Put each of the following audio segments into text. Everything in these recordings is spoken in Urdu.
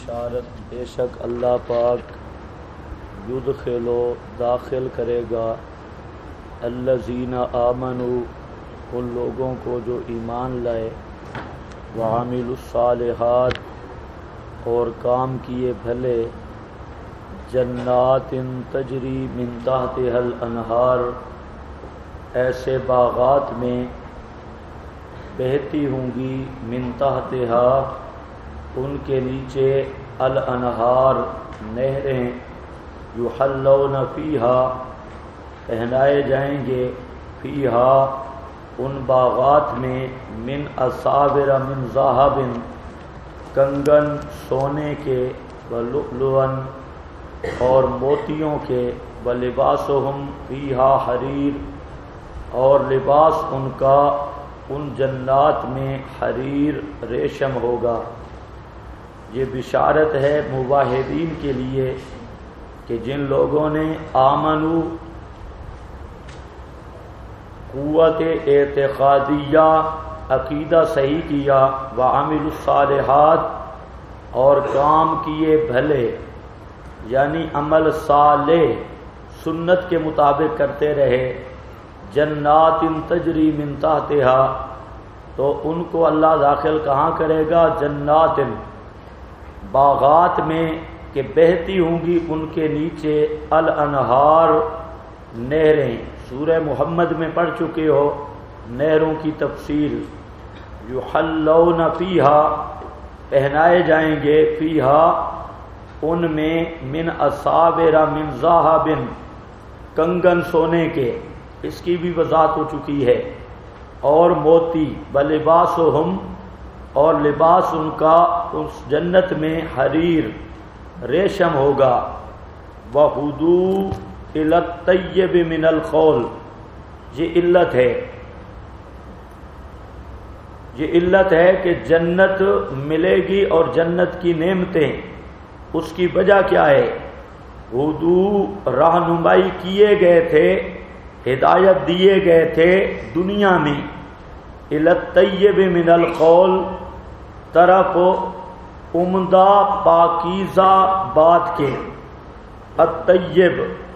بشارت بے شک اللہ پاک یدخلو داخل کرے گا الذین آمنوا ان لوگوں کو جو ایمان لائے وعملوا الصالحات اور کام کیے بھلے جنات تجری من تحتها الانہار ایسے باغات میں بہتی ہوں گی من تحتها ان کے نیچے الانہار نہریں یحلون فیہا پہنائے جائیں گے فیہا ان باغات میں من اساور من ذہب کنگن سونے کے ولؤلؤا اور موتیوں کے ولباسہم فیہا حریر اور لباس ان کا ان جنات میں حریر ریشم ہوگا۔ یہ بشارت ہے موحدین کے لیے کہ جن لوگوں نے آمنو قوت اعتقادیہ عقیدہ صحیح کیا وعملوا الصالحات اور کام کیے بھلے یعنی عمل صالح سنت کے مطابق کرتے رہے جنات تجری من تحتها تو ان کو اللہ داخل کہاں کرے گا؟ جنات باغات میں کہ بہتی ہوں گی ان کے نیچے الانہار نہریں۔ سورہ محمد میں پڑھ چکے ہو نہروں کی تفصیل۔ یحلون فیہا پہنائے جائیں گے فیہا ان میں من اساور من ذہب کنگن سونے کے، اس کی بھی وضاحت ہو چکی ہے، اور موتی بلباسہم اور لباس ان کا اس جنت میں حریر ریشم ہوگا۔ وہدوا الی الطیب من القول یہ علت ہے کہ جنت ملے گی اور جنت کی نعمتیں، اس کی وجہ کیا ہے؟ ہدوء رہنمائی کیے گئے تھے، ہدایت دیے گئے تھے دنیا میں الی الطیب من القول طرف عمدہ پاکیزہ بات کے، الطیب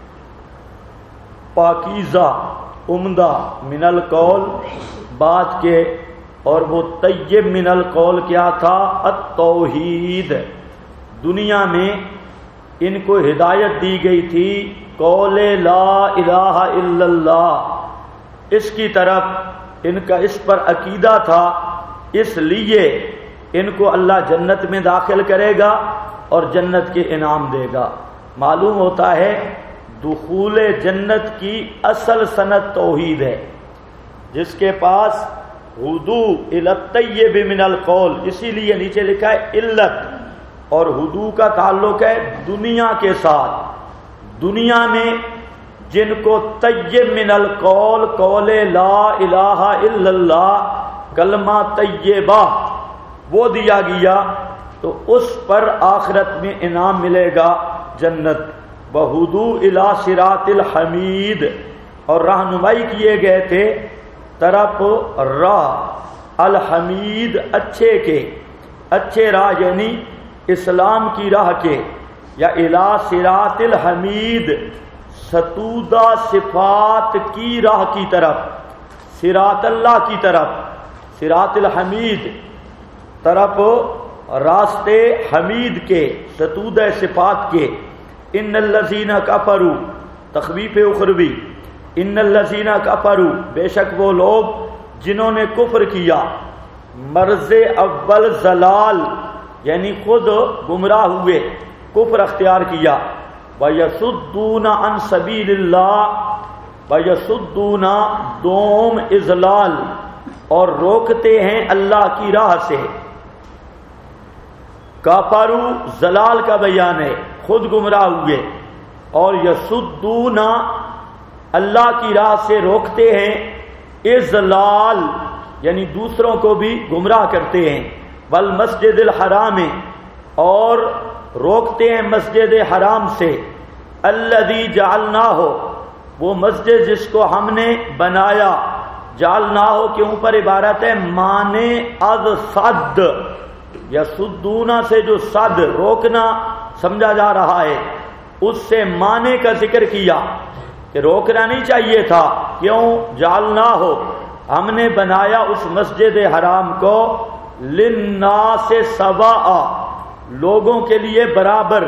پاکیزہ عمدہ من القول بات کے، اور وہ طیب من القول کیا تھا؟ التوحید۔ دنیا میں ان کو ہدایت دی گئی تھی قول لا الہ الا اللہ، اس کی طرف ان کا اس پر عقیدہ تھا، اس لیے ان کو اللہ جنت میں داخل کرے گا اور جنت کے انعام دے گا۔ معلوم ہوتا ہے دخول جنت کی اصل سند توحید ہے۔ جس کے پاس ہدوء الی الطیب من القول، اسی لیے نیچے لکھا ہے علت، اور ہدوء کا تعلق ہے دنیا کے ساتھ۔ دنیا میں جن کو طیب من القول قول لا الہ الا اللہ کلمہ طیبہ وہ دیا گیا تو اس پر آخرت میں انعام ملے گا جنت۔ وہدوا الی صراط الحمید اور رہنمائی کیے گئے تھے طرف راہ الحمید اچھے کے، اچھے راہ یعنی اسلام کی راہ کے، یا الی صراط الحمید ستودہ صفات کی راہ کی طرف، صراط اللہ کی طرف، صراط الحمید طرف راستے حمید کے، ستودہ صفات کے۔ ان الذین کفروا تخویف اخروی، ان الذین کفروا بے شک وہ لوگ جنہوں نے کفر کیا، مرض اول ضلال یعنی خود گمراہ ہوئے، کفر اختیار کیا، وَيَصُدُّونَ عَن سَبِيلِ اللَّهِ وَيَصُدُّونَ دوم اضلال اور روکتے ہیں اللہ کی راہ سے۔ کافروا ضلال کا بیان ہے، خود گمراہ ہوئے، اور یصدون اللہ کی راہ سے روکتے ہیں، اضلال یعنی دوسروں کو بھی گمراہ کرتے ہیں، والمسجد الحرام اور روکتے ہیں مسجد حرام سے، الذی جعلناہ وہ مسجد جس کو ہم نے بنایا، جعلناہ کے اوپر عبارت ہے مانے از صد، یسدونا سے جو صد روکنا سمجھا جا رہا ہے اس سے معنی کا ذکر کیا کہ روکنا نہیں چاہیے تھا. کیوں؟ جعلنا ہو ہم نے بنایا اس مسجد حرام کو للناس سواء لوگوں کے لیے برابر.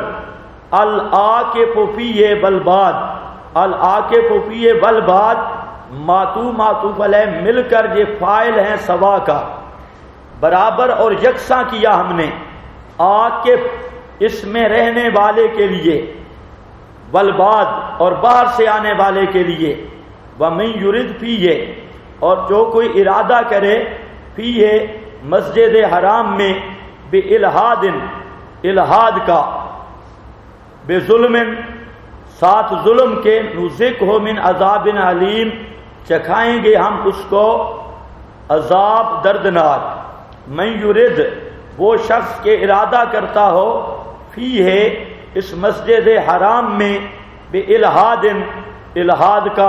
العاکف فیہ والباد العاکف فیہ والباد معطوف علیہ مل کر یہ فاعل ہیں سوا کا. برابر اور یکساں کیا ہم نے. عاکف اس میں رہنے والے کے لیے، والباد اور باہر سے آنے والے کے لیے. ومن یرد فیہ اور جو کوئی ارادہ کرے فیہ مسجد حرام میں بالحاد الحاد کا بظلم ساتھ ظلم کے نذقہ من عذاب علیم چکھائیں گے ہم اس کو عذاب دردناک. من یرد وہ شخص کے ارادہ کرتا ہو فیہ اس مسجد حرام میں بالحاد الحاد کا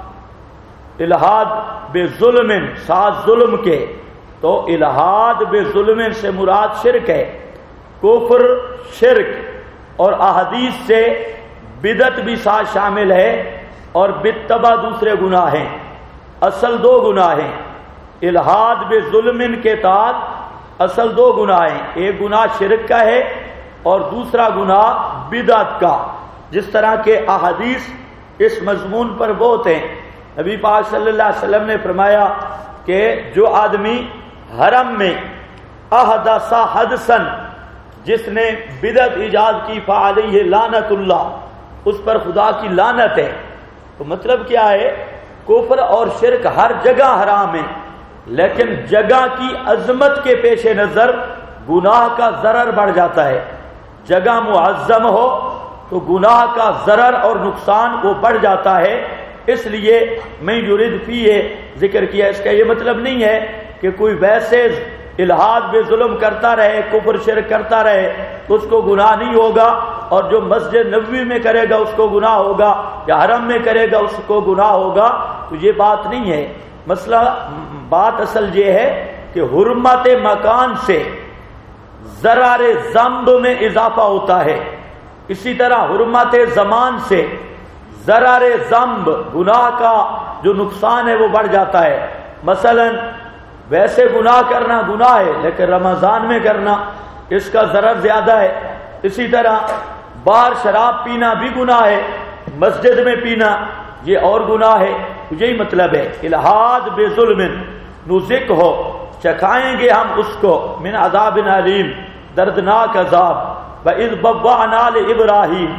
الحاد بظلم ساتھ ظلم کے. تو الحاد بظلم سے مراد شرک ہے. کفر شرک اور احادیث سے بدعت بھی ساتھ شامل ہے اور بتبع دوسرے گناہ ہیں. اصل دو گناہ ہیں. الحاد بظلم کے تحت اصل دو گناہ ہیں. ایک گناہ شرک کا ہے اور دوسرا گناہ بدعت کا. جس طرح کے احادیث اس مضمون پر بہت ہیں. نبی پاک صلی اللہ علیہ وسلم نے فرمایا کہ جو آدمی حرم میں احدث حدثا جس نے بدعت ایجاد کی فعلیہ لعنت اللہ اس پر خدا کی لعنت ہے. تو مطلب کیا ہے؟ کفر اور شرک ہر جگہ حرام ہے، لیکن جگہ کی عظمت کے پیش نظر گناہ کا ضرر بڑھ جاتا ہے. جگہ معظم ہو تو گناہ کا ضرر اور نقصان وہ بڑھ جاتا ہے. اس لیے میں یرید فیہ ذکر کیا. اس کا یہ مطلب نہیں ہے کہ کوئی ویسے الحاد بے ظلم کرتا رہے، کفر شرک کرتا رہے تو اس کو گناہ نہیں ہوگا، اور جو مسجد نبوی میں کرے گا اس کو گناہ ہوگا، یا حرم میں کرے گا اس کو گناہ ہوگا. تو یہ بات نہیں ہے. مسئلہ بات اصل یہ ہے کہ حرمت مکان سے ضرر ذنب میں اضافہ ہوتا ہے. اسی طرح حرمت زمان سے ضرر ذنب گناہ کا جو نقصان ہے وہ بڑھ جاتا ہے. مثلا ویسے گناہ کرنا گناہ ہے لیکن رمضان میں کرنا اس کا ضرر زیادہ ہے. اسی طرح باہر شراب پینا بھی گناہ ہے، مسجد میں پینا یہ اور گناہ ہے. یہی مطلب ہے الحاد بے ظلم نذقہ ہو چکھائیں گے ہم اس کو من عذاب علیم دردناک عذاب. وَإِذْ بَوَّأْنَا لِإِبْرَاهِيمَ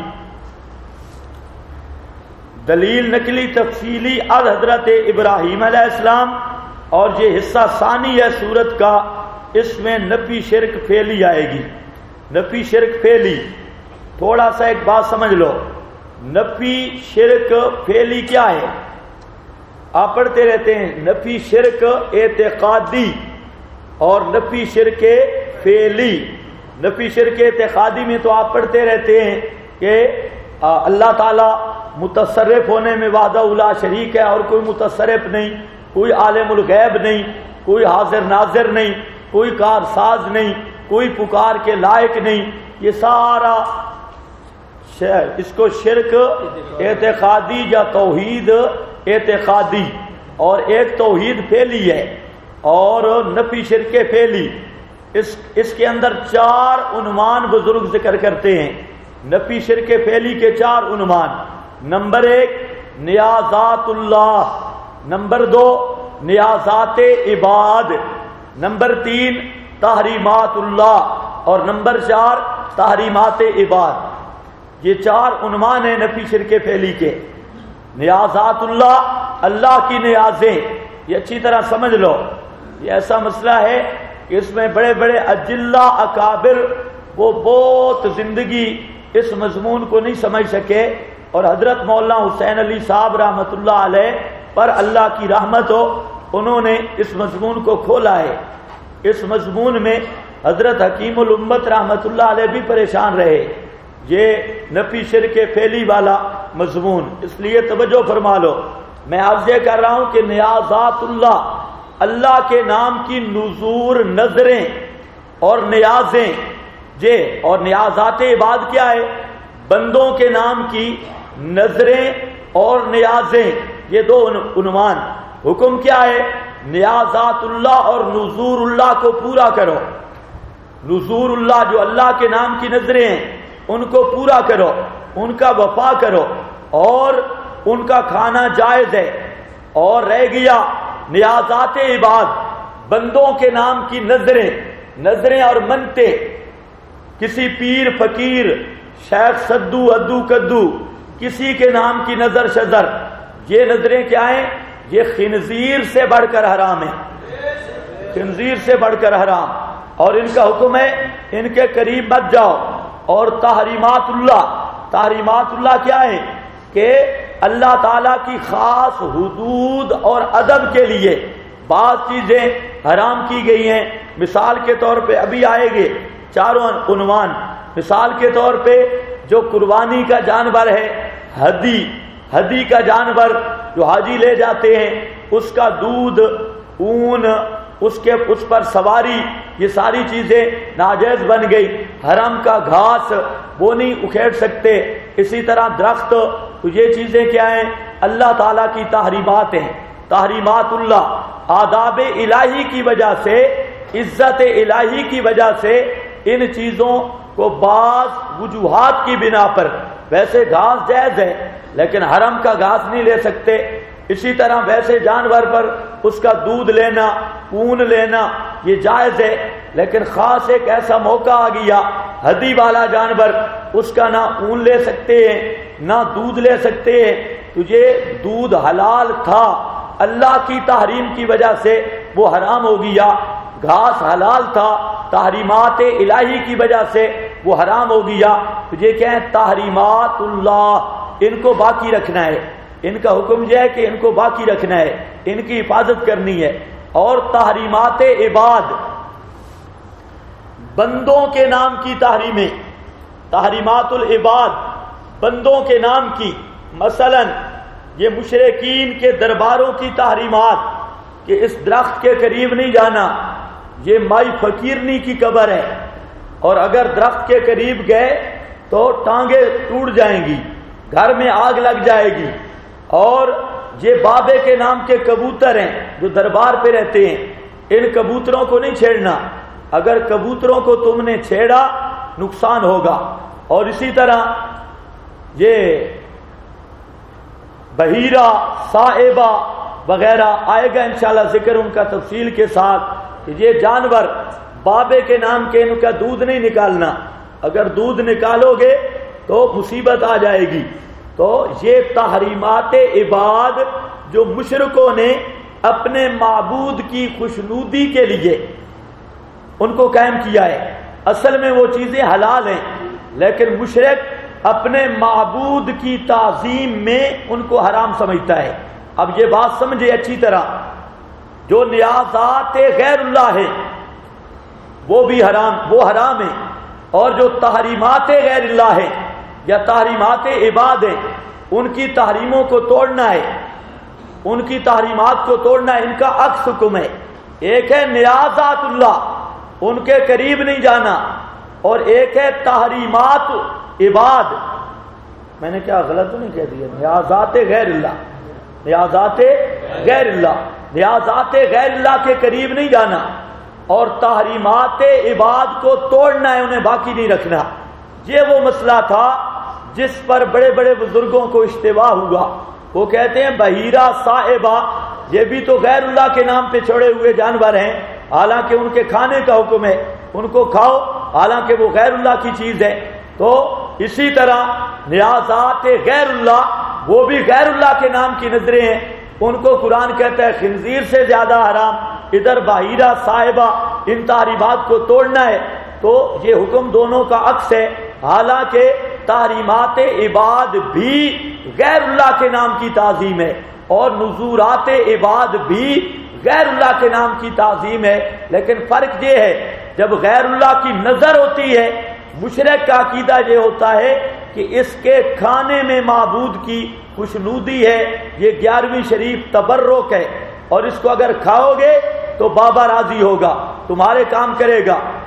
دلیل نقلی تفصیلی از حضرت ابراہیم علیہ السلام. اور یہ حصہ ثانی ہے سورت کا، اس میں نفی شرک پھیلی آئے گی. نفی شرک پھیلی تھوڑا سا ایک بات سمجھ لو. نفی شرک پھیلی کیا ہے؟ آپ پڑھتے رہتے ہیں نفی شرک اعتقادی اور نفی شرک پھیلی. نفی شرک اعتقادی میں تو آپ پڑھتے رہتے ہیں کہ اللہ تعالی متصرف ہونے میں وحدہ لا شریک ہے اور کوئی متصرف نہیں، کوئی عالم الغیب نہیں، کوئی حاضر ناظر نہیں، کوئی کارساز نہیں، کوئی پکار کے لائق نہیں. یہ سارا اس کو شرک اعتقادی یا توحید اعتقادی، اور ایک توحید پھیلی ہے اور نفی شرک پھیلی. اس کے اندر 4 عنوان بزرگ ذکر کرتے ہیں. نفی شرک پھیلی کے 4 عنوان. نمبر 1 نیازات اللہ، نمبر 2 نیازات عباد، نمبر 3 تحریمات اللہ، اور نمبر 4 تحریمات عباد. یہ 4 عنوان ہیں نفی شرک پھیلی کے. نیازات اللہ، اللہ کی نیازیں، یہ اچھی طرح سمجھ لو. یہ ایسا مسئلہ ہے کہ اس میں بڑے بڑے اجلہ اکابر وہ بہت زندگی اس مضمون کو نہیں سمجھ سکے، اور حضرت مولانا حسین علی صاحب رحمۃ اللہ علیہ پر اللہ کی رحمت ہو انہوں نے اس مضمون کو کھولا ہے. اس مضمون میں حضرت حکیم الامت رحمۃ اللہ علیہ بھی پریشان رہے. یہ نفی شرک پھیلی والا مضمون، اس لیے توجہ فرما لو. میں عرض یہ کر رہا ہوں کہ نیازات اللہ، اللہ کے نام کی نذور نظریں اور نیازیں اور نیازات عباد کیا ہے؟ بندوں کے نام کی نظریں اور نیازیں، یہ دو عنوان۔ حکم کیا ہے؟ نیازات اللہ اور نذور اللہ کو پورا کرو۔ نذور اللہ جو اللہ کے نام کی نظریں ہیں ان کو پورا کرو، ان کا وفا کرو، اور ان کا کھانا جائز ہے۔ اور رہ گیا نیازات عباد، بندوں کے نام کی نظریں اور منتے، کسی پیر فقیر شیخ سدو ادو کدو کسی کے نام کی نظر شذر، یہ نظریں کیا ہیں؟ یہ خنزیر سے بڑھ کر حرام ہے، خنزیر سے بڑھ کر حرام، اور ان کا حکم ہے ان کے قریب مت جاؤ۔ اور تحریمات اللہ کیا ہے؟ کہ اللہ تعالیٰ کی خاص حدود اور ادب کے لیے بعض چیزیں حرام کی گئی ہیں۔ مثال کے طور پہ ابھی آئے گے چاروں عنوان۔ مثال کے طور پہ جو قربانی کا جانور ہے، ہدی کا جانور جو حاجی لے جاتے ہیں، اس کا دودھ، اون، اس پر سواری، یہ ساری چیزیں ناجائز بن گئی۔ حرم کا گھاس وہ نہیں اکھیڑ سکتے، اسی طرح درخت، تو یہ چیزیں کیا ہیں؟ اللہ تعالیٰ کی تحریمات ہیں۔ تحریمات اللہ، آداب الہی کی وجہ سے، عزت الہی کی وجہ سے ان چیزوں کو بعض وجوہات کی بنا پر، ویسے گھاس جائز ہے لیکن حرم کا گھاس نہیں لے سکتے، اسی طرح ویسے جانور پر اس کا دودھ لینا، اون لینا یہ جائز ہے، لیکن خاص ایک ایسا موقع آ گیا، ہدی والا جانور، اس کا نہ اون لے سکتے ہیں نہ دودھ لے سکتے ہیں، تو یہ دودھ حلال تھا، اللہ کی تحریم کی وجہ سے وہ حرام ہو گیا۔ گھاس حلال تھا، تحریمات الہی کی وجہ سے وہ حرام ہو گیا۔ تو یہ کیا ہے؟ تحریمات اللہ، ان کو باقی رکھنا ہے، ان کا حکم یہ ہے کہ ان کو باقی رکھنا ہے، ان کی حفاظت کرنی ہے۔ اور تحریمات عباد، بندوں کے نام کی تحریمیں، تحریمات العباد، بندوں کے نام کی، مثلا یہ مشرکین کے درباروں کی تحریمات کہ اس درخت کے قریب نہیں جانا، یہ مائی فقیرنی کی قبر ہے، اور اگر درخت کے قریب گئے تو ٹانگیں ٹوٹ جائیں گی، گھر میں آگ لگ جائے گی۔ اور یہ بابے کے نام کے کبوتر ہیں جو دربار پہ رہتے ہیں، ان کبوتروں کو نہیں چھیڑنا، اگر کبوتروں کو تم نے چھیڑا نقصان ہوگا۔ اور اسی طرح یہ بحیرہ، صائبہ وغیرہ آئے گا انشاءاللہ ذکر ان کا تفصیل کے ساتھ، کہ یہ جانور بابے کے نام کے ان کا دودھ نہیں نکالنا، اگر دودھ نکالو گے تو مصیبت آ جائے گی۔ تو یہ تحریمات عباد جو مشرکوں نے اپنے معبود کی خوشنودی کے لیے ان کو قائم کیا ہے، اصل میں وہ چیزیں حلال ہیں لیکن مشرک اپنے معبود کی تعظیم میں ان کو حرام سمجھتا ہے۔ اب یہ بات سمجھے اچھی طرح، جو نیازات غیر اللہ ہے وہ بھی حرام ہے، اور جو تحریمات غیر اللہ ہے یا تحریمات عباد ہیں ان کی تحریموں کو توڑنا ہے، ان کی تحریمات کو توڑنا ہے، ان کا عکس حکم ہے۔ ایک ہے نیازات اللہ، ان کے قریب نہیں جانا، اور ایک ہے تحریمات عباد، میں نے کیا غلط تو نہیں کہہ دیا؟ نیازات غیر اللہ، نیازات غیر اللہ، نیازات غیر اللہ کے قریب نہیں جانا، اور تحریمات عباد کو توڑنا ہے، انہیں باقی نہیں رکھنا۔ یہ وہ مسئلہ تھا جس پر بڑے بڑے بزرگوں کو اشتباہ ہوا۔ وہ کہتے ہیں بحیرہ، صائبہ، یہ بھی تو غیر اللہ کے نام پہ چھوڑے ہوئے جانور ہیں، حالانکہ ان کے کھانے کا حکم ہے، ان کو کھاؤ، حالانکہ وہ غیر اللہ کی چیز ہے۔ تو اسی طرح نیازات غیر اللہ، وہ بھی غیر اللہ کے نام کی نظریں ہیں، ان کو قرآن کہتا ہے خنزیر سے زیادہ حرام۔ ادھر بحیرہ، صائبہ، ان تحریمات کو توڑنا ہے، تو یہ حکم دونوں کا عکس ہے، حالانکہ تحریمات عباد بھی غیر اللہ کے نام کی تعظیم ہے، اور نذورات عباد بھی غیر اللہ کے نام کی تعظیم ہے، لیکن فرق یہ ہے جب غیر اللہ کی نظر ہوتی ہے، مشرک کا عقیدہ یہ ہوتا ہے کہ اس کے کھانے میں معبود کی خوشنودی ہے، یہ 11ویں شریف تبرک ہے، اور اس کو اگر کھاؤ گے تو بابا راضی ہوگا، تمہارے کام کرے گا،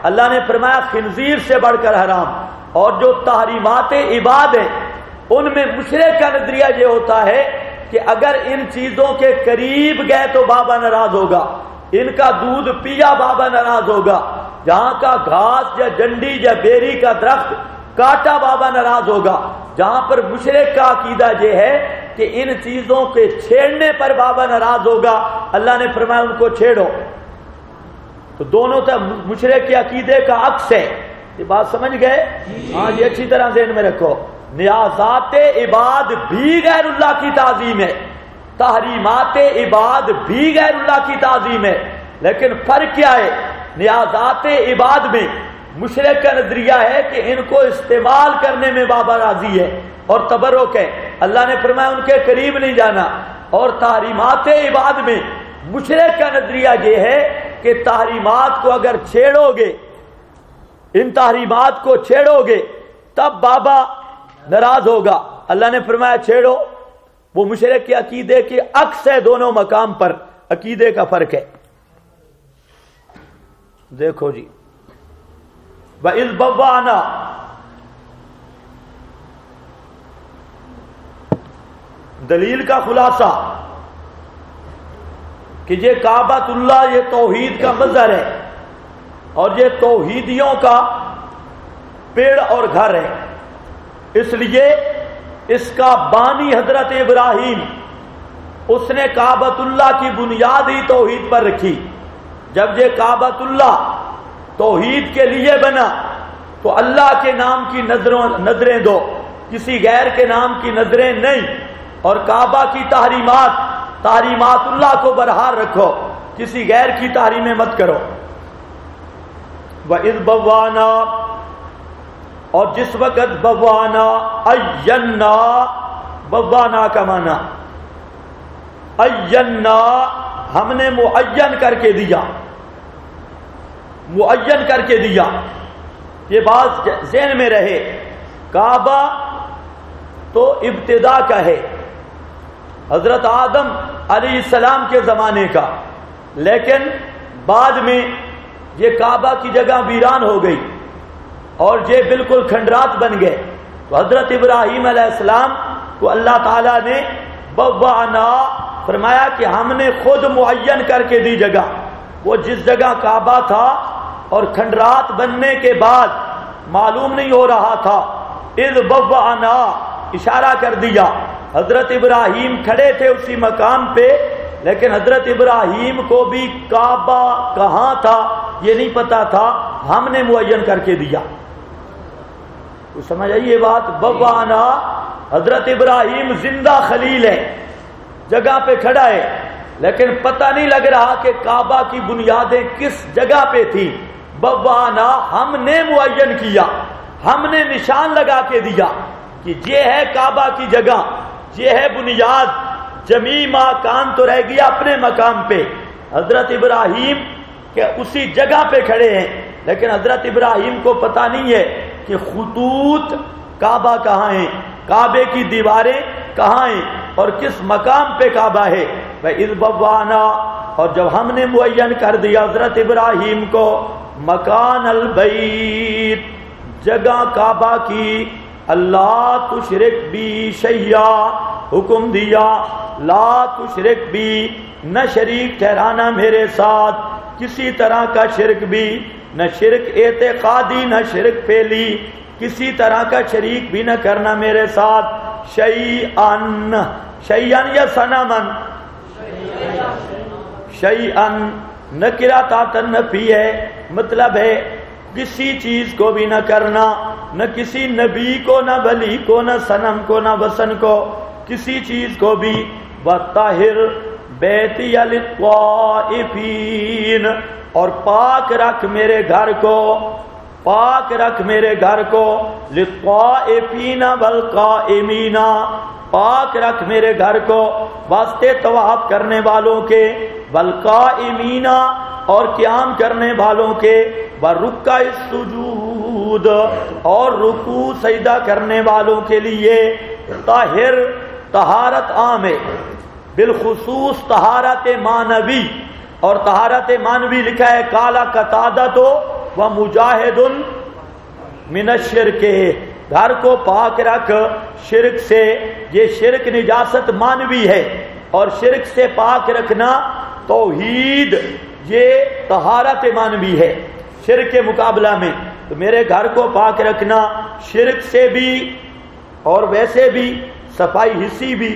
اللہ نے فرمایا خنزیر سے بڑھ کر حرام. اور جو تحریمات عباد ہیں ان میں مشرک کا نظریہ یہ ہوتا ہے کہ اگر ان چیزوں کے قریب گئے تو بابا ناراض ہوگا، ان کا دودھ پیا بابا ناراض ہوگا، جہاں کا گھاس یا ڈنڈی یا بیری کا درخت کاٹا بابا ناراض ہوگا. جہاں پر مشرک کا عقیدہ یہ ہے کہ ان چیزوں کے چھیڑنے پر بابا ناراض ہوگا، اللہ نے فرمایا ان کو چھیڑو. تو دونوں طرف مشرک کے عقیدے کا عکس ہے. یہ بات سمجھ گئے؟ ہاں، یہ اچھی طرح ذہن میں رکھو. نیازات عباد بھی غیر اللہ کی تعظیم ہے، تحریمات عباد بھی غیر اللہ کی تعظیم ہے. لیکن فرق کیا ہے؟ نیازات عباد میں مشرک کا نظریہ ہے کہ ان کو استعمال کرنے میں بابا راضی ہے اور تبرک ہے، اللہ نے فرمایا ان کے قریب نہیں جانا. اور تحریمات عباد میں مشرک کا نظریہ یہ ہے کہ تحریمات کو اگر چھیڑو گے، ان تحریمات کو چھیڑو گے تب بابا ناراض ہوگا. اللہ نے فرمایا چھیڑو. وہ مشرک کے عقیدے کے عکس ہے، دونوں مقام پر عقیدے کا فرق ہے. دیکھو جی، وَإِذْ بَوَّأْنَا، دلیل کا خلاصہ کہ یہ کعبۃ اللہ یہ توحید کا مظہر ہے اور یہ توحیدیوں کا پیڑ اور گھر ہے. اس لیے اس کا بانی حضرت ابراہیم، اس نے کعبۃ اللہ کی بنیاد ہی توحید پر رکھی. جب یہ کعبۃ اللہ توحید کے لیے بنا تو اللہ کے نام کی نظریں دو، کسی غیر کے نام کی نظریں نہیں. اور کعبہ کی تحریمات اللہ کو برحال رکھو، کسی غیر کی تحریمیں مت کرو. وَإِذْ بَوَّأْنَا، اور جس وقت بوانا، عینا، بوانا کا معنی عینا، ہم نے معین کر کے دیا، معین کر کے دیا. یہ بات ذہن میں رہے، کعبہ تو ابتدا کا ہے، حضرت آدم علیہ السلام کے زمانے کا، لیکن بعد میں یہ کعبہ کی جگہ ویران ہو گئی اور یہ بالکل کھنڈرات بن گئے. تو حضرت ابراہیم علیہ السلام کو اللہ تعالیٰ نے بوانا فرمایا کہ ہم نے خود معین کر کے دی جگہ. وہ جس جگہ کعبہ تھا اور کھنڈرات بننے کے بعد معلوم نہیں ہو رہا تھا، اذ بوانا اشارہ کر دیا. حضرت ابراہیم کھڑے تھے اسی مقام پہ، لیکن حضرت ابراہیم کو بھی کعبہ کہاں تھا یہ نہیں پتا تھا، ہم نے معین کر کے دیا. تو سمجھ آئیے بات. بوانا، حضرت ابراہیم زندہ خلیل ہے، جگہ پہ کھڑا ہے، لیکن پتہ نہیں لگ رہا کہ کعبہ کی بنیادیں کس جگہ پہ تھی. بوانا، ہم نے معین کیا، ہم نے نشان لگا کے دیا کہ یہ ہے کعبہ کی جگہ، یہ ہے بنیاد. جمیع مکان تو رہ گیا اپنے مقام پہ، حضرت ابراہیم کہ اسی جگہ پہ کھڑے ہیں، لیکن حضرت ابراہیم کو پتہ نہیں ہے کہ خطوط کعبہ کہاں ہیں، کعبے کی دیواریں کہاں ہیں اور کس مقام پہ کعبہ ہے. وَإِذْ بَوَّأْنَا، اور جب ہم نے معین کر دیا حضرت ابراہیم کو مکان البیت، جگہ کعبہ کی، اللہ تشرک بی شیئا، حکم دیا لا تشرک بی، نہ شریک ٹھہرانا میرے ساتھ کسی طرح کا شرک بھی، نہ شرک اعتقادی نہ شرک فعلی، کسی طرح کا شریک بھی نہ کرنا میرے ساتھ. شیئن، شیئن یا صنمن، شیئن نکرہ نفی ہے، مطلب ہے کسی چیز کو بھی نہ کرنا، نہ کسی نبی کو، نہ ولی کو، نہ صنم کو، نہ وثن کو، کسی چیز کو بھی. وطہر بیتی للطائفین، اور پاک رکھ میرے گھر کو، پاک رکھ میرے گھر کو، للطائفین والقائمین، پاک رکھ میرے گھر کو واسطے طواف کرنے والوں کے، والقائمین اور قیام کرنے والوں کے، ورکع السجود اور رکوع سجدہ کرنے والوں کے لیے. طاہر طہارت عام ہے، بالخصوص طہارت معنوی، اور طہارت معنوی لکھا ہے کالا قتادہ تو ومجاہد من الشرک، گھر کو پاک رکھ شرک سے. یہ شرک نجاست مانوی ہے، اور شرک سے پاک رکھنا توحید یہ طہارت مانوی ہے شرک کے مقابلہ میں. تو میرے گھر کو پاک رکھنا شرک سے بھی اور ویسے بھی، صفائی حصی بھی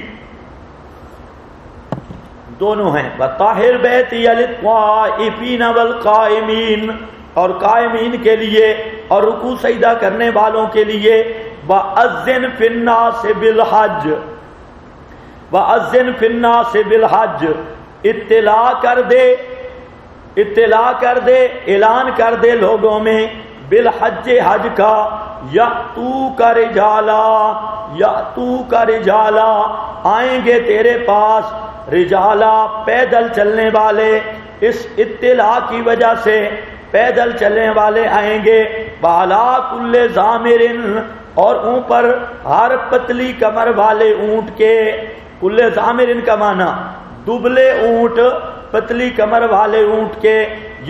دونوں ہیں. وطاہر بیتی للطائفین والقائمین، اور قائمین کے لیے اور رکوع سجدہ کرنے والوں کے لیے. وَأَذِّنْ فِي النَّاسِ بِالْحَجِّ، وَأَذِّنْ فِي النَّاسِ بِالْحَجِّ، اطلاع کر دے اعلان کر دے لوگوں میں بالحج حج کا. یأتوک رجالا، آئیں گے تیرے پاس رجالا پیدل چلنے والے. اس اطلاع کی وجہ سے پیدل چلنے والے آئیں گے. بالا کل ضامر، اور اوپر ہر پتلی کمر والے اونٹ کے. کل ضامر کا معنی دبلے اونٹ، پتلی کمر والے اونٹ کے.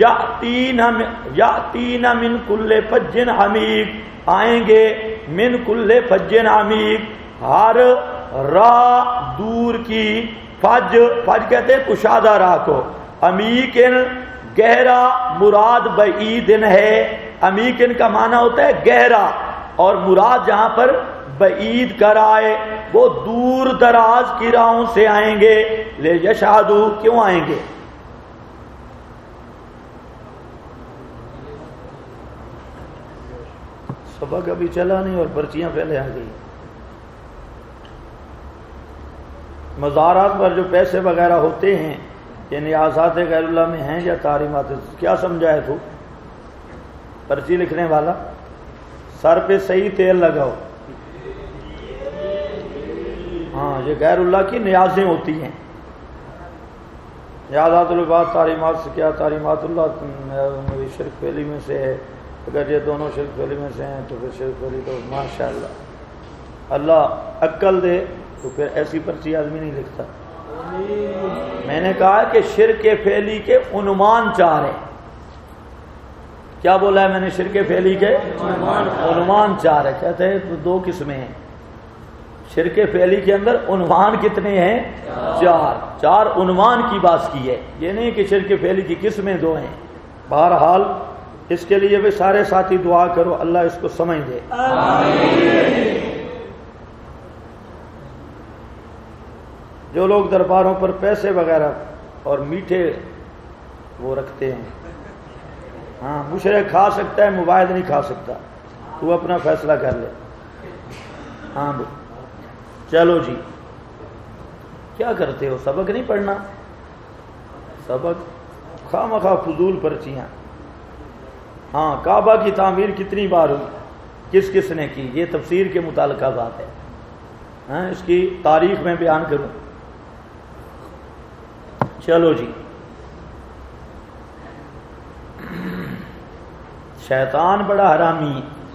یاتین من کل فج عمیق، آئیں گے من کل فج عمیق، ہر راہ دور کی. فج کہتے ہیں کشادہ راہ کو. عمیقن گہرا مراد بعیدن ہے. عمیقن کا معنی ہوتا ہے گہرا، اور مراد جہاں پر بعید کرائے وہ دور دراز کی راہوں سے آئیں گے. لے یشہدوا، کیوں آئیں گے؟ سبق ابھی چلا نہیں اور پرچیاں پہلے آ گئی. مزارات پر جو پیسے وغیرہ ہوتے ہیں یہ نیازات غیر اللہ میں ہیں یا تحریمات؟ کیا سمجھا ہے تو پرچی لکھنے والا؟ سر پہ صحیح تیل لگاؤ. ہاں، یہ غیر اللہ کی نیازیں ہوتی ہیں. نیازات العباد تحریمات سے کیا؟ تحریمات اللہ شرک پھیلی میں سے ہے. اگر یہ دونوں شرک پھیلی میں سے ہیں تو پھر شرک پھیلی تو ماشاءاللہ اللہ عقل دے، تو پھر ایسی پرچی آدمی نہیں لکھتا. میں نے کہا کہ شرک پھیلی کے عنوان 4 ہیں. کیا بولا ہے میں نے؟ شرک پھیلی کے عنوان 4 ہے. کہتے ہیں تو 2 قسمیں ہیں. شرک پھیلی کے اندر عنوان کتنے ہیں؟ 4 عنوان کی بات کی ہے. یہ نہیں کہ شرک پھیلی کی قسمیں 2 ہیں. بہرحال اس کے لیے بھی سارے ساتھی دعا کرو اللہ اس کو سمجھ دے. جو لوگ درباروں پر پیسے وغیرہ اور میٹھے وہ رکھتے ہیں، ہاں مشرک کھا سکتا ہے، مباحد نہیں کھا سکتا. تو اپنا فیصلہ کر لے. ہاں بھائی چلو جی، کیا کرتے ہو؟ سبق نہیں پڑھنا؟ سبق خواہ مخواہ فضول پرچیاں. ہاں، کعبہ کی تعمیر کتنی بار ہوئی، کس کس نے کی، یہ تفسیر کے متعلقہ بات ہے. ہاں، اس کی تاریخ میں بیان کروں. چلو جی، شیطان بڑا حرامی،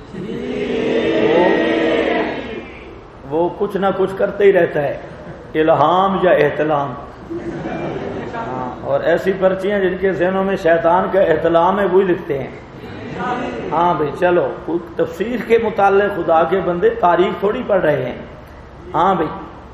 وہ کچھ نہ کچھ کرتے ہی رہتا ہے، الہام یا احتلام. ہاں، اور ایسی پرچیاں جن کے ذہنوں میں شیطان کا احتلام ہے وہی لکھتے ہیں. ہاں بھائی چلو، تفسیر کے متعلق خدا کے بندے تاریخ تھوڑی پڑھ رہے ہیں. ہاں بھائی،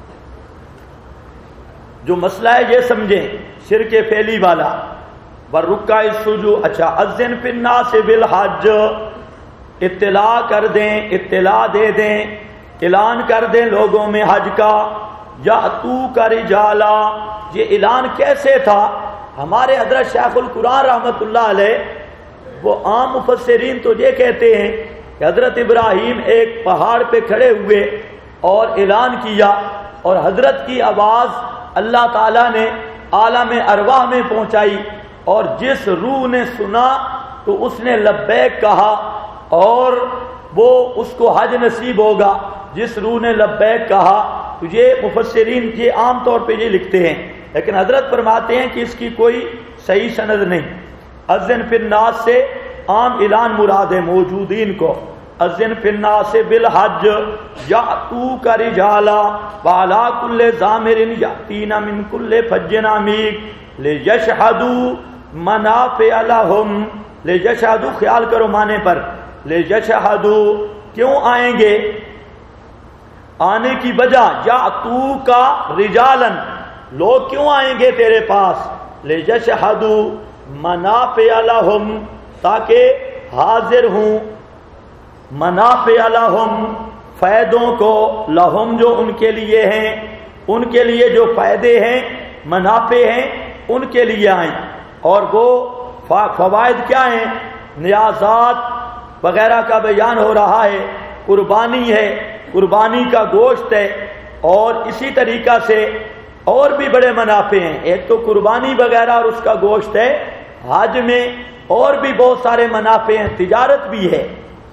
جو مسئلہ ہے یہ سمجھیں، شرک پھیلی والا. ورکع السجود، اچھا، اذن فی الناس بالحج، اطلاع کر دیں، اطلاع دے دیں، اعلان کر دیں لوگوں میں حج کا. یاتوک رجالا، یہ اعلان کیسے تھا؟ ہمارے حضرت شیخ القرآن رحمۃ اللہ علیہ، وہ عام مفسرین تو یہ کہتے ہیں کہ حضرت ابراہیم ایک پہاڑ پہ کھڑے ہوئے اور اعلان کیا، اور حضرت کی آواز اللہ تعالیٰ نے عالم ارواح میں پہنچائی، اور جس روح نے سنا تو اس نے لبیک کہا، اور وہ اس کو حج نصیب ہوگا. جس روح نے لبیک کہا، تو یہ مفسرین یہ عام طور پہ یہ لکھتے ہیں، لیکن حضرت فرماتے ہیں کہ اس کی کوئی صحیح سند نہیں. اذن فی الناس سے عام اعلان مراد ہے موجودین کو. اذن فی الناس بالحج یاتوک رجالا وعلی کل ضامر یاتین من کل فج عمیق لیشہدوا منافع لہم لے یشہدو خیال کرو معنی پر، لے یشہدو کیوں آئیں گے، آنے کی وجہ یاتو کا رجالن لوگ کیوں آئیں گے تیرے پاس، لے یشہدو منافع لہم تاکہ حاضر ہوں، منافع لہم فائدوں کو، لہم جو ان کے لیے ہیں، ان کے لیے جو فائدے ہیں منافع ہیں ان کے لیے آئیں، اور وہ فوائد کیا ہیں، نیازات وغیرہ کا بیان ہو رہا ہے، قربانی ہے، قربانی کا گوشت ہے، اور اسی طریقہ سے اور بھی بڑے منافع ہیں، ایک تو قربانی وغیرہ اور اس کا گوشت ہے، حج میں اور بھی بہت سارے منافع ہیں، تجارت بھی ہے،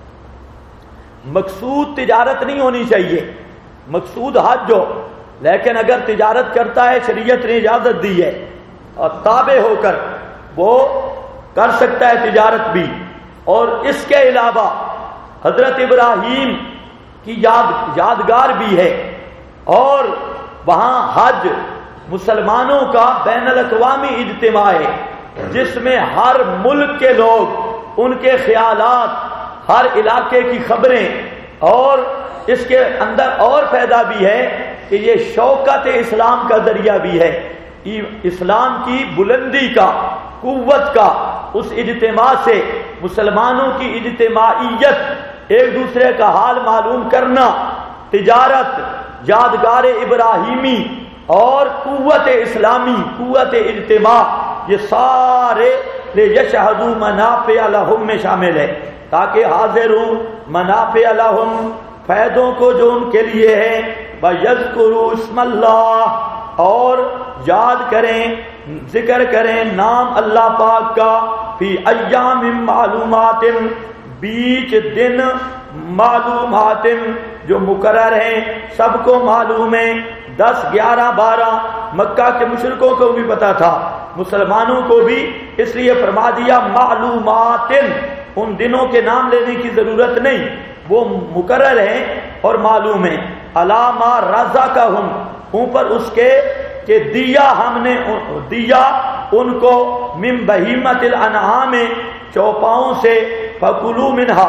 مقصود تجارت نہیں ہونی چاہیے، مقصود حج ہو، لیکن اگر تجارت کرتا ہے شریعت نے اجازت دی ہے اور تابع ہو کر وہ کر سکتا ہے تجارت بھی۔ اور اس کے علاوہ حضرت ابراہیم کی یادگار بھی ہے، اور وہاں حج مسلمانوں کا بین الاقوامی اجتماع ہے جس میں ہر ملک کے لوگ، ان کے خیالات، ہر علاقے کی خبریں، اور اس کے اندر اور فائدہ بھی ہے کہ یہ شوکت اسلام کا ذریعہ بھی ہے، اسلام کی بلندی کا، قوت کا، اس اجتماع سے مسلمانوں کی اجتماعیت، ایک دوسرے کا حال معلوم کرنا، تجارت، یادگار ابراہیمی اور قوت اسلامی، قوت اجتماع، یہ سارے لیشہدوا منافع لہم میں شامل ہے، تاکہ حاضر ہوں منافع لہم فائدوں کو جو ان کے لیے ہے، وَيَذْكُرُوا اسْمَ اللَّهِ اور یاد کریں، ذکر کریں نام اللہ پاک کا، فی ایام معلومات بیچ دن معلومات جو مقرر ہیں، سب کو معلوم ہے، 10 11 12 مکہ کے مشرکوں کو بھی پتا تھا، مسلمانوں کو بھی، اس لیے فرما دیا معلومات، ان دنوں کے نام لینے کی ضرورت نہیں، وہ مقرر ہیں اور معلوم ہیں، علامہ رزقہم اوپر اس کے کہ دیا ہم نے دیا ان کو، من بہیمت الانعام چوپاؤں سے، فکلوا منہا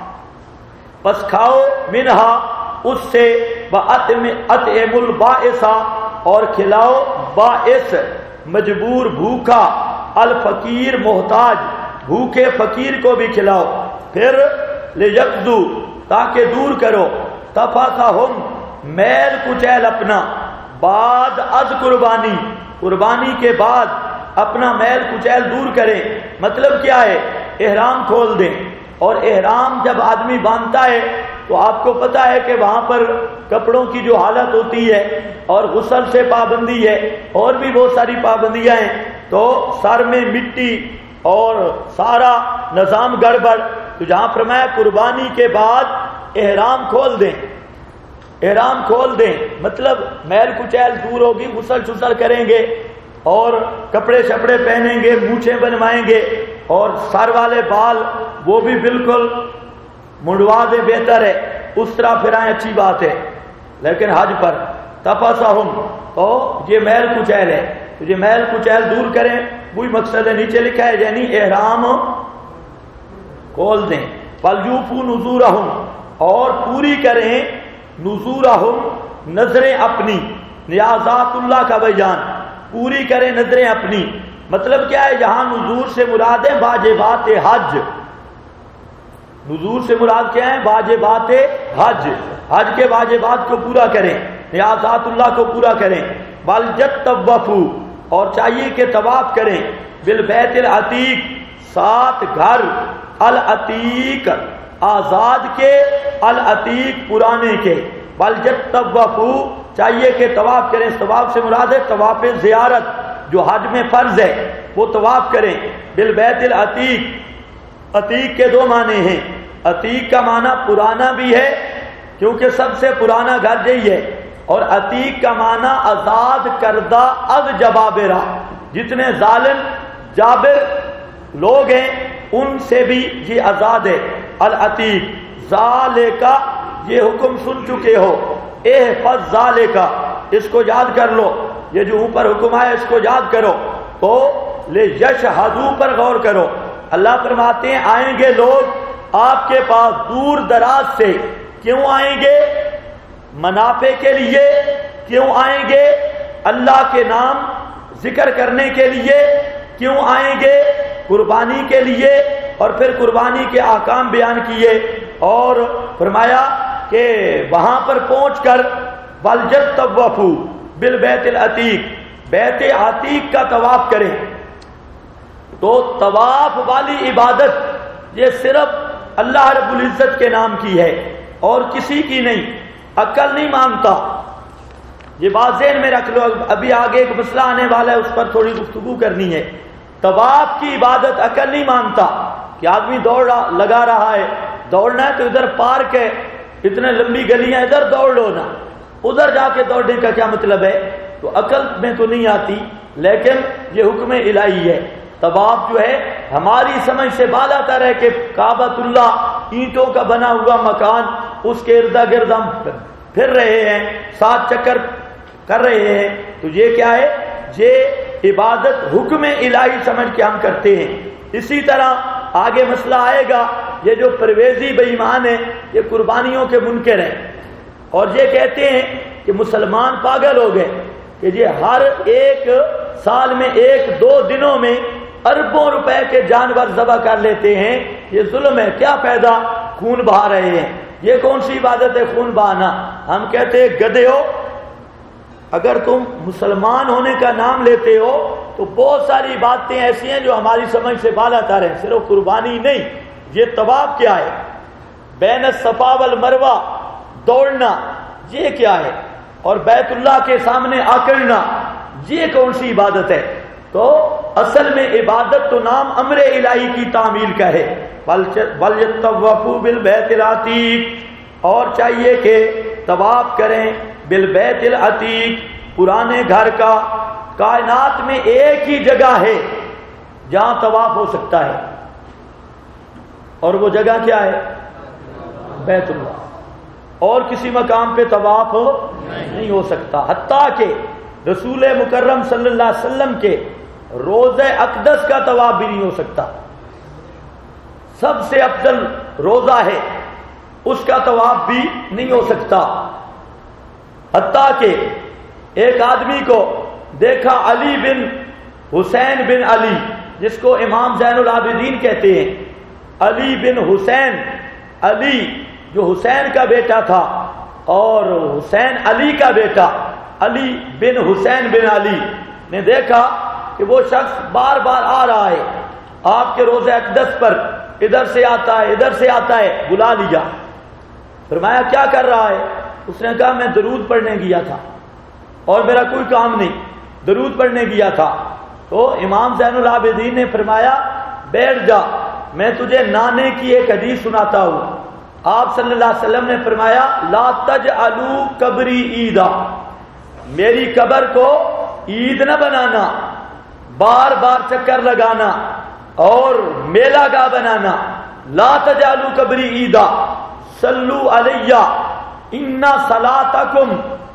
پس کھاؤ، منہا اس سے، اطعموا البائس اور کھلاؤ باعث مجبور بھوکا، الفقیر محتاج بھوکے فقیر کو بھی کھلاؤ، پھر لیقضوا تاکہ دور کرو، تفثہم میل کچیل اپنا، بعد از قربانی، قربانی کے بعد اپنا میل کچیل دور کریں، مطلب کیا ہے، احرام کھول دیں، اور احرام جب آدمی باندھتا ہے تو آپ کو پتا ہے کہ وہاں پر کپڑوں کی جو حالت ہوتی ہے، اور غسل سے پابندی ہے، اور بھی بہت ساری پابندیاں ہیں، تو سر میں مٹی اور سارا نظام گڑبڑ، تو جہاں فرمایا قربانی کے بعد احرام کھول دیں، احرام کھول دیں مطلب میل کچیل دور ہوگی، غسل چسل کریں گے اور کپڑے شپڑے پہنیں گے، مونچھیں بنوائیں گے، اور سر والے بال وہ بھی بالکل منڈوا دیں، بہتر ہے، اس طرح پھرائیں، اچھی بات ہے، لیکن حج پر تفثہم تو یہ میل کچیل ہے، تو یہ میل کچیل دور کریں، وہی مقصد ہے، نیچے لکھا ہے یعنی احرام کھول دیں، فَلْيُوفُوا نُذُورَهُمْ اور پوری کریں، نذورہم نظریں اپنی، نیازات اللہ کا بیان، پوری کریں نظریں اپنی، مطلب کیا ہے، یہاں نذور سے مراد ہے واجبات حج، نذور سے مراد کیا ہے، واجبات حج، حج کے واجبات کو پورا کریں، نیازات اللہ کو پورا کریں، وَلْيَطَّوَّفُوا اور چاہیے کہ طواف کریں، بالبیت العتیق 7 گھر، العتیق آزاد کے، العتیق پرانے کے، وَلْيَطَّوَّفُوا چاہیے کہ طواف کریں، طواف سے مراد ہے طواف زیارت جو حج میں فرض ہے، وہ طواف کریں، بالبیت العتیق، عتیق کے 2 معنی ہیں، عتیق کا معنی پرانا بھی ہے کیونکہ سب سے پرانا گھر یہی ہے، اور عتیق کا معنی آزاد کردہ از جبابرہ، جتنے ظالم جابر لوگ ہیں ان سے بھی یہ آزاد ہے، العتیق، ذالکا یہ حکم سن چکے ہو، احفظ ذالکا اس کو یاد کر لو، یہ جو اوپر حکم ہے اس کو یاد کرو، تو لیشہدوا پر غور کرو، اللہ فرماتے ہیں آئیں گے لوگ آپ کے پاس دور دراز سے. کیوں آئیں گے؟ منافع کے لیے. کیوں آئیں گے؟ اللہ کے نام ذکر کرنے کے لیے. کیوں آئیں گے؟ قربانی کے لیے. اور پھر قربانی کے احکام بیان کیے اور فرمایا کہ وہاں پر پہنچ کر وَلْيَطَّوَّفُوا بِالْبَيْتِ الْعَتِيقِ، بیت عتیق کا طواف کریں. تو طواف والی عبادت یہ صرف اللہ رب العزت کے نام کی ہے اور کسی کی نہیں. عقل نہیں مانتا. یہ بات ذہن میں رکھ لو. ابھی آگے ایک مسئلہ آنے والا ہے، اس پر تھوڑی گفتگو کرنی ہے. طواف کی عبادت عقل نہیں مانتا کہ آدمی لگا رہا ہے. دوڑنا ہے تو ادھر پارک ہے، اتنے لمبی گلیاں، ادھر دوڑ لو نا. ادھر جا کے دوڑنے کا کیا مطلب ہے؟ تو عقل میں تو نہیں آتی، لیکن یہ حکم الہی ہے. طواف جو ہے ہماری سمجھ سے بالا تر ہے کہ کعبۃ اللہ اینٹوں کا بنا ہوا مکان، اس کے ارد گرد ہم پھر رہے ہیں، 7 چکر کر رہے ہیں. تو یہ کیا ہے؟ یہ عبادت حکم الہی سمجھ کے ہم کرتے ہیں. اسی طرح آگے مسئلہ آئے گا. یہ جو پرویزی بے ایمان ہیں یہ قربانیوں کے منکر ہیں اور یہ کہتے ہیں کہ مسلمان پاگل ہو گئے کہ یہ ہر ایک سال میں 1-2 دنوں میں اربوں روپے کے جانور ذبح کر لیتے ہیں. یہ ظلم ہے. کیا فائدہ؟ خون بہا رہے ہیں. یہ کون سی عبادت ہے خون بہانا؟ ہم کہتے ہیں گدھے ہو، اگر تم مسلمان ہونے کا نام لیتے ہو تو بہت ساری باتیں ایسی ہیں جو ہماری سمجھ سے بالا تر ہیں. صرف قربانی نہیں. یہ طواف کیا ہے؟ بین الصفا والمروہ دوڑنا، یہ کیا ہے؟ اور بیت اللہ کے سامنے آکڑنا، یہ کون سی عبادت ہے؟ تو اصل میں عبادت تو نام امر الہی کی تعمیل کا ہے. وَلْيَطَّوَّفُوا بِالْبَيْتِ الْعَتِيقِ، اور چاہیے کہ طواف کریں بالبیت العتیق، پرانے گھر کا. کائنات میں ایک ہی جگہ ہے جہاں طواف ہو سکتا ہے اور وہ جگہ کیا ہے؟ بیت اللہ. اور کسی مقام پہ طواف نہیں ہو سکتا. حتیٰ کہ رسول مکرم صلی اللہ علیہ وسلم کے روضہ اقدس کا طواف بھی نہیں ہو سکتا. سب سے افضل روضہ ہے، اس کا طواف بھی نہیں ہو سکتا. حتیٰ کہ ایک آدمی کو دیکھا، علی بن حسین بن علی، جس کو امام زین العابدین کہتے ہیں. علی بن حسین، علی جو حسین کا بیٹا تھا اور حسین علی کا بیٹا، علی بن حسین بن علی نے دیکھا کہ وہ شخص بار بار آ رہا ہے آپ کے روضہ اقدس پر، ادھر سے آتا ہے ادھر سے آتا ہے. بلا لیا. فرمایا کیا کر رہا ہے؟ اس نے کہا میں درود پڑھنے گیا تھا اور میرا کوئی کام نہیں، درود پڑھنے گیا تھا. تو امام زین العابدین نے فرمایا بیٹھ جا، میں تجھے نانے کی ایک حدیث سناتا ہوں. آپ صلی اللہ علیہ وسلم نے فرمایا لا تجعلوا قبری عیدا، میری قبر کو عید نہ بنانا، بار بار چکر لگانا اور میلہ گاہ بنانا. لا تجعلوا قبری عیدا صلوا علیہ ان صلاتکم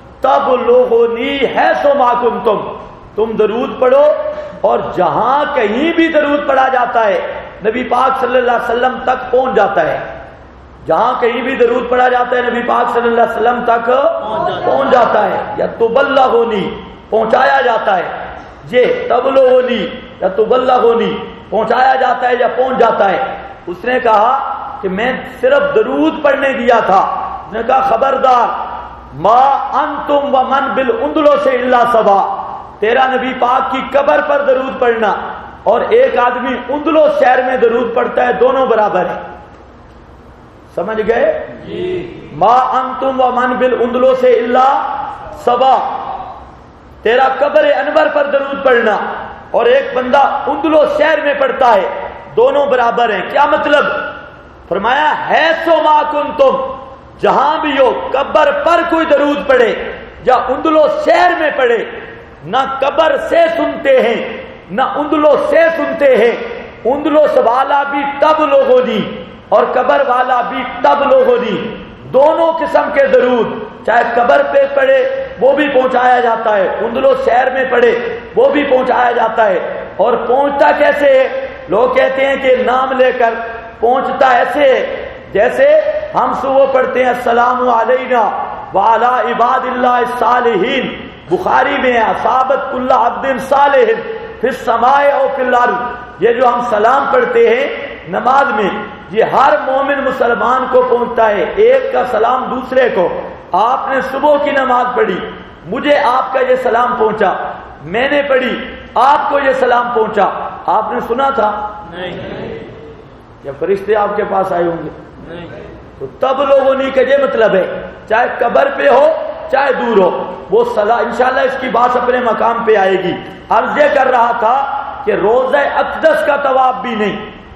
تبلغنی حیث ما کنتم. تم درود پڑھو، اور جہاں کہیں بھی درود پڑھا جاتا ہے نبی پاک صلی اللہ علیہ وسلم تک پہنچ جاتا ہے. جہاں کہیں بھی درود پڑھا جاتا ہے نبی پاک صلی اللہ علیہ وسلم تک پہنچ جاتا ہے، یا تبلغنی پہنچایا جاتا ہے. یہ تبلغنی یا تبلغنی پہنچایا جاتا ہے یا پہنچ جاتا ہے. اس نے کہا کہ میں صرف درود پڑھنے گیا تھا. اس نے کہا خبردار، ما انتم ومن بالاندلس الا سوا، تیرا نبی پاک کی قبر پر درود پڑھنا اور ایک آدمی اندلس شہر میں درود پڑھتا ہے، دونوں برابر ہیں. سمجھ گئے؟ ما انتم ومن بالاندلس الا سوا، تیرا قبر انور پر درود پڑھنا اور ایک بندہ اندلس شہر میں پڑھتا ہے، دونوں برابر ہیں. کیا مطلب؟ فرمایا حیث ما کنتم، جہاں بھی ہو قبر پر کوئی درود پڑھے یا اندلس شہر میں پڑھے، نہ قبر سے سنتے ہیں نہ اندلس سے سنتے ہیں. اندلس والا بھی تب لوگونی اور قبر والا بھی تب لوگونی، دونوں قسم کے درود چاہے قبر پہ پڑھے وہ بھی پہنچایا جاتا ہے، اندلس شہر میں پڑھے وہ بھی پہنچایا جاتا ہے. اور پہنچتا کیسے ہے؟ لوگ کہتے ہیں کہ نام لے کر پہنچتا ایسے جیسے ہم صبح پڑھتے ہیں السلام علینا وعلی عباد اللہ الصالحین، بخاری میں ہے اصابت کل عبد صالح فی السماء او فی الارض، یہ جو ہم سلام پڑھتے ہیں نماز میں یہ ہر مومن مسلمان کو پہنچتا ہے، ایک کا سلام دوسرے کو۔ آپ نے صبح کی نماز پڑھی، مجھے آپ کا یہ سلام پہنچا، میں نے پڑھی آپ کو یہ سلام پہنچا، آپ نے سنا تھا؟ نہیں۔ یا فرشتے آپ کے پاس آئے ہوں گے؟ نہیں۔ تو تب لوگوں نے کہ یہ مطلب ہے چاہے قبر پہ ہو چاہے دور ہو وہ سلام، انشاءاللہ اس کی بات اپنے مقام پہ آئے گی۔ عرض یہ کر رہا تھا کہ روضہ اقدس کا طواف بھی نہیں،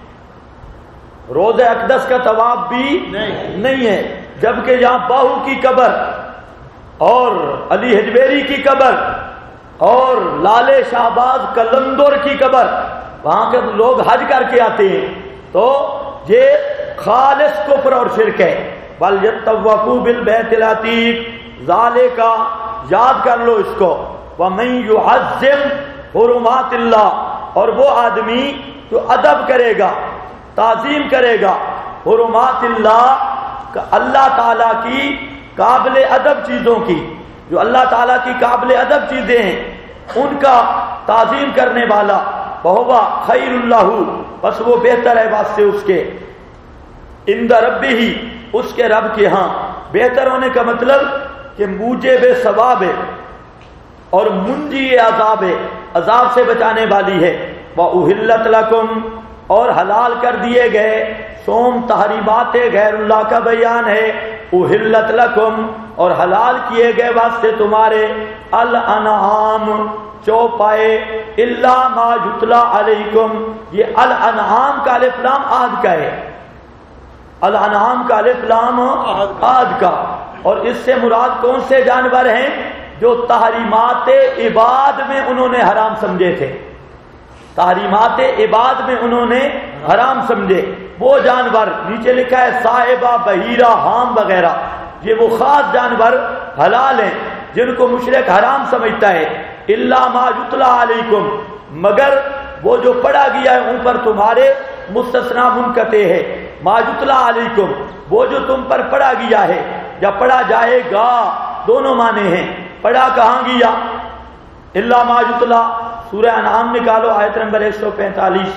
روضہ اقدس کا طواف بھی نہیں ہے، جبکہ یہاں باہو کی قبر اور علی حجویری کی قبر اور لالے شہباز قلندر کی قبر، وہاں کے لوگ حج کر کے آتے ہیں، تو یہ خالص کفر اور شرک ہے۔ وَلْيَطَّوَّفُوا بِالْبَيْتِ الْعَتِيقِ، ذالک یاد کر لو اس کو، وَمَن يُعَظِّمْ حُرُمَاتِ اللَّهِ، اور وہ آدمی جو ادب کرے گا تعظیم کرے گا حرمات اللہ، اللہ تعالیٰ کی قابل ادب چیزوں کی، جو اللہ تعالیٰ کی قابل ادب چیزیں ہیں ان کا تعظیم کرنے والا، بہوا خیر اللہ، بس وہ بہتر ہے واسطے اس کے، عند ربہ، اس کے رب کے ہاں۔ بہتر ہونے کا مطلب کہ موجب ثواب ہے اور منجی عذاب ہے، عذاب سے بچانے والی ہے۔ وَأُحِلَّتْ لَكُمْ، اور حلال کر دیے گئے، صوم تحریمات غیر اللہ کا بیان ہے۔ احلت لکم، اور حلال کیے گئے واسطے تمہارے، الانعام چوپائے، الا ما یتلا علیکم، یہ الانعام کا الف لام عہد کا ہے، الانعام کا الف لام عہد کا، اور اس سے مراد کون سے جانور ہیں جو تحریمات عباد میں انہوں نے حرام سمجھے تھے، تحریمات عباد میں انہوں نے حرام سمجھے وہ جانور، نیچے لکھا ہے صاحبہ، بحیرہ، حام وغیرہ، یہ وہ خاص جانور حلال ہیں جن کو مشرک حرام سمجھتا ہے۔ الا ما یتلا علیکم، مگر وہ جو پڑھا گیا ہے ان پر تمہارے، مستثنا منقطع ہے، ما یتلا علیکم، وہ جو تم پر پڑھا گیا ہے یا پڑھا جائے گا، دونوں معنی ہیں، پڑھا کہاں گیا؟ الا ما یتلا، سورہ انعام نکالو آیت نمبر 145۔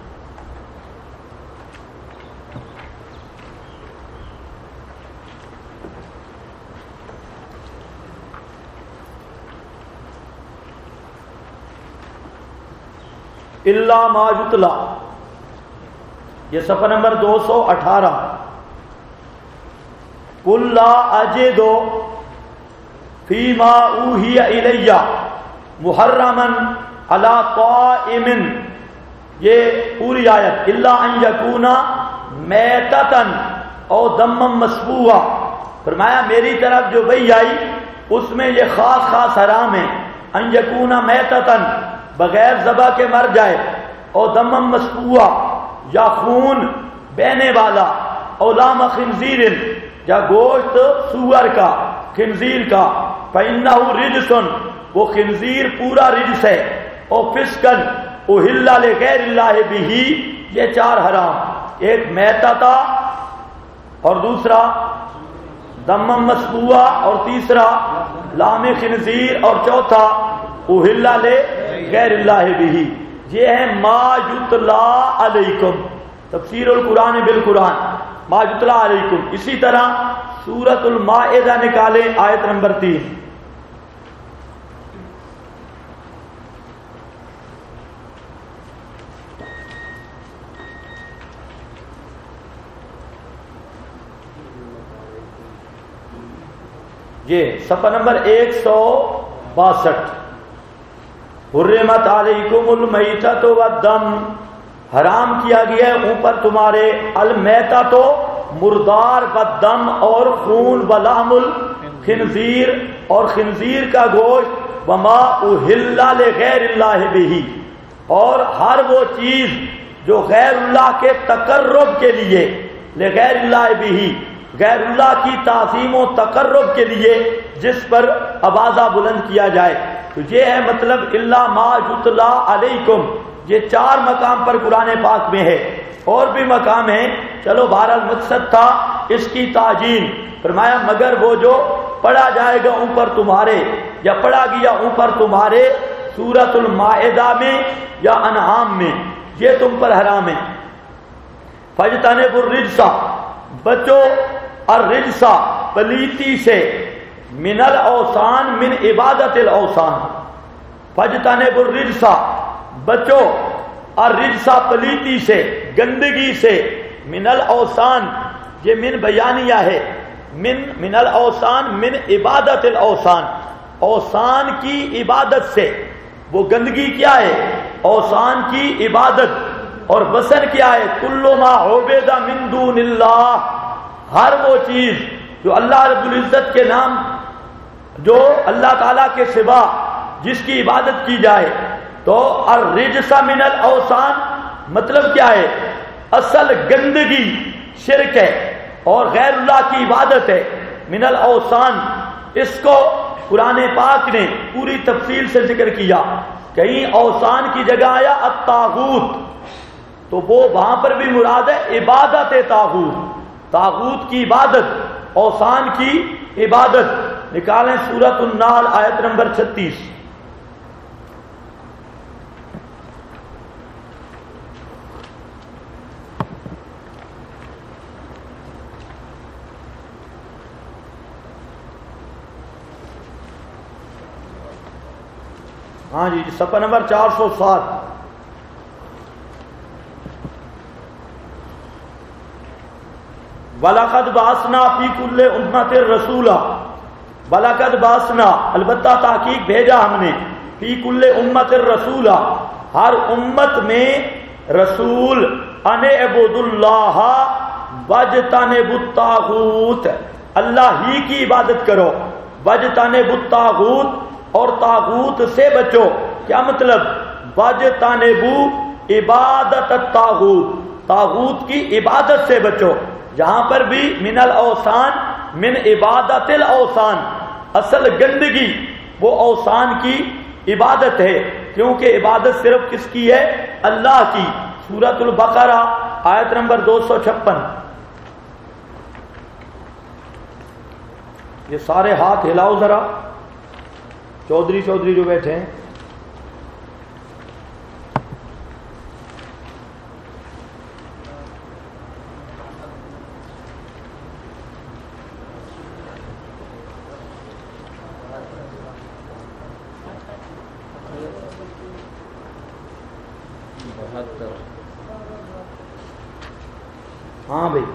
الا ما یتلا، یہ صفحہ نمبر 218۔ قل لا اجد فیما اوحی الی محرما علی طائم، یہ پوری آیت، الا ان یکون میتۃ او دما مسفوحا، فرمایا میری طرف جو وحی آئی اس میں یہ خاص خاص حرام ہے، ان یکون میتۃ، بغیر ذبح کے مر جائے، او دما مسفوحا، یا خون بہنے والا، او لام خنزیر، یا گوشت سور کا، خنزیر کا، فإنہ رجس، وہ خنزیر پورا رجس ہے، او فسقن احل لغیر اللہ بہ، یہ چار حرام، ایک میتۃ اور دوسرا دم مسفوحا اور تیسرا لام خنزیر اور چوتھا احل لغیر اللہ بہ، یہ ہے ما یتلا علیکم، تفسیر القرآن بالقرآن، ما یتلا علیکم۔ اسی طرح سورۃ المائدہ نکالیں آیت نمبر 3۔ یہ صفحہ نمبر 162۔ حرمت علیکم المیتۃ والدم، حرام کیا گیا ہے اوپر تمہارے، المیتۃ مردار، والدم اور خون، ولحم الخنزیر اور خنزیر کا گوشت، وما احل لغیر اللہ بہ، اور ہر وہ چیز جو غیر اللہ کے تقرب کے لیے، لغیر اللہ بہ، غیر اللہ کی تعظیم و تقرب کے لیے جس پر آوازہ بلند کیا جائے، تو یہ ہے مطلب الا ما یتلا علیکم، یہ 4 مقام پر قرآن پاک میں ہے، اور بھی مقام ہیں، چلو بہرحال مقصد تھا اس کی تعجیل۔ فرمایا مگر وہ جو پڑھا جائے گا اوپر تمہارے، یا پڑھا گیا اوپر تمہارے سورۃ المائدہ میں یا انعام میں، یہ تم پر حرام ہے۔ فاجتنبوا الرجس، بچو الرجس پلیتی سے، من الاوثان من عبادت الاوثان۔ فاجتنبوا الرجس، بچو الرجس پلیتی سے، گندگی سے، من الاوثان، یہ من بیانیہ ہے، من الاوثان من عبادت الاوثان، اوثان کی عبادت سے۔ وہ گندگی کیا ہے؟ اوثان کی عبادت۔ اور وثن کیا ہے؟ کل ما عبد من دون اللہ، ہر وہ چیز جو اللہ رب العزت کے نام، جو اللہ تعالیٰ کے سوا جس کی عبادت کی جائے۔ تو الرجس من الاوثان مطلب کیا ہے؟ اصل گندگی شرک ہے اور غیر اللہ کی عبادت ہے، من الاوثان۔ اس کو قرآن پاک نے پوری تفصیل سے ذکر کیا، کہیں اوثان کی جگہ آیا الطاغوت، تو وہ وہاں پر بھی مراد ہے عبادت طاغوت، طاغوت کی عبادت، اوثان کی عبادت۔ نکالیں سورۃ النحل آیت نمبر 36۔ ہاں جی، صفحہ نمبر 407۔ وَلَقَدْ بَعَثْنَا فِي كُلِّ أُمَّةٍ رَسُولًا، وَلَقَدْ بَعَثْنَا البتہ تحقیق بھیجا ہم نے، فی کل امت رسولا، ہر امت میں رسول، ان اعبدوا اللہ واجتنبوا الطاغوت، اللہ ہی کی عبادت کرو، واجتنبوا الطاغوت، اور طاغوت سے بچو۔ کیا مطلب؟ واجتنبوا عبادت الطاغوت، طاغوت کی عبادت سے بچو۔ جہاں پر بھی من الاوثان من عبادت الاوثان، اصل گندگی وہ اوثان کی عبادت ہے، کیونکہ عبادت صرف کس کی ہے؟ اللہ کی۔ سورۃ البقرہ آیت نمبر 256۔ یہ سارے ہاتھ ہلاؤ ذرا، چودھری جو بیٹھے ہیں۔ ہاں بھائی،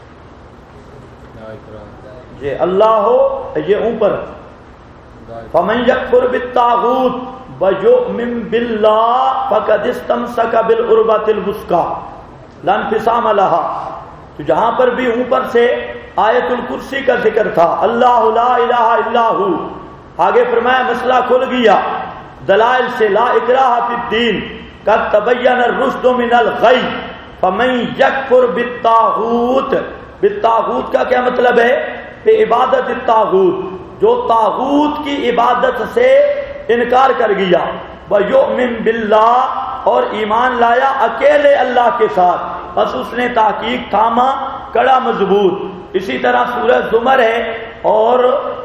یہ اللہ ہو، یہ اوپر فَمَن يَكْفُرْ بِالطَّاغُوتِ وَيُؤْمِن بِاللَّهِ فَقَدِ اسْتَمْسَكَ بِالْعُرْوَةِ الْوُثْقَىٰ لَا انفصام لَهَا۔ تو جہاں پر بھی اوپر سے آیت الکرسی کا ذکر تھا، اللہ لا الہ الا ہو، آگے فرمایا مسئلہ کھل گیا دلائل سے، لا اکراہ فی الدین قد تبین الرشد من الغی فمن یکفر بالطاغوت۔ بالطاغوت کا کیا مطلب ہے؟ کہ عبادت الطاغوت، جو طاغوت کی عبادت سے انکار کر گیا، وَيُؤْمِن بِاللَّهِ، اور ایمان لایا اکیلے اللہ کے ساتھ، بس اس نے تحقیق تھاما کڑا مضبوط۔ اسی طرح سورہ زمر ہے، اور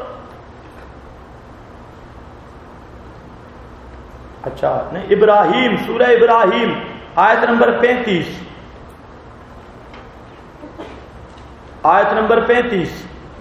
اچھا نہیں، ابراہیم، سورہ ابراہیم آیت نمبر 35، آیت نمبر 35۔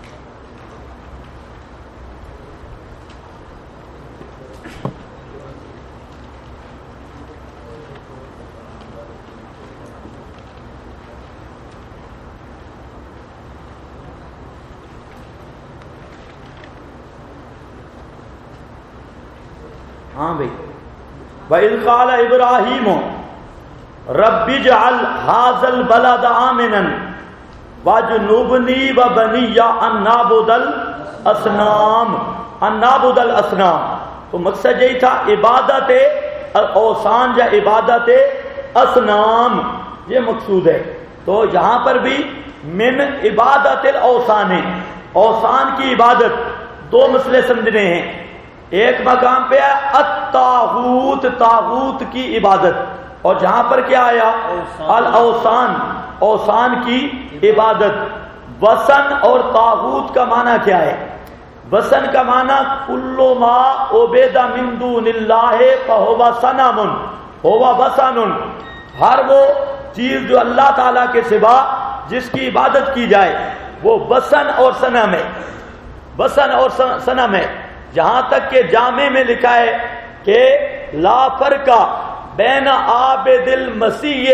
ہاں بھائی، وَإِذْ قَالَ إِبْرَاهِيمُ رَبِّ اجْعَلْ هَٰذَا الْبَلَدَ آمِنًا وَاجْنُبْنِي وَبَنِيَّ أَن نَّعْبُدَ الْأَصْنَامَ، أَن نَّعْبُدَ الْأَصْنَامَ۔ تو مقصد یہی تھا، عبادت اوثان یا عبادت اصنام، یہ مقصود ہے۔ تو یہاں پر بھی من عبادت الاوثان، اوثان کی عبادت، دو مسئلے سمجھنے ہیں۔ ایک مقام پہ ہے الطاغوت، طاغوت کی عبادت، اور جہاں پر کیا آیا الاوثان، اوثان کی عبادت. وثن اور طاغوت کا معنی کیا ہے؟ وثن کا معنی کل ما عبد من دون اللہ فہو صنم ہوا وثن، ہر وہ چیز جو اللہ تعالیٰ کے سوا جس کی عبادت کی جائے وہ وثن اور صنم ہے. وثن اور صنم ہے. جہاں تک کہ جامع میں لکھا ہے کہ لا فرق بین عابد المسیح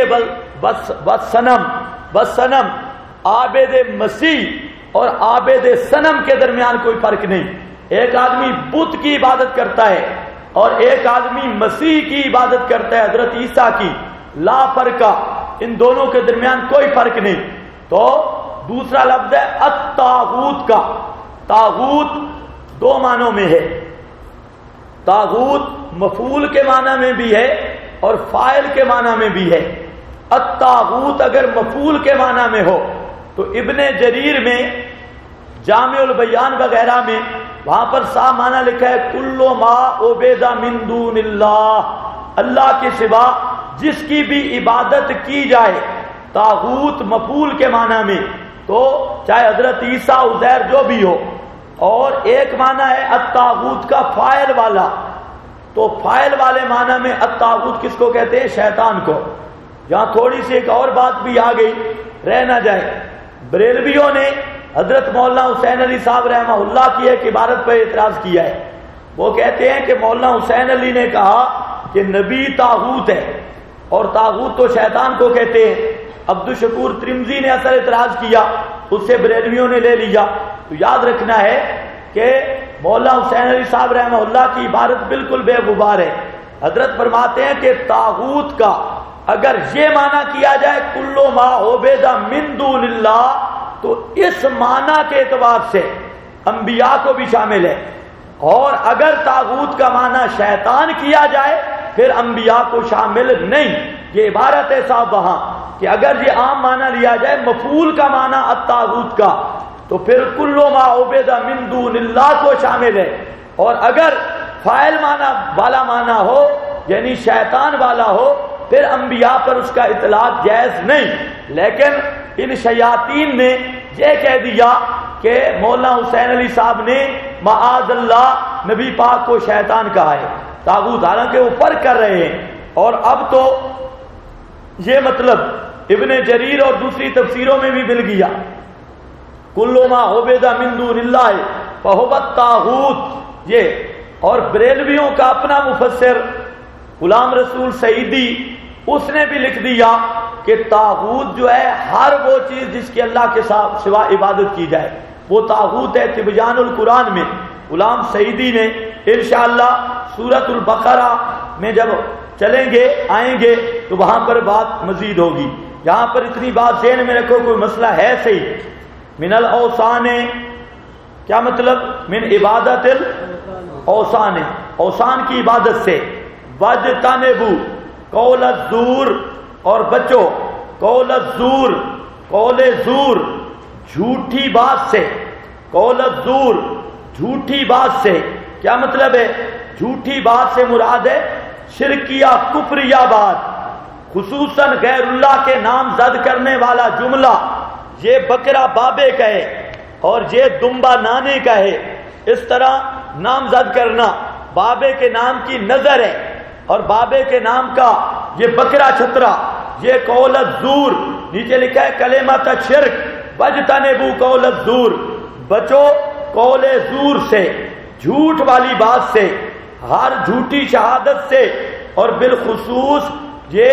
والصنم، عابد مسیح اور عابد صنم کے درمیان کوئی فرق نہیں. ایک آدمی بت کی عبادت کرتا ہے اور ایک آدمی مسیح کی عبادت کرتا ہے، حضرت عیسیٰ کی. لا فرق، ان دونوں کے درمیان کوئی فرق نہیں. تو دوسرا لفظ ہے الطاغوت کا. طاغوت دو معنوں میں ہے. طاغوت مفعول کے معنی میں بھی ہے اور فاعل کے معنی میں بھی ہے. الطاغوت اگر مفعول کے معنی میں ہو تو ابن جریر میں جامع البیان وغیرہ میں وہاں پر صاف معنی لکھا ہے کل ما عبد من دون اللہ، اللہ کے سوا جس کی بھی عبادت کی جائے. طاغوت مفعول کے معنی میں تو چاہے حضرت عیسیٰ عزیر جو بھی ہو. اور ایک معنی ہے الطاغوت کا فاعل والا. تو فاعل والے معنی میں الطاغوت کس کو کہتے ہیں؟ شیطان کو. یہاں تھوڑی سی ایک اور بات بھی آ گئی، رہ نہ جائے. بریلویوں نے حضرت مولانا حسین علی صاحب رحمہ اللہ کی ایک عبارت پر اعتراض کیا ہے. وہ کہتے ہیں کہ مولانا حسین علی نے کہا کہ نبی طاغوت ہے اور طاغوت تو شیطان کو کہتے ہیں. عبد الشکور ترمذی نے اثر اعتراض کیا، اس سے بریلویوں نے لے لیا. تو یاد رکھنا ہے کہ مولانا حسین علی صاحب رحمہ اللہ کی عبارت بالکل بے غبار ہے. حضرت فرماتے ہیں کہ طاغوت کا اگر یہ معنی کیا جائے کل ما عبد من دون اللہ تو اس معنی کے اعتبار سے انبیاء کو بھی شامل ہے. اور اگر طاغوت کا معنی شیطان کیا جائے پھر انبیاء کو شامل نہیں. یہ عبارت ہے صاحب وہاں کہ اگر یہ عام معنی لیا جائے مفعول کا معنی الطاغوت کا تو پھر کل ما عبد من دون اللہ کو شامل ہے. اور اگر فاعل معنی والا معنی ہو یعنی شیطان والا ہو پھر انبیاء پر اس کا اطلاق جائز نہیں. لیکن ان شیاطین نے یہ کہہ دیا کہ مولانا حسین علی صاحب نے معاذ اللہ نبی پاک کو شیطان کہا ہے طاغوت، حالانکہ وہ فرق کر رہے ہیں. اور اب تو یہ مطلب ابن جریر اور دوسری تفسیروں میں بھی مل گیا کل ما عبد من دون اللہ فہو الطاغوت. یہ اور بریلویوں کا اپنا مفسر غلام رسول سعیدی اس نے بھی لکھ دیا کہ طاغوت جو ہے ہر وہ چیز جس کی اللہ کے سوا عبادت کی جائے وہ طاغوت ہے. تبیان القرآن میں غلام سعیدی نے انشاءاللہ سورۃ البقرہ میں جب چلیں گے آئیں گے تو وہاں پر بات مزید ہوگی. یہاں پر اتنی بات ذہن میں رکھو، کوئی مسئلہ ہے صحیح. من الاوثان کیا مطلب؟ من عبادت الاوثان، اوثان کی عبادت سے. وجتنبوا قول الزور، اور بچو قول الزور، قول زور جھوٹی بات سے. قول الزور جھوٹی بات سے کیا مطلب ہے؟ جھوٹی بات سے مراد ہے شرکیہ کفریہ بات، خصوصاً غیر اللہ کے نام زد کرنے والا جملہ. یہ بکرا بابے کا ہے اور یہ دمبا نانے کا ہے. اس طرح نام زد کرنا بابے کے نام کی نظر ہے اور بابے کے نام کا یہ بکرا چھترا، یہ قول الزور. نیچے لکھا ہے کلمۃ الشرک وجتنبوا قول الزور، بچو قول زور سے، جھوٹ والی بات سے، ہر جھوٹی شہادت سے. اور بالخصوص یہ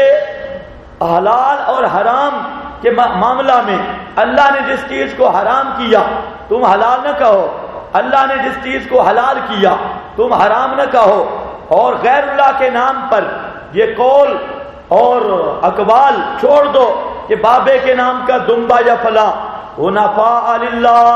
حلال اور حرام کے معاملہ میں اللہ نے جس چیز کو حرام کیا تم حلال نہ کہو، اللہ نے جس چیز کو حلال کیا تم حرام نہ کہو. اور غیر اللہ کے نام پر یہ قول اور اقوال چھوڑ دو کہ بابے کے نام کا دمبا یا فلاں. حنفاء للہ،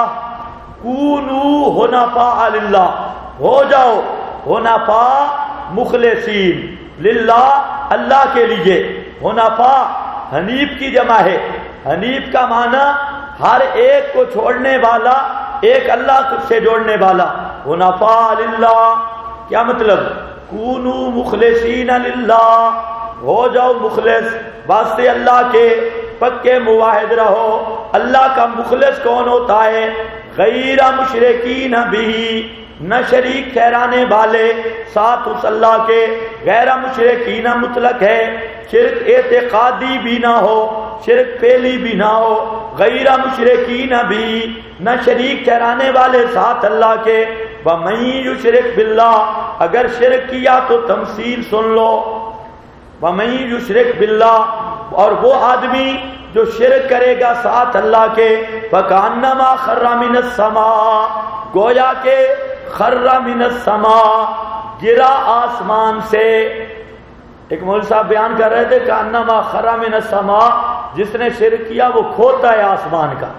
کونو حنفاء للہ، ہو جاؤ حنفاء مخلصین للہ، اللہ کے لیے. حنفاء حنیف کی جمع ہے. حنیف کا معنی ہر ایک کو چھوڑنے والا، ایک اللہ سے جوڑنے والا. حنفاء للہ کیا مطلب؟ کونو مخلصین للہ، ہو جاؤ مخلص، واسطے اللہ کے پکے مواحد رہو۔ اللہ کا مخلص کون ہوتا ہے؟ غیر مشرکین بھی، نہ شریک ٹھہرانے والے ساتھ اس اللہ کے۔ غیر مشرکین مطلق ہے، شرک اعتقادی بھی نہ ہو، شرک پھیلی بھی نہ ہو۔ غیر مشرکین بھی، نہ شریک ٹھہرانے والے ساتھ اللہ کے۔ وَمَن یشرک باللہ، اگر شرک کیا تو تمثیل سن لو۔ وَمَن یشرک باللہ، اور وہ آدمی جو شرک کرے گا ساتھ اللہ کے، فَكَأَنَّمَا خَرَّ مِنَ السَّمَاءِ، گویا کہ خَرَّ مِنَ السَّمَاءِ، گرا آسمان سے۔ ایک مولوی صاحب بیان کر رہے تھے کَأَنَّمَا خَرَّ مِنَ السَّمَاءِ، جس نے شرک کیا وہ کھوتا ہے آسمان کا۔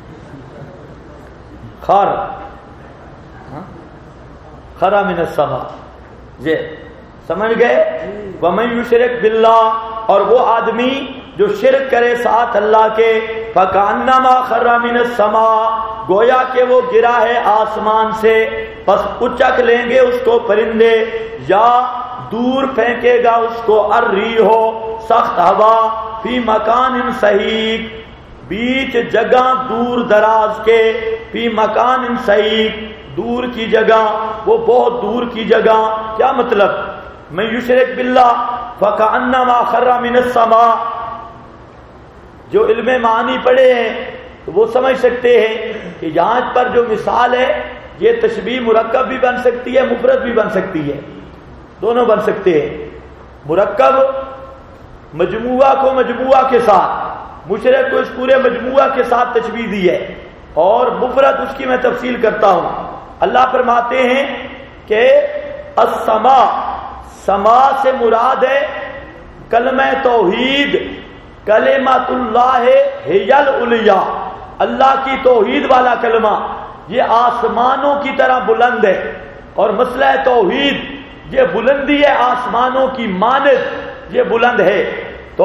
خَرَّ مِنَ السَّمَاءِ، یہ سمجھ گئے؟ وَمَن یشرک باللہ، اور وہ آدمی جو شرک کرے ساتھ اللہ کے، فَكَأَنَّمَا خَرَّ مِنَ السَّمَاءِ، گویا کہ وہ گرا ہے آسمان سے۔ پس اچک لیں گے اس کو پرندے، یا دور پھینکے گا اس کو الریح، سخت ہوا، فی مکان صحیح، بیچ جگہ دور دراز کے، فی مکان صحیح، دور کی جگہ، وہ بہت دور کی جگہ۔ کیا مطلب؟ من یشرک باللہ فکأنما خر من السماء، جو علم معانی پڑھے ہیں تو وہ سمجھ سکتے ہیں کہ یہاں پر جو مثال ہے یہ تشبیہ مرکب بھی بن سکتی ہے، مفرد بھی بن سکتی ہے، دونوں بن سکتے ہیں۔ مرکب مجموعہ کو مجموعہ کے ساتھ، مشرک کو اس پورے مجموعہ کے ساتھ تشبیہ دی ہے، اور مفرد اس کی میں تفصیل کرتا ہوں۔ اللہ فرماتے ہیں کہ السماء، سما سے مراد ہے کلمہ توحید، کلمۃ اللہ ہی العلیٰ، اللہ کی توحید والا کلمہ، یہ آسمانوں کی طرح بلند ہے، اور مسئلہ توحید یہ بلندی ہے آسمانوں کی مانند، یہ بلند ہے۔ تو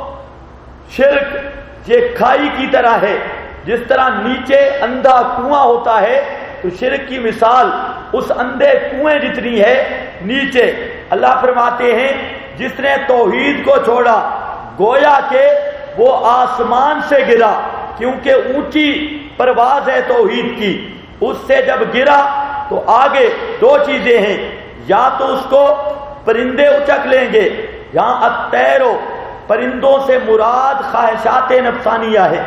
شرک یہ کھائی کی طرح ہے، جس طرح نیچے اندھا کنواں ہوتا ہے تو شرک کی مثال اس اندھے کنویں جتنی ہے نیچے۔ اللہ فرماتے ہیں جس نے توحید کو چھوڑا گویا کہ وہ آسمان سے گرا، کیونکہ اونچی پرواز ہے توحید کی، اس سے جب گرا تو آگے دو چیزیں ہیں، یا تو اس کو پرندے اچک لیں گے، یہاں الطیرو، پرندوں سے مراد خواہشات نفسانیہ ہے،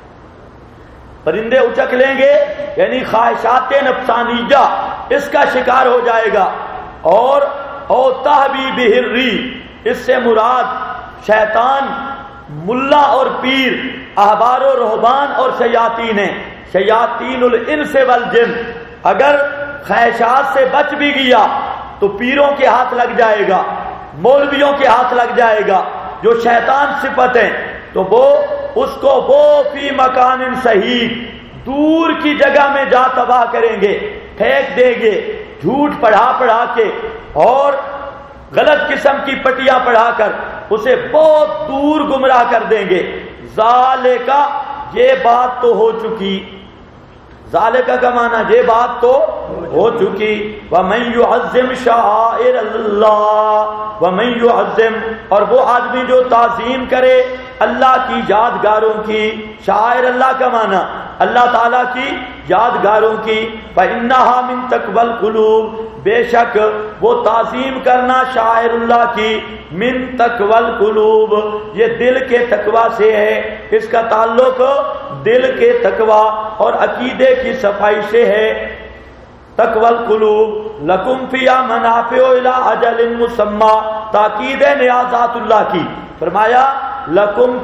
پرندے اچک لیں گے یعنی خواہشات نفسانیہ، اس کا شکار ہو جائے گا۔ اور او تہوی بہ الریح، اس سے مراد شیطان، ملا اور پیر، احبار و رہبان اور شیاطین ہیں، شیاطین الانس والجن۔ اگر خواہشات سے بچ بھی گیا تو پیروں کے ہاتھ لگ جائے گا، مولویوں کے ہاتھ لگ جائے گا، جو شیطان صفت ہیں، تو وہ اس کو وہ فی مکان صحیح، دور کی جگہ میں جا تباہ کریں گے، پھینک دیں گے، جھوٹ پڑھا کے اور غلط قسم کی پٹیاں پڑھا کر اسے بہت دور گمراہ کر دیں گے۔ ذالکا، یہ بات تو ہو چکی، ذالکا کا معنی یہ بات تو ہو چکی۔ وَمَن يُعَظِّمْ شَعَائِرَ اللَّهِ، وَمَن يُعَظِّمْ، اور وہ آدمی جو تعظیم کرے اللہ کی یادگاروں کی، شعائر اللہ کا معنی اللہ تعالیٰ کی یادگاروں کی، فَإِنَّهَا مِن تَقْوَى الْقُلُوبِ، بے شک وہ تعظیم کرنا شاعر اللہ کی، من تقوی القلوب، یہ دل کے تقوی سے ہے، اس کا تعلق دل کے تقوی اور عقیدے کی صفائی سے ہے۔ تقوی القلوب لکم فیہا منافع الی اجل مسمی، تاکید نیازات اللہ کی، فرمایا لکم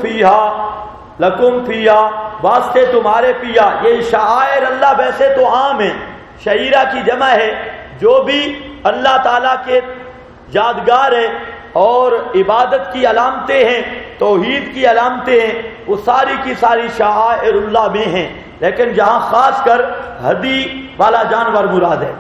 فیہا، واسطے تمہارے پیا، یہ شعائر اللہ ویسے تو عام ہیں، شعیرہ کی جمع ہے، جو بھی اللہ تعالیٰ کے یادگار ہے اور عبادت کی علامتیں ہیں، توحید کی علامتیں ہیں، وہ ساری کی ساری شعائر اللہ میں ہیں، لیکن جہاں خاص کر ہدی والا جانور مراد ہے۔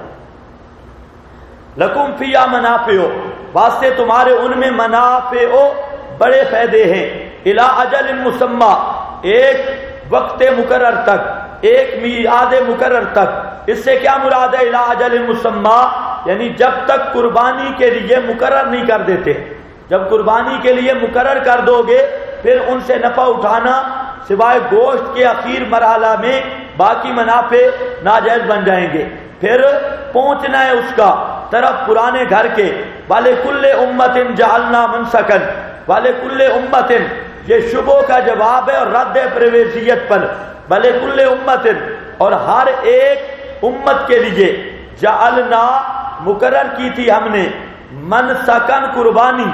لکم فیہا منافع، واسطے تمہارے ان میں منافع بڑے فائدے ہیں، الی اجل مسمی، ایک وقت مقرر تک، ایک میعاد مقرر تک۔ اس سے کیا مراد ہے الی اجل مسمی؟ یعنی جب تک قربانی کے لیے مقرر نہیں کر دیتے، جب قربانی کے لیے مقرر کر دو گے پھر ان سے نفع اٹھانا سوائے گوشت کے اخیر مرحلہ میں باقی منافع ناجائز بن جائیں گے. پھر پہنچنا ہے اس کا طرف پرانے گھر کے. وَلِكُلِّ أُمَّةٍ جَعَلْنَا مَنْسَكًا وَلِكُلِّ أُمَّةٍ یہ شبوں کا جواب ہے اور رد پرویزیت پر. وَلِكُلِّ أُمَّةٍ اور ہر ایک امت کے لیے جعلنا مقرر کی تھی ہم نے منسکن قربانی.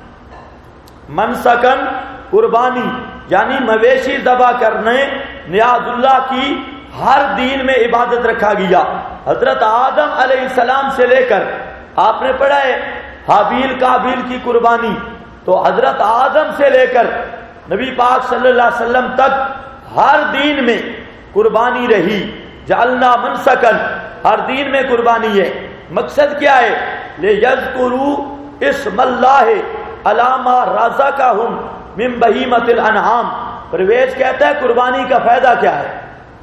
منسکن قربانی یعنی مویشی ذبح کرنے نیاز اللہ کی ہر دین میں عبادت رکھا گیا. حضرت آدم علیہ السلام سے لے کر آپ نے پڑھا ہے حابیل قابیل کی قربانی, تو حضرت آدم سے لے کر نبی پاک صلی اللہ علیہ وسلم تک ہر دین میں قربانی رہی. جعلنا منسکن ہر دین میں قربانی ہے. مقصد کیا ہے؟ لِيَذْكُرُوا اسْمَ اللَّهِ عَلَىٰ مَا رَزَقَهُمْ مِن بَهِیمَةِ الْأَنْعَامِ. پرویز کہتا ہے قربانی کا فائدہ کیا ہے؟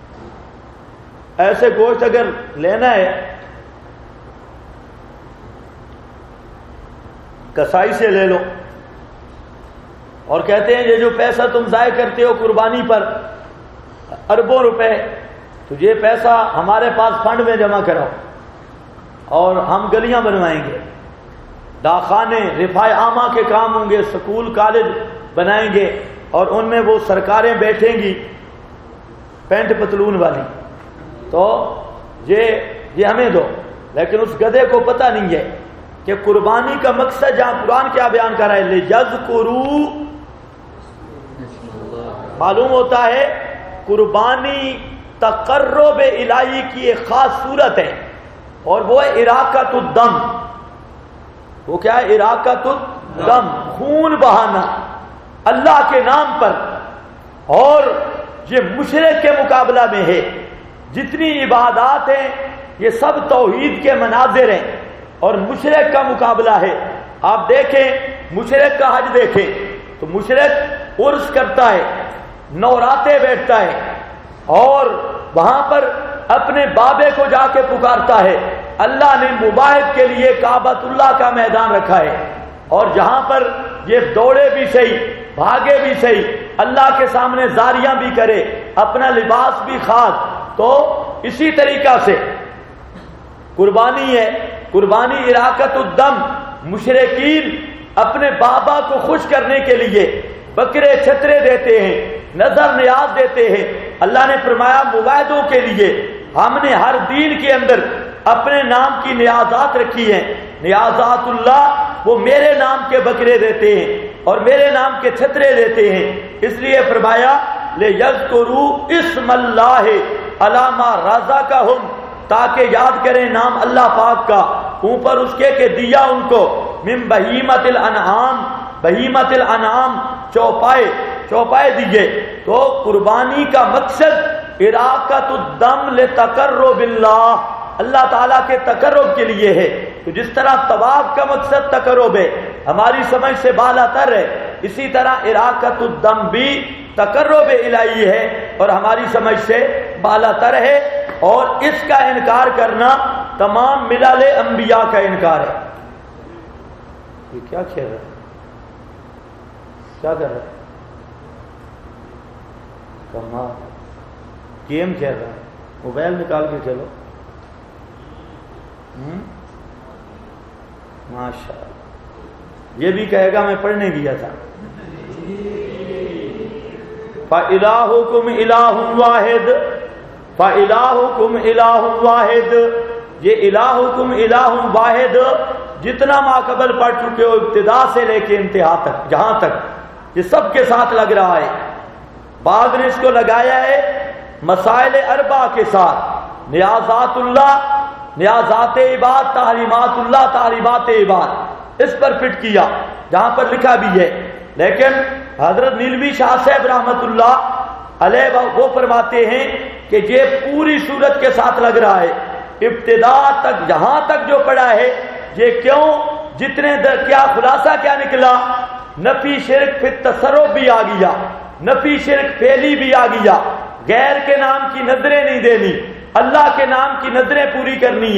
ایسے گوشت اگر لینا ہے کسائی سے لے لو اور کہتے ہیں یہ جو پیسہ تم ضائع کرتے ہو قربانی پر اربوں روپے, تو یہ پیسہ ہمارے پاس فنڈ میں جمع کراؤ اور ہم گلیاں بنوائیں گے, داخانے رفاع عامہ کے کام ہوں گے, سکول کالج بنائیں گے اور ان میں وہ سرکاریں بیٹھیں گی پینٹ پتلون والی, تو یہ ہمیں دو. لیکن اس گدھے کو پتہ نہیں ہے کہ قربانی کا مقصد جہاں قرآن کیا بیان کر رہا ہے لِيَذْكُرُوا, معلوم ہوتا ہے قربانی تقرب الہی کی ایک خاص صورت ہے اور وہ ہے اراقۃ الدم. وہ کیا ہے؟ اراقۃ الدم, خون بہانا اللہ کے نام پر. اور یہ مشرک کے مقابلہ میں ہے. جتنی عبادات ہیں یہ سب توحید کے مناظر ہیں اور مشرک کا مقابلہ ہے. آپ دیکھیں مشرک کا حج دیکھیں تو مشرک عرس کرتا ہے, نوراتے بیٹھتا ہے اور وہاں پر اپنے بابے کو جا کے پکارتا ہے. اللہ نے مباحث کے لیے کعبۃ اللہ کا میدان رکھا ہے اور جہاں پر یہ دوڑے بھی صحیح بھاگے بھی صحیح, اللہ کے سامنے زاریاں بھی کرے, اپنا لباس بھی خاص. تو اسی طریقہ سے قربانی ہے. قربانی اراقۃ الدم. مشرکین اپنے بابا کو خوش کرنے کے لیے بکرے چھترے دیتے ہیں, نظر نیاز دیتے ہیں. اللہ نے فرمایا مواعدوں کے لیے ہم نے ہر دین کے اندر اپنے نام کی نیازات رکھی ہیں. نیازات اللہ وہ میرے نام کے بکرے دیتے ہیں اور میرے نام کے چھترے دیتے ہیں. اس لیے فرمایا لِيَذْكُرُوا اسْمَ اللَّهِ عَلَىٰ مَا رَزَقَهُمْ, تاکہ یاد کریں نام اللہ پاک کا اوپر اس کے کہ دیا ان کو من بہیمت الانعام, بہیمت الانعام چوپائے دیے. تو قربانی کا مقصد اراقۃ الدم لتقرب اللہ, اللہ تعالیٰ کے تقرب کے لیے ہے. تو جس طرح طواف کا مقصد تقرب ہے, ہماری سمجھ سے بالا تر ہے, اسی طرح اراقۃ الدم بھی تقرب الہی ہے اور ہماری سمجھ سے بالا تر ہے. اور اس کا انکار کرنا تمام ملل انبیاء کا انکار ہے. یہ کیا کھیل رہا ہے؟ کیا کر رہا ہے؟ کمال گیم کھیل رہا ہے. موبائل نکال کے کھیلو. ماشاء اللہ. یہ بھی کہے گا میں پڑھنے گیا تھا. فَإِلَٰهُكُمْ إِلَٰهٌ وَاحِدٌ فَإِلَٰهُكُمْ إِلَٰهٌ وَاحِدٌ. یہ الہکم الہ واحد جتنا ماقبل پڑھ چکے ہو ابتدا سے لے کے انتہا تک, جہاں تک یہ سب کے ساتھ لگ رہا ہے. بعد نے اس کو لگایا ہے مسائل اربع کے ساتھ, نیازات اللہ, نیازات عباد, تعلیمات اللہ, تعلیمات عباد, اس پر فٹ کیا جہاں پر لکھا بھی ہے. لیکن حضرت نیلوی شاہ صاحب رحمت اللہ علیہ وہ فرماتے ہیں کہ یہ پوری صورت کے ساتھ لگ رہا ہے ابتدا تک, جہاں تک جو پڑھا ہے. یہ کیوں؟ جتنے کیا خلاصہ کیا نکلا؟ نفی شرک فی تصرف بھی آ گیا, نفی شرک پھیلی بھی آ گیا. غیر کے نام کی نظریں نہیں دینی, اللہ کے نام کی نظریں پوری کرنی ہے.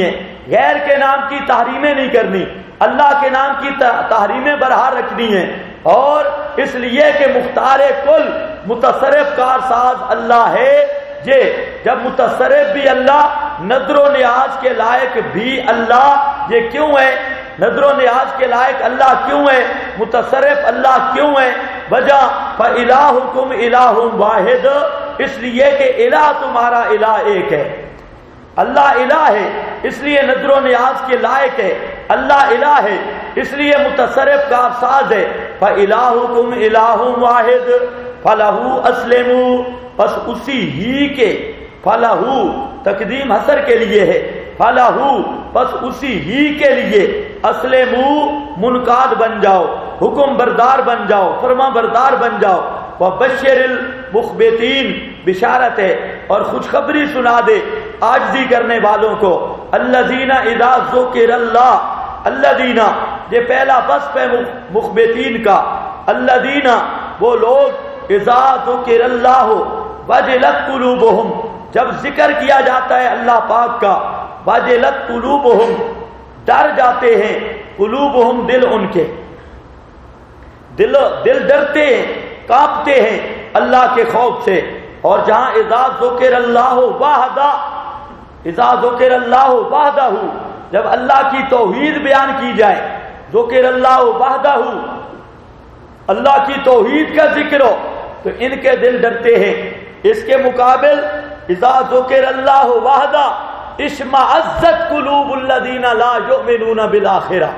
غیر کے نام کی تحریمیں نہیں کرنی، اللہ کے نام کی تحریمیں برحال رکھنی ہیں، اور اس لیے کہ مختار کل متصرف کارساز اللہ ہے۔ یہ جب متصرف بھی اللہ، نظر و نیاز کے لائق بھی اللہ، یہ کیوں ہے؟ نظر و نیاز کے لائق اللہ کیوں ہے؟ متصرف اللہ کیوں ہے؟ وجہ فَإِلَٰهُكُمْ إِلَٰهٌ وَاحِدٌ، اس لیے کہ الہ تمہارا الہ ایک ہے، اللہ الہ ہے اس لیے نظر و نیاز کے لائق ہے، اللہ الہ ہے اس لیے متصرف کارساز ہے۔ فَإِلَٰهُكُمْ إِلَٰهٌ وَاحِدٌ فَلَهُ أَسْلِمُوا، بس اسی ہی کے، فَلَهُ تقدیم حصر کے لیے ہے، فَلَهُ بس اسی ہی کے لیے، أَسْلِمُوا منقاد بن جاؤ، حکم بردار بن جاؤ، فرما بردار بن جاؤ۔ وَبَشِّرِ الْمُخْبِتِينَ، بشارت ہے اور خوشخبری سنا دے عاجزی کرنے والوں کو۔ الَّذِينَ إِذَا ذُكِرَ اللَّهُ، الَّذِينَ یہ پہلا وصف ہے مخبتین کا، الَّذِينَ وہ لوگ، اذا ذکر اللہ وجلت قلوبہم جب ذکر کیا جاتا ہے اللہ پاک کا، وجلت قلوبہم ڈر جاتے ہیں، قلوبہم دل ان کے، دل ڈرتے ہیں، کانپتے ہیں اللہ کے خوف سے۔ اور جہاں اذا ذکر اللہ وحدہ، اذا ذکر اللہ وحدہ جب اللہ کی توحید بیان کی جائے، ذکر اللہ وحدہ اللہ کی توحید کا ذکر ہو تو ان کے دل ڈرتے ہیں۔ اس کے مقابل اذا ذکر اللہ وحدہ اشمئزت قلوب الذین لا یؤمنون بالآخرہ،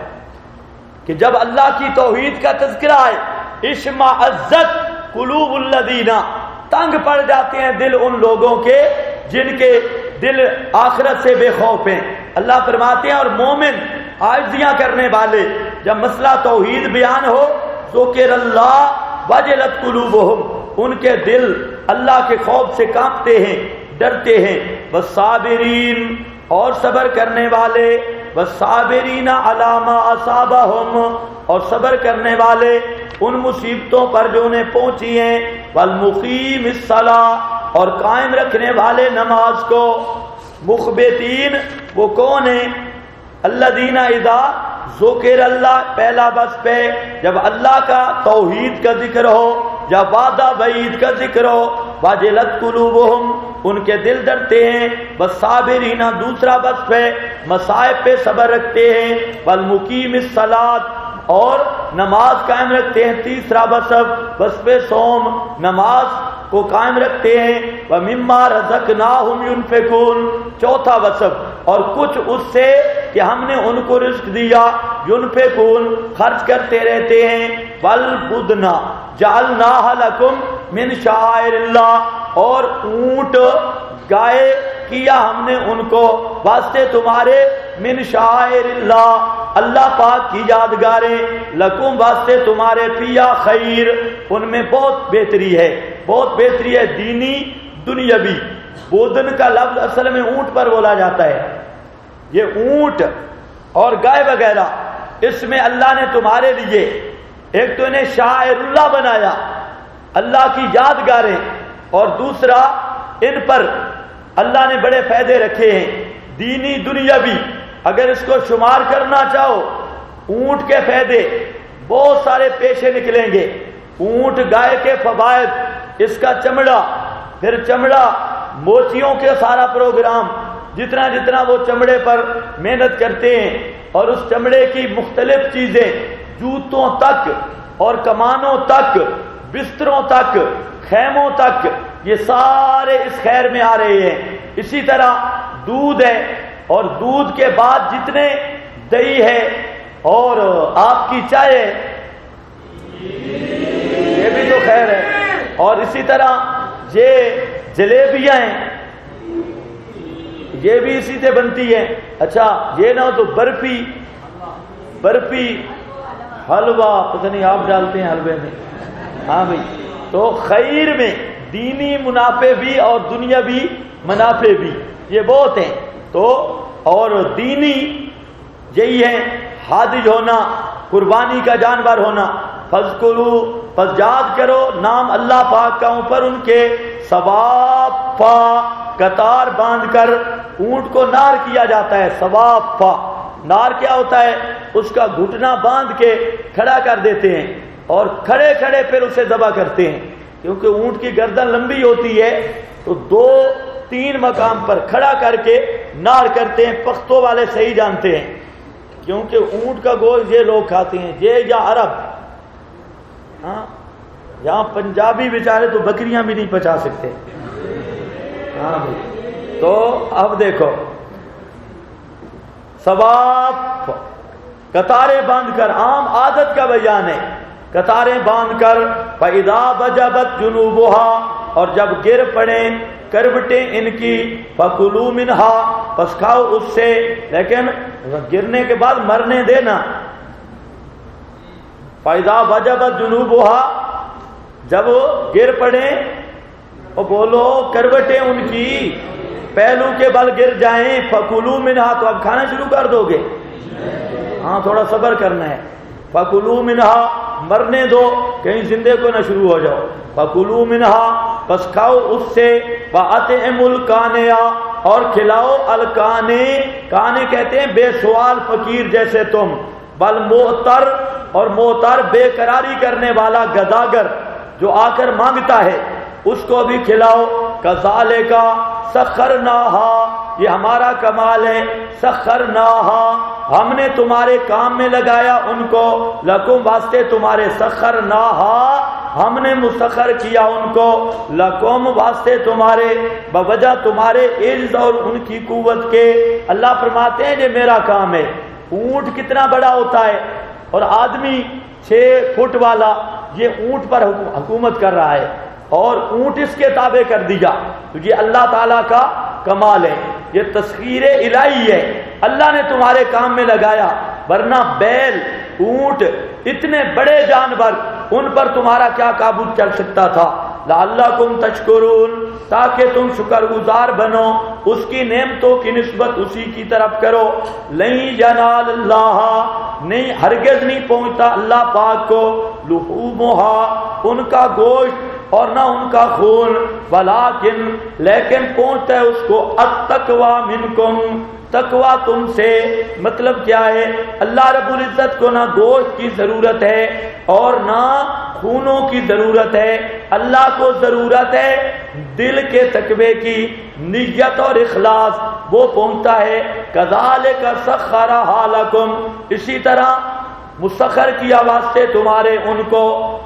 کہ جب اللہ کی توحید کا تذکرہ ہے، اشمئزت قلوب الذین تنگ پڑ جاتے ہیں دل ان لوگوں کے جن کے دل آخرت سے بے خوف ہیں۔ اللہ فرماتے ہیں اور مومن عاجزیاں کرنے والے جب مسئلہ توحید بیان ہو، ذکر اللہ وجلت قلوبہم ان کے دل اللہ کے خوف سے کانپتے ہیں، ڈرتے ہیں۔ والصابرین اور صبر کرنے والے، والصابرین علی ما اصابہم اور صبر کرنے والے ان مصیبتوں پر جو انہیں پہنچی ہیں، والمقیم الصلاۃ اور قائم رکھنے والے نماز کو۔ مخبتین وہ کون ہیں؟ الذین اذا ذکر اللہ پہلا وصف ہے جب اللہ کا توحید کا ذکر ہو، جب وعدہ وعید کا ذکر ہو، وجلت قلوبہم ان کے دل ڈرتے ہیں۔ والصابرین دوسرا وصف ہے مصائب پہ صبر رکھتے ہیں، والمقیم الصلاۃ اور نماز قائم رکھتے ہیں۔ تیسرا وصف صوم نماز کو قائم رکھتے ہیں۔ وَمِمَّا رَزَقْنَاهُمْ يُنْفِقُونَ چوتھا وصف اور کچھ اس سے کہ ہم نے ان کو رزق دیا، يُنْفِقُونَ خرچ کرتے رہتے ہیں۔ وَالْبُدْنَ جَعَلْنَاهَا لَكُمْ مِنْ شَعَائِرِ اللَّهِ اور اونٹ گائے کیا ہم نے ان کو واسطے تمہارے، من شعائر اللہ اللہ پاک کی یادگاریں، لکم واسطے تمہارے، فیہا خیر ان میں بہت بہتری ہے، بہت بہتری ہے دینی دنیاوی۔ بودن کا لفظ اصل میں اونٹ پر بولا جاتا ہے، یہ اونٹ اور گائے وغیرہ اس میں اللہ نے تمہارے لیے ایک تو انہیں شاعر اللہ بنایا، اللہ کی یادگاریں، اور دوسرا ان پر اللہ نے بڑے فائدے رکھے ہیں دینی دنیاوی۔ اگر اس کو شمار کرنا چاہو اونٹ کے فائدے بہت سارے پیشے نکلیں گے۔ اونٹ گائے کے فوائد، اس کا چمڑا، پھر چمڑا موچیوں کے سارا پروگرام، جتنا جتنا وہ چمڑے پر محنت کرتے ہیں، اور اس چمڑے کی مختلف چیزیں جوتوں تک اور کمانوں تک، بستروں تک، خیموں تک، یہ سارے اس خیر میں آ رہے ہیں۔ اسی طرح دودھ ہے، اور دودھ کے بعد جتنے دہی ہے اور آپ کی چائے، یہ بھی تو خیر ہے، اور اسی طرح یہ جلیبیاں ہیں، یہ بھی اسی سے بنتی ہیں۔ اچھا یہ نہ ہو تو برفی حلوہ، پتہ نہیں آپ ڈالتے ہیں حلوے میں؟ ہاں بھائی، تو خیر میں دینی منافع بھی اور دنیاوی منافع بھی یہ بہت ہیں۔ تو اور دینی یہی ہے حاجج ہونا، قربانی کا جانور ہونا۔ فذکروا پس یاد کرو نام اللہ پاک کا اوپر ان کے ثواب پا قطار باندھ کر اونٹ کو نار کیا جاتا ہے. صوافا نار کیا ہوتا ہے؟ اس کا گھٹنا باندھ کے کھڑا کر دیتے ہیں اور کھڑے کھڑے پھر اسے ذبح کرتے ہیں. کیونکہ اونٹ کی گردن لمبی ہوتی ہے تو 2-3 مقام پر کھڑا کر کے نار کرتے ہیں. پختوں والے صحیح جانتے ہیں کیونکہ اونٹ کا گوشت یہ لوگ کھاتے ہیں، یہ یا عرب. ہاں یہاں پنجابی بیچارے تو بکریاں بھی نہیں پچا سکتے. ہاں تو اب دیکھو ثواب قطاریں باندھ کر، عام عادت کا بیان ہے، قطاریں باندھ کر فَإِذَا بَجَبَتْ جُنُوبُهَا اور جب گر پڑیں کروٹیں ان کی فَكُلُوا مِنْهَا پس کھاؤ اس سے، لیکن گرنے کے بعد مرنے دینا. فَإِذَا بَجَبَتْ جُنُوبُهَا جب گر پڑیں اور بولو کروٹیں ان کی پہلو کے بل گر جائیں فَكُلُوا مِنْهَا تو اب کھانا شروع کر دو گے؟ ہاں تھوڑا صبر کرنا ہے. فَكُلُوا مِنْهَا مرنے دو کہیں زندے کو نہ شروع ہو جاؤ. فَكُلُوا مِنْهَا پس کھاؤ اس سے. وَأَطْعِمُوا الْقَانِعَ اور کھلاؤ الکانے، کانے کہتے ہیں بے سوال فقیر جیسے تم. بالمعتر اور معتر بے قراری کرنے والا گداگر جو آ کر مانگتا ہے اس کو بھی کھلاؤ. کذالک سخرناہا یہ ہمارا کمال ہے. سخرناہا ہم نے تمہارے کام میں لگایا ان کو. لکم واسطے تمہارے. سخرناہا ہم نے مسخر کیا ان کو. لکم واسطے تمہارے بوجہ تمہارے عز اور ان کی قوت کے. اللہ فرماتے ہیں یہ میرا کام ہے. اونٹ کتنا بڑا ہوتا ہے اور آدمی 6 فٹ والا یہ اونٹ پر حکومت کر رہا ہے اور اونٹ اس کے تابع کر دیا. تو یہ اللہ تعالیٰ کا کمال ہے، یہ تسخیر الہی ہے. اللہ نے تمہارے کام میں لگایا، ورنہ بیل اونٹ اتنے بڑے جانور ان پر تمہارا کیا قابو چل سکتا تھا. لعلکم تشکرون تاکہ تم شکر گزار بنو، اس کی نعمتوں کی نسبت اسی کی طرف کرو. لن ینال اللہ نہیں ہرگز نہیں پہنچتا اللہ پاک کو لحومها ان کا گوشت اور نہ ان کا خون، ولیکن لیکن پہنچتا ہے اس کو التقوی منکم تقوی تم سے. مطلب کیا ہے؟ اللہ رب العزت کو نہ گوشت کی ضرورت ہے اور نہ خونوں کی ضرورت ہے. اللہ کو ضرورت ہے دل کے تقوی کی، نیت اور اخلاص، وہ پہنچتا ہے. کذالک سخرھا لکم اسی طرح مسخر کیا واسطے تمہارے ان کو.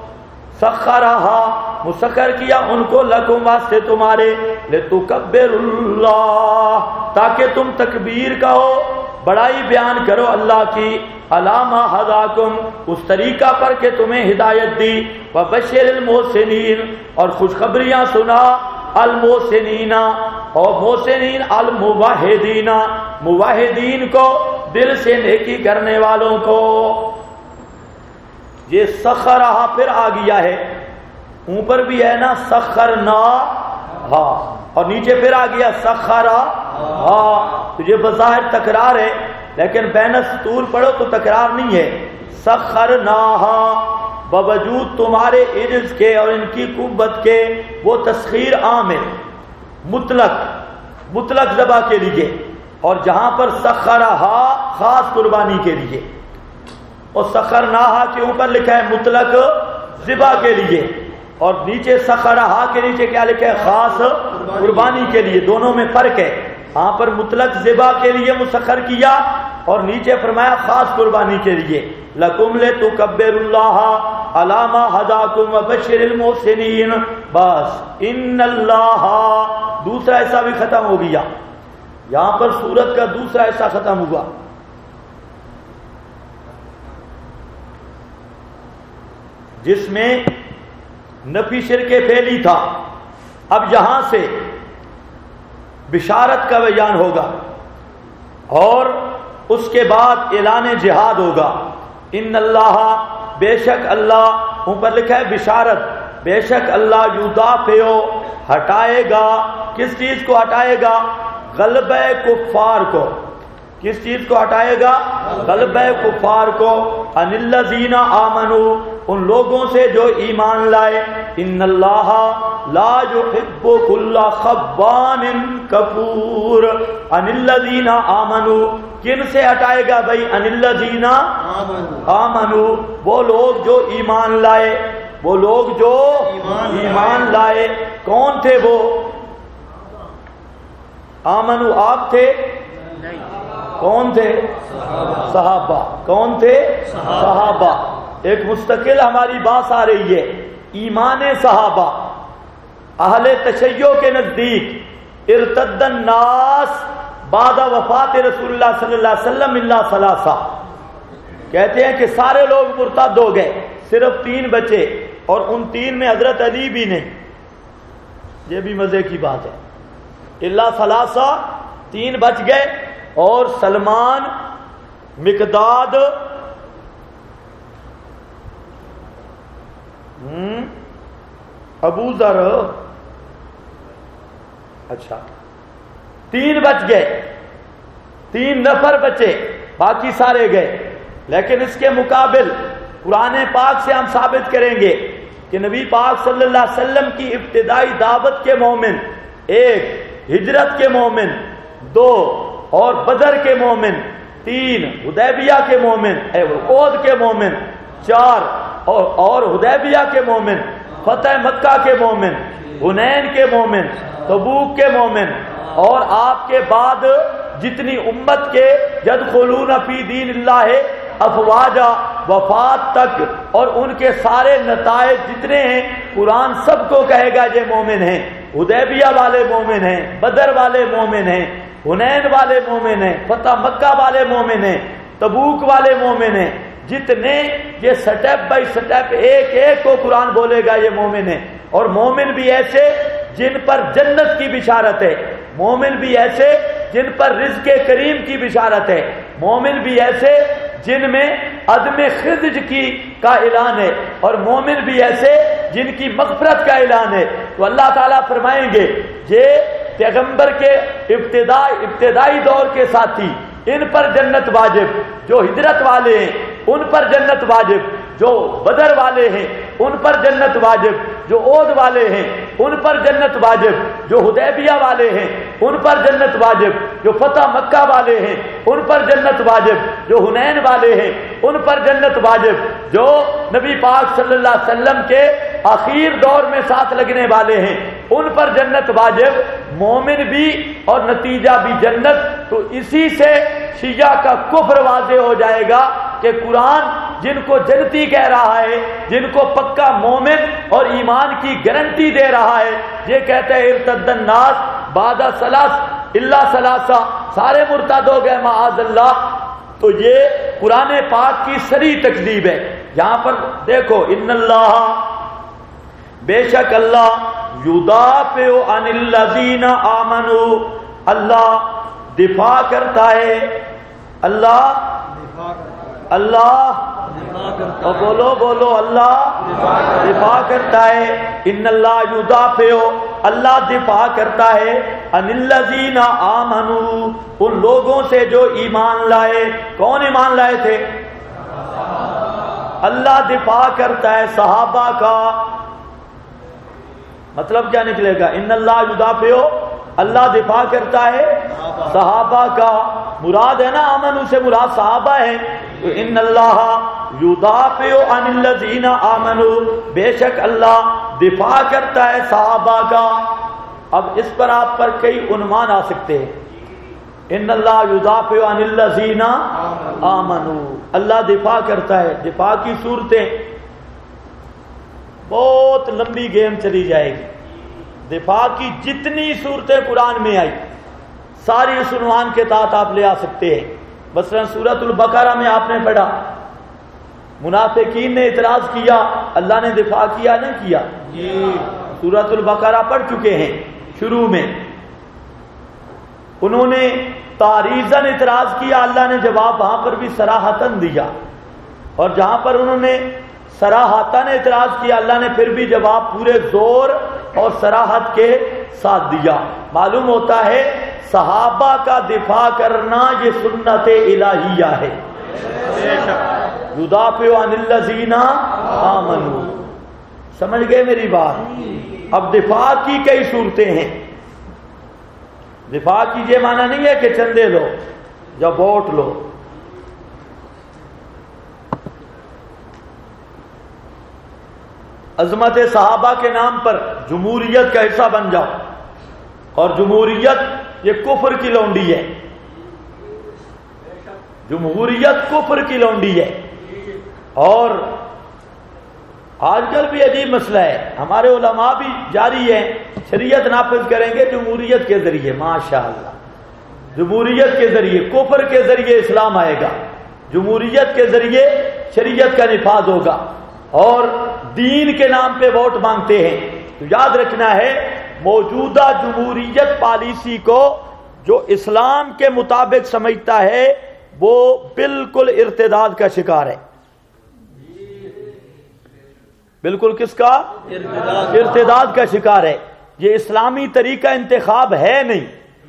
سخرھا مسخر کیا ان کو لکم واسطے تمہارے. لتکبروا اللہ تاکہ تم تکبیر کہو، بڑائی بیان کرو اللہ کی. علی ما ھداکم اس طریقہ پر کہ تمہیں ہدایت دی. وبشر المحسنین اور خوشخبریاں سنا المحسنین اور محسنین الموحدین موحدین کو دل سے نیکی کرنے والوں کو. یہ سخرھا پھر آ گیا ہے، اوپر بھی ہے نا سخرنا ہاں اور نیچے پھر آ گیا سخرا ہاں. تو یہ بظاہر تکرار ہے لیکن بین السطور پڑھو تو تکرار نہیں ہے. سخرناہا باوجود تمہارے عجز کے اور ان کی قوت کے. وہ تسخیر عام ہے مطلق ذبح کے لیے، اور جہاں پر سخرہا خاص قربانی کے لیے، اور سخرناہا کے اوپر لکھا ہے مطلق ذبح کے لیے، اور نیچے سخرہا کے نیچے کیا لکھا ہے؟ خاص قربانی کے لیے. دونوں میں فرق ہے. ہاں پر مطلق ذبح کے لیے مسخر کیا اور نیچے فرمایا خاص قربانی کے لیے. لکم لتکبروا اللہ علی ما ھداکم وبشر المحسنین. بس ان اللہ دوسرا حصہ بھی ختم ہو گیا. یہاں پر سورت کا دوسرا حصہ ختم ہوا. جس میں نفی شرک فعلی تھا. اب یہاں سے بشارت کا بیان ہوگا اور اس کے بعد اعلان جہاد ہوگا. ان اللہ بے شک اللہ اوپر لکھا ہے بشارت، بے شک اللہ یدافع ہٹائے گا. کس چیز کو ہٹائے گا؟ غلبہ کفار کو. کس چیز کو ہٹائے گا؟ غلبہ کفار کو. ان الذین آمنوا ان لوگوں سے جو ایمان لائے. ان اللہ لا يحب كل خوان کفور ان الذین آمنوا، کن سے ہٹائے گا بھائی؟ ان الذین آمنوا، وہ لوگ جو ایمان لائے، وہ لوگ جو ایمان لائے۔ کون تھے وہ؟ آمنوا آپ تھے؟ کون تھے؟ صحابہ۔ کون تھے؟ صحابہ۔ ایک مستقل ہماری بات آ رہی ہے، ایمان صحابہ۔ اہل تشیع کے نزدیک ارتد الناس بعد وفات رسول اللہ صلی اللہ علیہ وسلم الا ثلاثہ، کہتے ہیں کہ سارے لوگ مرتد ہو گئے، صرف 3 بچے، اور ان 3 میں حضرت علی بھی نہیں۔ یہ بھی مزے کی بات ہے، الا ثلاثہ، 3 بچ گئے، اور سلمان، مقداد، ابو ذر، اچھا 3 بچ گئے، 3 نفر بچے، باقی سارے گئے۔ لیکن اس کے مقابل قرآن پاک سے ہم ثابت کریں گے کہ نبی پاک صلی اللہ علیہ وسلم کی ابتدائی دعوت کے مومن 1، ہجرت کے مومن 2، اور بدر کے مومن 3، حدیبیہ کے مومن، احد کے مومن 4، اور حدیبیہ کے مومن، فتح مکہ کے مومن، حنین کے مومن، تبوک کے مومن، اور آپ کے بعد جتنی امت کے یدخلون فی دین اللہ افواجا وفات تک، اور ان کے سارے نتائج جتنے ہیں قرآن سب کو کہے گا یہ مومن ہیں۔ حدیبیہ والے مومن ہیں، بدر والے مومن ہیں، حنین والے مومن ہیں، فتح مکہ والے مومن ہیں، تبوک والے مومن ہیں۔ جتنے یہ سٹیپ بائی سٹیپ ایک ایک کو قرآن بولے گا یہ مومن ہیں۔ اور مومن بھی ایسے جن پر جنت کی بشارت ہے، مومن بھی ایسے جن پر رزق کریم کی بشارت ہے، مومن بھی ایسے جن میں عدم خزج کا اعلان ہے، اور مومن بھی ایسے جن کی مغفرت کا اعلان ہے۔ تو اللہ تعالیٰ فرمائیں گے یہ پیغمبر کے ابتدائی دور کے ساتھی، ان پر جنت واجب، جو ہجرت والے ہیں ان پر جنت واجب، جو بدر والے ہیں ان پر جنت واجب، جو احد والے ہیں ان پر جنت واجب، جو حدیبیہ والے ہیں ان پر جنت واجب، جو فتح مکہ والے ہیں ان پر جنت واجب، جو حنین والے ہیں ان پر جنت واجب، جو نبی پاک صلی اللہ علیہ وسلم کے آخر دور میں ساتھ لگنے والے ہیں ان پر جنت واجب، مومن بھی اور نتیجہ بھی جنت۔ تو اسی سے شیعہ کا کفر واضح ہو جائے گا کہ قرآن جن کو جنتی کہہ رہا ہے، جن کو پکا مومن اور ایمان کی گارنٹی دے رہا ہے، یہ کہتے ہیں ارتد الناس بعد ثلاث الا ثلاثہ، سارے مرتد ہو گئے معاذ اللہ۔ تو یہ قرآن پاک کی صریح تکذیب ہے۔ یہاں پر دیکھو، ان اللہ، بے شک اللہ، یدافع عن الذین آمنوا، اللہ دفاع کرتا ہے، اللہ اور بولو اللہ دفاع کرتا ہے۔ ان اللہ یدافع، اللہ دفاع کرتا ہے، عن الذین آمنوا، ان لوگوں سے جو ایمان لائے۔ کون ایمان لائے تھے؟ اللہ دفاع کرتا ہے صحابہ کا۔ مطلب کیا نکلے گا؟ ان اللہ یدافع، اللہ دفاع کرتا ہے صحابہ کا۔ مراد ہے نا امن سے مراد صحابہ ہیں، تو ان اللہ یدافع عن الذین آمنوا، بے شک اللہ دفاع کرتا ہے صحابہ کا۔ اب اس پر آپ پر کئی عنوان آ سکتے ہیں۔ ان اللہ یدافع عن الذین آمنوا، اللہ دفاع کرتا ہے۔ دفاع کی صورتیں بہت لمبی گیم چلی جائے گی۔ دفاع کی جتنی صورتیں قرآن میں آئی ساری اس عنوان کے تحت آپ لے آ سکتے ہیں۔ مثلا سورۃ البقرہ میں آپ نے پڑھا، منافقین نے اعتراض کیا، اللہ نے دفاع کیا نہیں کیا؟ سورۃ البقرہ پڑھ چکے ہیں۔ شروع میں انہوں نے تعریضاً اعتراض کیا، اللہ نے جواب وہاں پر بھی صراحتاً دیا، اور جہاں پر انہوں نے صراحتاً اعتراض کیا اللہ نے پھر بھی جواب پورے زور اور صراحت کے ساتھ دیا۔ معلوم ہوتا ہے صحابہ کا دفاع کرنا یہ سنت الہیہ ہے۔ یدافع عن الذین آمنوا، سمجھ گئے میری بات؟ اب دفاع کی کئی صورتیں ہیں. دفاع کی یہ معنی نہیں ہے کہ چندے لو یا ووٹ لو. عظمت صحابہ کے نام پر جمہوریت کا حصہ بن جاؤ، اور جمہوریت یہ کفر کی لونڈی ہے. جمہوریت کفر کی لونڈی ہے. اور آج کل بھی عجیب مسئلہ ہے، ہمارے علماء بھی جاری ہیں، شریعت نافذ کریں گے جمہوریت کے ذریعے. ماشاءاللہ، جمہوریت کے ذریعے، کفر کے ذریعے اسلام آئے گا، جمہوریت کے ذریعے شریعت کا نفاذ ہوگا. اور دین کے نام پہ ووٹ مانگتے ہیں. تو یاد رکھنا ہے موجودہ جمہوریت پالیسی کو جو اسلام کے مطابق سمجھتا ہے وہ بالکل ارتداد کا شکار ہے. بالکل کس کا؟ ارتداد کا شکار ہے. یہ اسلامی طریقہ انتخاب ہے نہیں،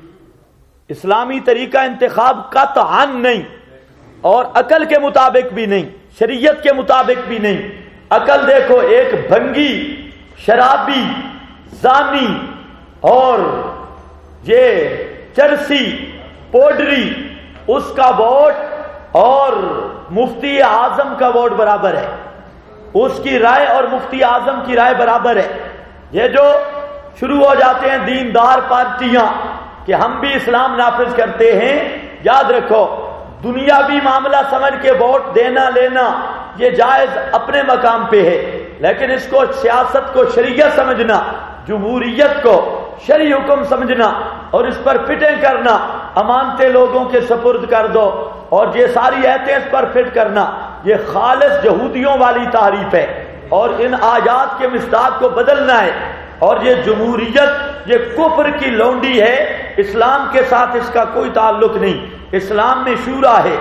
اسلامی طریقہ انتخاب قطعاً نہیں، اور عقل کے مطابق بھی نہیں، شریعت کے مطابق بھی نہیں. عقل دیکھو، ایک بھنگی، شرابی، زانی اور یہ چرسی، پوڈری، اس کا ووٹ اور مفتی اعظم کا ووٹ برابر ہے. اس کی رائے اور مفتی اعظم کی رائے برابر ہے. یہ جو شروع ہو جاتے ہیں دیندار پارٹیاں کہ ہم بھی اسلام نافذ کرتے ہیں، یاد رکھو دنیاوی معاملہ سمجھ کے ووٹ دینا لینا یہ جائز اپنے مقام پہ ہے، لیکن اس کو سیاست کو شریعت سمجھنا، جمہوریت کو شرعی حکم سمجھنا اور اس پر فٹنگ کرنا، امانتیں لوگوں کے سپرد کر دو اور یہ ساری ایتیں اس پر فٹ کرنا، یہ خالص یہودیوں والی تعریف ہے. اور ان آیات کے مصداق کو بدلنا ہے. اور یہ جمہوریت یہ کفر کی لونڈی ہے، اسلام کے ساتھ اس کا کوئی تعلق نہیں. اسلام میں شورا ہے.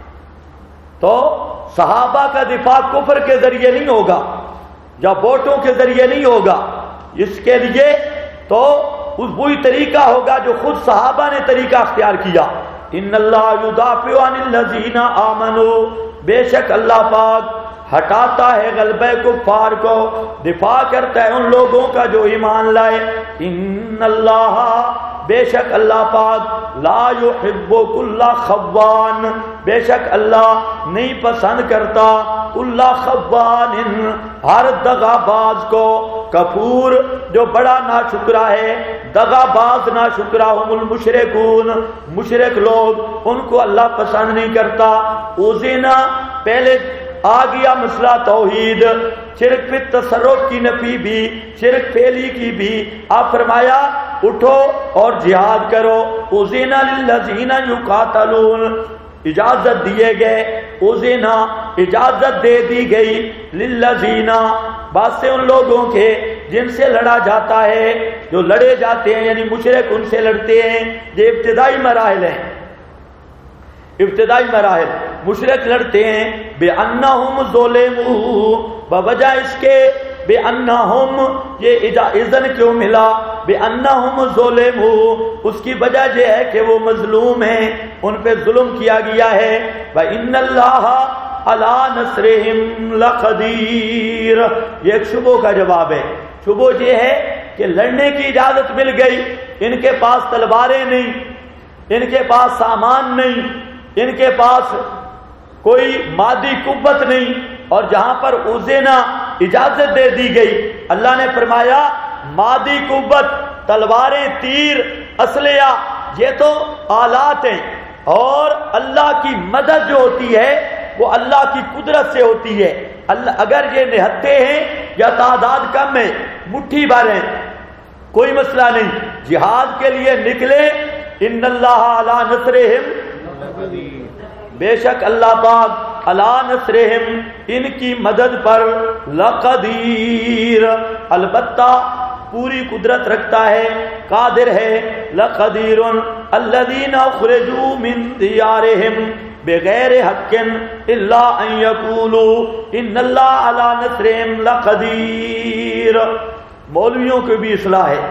تو صحابہ کا دفاع کفر کے ذریعے نہیں ہوگا یا ووٹوں کے ذریعے نہیں ہوگا. اس کے لیے تو وہی طریقہ ہوگا جو خود صحابہ نے طریقہ اختیار کیا. ان اللہ یدافع عن الذین آمنوا، بے شک اللہ پاک ہٹاتا ہے غلبہ کفار کو، دفاع کرتا ہے ان لوگوں کا جو ایمان لائے. ان اللہ، بے شک اللہ پاک، لا یحب کل خوان، بے شک اللہ نہیں پسند کرتا کل خوان، ہر دغا باز کو، کفور جو بڑا ناشکرا ہے، دغا باز ناشکرا، ہم المشرکون، مشرک لوگ، ان کو اللہ پسند نہیں کرتا. اوزینا، پہلے آ گیا مسئلہ توحید، شرک پہ تصرف کی نفی بھی، شرک پھیلی کی بھی. آپ فرمایا اٹھو اور جہاد کرو. اذن للذین یقاتلون، اجازت دیے گئے، اذن اجازت دے دی گئی، للذین بات سے ان لوگوں کے جن سے لڑا جاتا ہے، جو لڑے جاتے ہیں، یعنی مشرک ان سے لڑتے ہیں. یہ ابتدائی مراحل ہیں، ابتدائی مراحل. مشرک لڑتے ہیں بے انہم ظلموا، بوجہ اس کے بے انہم، یہ اذن کیوں ملا؟ بے انہم ظلموا، اس کی وجہ یہ ہے کہ وہ مظلوم ہیں، ان پہ ظلم کیا گیا ہے. وَإِنَّ اللَّهَ عَلَى نَصْرِهِمْ لَقَدِيرٌ، یہ ایک شبہ کا جواب ہے. شبہ یہ ہے کہ لڑنے کی اجازت مل گئی، ان کے پاس تلواریں نہیں، ان کے پاس سامان نہیں، ان کے پاس کوئی مادی قوت نہیں، اور جہاں پر اوزینا اجازت دے دی گئی، اللہ نے فرمایا مادی قوت، تلواریں، تیر، اسلحہ، یہ تو آلات ہیں، اور اللہ کی مدد جو ہوتی ہے وہ اللہ کی قدرت سے ہوتی ہے. اللہ اگر یہ نہتے ہیں یا تعداد کم ہے، مٹھی بھر ہیں، کوئی مسئلہ نہیں، جہاد کے لیے نکلے. ان اللہ علی نصرہم، بے شک اللہ پاک علی نصرہم، ان کی مدد پر، لقدیر، البتہ پوری قدرت رکھتا ہے، قادر ہے. لقدیر الذین اخرجوا من دیارہم بغیر حق الا ان یقولوا ان اللہ علی نصرہم لقدیر. مولویوں کی بھی اصلاح ہے.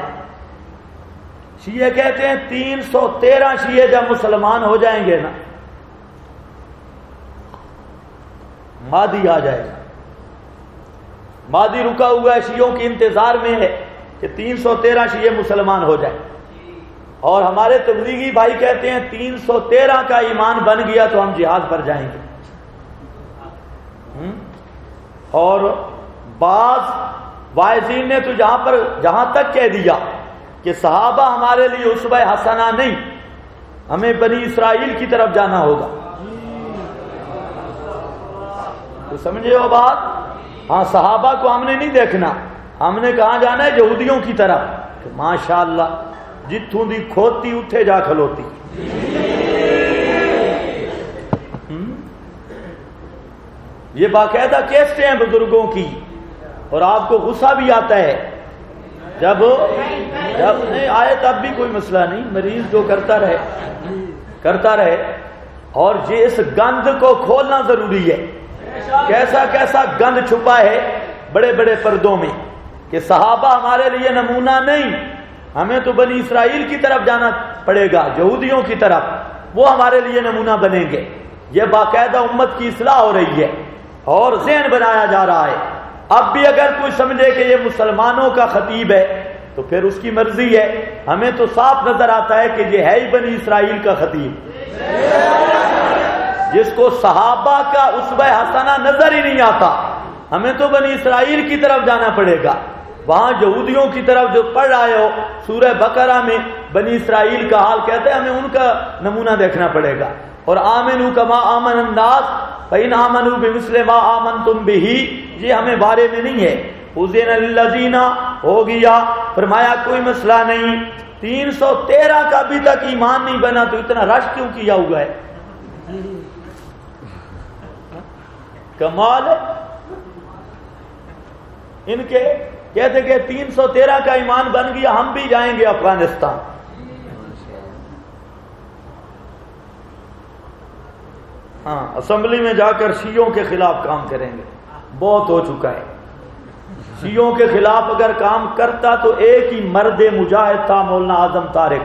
شیعہ کہتے ہیں 313 شیعہ جب مسلمان ہو جائیں گے نا، مادی آ جائے گا. ماضی رکا ہوا ہے، شیعوں کے انتظار میں ہے کہ 313 شیعہ مسلمان ہو جائیں، اور ہمارے تبلیغی بھائی کہتے ہیں 313 کا ایمان بن گیا تو ہم جہاد پر جائیں گے۔ اور بعض واعظین نے تو جہاں تک کہہ دیا کہ صحابہ ہمارے لیے اسوہ حسنہ نہیں، ہمیں بنی اسرائیل کی طرف جانا ہوگا۔ تو سمجھے ہو بات؟ ہاں، صحابہ کو ہم نے نہیں دیکھنا، ہم نے کہاں جانا ہے؟ یہودیوں کی طرف۔ ماشاءاللہ جتھوں دی کھوتی اٹھے جا کھلوتی۔ یہ باقاعدہ کیسٹیں ہیں بزرگوں کی، اور آپ کو غصہ بھی آتا ہے جب نہیں آئے تب بھی کوئی مسئلہ نہیں، مریض جو کرتا رہے۔ اور یہ اس گند کو کھولنا ضروری ہے، کیسا گند چھپا ہے بڑے بڑے پردوں میں کہ صحابہ ہمارے لیے نمونہ نہیں، ہمیں تو بنی اسرائیل کی طرف جانا پڑے گا، یہودیوں کی طرف، وہ ہمارے لیے نمونہ بنیں گے۔ یہ باقاعدہ امت کی اصلاح ہو رہی ہے اور ذہن بنایا جا رہا ہے۔ اب بھی اگر کوئی سمجھے کہ یہ مسلمانوں کا خطیب ہے تو پھر اس کی مرضی ہے، ہمیں تو صاف نظر آتا ہے کہ یہ ہے ہی بنی اسرائیل کا خطیب، جس کو صحابہ کا اسوہ حسنہ نظر ہی نہیں آتا۔ ہمیں تو بنی اسرائیل کی طرف جانا پڑے گا، وہاں یہودیوں کی طرف جو پڑھ رہے ہو سورہ بقرہ میں بنی اسرائیل کا حال کہتے ہیں، ہمیں ان کا نمونہ دیکھنا پڑے گا۔ اور آمنوا کما آمن الناس فإن آمنوا بمثل ما آمنتم به، یہ ہمیں بارے میں نہیں ہے۔ اذن للذین، ہو گیا، فرمایا کوئی مسئلہ نہیں۔ 313 کا ابھی تک ایمان نہیں بنا تو اتنا رش کیوں کیا ہوا ہے؟ کمال ہے ان کے، کہتے کہ 313 کا ایمان بن گیا، ہم بھی جائیں گے افغانستان۔ ہاں، اسمبلی میں جا کر شیعوں کے خلاف کام کریں گے، بہت ہو چکا ہے۔ شیعوں کے خلاف اگر کام کرتا تو ایک ہی مرد مجاہد تھا، مولانا اعظم طارق،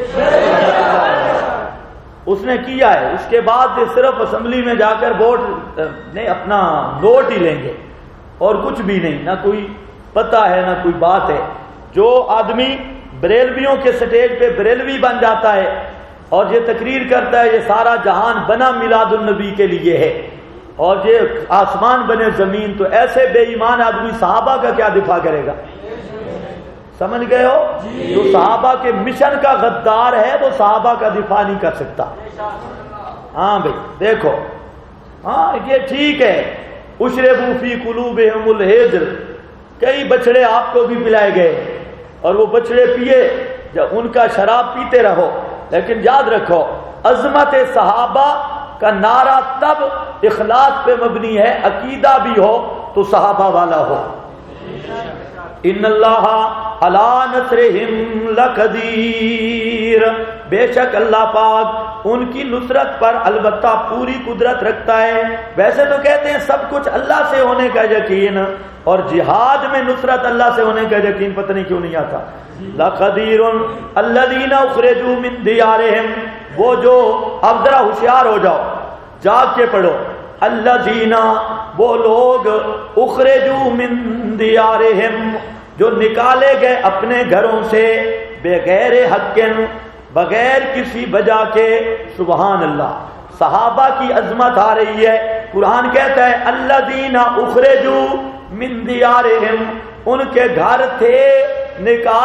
اس نے کیا ہے۔ اس کے بعد یہ صرف اسمبلی میں جا کر ووٹ نہیں، اپنا نوٹ ہی لیں گے اور کچھ بھی نہیں، نہ کوئی پتہ ہے نہ کوئی بات ہے۔ جو آدمی بریلویوں کے سٹیج پہ بریلوی بن جاتا ہے اور یہ تقریر کرتا ہے یہ سارا جہان بنا میلاد النبی کے لیے ہے اور یہ آسمان بنے زمین، تو ایسے بے ایمان آدمی صحابہ کا کیا دفاع کرے گا؟ سمجھ گئے ہو؟ جو صحابہ کے مشن کا غدار ہے وہ صحابہ کا دفاع نہیں کر سکتا۔ ہاں بھائی دیکھو، ہاں یہ ٹھیک ہے، اشربوا فی قلوبہم الحجر، کئی بچڑے آپ کو بھی پلائے گئے اور وہ بچڑے پیے، جب ان کا شراب پیتے رہو، لیکن یاد رکھو عظمت صحابہ کا نعرہ تب اخلاص پہ مبنی ہے، عقیدہ بھی ہو تو صحابہ والا ہو۔ ان اللہ علی نصرہم لقدیر، بے شک اللہ پاک ان کی نصرت پر البتہ پوری قدرت رکھتا ہے۔ ویسے تو کہتے ہیں سب کچھ اللہ سے ہونے کا یقین، اور جہاد میں نصرت اللہ سے ہونے کا یقین پتہ نہیں کیوں نہیں آتا۔ لقدیر الذین اخرجوا من دیارہم، وہ جو، اب ذرا ہوشیار ہو جاؤ، جاگ کے پڑھو، الذین، وہ لوگ، اخرجوا من دیارہم، جو نکالے گئے اپنے گھروں سے، بغیر حق، بغیر کسی وجہ کے۔ سبحان اللہ، صحابہ کی عظمت آ رہی ہے۔ قرآن کہتا ہے الذین اخرجوا من دیارہم، ان کے گھر تھے نکال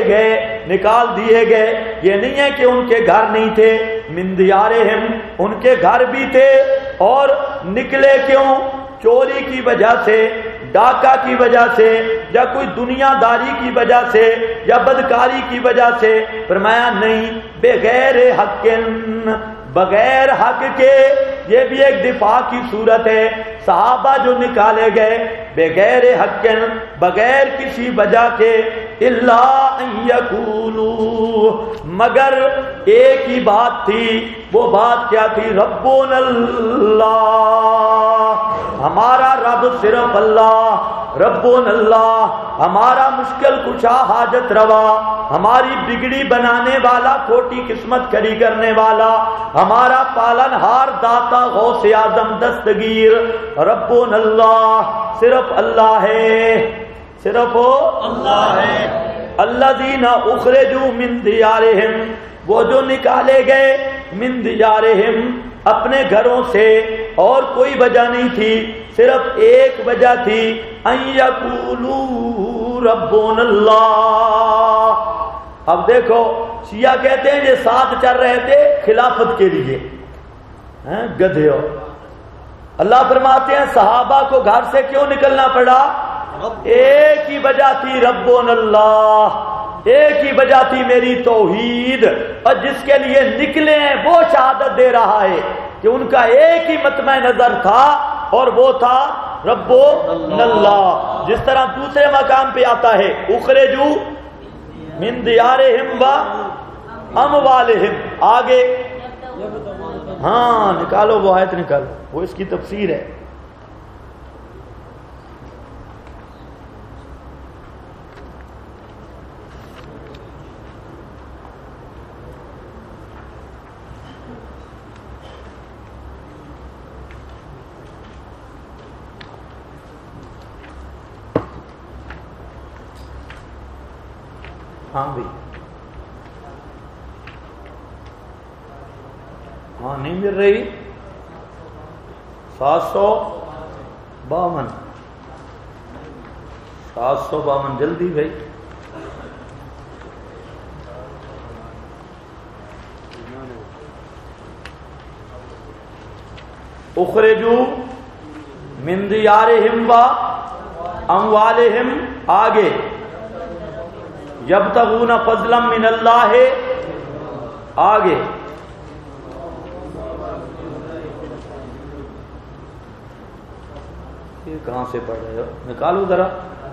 دیے گئے، یہ نہیں ہے کہ ان کے گھر نہیں تھے، من دیارہم، ان کے گھر بھی تھے، اور نکلے کیوں؟ چوری کی وجہ سے، ڈاکہ کی وجہ سے، یا کوئی دنیا داری کی وجہ سے، یا بدکاری کی وجہ سے۔ فرمایا نہیں، بغیر حق، بغیر حق کے، یہ بھی ایک دفاع کی صورت ہے۔ صحابہ جو نکالے گئے بغیر حق، بغیر کسی وجہ کے، الا ان یقولوا، مگر ایک ہی بات تھی، وہ بات کیا تھی؟ ربنا اللہ، ہمارا رب صرف اللہ، ربنا اللہ، ہمارا مشکل کشا حاجت روا، ہماری بگڑی بنانے والا، کھوٹی قسمت کھڑی کرنے والا، ہمارا پالن ہار، داتا، غوث اعظم، دستگیر، ربنا اللہ، صرف اللہ ہے، صرف اللہ ہے۔ الذین اخرجوا من دیارہم، وہ جو نکالے گئے، من دیارہم، اپنے گھروں سے، اور کوئی وجہ نہیں تھی، صرف ایک وجہ تھی، ان یقولوا ربنا اللہ۔ اب دیکھو شیعہ کہتے ہیں یہ ساتھ چل رہے تھے خلافت کے لیے، گدھے ہو۔ اللہ فرماتے ہیں صحابہ کو گھر سے کیوں نکلنا پڑا؟ ایک ہی وجہ تھی، ربنا اللہ، ایک ہی وجہ تھی میری توحید، اور جس کے لیے نکلے ہیں وہ شہادت دے رہا ہے کہ ان کا ایک ہی مطمع نظر تھا، اور وہ تھا ربنا اللہ۔ جس طرح دوسرے مقام پہ آتا ہے اخرجوا من دیارہم و اموالہم، آگے ہاں نکالو وہ آیت، نکالو، وہ اس کی تفسیر ہے۔ ہاں بھائی، ہاں نہیں مل رہی، 752، 752 جلدی بھائی۔ اخرجوا من دیارہم و اموالہم، آگے یبتغون فضلا من اللہ، آگے یہ کہاں سے پڑھ رہے ہو؟ نکالو ذرا،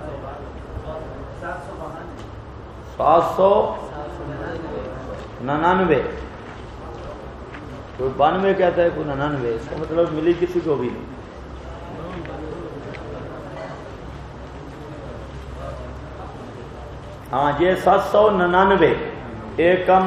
799، کوئی 92 کہتا ہے، کوئی 99، اس کا مطلب ملی کسی کو بھی نہیں۔ ہاں یہ 799، ایک کم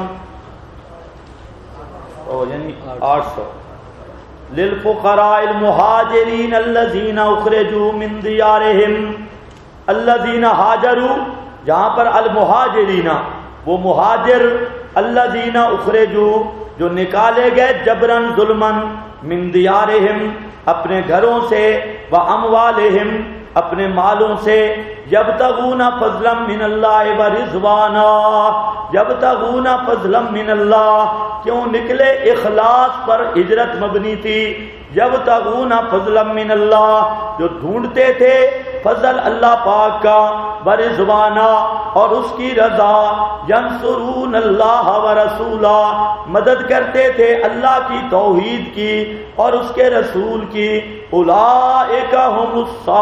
یعنی 800۔ للفقراء المہاجرین الذین اخرجوا من دیارہم، الذین ہاجروا، جہاں پر المہاجرین، وہ مہاجر، الذین اخرجوا، جو نکالے گئے جبرن ظلمن، من دیارہم، اپنے گھروں سے، و اموالہم، اپنے مالوں سے، یبتغون فضلا من اللہ و رضوانا، یبتغون فضلا من اللہ، کیوں نکلے؟ اخلاص پر ہجرت مبنی تھی، یبتغون فضلا من اللہ، جو ڈھونڈتے تھے فضل اللہ پاک کا، ورضوانا، اور اس کی رضا، ینصرون اللہ ورسولہ، مدد کرتے تھے اللہ کی توحید کی اور اس کے رسول کی، اولئک ھم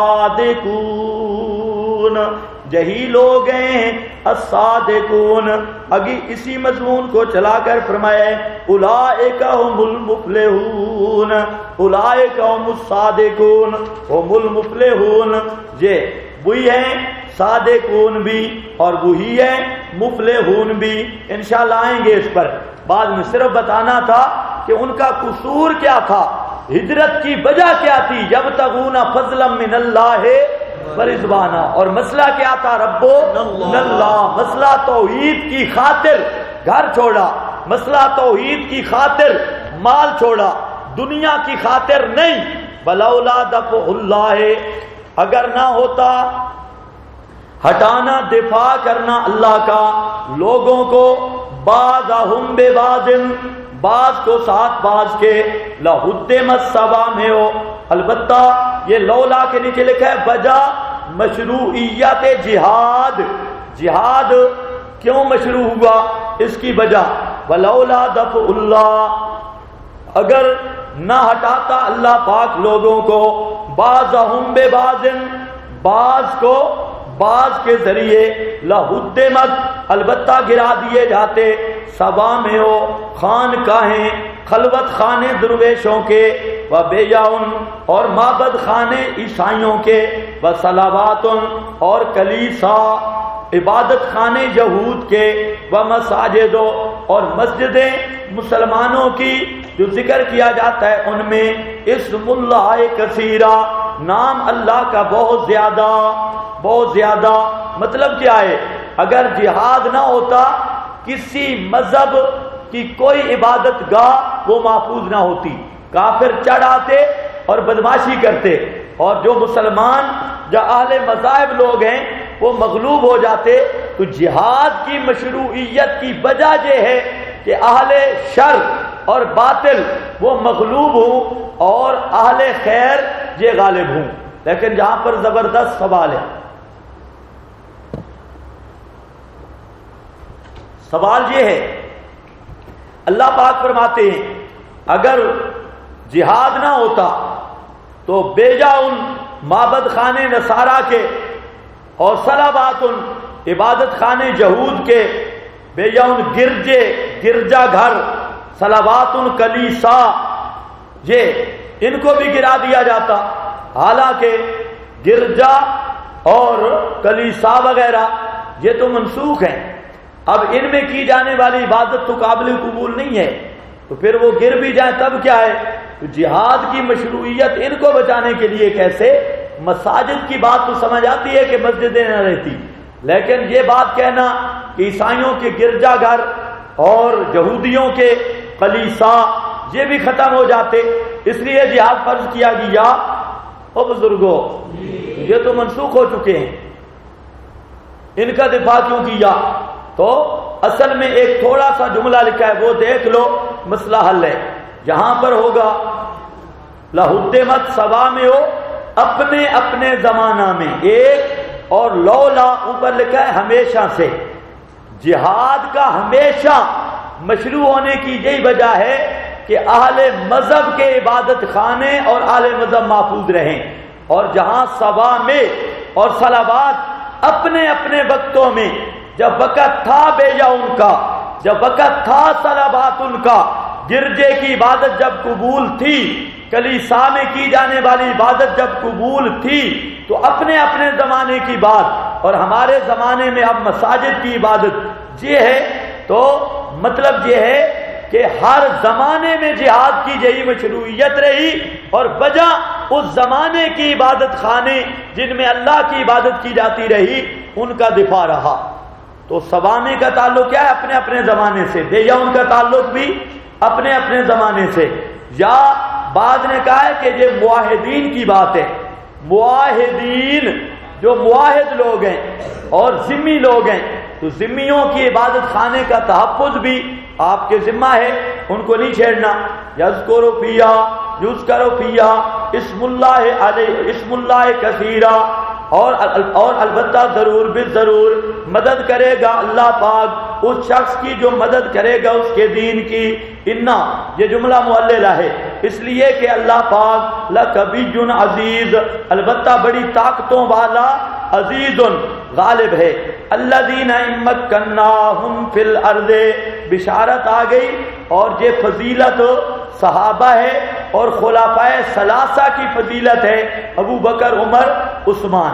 الصادقون، یہی لوگ ہیں الصادقون۔ اگی اسی مضمون کو چلا کر فرمائے اولئک ھم المفلحون، اولئک ھم الصادقون ھم المفلحون، یہ وہی ہیں صادقون بھی اور وہی ہیں مفلحون بھی، انشاءاللہ آئیں گے اس پر بعد میں۔ صرف بتانا تھا کہ ان کا قصور کیا تھا، ہجرت کی وجہ کیا تھی، یبتغون فضلا من اللہ ورضوانا، اور مسئلہ کیا تھا؟ ربنا اللہ، مسئلہ توحید کی خاطر گھر چھوڑا، مسئلہ توحید کی خاطر مال چھوڑا، دنیا کی خاطر نہیں۔ ولولا دفع اللہ، اگر نہ ہوتا ہٹانا، دفاع کرنا اللہ کا لوگوں کو، بعضہم ببعض، بعض کو ساتھ بعض کے، لہدمت صوامع، البتہ یہ لولا کے نیچے لکھا ہے وجہ مشروعیت جہاد، جہاد کیوں مشروع ہوا اس کی وجہ، ولولا دفع اللہ، اگر نہ ہٹاتا اللہ پاک لوگوں کو، بعضہم ببعض، بعض کو بعض کے ذریعے لہدمت البتہ گرا دیے جاتے صوامع خانقاہیں خلوت خانے درویشوں کے و بیعن اور معبد خانے عیسائیوں کے و صلوات اور کلیسا عبادت خانے یہود کے و مساجد اور مسجدیں مسلمانوں کی جو ذکر کیا جاتا ہے ان میں اسم اللہ کثیرہ نام اللہ کا بہت زیادہ مطلب کیا ہے؟ اگر جہاد نہ ہوتا کسی مذہب کی کوئی عبادت گاہ وہ محفوظ نہ ہوتی، کافر چڑھ آتے اور بدماشی کرتے، اور جو مسلمان جو اہل مذاہب لوگ ہیں وہ مغلوب ہو جاتے۔ تو جہاد کی مشروعیت کی وجہ یہ ہے کہ اہل شر اور باطل وہ مغلوب ہوں اور اہل خیر یہ غالب ہوں۔ لیکن جہاں پر زبردست سوال ہے، سوال یہ ہے، اللہ پاک فرماتے ہیں اگر جہاد نہ ہوتا تو بیجا ان معبد خانے نصارہ کے اور صلوات عبادت خانے یہود کے، بیجا ان گرجا گھر صلوات کلیسا یہ ان کو بھی گرا دیا جاتا۔ حالانکہ گرجا اور کلیسا وغیرہ یہ تو منسوخ ہیں، اب ان میں کی جانے والی عبادت تو قابل قبول نہیں ہے، تو پھر وہ گر بھی جائیں تب کیا ہے؟ تو جہاد کی مشروعیت ان کو بچانے کے لیے کیسے؟ مساجد کی بات تو سمجھ آتی ہے کہ مسجدیں نہ رہتی، لیکن یہ بات کہنا کہ عیسائیوں کے گرجا گھر اور یہودیوں کے کلیسا یہ بھی ختم ہو جاتے، اس لیے جہاد فرض کیا گیا۔ او بزرگوں یہ تو منسوخ ہو چکے ہیں، ان کا دفاع کیوں کیا؟ تو اصل میں ایک تھوڑا سا جملہ لکھا ہے وہ دیکھ لو، مسئلہ حل ہے۔ جہاں پر ہوگا لہدمت صوامع اپنے اپنے زمانہ میں ایک، اور لولا اوپر لکھا ہے ہمیشہ سے۔ جہاد کا ہمیشہ مشروع ہونے کی یہی وجہ ہے کہ اہل مذہب کے عبادت خانے اور اہل مذہب محفوظ رہیں، اور جہاں صوامع اور صلوات اپنے اپنے وقتوں میں، جب وقت تھا بیجا ان کا، جب وقت تھا صلوات ان کا، گرجے کی عبادت جب قبول تھی، کلیسا میں کی جانے والی عبادت جب قبول تھی، تو اپنے اپنے زمانے کی بات، اور ہمارے زمانے میں اب مساجد کی عبادت یہ ہے۔ تو مطلب یہ ہے کہ ہر زمانے میں جہاد کی یہی مشروعیت رہی، اور وجہ اس زمانے کی عبادت خانے جن میں اللہ کی عبادت کی جاتی رہی ان کا دفاع رہا۔ تو صوامع کا تعلق کیا ہے؟ اپنے اپنے زمانے سے۔ بیجا ان کا تعلق بھی اپنے اپنے زمانے سے۔ یا بعض نے کہا ہے کہ یہ معاہدین کی بات ہے، معاہدین جو معاہد لوگ ہیں اور ذمی لوگ ہیں، تو ذمیوں کی عبادت خانے کا تحفظ بھی آپ کے ذمہ ہے، ان کو نہیں چھیڑنا۔ یذکر فیہا اسم اللہ علیہ اسم اللہ کثیرا، اور البتہ ضرور بالضرور مدد کرے گا اللہ پاک اس شخص کی جو مدد کرے گا اس کے دین کی۔ انا یہ جملہ معللہ ہے اس لیے کہ اللہ پاک لقوی عزیز البتہ بڑی طاقتوں والا عزیز غالب ہے۔ الذین مکناہم فی الارض بشارت آ گئی، اور یہ فضیلت صحابہ ہے اور خلفائے ثلاثہ کی فضیلت ہے، ابو بکر عمر عثمان۔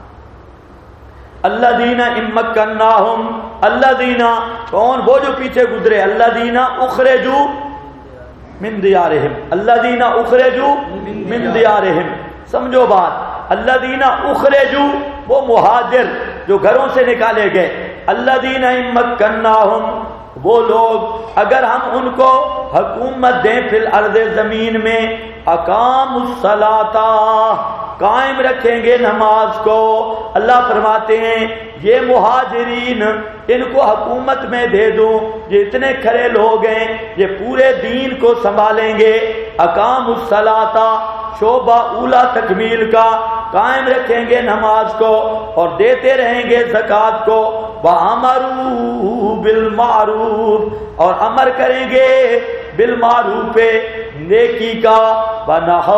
الذین مکناہم، الذین کون؟ وہ جو پیچھے گزرے، الذین اخرجوا من دیارہم، الذین اخرجوا من دیارہم، سمجھو بات۔ الذین اخرجوا وہ مہاجر جو گھروں سے نکالے گئے، الذین مکناہم وہ لوگ اگر ہم ان کو حکومت دیں فی الارض زمین میں، اقاموا الصلاۃ قائم رکھیں گے نماز کو۔ اللہ فرماتے ہیں یہ مہاجرین ان کو حکومت میں دے دوں، یہ اتنے کھڑے لوگ ہیں یہ پورے دین کو سنبھالیں گے۔ اقاموا الصلاۃ شعبہ اولا تکمیل کا، قائم رکھیں گے نماز کو اور دیتے رہیں گے زکوٰۃ کو۔ وَأَمَرُوا بِالْمَعْرُوفِ اور امر کریں گے بالمعروف نیکی کا، وَنَہَوْا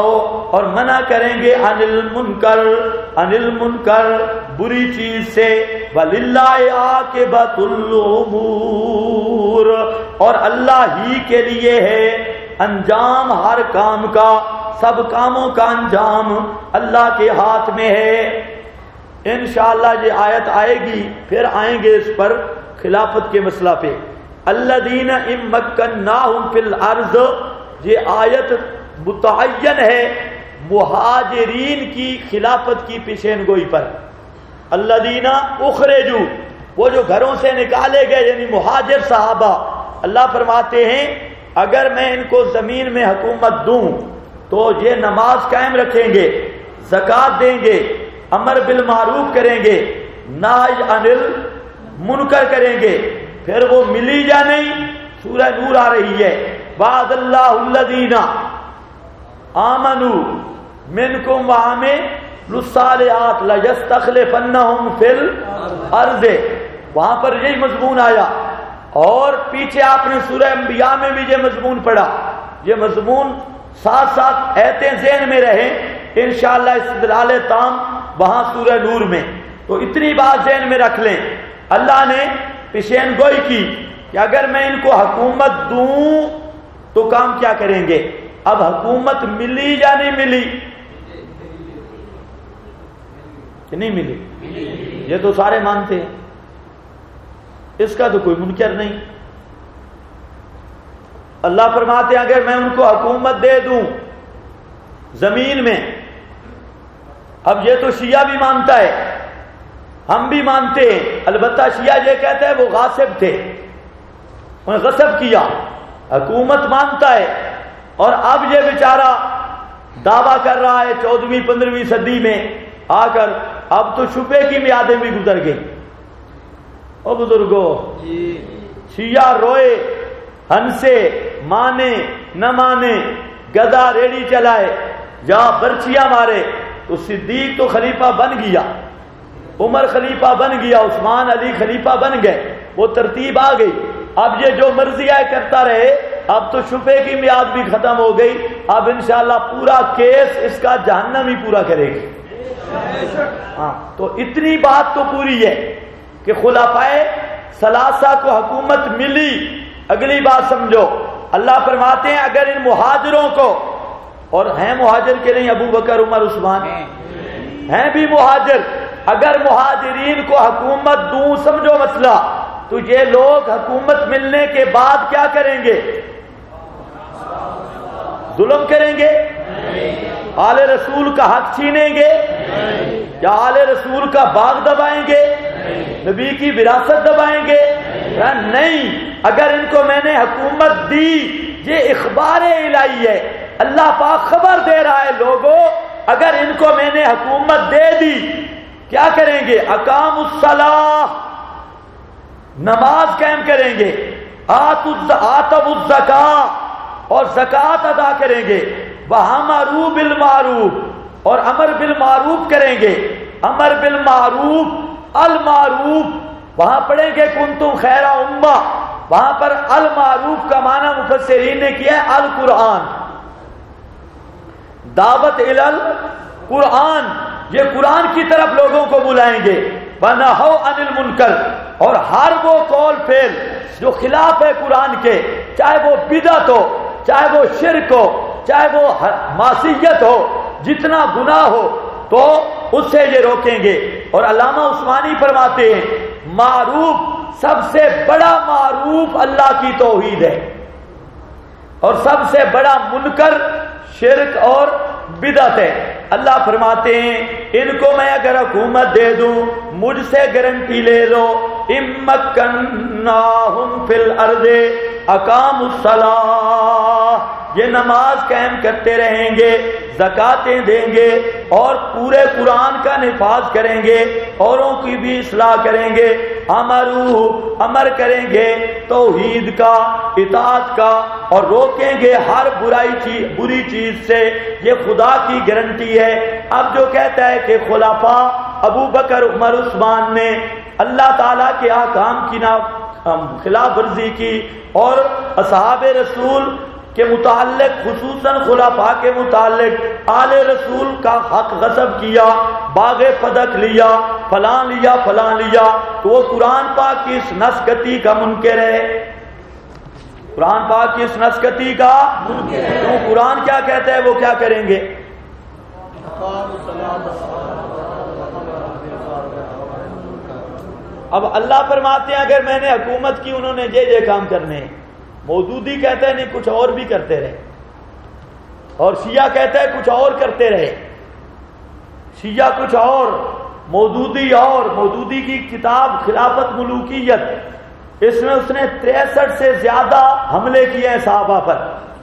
اور منع کریں گے انل منکر بری چیز سے، وللہ عاقبۃ الامور، اور اللہ ہی کے لیے ہے انجام ہر کام کا، سب کاموں کا انجام اللہ کے ہاتھ میں ہے۔ انشاءاللہ یہ آیت آئے گی، پھر آئیں گے اس پر خلافت کے مسئلہ پہ۔ الذین ان مکناہم فی الارض، یہ آیت متعین ہے مہاجرین کی خلافت کی پیشین گوئی پر۔ الذین اخرجوا، وہ جو گھروں سے نکالے گئے یعنی مہاجر صحابہ، اللہ فرماتے ہیں اگر میں ان کو زمین میں حکومت دوں تو یہ نماز قائم رکھیں گے، زکوٰۃ دیں گے، امر بالمعروف کریں گے، نہی عن المنکر کریں گے، پھر وہ ملی یا نہیں؟ سورہ نور آ رہی ہے، وعد اللہ الذین آمنوا منکم وعملوا الصالحات لیستخلفنہم فی الارض، وہاں پر یہی مضمون آیا، اور پیچھے آپ نے سورہ انبیاء میں بھی یہ مضمون پڑھا۔ یہ مضمون ساتھ ساتھ ایتیں ذہن میں رہیں، انشاءاللہ استدلال تام وہاں سورہ نور میں۔ تو اتنی بات ذہن میں رکھ لیں، اللہ نے پیشین گوئی کی کہ اگر میں ان کو حکومت دوں تو کام کیا کریں گے۔ اب حکومت ملی یا نہیں ملی؟ کہ نہیں ملی؟ یہ تو سارے مانتے ہیں، اس کا تو کوئی منکر نہیں۔ اللہ فرماتے ہیں اگر میں ان کو حکومت دے دوں زمین میں، اب یہ تو شیعہ بھی مانتا ہے، ہم بھی مانتے ہیں، البتہ شیعہ یہ کہتا ہے وہ غاصب تھے، انہیں غصب کیا، حکومت مانتا ہے، اور اب یہ بیچارہ دعویٰ کر رہا ہے 14ویں 15ویں صدی میں آ کر، اب تو شبے کی میادیں بھی گزر گئی۔ او بزرگوں، شیعہ روئے، ہنسے، مانے نہ مانے، گدا ریڑی چلائے یا برچیاں مارے، تو صدیق تو خلیفہ بن گیا، عمر خلیفہ بن گیا، عثمان علی خلیفہ بن گئے، وہ ترتیب آ گئی۔ اب یہ جو مرضی آئے کرتا رہے، اب تو شفے کی میعاد بھی ختم ہو گئی، اب انشاءاللہ پورا کیس اس کا جہنم ہی پورا کرے گی۔ ہاں، تو اتنی بات تو پوری ہے کہ خلفائے ثلاثہ کو حکومت ملی۔ اگلی بات سمجھو، اللہ فرماتے ہیں اگر ان مہاجروں کو، اور ہیں مہاجر کے نہیں ابو بکر عمر عثمان ہیں بھی مہاجر، اگر مہاجرین کو حکومت دوں، سمجھو مسئلہ، تو یہ لوگ حکومت ملنے کے بعد کیا کریں گے؟ ظلم کریں گے؟ آل رسول کا حق چھینیں گے؟ یا آل رسول کا باغ دبائیں گے؟ نبی کی وراثت دبائیں گے؟ نہیں، اگر ان کو میں نے حکومت دی، یہ اخبار الہی ہے، اللہ پاک خبر دے رہا ہے لوگوں، اگر ان کو میں نے حکومت دے دی کیا کریں گے؟ اقاموا الصلاۃ، نماز قائم کریں گے، آتوا الزکاۃ، اور زکوٰۃ ادا کریں گے، وَأَمَرُوا بِالْمَعْرُوفِ، اور امر بالمعروف کریں گے۔ امر بالمعروف، المعروف، وہاں پڑھیں گے کنتم خیر امہ، وہاں پر المعروف کا معنی مفسرین نے کیا ہے القرآن، دعوت الی القرآن، یہ قرآن کی طرف لوگوں کو بلائیں گے۔ وَنَهَوْا عَنِ الْمُنْكَرِ، اور ہر وہ قول فعل جو خلاف ہے قرآن کے، چاہے وہ بدعت ہو، چاہے وہ شرک ہو، چاہے وہ معصیت ہو، جتنا گناہ ہو تو اس سے یہ روکیں گے۔ اور علامہ عثمانی فرماتے ہیں معروف، سب سے بڑا معروف اللہ کی توحید ہے، اور سب سے بڑا منکر شرک اور بدعت ہے۔ اللہ فرماتے ہیں ان کو میں اگر حکومت دے دوں، مجھ سے گارنٹی لے لو، امکناہم فی الارض اقاموا الصلاۃ، یہ نماز قائم کرتے رہیں گے، زکاتیں دیں گے، اور پورے قرآن کا نفاذ کریں گے، اوروں کی بھی اصلاح کریں گے، امر کریں گے توحید کا، اطاعت کا، اور روکیں گے ہر بری چیز سے، یہ خدا کی گارنٹی ہے۔ اب جو کہتا ہے کہ خلفاء ابو بکر عمر عثمان نے اللہ تعالیٰ کے احکام کی خلاف ورزی کی، اور اصحاب رسول کے متعلق، خصوصاً خلفاء کے متعلق آل رسول کا حق غصب کیا، باغ فدق لیا، فلاں لیا فلاں لیا، تو وہ قرآن پاک کی اس نسکتی کا منکر ہے، قرآن پاک کی اس نسکتی کا منکر ہے۔ تو قرآن کیا کہتا ہے، وہ کیا کریں گے؟ اب اللہ فرماتے ہیں اگر میں نے حکومت کی، انہوں نے یہ کام کرنے ہیں۔ مودودی کہتا ہے نہیں، کچھ اور بھی کرتے رہے، اور شیعہ کہتا ہے کچھ اور کرتے رہے، شیعہ کچھ اور، مودودی اور۔ مودودی کی کتاب خلافت ملوکیت، اس میں اس نے 63 سے زیادہ حملے کیے ہیں صحابہ پر،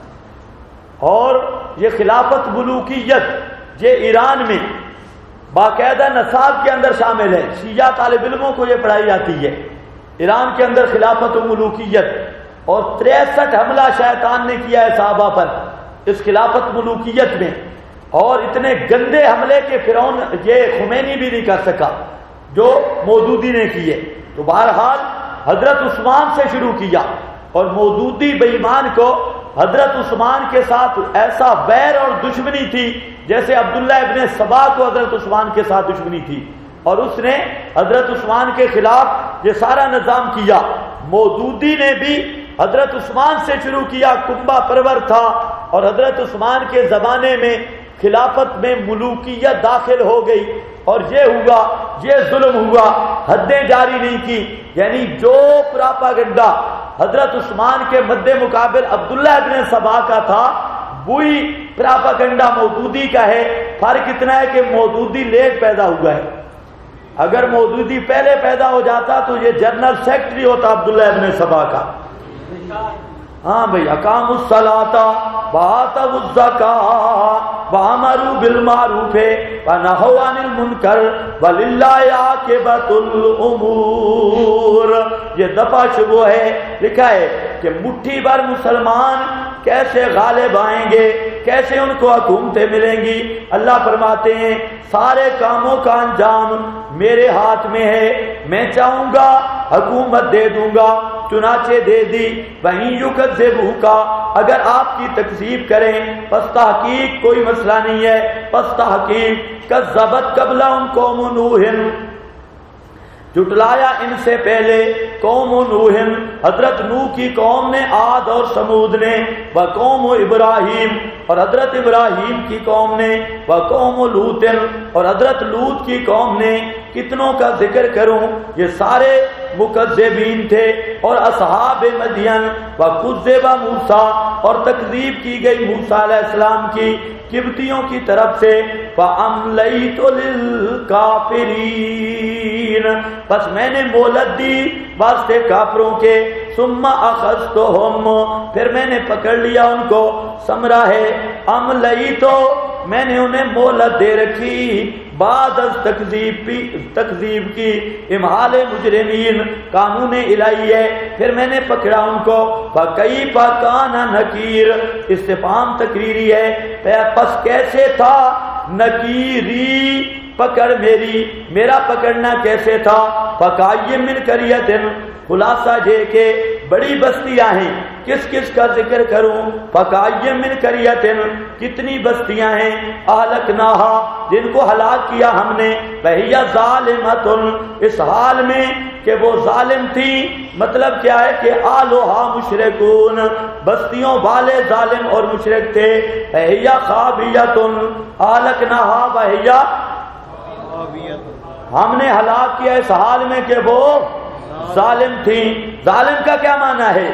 اور یہ خلافت ملوکیت یہ ایران میں باقاعدہ نصاب کے اندر شامل ہے، شیعہ طالب علموں کو یہ پڑھائی جاتی ہے ایران کے اندر خلافت و ملوکیت، اور 63 حملہ شیطان نے کیا ہے صحابہ پر اس خلافت ملوکیت میں، اور اتنے گندے حملے کے فرعون یہ خمینی بھی نہیں کر سکا جو مودودی نے کیے۔ تو بہرحال حضرت عثمان سے شروع کیا، اور مودودی بے ایمان کو حضرت عثمان کے ساتھ ایسا ویر اور دشمنی تھی جیسے عبداللہ ابن سبا کو حضرت عثمان کے ساتھ دشمنی تھی، اور اس نے حضرت عثمان کے خلاف یہ سارا نظام کیا۔ مودودی نے بھی حضرت عثمان سے شروع کیا، کنبہ پرور تھا، اور حضرت عثمان کے زمانے میں خلافت میں ملوکیت داخل ہو گئی، اور یہ ہوا، یہ ظلم ہوا، حدیں جاری نہیں کی، یعنی جو پراپاگنڈا حضرت عثمان کے مد مقابل عبداللہ ابن سبا کا تھا وہی پراپاگنڈا مودودی کا ہے۔ فرق اتنا ہے کہ مودودی لیٹ پیدا ہوا ہے، اگر مودودی پہلے پیدا ہو جاتا تو یہ جنرل سیکرٹری ہوتا عبداللہ ابن سبا کا۔ ہاں بھئی، اقاموا الصلاۃ وآتوا الزکاۃ وامروا بالمعروف ونہوا عن المنکر وللہ عاقبۃ الامور۔ یہ دفعہ شروع ہے، لکھا ہے کہ مٹھی بھر مسلمان کیسے غالب آئیں گے، کیسے ان کو حکومتیں ملیں گی۔ اللہ فرماتے ہیں سارے کاموں کا انجام میرے ہاتھ میں ہے، میں چاہوں گا حکومت دے دوں گا، چنانچہ دے دی۔ وہیں یکذبوا کا، اگر آپ کی تکذیب کریں پس تحقیق کوئی مسئلہ نہیں ہے، پس تحقیق کذبت قبلہم قوم نوح، جھٹلایا ان سے پہلے قوم نوح، حضرت نوح کی قوم نے، عاد اور سمود نے، وقوم ابراہیم، اور حضرت ابراہیم کی قوم نے، وقوم لوط، اور حضرت لوط کی قوم نے۔ کتنوں کا ذکر کروں، یہ سارے مکذبین تھے، اور اصحاب مدین، وکذب موسیٰ، اور تکذیب کی گئی موسیٰ علیہ السلام کی قبطیوں کی طرف سے، فَأَمْلَيْتُ لِلْكَافِرِينَ، بس میں نے مہلت دی واسطے کافروں کے، ثُمَّ أَخَذْتُهُمْ، پھر میں نے پکڑ لیا ان کو۔ سمرا ہے أَمْلَيْتُ، میں نے انہیں مہلت دے رکھی بعد از تکذیب کی، امحال مجرمین، قانون الہی ہے، پھر میں نے پکڑا ان کو۔ فَكَيْفَ كَانَ نَكِيرٌ، استفہام تقریری ہے، پس کیسے تھا نکیری پکڑ میری، میرا پکڑنا کیسے تھا۔ فَكَأَيٍّ مِّن قَرْيَةٍ، خلاصہ یہ کہ بڑی بستیاں ہیں، کس کس کا ذکر کروں۔ فَكَأَيٍّ مِّن قَرْيَةٍ، کتنی بستیاں ہیں، أَهْلَكْنَاهَا، جن کو ہلاک کیا ہم نے، وَهِيَ ظَالِمَةٌ، اس حال میں کہ وہ ظالم تھی، مطلب کیا ہے کہ آلوہا مشرکون، بستیوں والے ظالم اور مشرک تھے۔ وَهِيَ خَاوِيَةٌ أَهْلَكْنَاهَا وَهِيَ، ہم نے ہلاک کیا اس حال میں کہ وہ ظالم تھی۔ ظالم کا کیا معنی ہے؟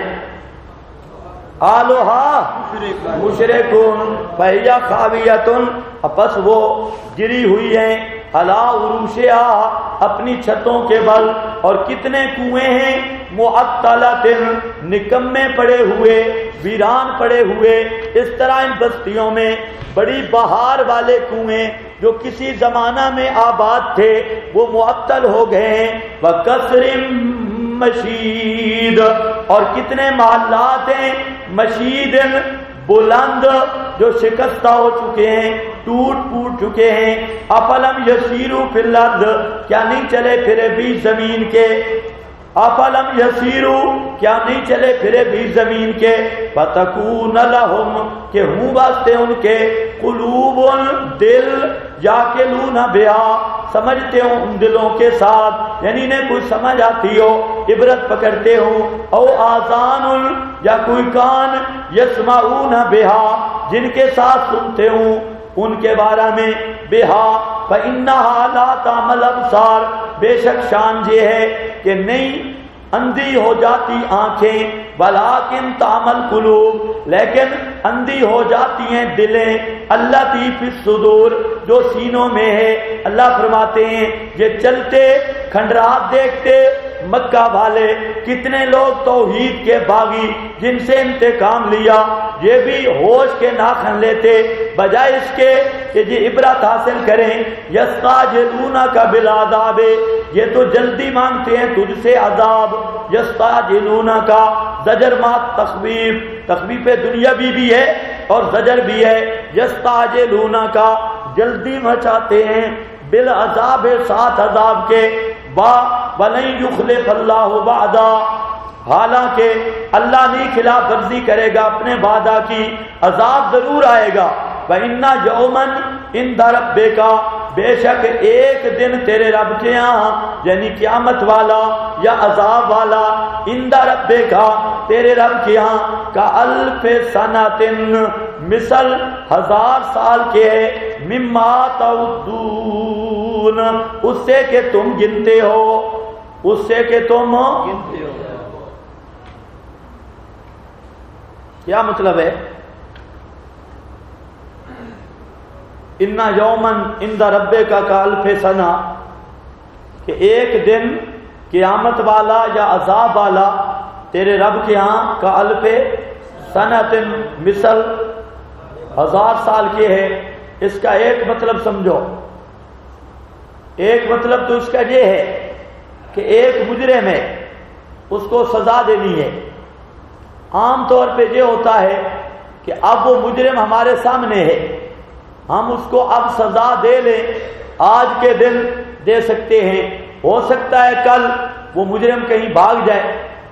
آلوہا مشرکون، فَهِيَ خَاوِيَةٌ، پس وہ گری ہوئی ہیں، عَلَىٰ عُرُوشِهَا، اپنی چھتوں کے بل، اور کتنے کنویں ہیں، مُعَطَّلَةٍ، نکمے پڑے ہوئے، ویران پڑے ہوئے۔ اس طرح ان بستیوں میں بڑی بہار والے کنویں جو کسی زمانہ میں آباد تھے وہ معطل ہو گئے ہیں۔ وَقَصْرٍ مشید، اور کتنے محلات ہیں مشید بلند جو شکستہ ہو چکے ہیں، ٹوٹ پھوٹ چکے ہیں۔ افلم یسیروا فی الارض، کیا نہیں چلے پھرے بھی زمین کے، افلم یسیرو کیا نہیں چلے پھرے بھی زمین کے فتکون لہم کہ ہوں واسطے ان کے قلوب دل یاکلون بہا سمجھتے ہوں ان دلوں کے ساتھ یعنی انہیں کوئی سمجھ آتی ہو عبرت پکڑتے ہوں او آذان یا کوئی کان یسمعون بہا جن کے ساتھ سنتے ہوں ان کے بارے میں بہا فإنها لا تعمى الأبصار بے شک شان یہ ہے کہ نہیں اندھی ہو جاتی آنکھیں ولیکن تعمى القلوب لیکن اندھی ہو جاتی ہیں دلیں التی فی الصدور جو سینوں میں ہے اللہ فرماتے ہیں یہ چلتے کھنڈرات دیکھتے مکہ والے کتنے لوگ توحید کے باغی جن سے انتقام لیا یہ بھی ہوش کے ناخن لیتے بجائے اس کے کہ یہ عبرت حاصل کریں یستعجلونک بالعذاب یہ تو جلدی مانگتے ہیں تجھ سے عذاب یستعجلونک زجر مات تخویف دنیاوی بھی ہے اور زجر بھی ہے یستعجلونک جلدی مچاتے ہیں بالعذاب ساتھ عذاب کے وَلَن يُخْلِفَ اللَّهُ وَعْدَهُ حالانکہ اللہ نہیں خلاف ورزی کرے گا اپنے وعدہ کی عذاب ضرور آئے گا وَإِنَّ يَوْمًا عِندَ رَبِّكَ بے شک ایک دن تیرے رب کے ہاں یعنی قیامت والا یا عذاب والا عند ربک تیرے رب کے ہاں کا الف سنۃ مثل 1000 سال کے مما تعدون اس سے کہ تم گنتے ہو اس سے کہ تم گنتے ہو کیا مطلب ہے اِنَّ يَوْمًا عِندَ رَبِّكَ كَأَلْفِ سَنَةٍ کہ ایک دن قیامت والا یا عذاب والا تیرے رب کے ہاں کا الف سنۃ مثل 1000 سال کے ہے اس کا ایک مطلب سمجھو ایک مطلب تو اس کا یہ ہے کہ ایک مجرم ہے اس کو سزا دینی ہے عام طور پہ یہ ہوتا ہے کہ اب وہ مجرم ہمارے سامنے ہے ہم اس کو اب سزا دے لیں آج کے دن دے سکتے ہیں ہو سکتا ہے کل وہ مجرم کہیں بھاگ جائے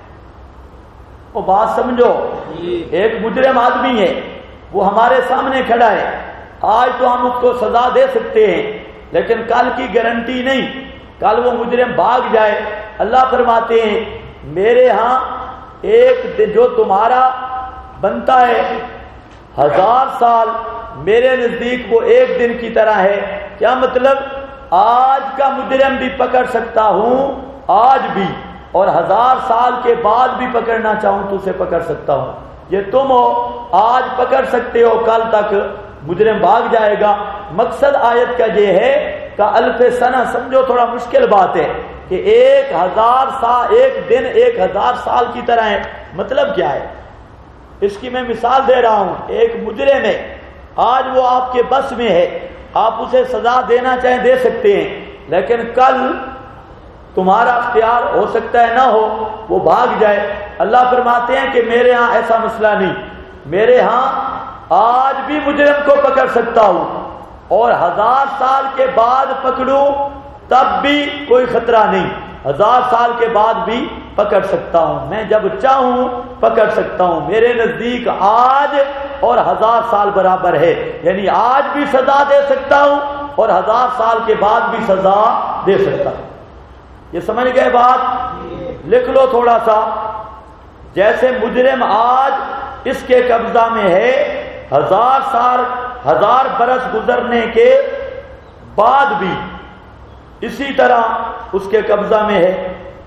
وہ بات سمجھو ایک مجرم آدمی ہے وہ ہمارے سامنے کھڑا ہے آج تو ہم اس کو سزا دے سکتے ہیں لیکن کل کی گارنٹی نہیں کل وہ مجرم بھاگ جائے اللہ فرماتے ہیں میرے ہاں ایک دن جو تمہارا بنتا ہے 1000 سال میرے نزدیک وہ ایک دن کی طرح ہے کیا مطلب آج کا مجرم بھی پکڑ سکتا ہوں آج بھی اور 1000 سال کے بعد بھی پکڑنا چاہوں تو اسے پکڑ سکتا ہوں یہ تم ہو آج پکڑ سکتے ہو کل تک مجرم بھاگ جائے گا مقصد آیت کا یہ ہے کہ الف سنہ سمجھو تھوڑا مشکل بات ہے کہ 1000 سال ایک دن 1000 سال کی طرح ہے مطلب کیا ہے اس کی میں مثال دے رہا ہوں ایک مجرم ہے آج وہ آپ کے بس میں ہے آپ اسے سزا دینا چاہیں دے سکتے ہیں لیکن کل تمہارا اختیار ہو سکتا ہے نہ ہو وہ بھاگ جائے اللہ فرماتے ہیں کہ میرے ہاں ایسا مسئلہ نہیں میرے ہاں آج بھی مجرم کو پکڑ سکتا ہوں اور 1000 سال کے بعد پکڑوں تب بھی کوئی خطرہ نہیں 1000 سال کے بعد بھی پکڑ سکتا ہوں میں جب چاہوں پکڑ سکتا ہوں میرے نزدیک آج اور 1000 سال برابر ہے یعنی آج بھی سزا دے سکتا ہوں اور 1000 سال کے بعد بھی سزا دے سکتا ہوں یہ سمجھ گئے بات لکھ لو تھوڑا سا جیسے مجرم آج اس کے قبضہ میں ہے 1000 سال 1000 برس گزرنے کے بعد بھی اسی طرح اس کے قبضہ میں ہے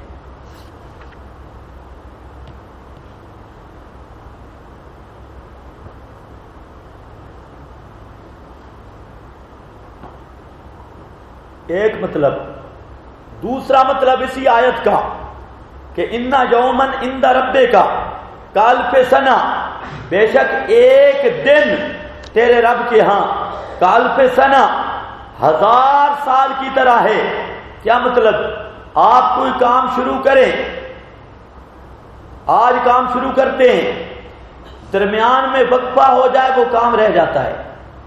ایک مطلب دوسرا مطلب اسی آیت کا کہ اِنَّ یَوْمًا عِندَ رَبِّكَ کَأَلْفِ سَنَةٍ بے شک ایک دن تیرے رب کے ہاں کَأَلْفِ سَنَةٍ 1000 سال کی طرح ہے کیا مطلب آپ کوئی کام شروع کریں آج کام شروع کرتے ہیں درمیان میں وقفہ ہو جائے وہ کام رہ جاتا ہے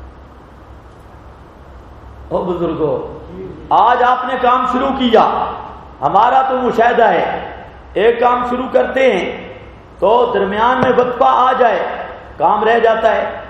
او بزرگوں آج آپ نے کام شروع کیا ہمارا تو مشاہدہ ہے ایک کام شروع کرتے ہیں تو درمیان میں وقفہ آ جائے، کام رہ جاتا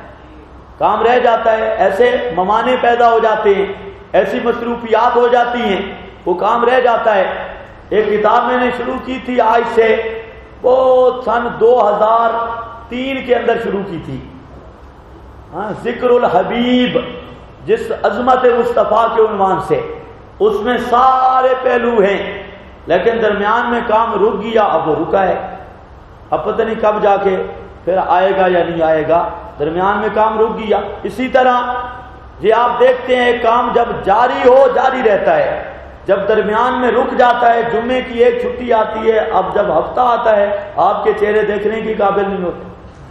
ہے، ایسے ممانے پیدا ہو جاتے ہیں، ایسی مصروفیات ہو جاتی ہیں، وہ کام رہ جاتا ہے۔ ایک کتاب میں نے شروع کی تھی آج سے، وہ سن 2003 کے اندر شروع کی تھی، ذکر الحبیب، جس عظمت مصطفیٰ کے عنوان سے، اس میں سارے پہلو ہیں، لیکن درمیان میں کام رک گیا، اب وہ رکا ہے، اب پتہ نہیں کب جا کے پھر آئے گا یا نہیں آئے گا، درمیان میں کام رک گیا۔ اسی طرح یہ آپ دیکھتے ہیں کام جب جاری ہو جاری رہتا ہے، جب درمیان میں رک جاتا ہے، جمعے کی ایک چھٹی آتی ہے، اب جب ہفتہ آتا ہے آپ کے چہرے دیکھنے کی قابل نہیں ہوتے۔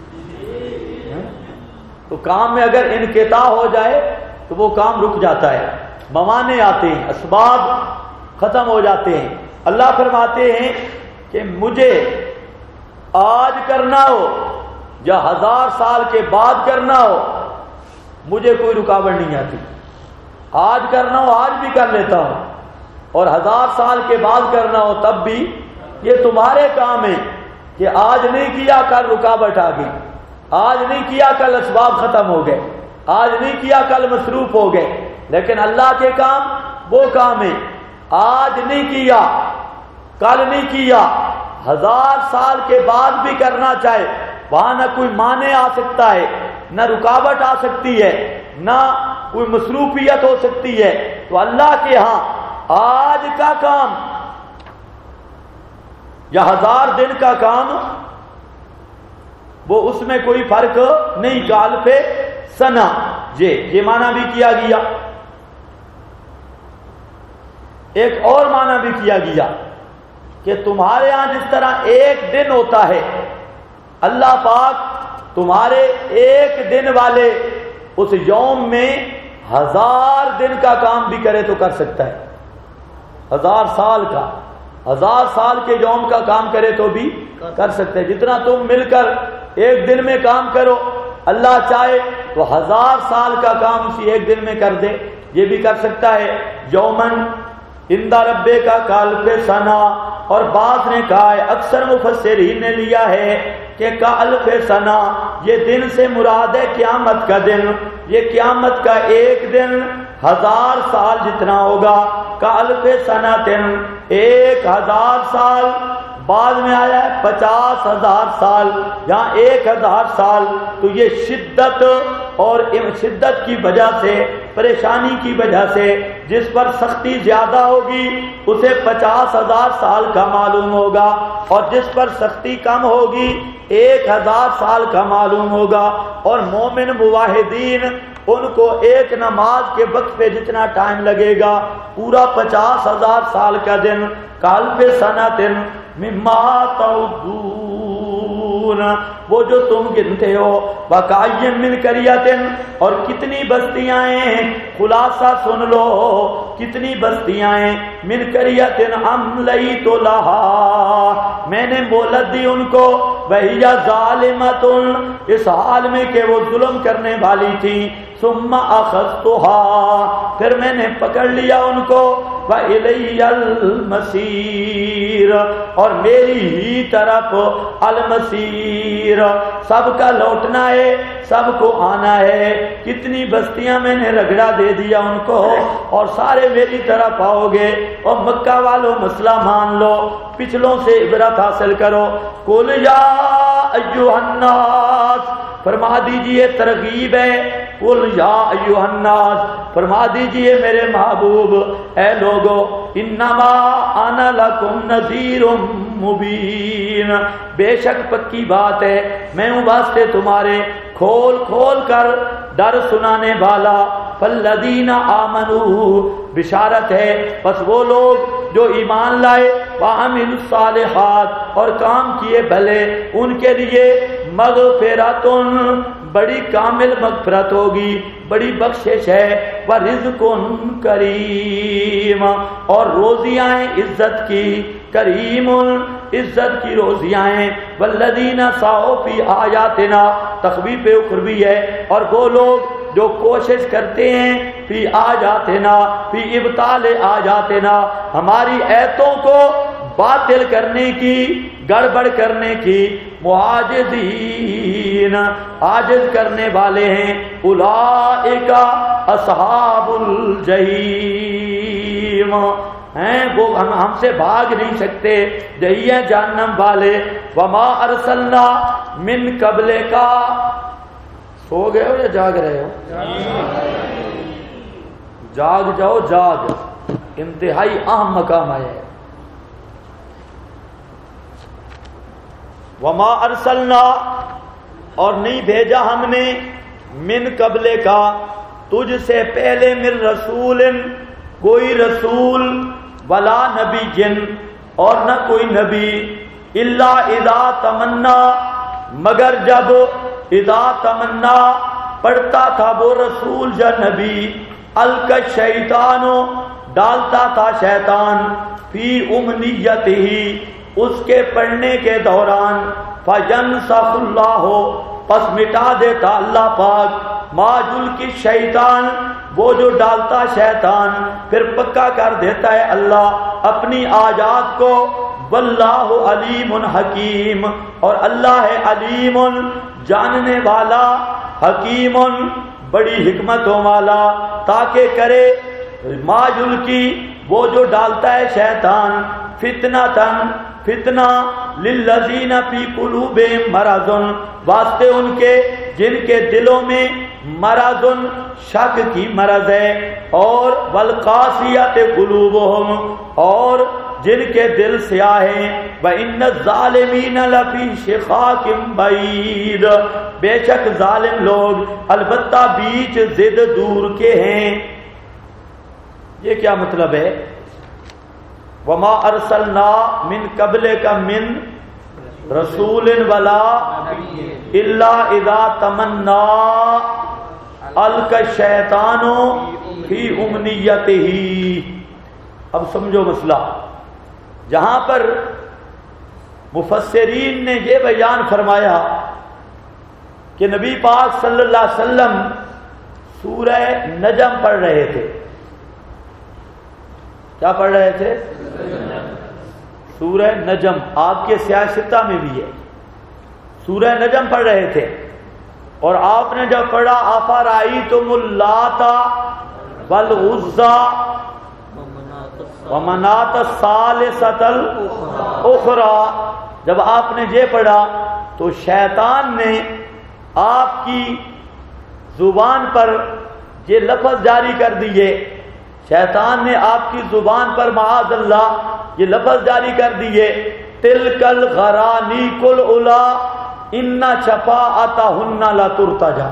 تو کام میں اگر انقطاع ہو جائے تو وہ کام رک جاتا ہے، موانع آتے ہیں، اسباب ختم ہو جاتے ہیں۔ اللہ فرماتے ہیں کہ مجھے آج کرنا ہو یا 1000 سال کے بعد کرنا ہو، مجھے کوئی رکاوٹ نہیں آتی۔ آج کرنا ہو آج بھی کر لیتا ہوں، اور 1000 سال کے بعد کرنا ہو تب بھی۔ یہ تمہارے کام ہے کہ آج نہیں کیا کل رکاوٹ آ گئی، آج نہیں کیا کل اسباب ختم ہو گئے، آج نہیں کیا کل مصروف ہو گئے، لیکن اللہ کے کام وہ کام ہے، آج نہیں کیا کل نہیں کیا، 1000 سال کے بعد بھی کرنا چاہے، وہاں نہ کوئی مانع آ سکتا ہے، نہ رکاوٹ آ سکتی ہے، نہ کوئی مصروفیت ہو سکتی ہے۔ تو اللہ کے ہاں آج کا کام یا 1000 دن کا کام، وہ اس میں کوئی فرق نہیں۔ کال پہ سنا، یہ معنی بھی کیا گیا۔ ایک اور معنی بھی کیا گیا کہ تمہارے ہاں جس طرح ایک دن ہوتا ہے، اللہ پاک تمہارے ایک دن والے اس یوم میں 1000 دن کا کام بھی کرے تو کر سکتا ہے، 1000 سال کا، 1000 سال کے یوم کا کام کرے تو بھی کر سکتے ہیں۔ جتنا تم مل کر ایک دن میں کام کرو، اللہ چاہے تو 1000 سال کا کام اسی ایک دن میں کر دے، یہ بھی کر سکتا ہے۔ یومن اندہ ربے کا کال پہ سنا، اور بعض نے کہا ہے، اکثر مفسرین نے لیا ہے کہ کال پہ سنا یہ دن سے مراد ہے قیامت کا دن، یہ قیامت کا ایک دن 1000 سال جتنا ہوگا، کال پہ سنا دن 1000 سال، بعد میں آیا ہے 50,000 سال، یہاں 1000 سال۔ تو یہ شدت اور شدت کی وجہ سے، پریشانی کی وجہ سے، جس پر سختی زیادہ ہوگی اسے 50,000 سال کا معلوم ہوگا، اور جس پر سختی کم ہوگی 1000 سال کا معلوم ہوگا۔ اور مومن موحدین ان کو ایک نماز کے وقت پہ جتنا ٹائم لگے گا، پورا 50,000 سال کا دن، کال پہ سنتن مما تعدون، وہ جو تم گنتے ہو، وکاین من قریۃ، اور کتنی بستیاں ہیں، خلاصہ سن لو، کتنی بستیاں ہیں، من قریۃ املیت لہا، میں نے مہلت دی ان کو، وہی ظالمۃ، اس حال میں کہ وہ ظلم کرنے والی تھی، ثم اخذتها، پھر میں نے پکڑ لیا ان کو، وَإِلَيَّ الْمَصِيرُ، اور میری ہی طرف المصیر، سب کا لوٹنا ہے، سب کو آنا ہے۔ کتنی بستیاں میں نے رگڑا دے دیا ان کو، اور سارے میری طرف آؤ گے۔ اور مکہ والوں مسئلہ مان لو، پچھلوں سے عبرت حاصل کرو۔ قُلْ يَا أَيُّهَا النَّاسُ، فرما دیجئے، ترغیب ہے، قُلْ يَا أَيُّهَا النَّاسُ، فرما دیجئے میرے محبوب، اے لوگو، انما انا لکم نذیر مبین، بے شک پکی بات ہے میں ہوں واسطے تمہارے کھول کھول کر ڈر سنانے والا۔ فالذین آمنوا، بشارت ہے پس وہ لوگ جو ایمان لائے، وعملوا الصالحات، اور کام کیے بھلے، ان کے لیے مغفرۃ، بڑی کامل مغفرت ہوگی، بڑی بخشش ہے، ورزق کریم، اور روزیاں ہیں عزت کی، کریم، عزت کی روزیاں ہیں۔ والذین سعوا فی آیاتنا، تخویف اخروی ہے، اور وہ لوگ جو کوشش کرتے ہیں فی آیاتنا، فی ابطال آیاتنا، ہماری آیتوں کو باطل کرنے کی، گڑبڑ کرنے کی، معاجزین عاجز کرنے والے ہیں، اولئک اصحاب الجحیم ہیں، وہ ہم سے بھاگ نہیں سکتے، یہی ہے جہنم والے۔ وما ارسلنا من قبل کا، سو گئے ہو یا جاگ رہے ہو؟ جاگ جاؤ، جاگ، انتہائی اہم مقام ہے۔ وما ارسلنا، اور نہیں بھیجا ہم نے، من قبل کا، تجھ سے پہلے، من رسول، کوئی رسول، ولا نبی جن، اور نہ کوئی نبی، الا اذا تمنا، مگر جب، اذا تمنا پڑھتا تھا وہ رسول یا نبی، القى الشیطان ڈالتا تھا شیطان، فی امنیتہ اس کے پڑھنے کے دوران، فینسخ اللہ پس مٹا دیتا اللہ پاک، ما یلقی الشیطان وہ جو ڈالتا شیطان، پھر پکا کر دیتا ہے اللہ اپنی آیات کو، واللہ علیم حکیم، اور اللہ ہے علیم جاننے والا، حکیم بڑی حکمتوں والا، تاکہ کرے ما یلقی وہ جو ڈالتا ہے شیطان، فتنتن فتنہ، للذین فی قلوبہم مرض واسطے ان کے جن کے دلوں میں مرض شک کی مرض ہے، اور والقاسیۃ قلوبہم اور جن کے دل سیاہ ہیں، وَإِنَّ الظَّالِمِينَ لَفِي شِقَاقٍ بَعِيدٍ بے شک ظالم لوگ البتہ بیچ ضد دور کے ہیں۔ یہ کیا مطلب ہے؟ وما ارسلنا من قبلک من رسول ولا الا اذا تمنا القى الشیطان فی امنیتہ۔ اب سمجھو مسئلہ، جہاں پر مفسرین نے یہ بیان فرمایا کہ نبی پاک صلی اللہ علیہ وسلم سورہ نجم پڑھ رہے تھے، کیا پڑھ رہے تھے؟ سورہ نجم، آپ کے سیاہ ستہ میں بھی ہے، سورہ نجم پڑھ رہے تھے، اور آپ نے جب پڑھا افرأیتم اللات والعزی ومناۃ الثالثۃ الاخری، جب آپ نے یہ پڑھا تو شیطان نے آپ کی زبان پر یہ لفظ جاری کر دیے، شیطان نے آپ کی زبان پر معاذ اللہ یہ لفظ جاری کر دیے، تلک الغرانیق العلی ان شفاعتہن لترتجی،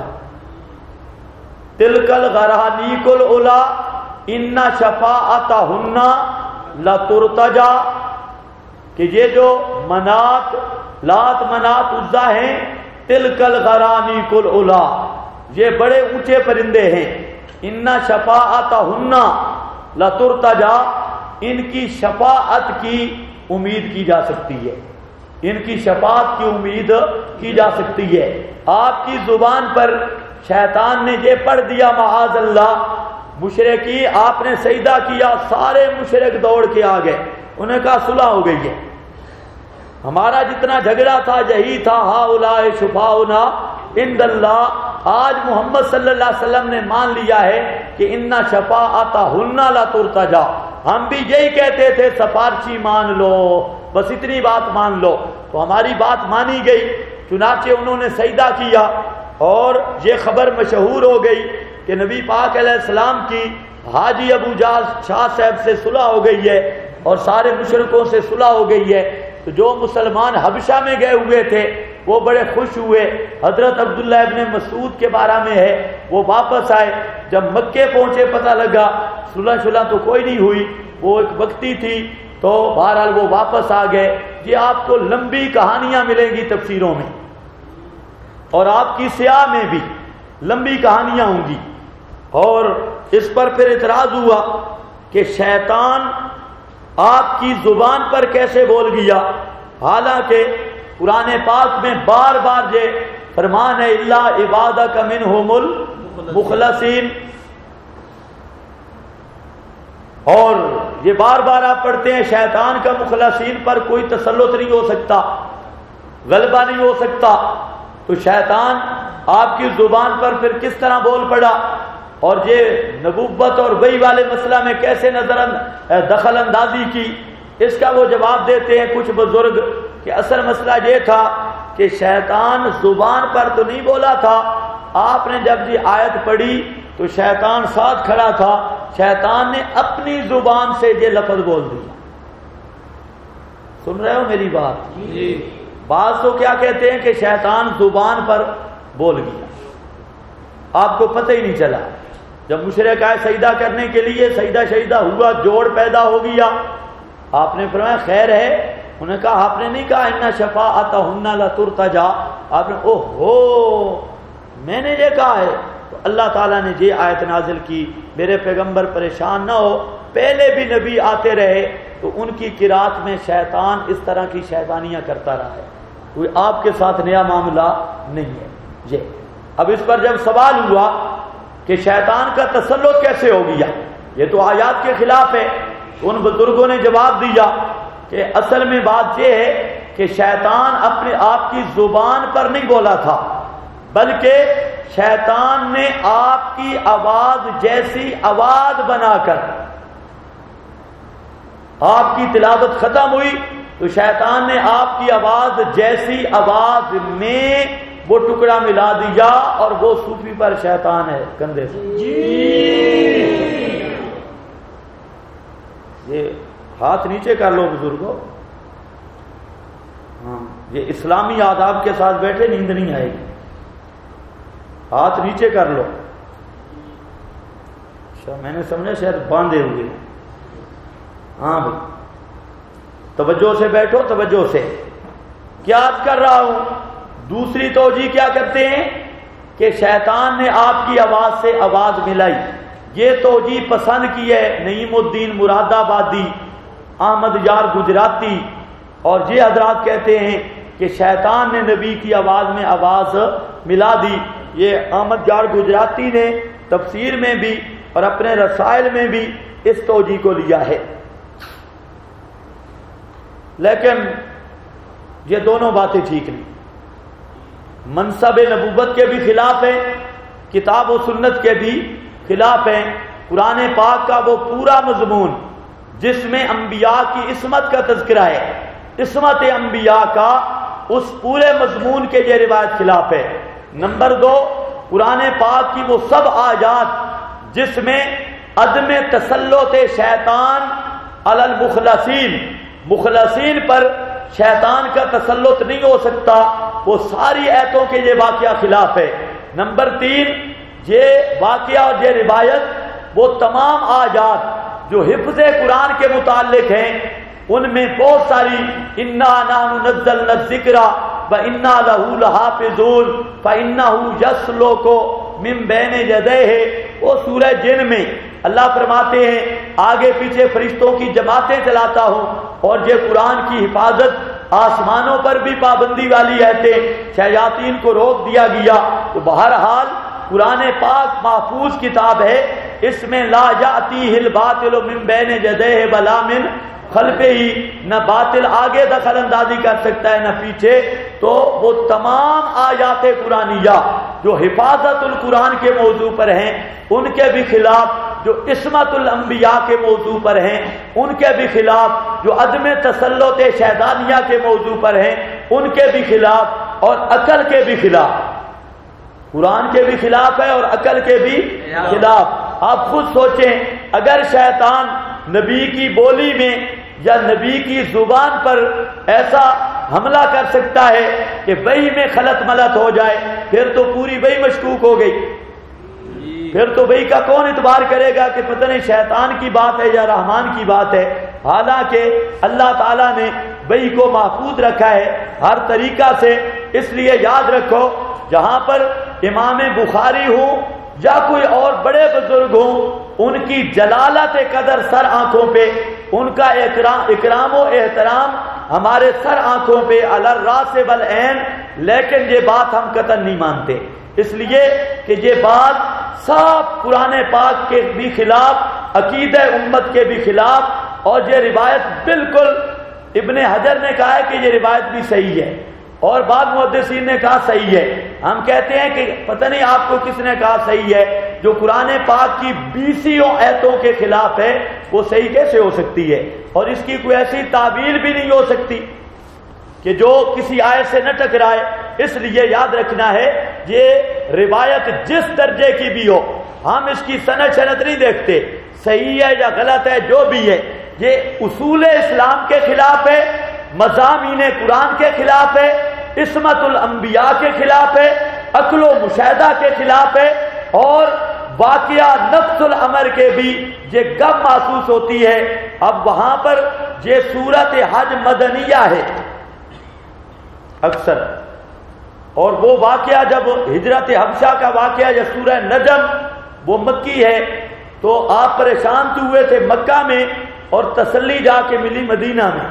تلک الغرانیق العلی ان شفاعتہن لترتجی، کہ یہ جو منات، لات منات عزا ہیں، تلک الغرانیق العلی یہ بڑے اونچے پرندے ہیں، ان شفاعتہن لترتجی ان کی شفاعت کی امید کی جا سکتی ہے، ان کی شفاعت کی امید کی جا سکتی ہے۔ آپ کی زبان پر شیطان نے یہ پڑھ دیا معاذ اللہ، مشرکی آپ نے سجدہ کیا، سارے مشرک دوڑ کے آ گئے، انہیں کہا صلح ہو گئی ہے، ہمارا جتنا جھگڑا تھا یہی تھا، ہؤلاء شفاؤنا عند اللہ، آج محمد صلی اللہ علیہ وسلم نے مان لیا ہے کہ ان شفاعتہن لترتجی، ہم بھی یہی کہتے تھے سفارشی مان لو، بس اتنی بات مان لو، تو ہماری بات مانی گئی، چنانچہ انہوں نے سجدہ کیا، اور یہ خبر مشہور ہو گئی کہ نبی پاک علیہ السلام کی حاجی ابو جال شاہ صاحب سے صلح ہو گئی ہے، اور سارے مشرکوں سے صلح ہو گئی ہے، تو جو مسلمان حبشہ میں گئے ہوئے تھے وہ بڑے خوش ہوئے، حضرت عبداللہ ابن مسعود کے بارے میں ہے، وہ واپس آئے، جب مکے پہنچے پتہ لگا صلح تو کوئی نہیں ہوئی، وہ ایک وقتی تھی، تو بہرحال وہ واپس آ گئے۔ یہ آپ کو لمبی کہانیاں ملیں گی تفسیروں میں، اور آپ کی سیاہ میں بھی لمبی کہانیاں ہوں گی، اور اس پر پھر اعتراض ہوا کہ شیطان آپ کی زبان پر کیسے بول گیا، حالانکہ قرآن پاک میں بار بار یہ فرمان ہے الا عبادک منہم المخلصین، اور یہ بار بار آپ پڑھتے ہیں شیطان کا مخلصین پر کوئی تسلط نہیں ہو سکتا، غلبہ نہیں ہو سکتا، تو شیطان آپ کی زبان پر پھر کس طرح بول پڑا؟ اور یہ نبوت اور وحی والے مسئلہ میں کیسے دخل اندازی کی؟ اس کا وہ جواب دیتے ہیں کچھ بزرگ کہ اصل مسئلہ یہ تھا کہ شیطان زبان پر تو نہیں بولا تھا، آپ نے جب یہ آیت پڑھی تو شیطان ساتھ کھڑا تھا، شیطان نے اپنی زبان سے یہ لفظ بول دیا۔ سن رہے ہو میری بات؟ بعض تو کیا کہتے ہیں کہ شیطان زبان پر بول گیا، آپ کو پتہ ہی نہیں چلا۔ جب مشرک آئے سجدہ کرنے کے لیے، سجدہ شہیدہ ہوا، جوڑ پیدا ہو گیا، آپ نے فرمایا خیر ہے؟ انہوں نے کہا آپ نے نہیں کہا ان شفاعتہن لترتجی، آپ نے اوہو میں نے یہ کہا ہے، تو اللہ تعالیٰ نے یہ آیت نازل کی میرے پیغمبر پریشان نہ ہو، پہلے بھی نبی آتے رہے تو ان کی قرات میں شیطان اس طرح کی شیطانیاں کرتا رہا ہے، کوئی آپ کے ساتھ نیا معاملہ نہیں ہے۔ یہ اب اس پر جب سوال ہوا کہ شیطان کا تسلط کیسے ہو گیا، یہ تو آیات کے خلاف ہے، تو ان بزرگوں نے جواب دیا کہ اصل میں بات یہ ہے کہ شیطان اپنے آپ کی زبان پر نہیں بولا تھا، بلکہ شیطان نے آپ کی آواز جیسی آواز بنا کر، آپ کی تلاوت ختم ہوئی تو شیطان نے آپ کی آواز جیسی آواز میں وہ ٹکڑا ملا دیا، اور وہ صوفی پر شیطان ہے کندھے سے۔ یہ ہاتھ نیچے کر لو بزرگوں، ہاں یہ اسلامی آداب کے ساتھ بیٹھے نیند نہیں آئے گی، ہاتھ نیچے کر لو۔ اچھا میں نے سمجھا شاید باندھے ہوئے، ہاں بھائی توجہ سے بیٹھو، توجہ سے۔ کیا عرض کر رہا ہوں؟ دوسری توجہ کیا کرتے ہیں کہ شیطان نے آپ کی آواز سے آواز ملائی، یہ توجہ پسند کی ہے نعیم الدین مراد آبادی، احمد یار گجراتی، اور یہ حضرات کہتے ہیں کہ شیطان نے نبی کی آواز میں آواز ملا دی۔ یہ احمد یار گجراتی نے تفسیر میں بھی اور اپنے رسائل میں بھی اس توجہ کو لیا ہے، لیکن یہ دونوں باتیں ٹھیک نہیں، منصب نبوت کے بھی خلاف ہیں، کتاب و سنت کے بھی خلاف ہیں۔ قرآن پاک کا وہ پورا مضمون جس میں انبیاء کی عصمت کا تذکرہ ہے، عصمت انبیاء کا، اس پورے مضمون کے یہ روایت خلاف ہے۔ نمبر 2، قرآن پاک کی وہ سب آیات جس میں عدم تسلط شیطان علی المخلصین، مخلصین پر شیطان کا تسلط نہیں ہو سکتا، وہ ساری آیتوں کے یہ واقعہ خلاف ہے۔ نمبر 3، یہ واقعہ اور یہ روایت وہ تمام آیات جو حفظ قرآن کے متعلق ہیں ان میں بہت ساری انا نحن نزلنا الذکر وانا لہ لحافظون فانہ یسلک من بین یدیہ، وہ سورہ جن میں اللہ فرماتے ہیں آگے پیچھے فرشتوں کی جماعتیں چلاتا ہوں، اور یہ قرآن کی حفاظت، آسمانوں پر بھی پابندی والی آیتیں، شیاطین کو روک دیا گیا۔ تو بہرحال قرآن پاک محفوظ کتاب ہے، اس میں لا یأتیہ الباطل من بین یدیہ ولا من خلفہ، نہ باطل آگے دخل اندازی کر سکتا ہے نہ پیچھے۔ تو وہ تمام آیات قرآنیہ جو حفاظت القرآن کے موضوع پر ہیں ان کے بھی خلاف، جو عصمت الانبیاء کے موضوع پر ہیں ان کے بھی خلاف، جو عدم تسلط شیطانیہ کے موضوع پر ہیں ان کے بھی خلاف، اور عقل کے بھی خلاف، قرآن کے بھی خلاف ہے اور عقل کے بھی خلاف۔ آپ خود سوچیں، اگر شیطان نبی کی بولی میں یا نبی کی زبان پر ایسا حملہ کر سکتا ہے کہ وحی میں خلط ملط ہو جائے، پھر تو پوری وحی مشکوک ہو گئی، پھر تو وحی کا کون اعتبار کرے گا کہ پتہ نہیں شیطان کی بات ہے یا رحمان کی بات ہے؟ حالانکہ اللہ تعالیٰ نے وحی کو محفوظ رکھا ہے ہر طریقہ سے۔ اس لیے یاد رکھو، جہاں پر امام بخاری ہوں یا کوئی اور بڑے بزرگ ہوں، ان کی جلالت قدر سر آنکھوں پہ، ان کا اکرام و احترام ہمارے سر آنکھوں پہ علی الراس والعین، لیکن یہ بات ہم قطعاً نہیں مانتے، اس لیے کہ یہ بات صاف قرآن پاک کے بھی خلاف، عقیدہ امت کے بھی خلاف، اور یہ روایت بالکل ابن حجر نے کہا ہے کہ یہ روایت بھی صحیح ہے، اور بعض محدثین نے کہا صحیح ہے۔ ہم کہتے ہیں کہ پتہ نہیں آپ کو کس نے کہا صحیح ہے، جو قرآن پاک کی 20 آیتوں کے خلاف ہے وہ صحیح کیسے ہو سکتی ہے؟ اور اس کی کوئی ایسی تعبیر بھی نہیں ہو سکتی کہ جو کسی آیت سے نہ ٹکرائے۔ اس لیے یاد رکھنا ہے یہ روایت جس درجے کی بھی ہو، ہم اس کی سند شنت نہیں دیکھتے، صحیح ہے یا غلط ہے، جو بھی ہے، یہ اصول اسلام کے خلاف ہے، مضامین قرآن کے خلاف ہے، عصمت الانبیاء کے خلاف ہے، عقل و مشاہدہ کے خلاف ہے، اور واقعہ نفس الامر کے بھی یہ گم محسوس ہوتی ہے۔ اب وہاں پر یہ سورت حج مدنیہ ہے اکثر، اور وہ واقعہ جب ہجرت حبشہ کا واقعہ یا سورہ نجم وہ مکی ہے، تو آپ پریشان تو ہوئے تھے مکہ میں اور تسلی جا کے ملی مدینہ میں۔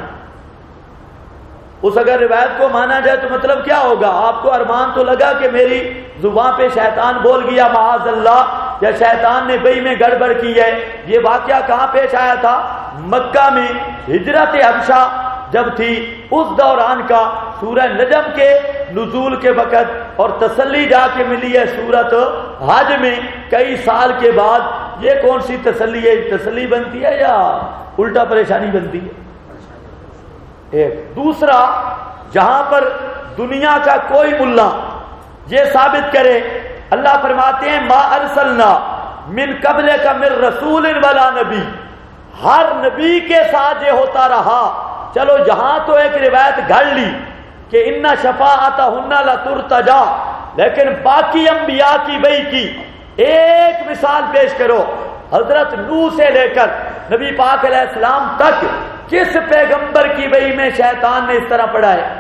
اس اگر روایت کو مانا جائے تو مطلب کیا ہوگا؟ آپ کو ارمان تو لگا کہ میری زبان پہ شیطان بول گیا معاذ اللہ، یا شیطان نے بئی میں گڑبڑ کی ہے۔ یہ واقعہ کہاں پیش آیا تھا؟ مکہ میں ہجرت حبشہ جب تھی اس دوران کا سورہ نجم کے نزول کے وقت، اور تسلی جا کے ملی ہے سورت حج میں کئی سال کے بعد۔ یہ کون سی تسلی ہے؟ تسلی بنتی ہے یا الٹا پریشانی بنتی ہے؟ ایک دوسرا، جہاں پر دنیا کا کوئی ملا یہ ثابت کرے، اللہ فرماتے ہیں ما ارسلنا من قبلک من رسول ولا نبی، ہر نبی کے ساتھ یہ ہوتا رہا۔ چلو یہاں تو ایک روایت گھڑ لی کہ ان شفاعتہن لترتجی، لیکن باقی انبیاء کی وحی کی ایک مثال پیش کرو، حضرت نوح سے لے کر نبی پاک علیہ السلام تک کس پیغمبر کی وحی میں شیطان نے اس طرح پڑھا ہے؟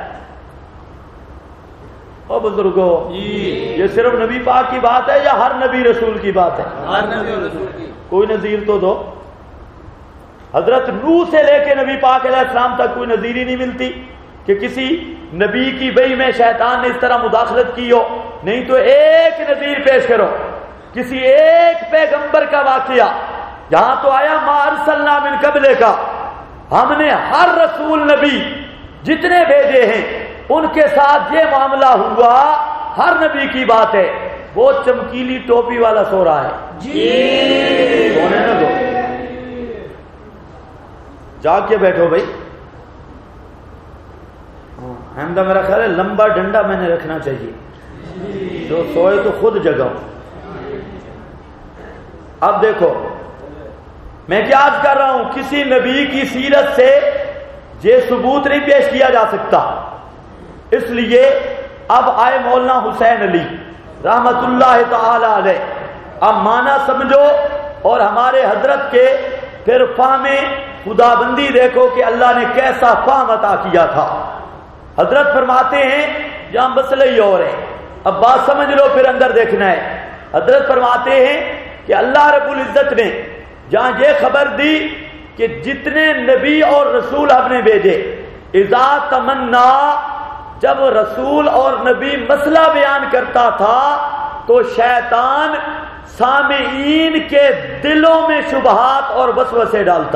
او بزرگو، یہ صرف نبی پاک کی بات ہے یا ہر نبی رسول کی بات ہے؟ ہر نبی رسول کی۔ کوئی نظیر تو دو۔ حضرت نوح سے لے کے نبی پاک علیہ السلام تک کوئی نظیر ہی نہیں ملتی کہ کسی نبی کی وحی میں شیطان نے اس طرح مداخلت کی ہو۔ نہیں تو ایک نظیر پیش کرو، کسی ایک پیغمبر کا واقعہ۔ یہاں تو آیا ما ارسلنا من قبلک، ہم نے ہر رسول نبی جتنے بھیجے ہیں ان کے ساتھ یہ معاملہ ہوا، ہر نبی کی بات ہے۔ وہ چمکیلی ٹوپی والا سو رہا ہے جی، کون ہے نا وہ؟ جاگ کے بیٹھو بھائی۔ احمدہ میرا خیال ہے لمبا ڈنڈا میں نے رکھنا چاہیے، جو سوئے تو خود جگاؤ۔ اب دیکھو میں کیا عرض کر رہا ہوں، کسی نبی کی سیرت سے یہ ثبوت نہیں پیش کیا جا سکتا۔ اس لیے اب آئے مولانا حسین علی رحمت اللہ تعالی علیہ، اب مانا سمجھو اور ہمارے حضرت کے پھر فہم خدا بندی دیکھو کہ اللہ نے کیسا فہم عطا کیا تھا۔ حضرت فرماتے ہیں جہاں مسئلہ ہی اور ہے، اب بات سمجھ لو پھر اندر دیکھنا ہے۔ حضرت فرماتے ہیں کہ اللہ رب العزت نے جہاں یہ خبر دی کہ جتنے نبی اور رسول ہم نے بھیجے، اذا تمنا، جب رسول اور نبی مسئلہ بیان کرتا تھا تو شیطان سامعین کے دلوں میں شبہات اور وسوسے ڈالتا۔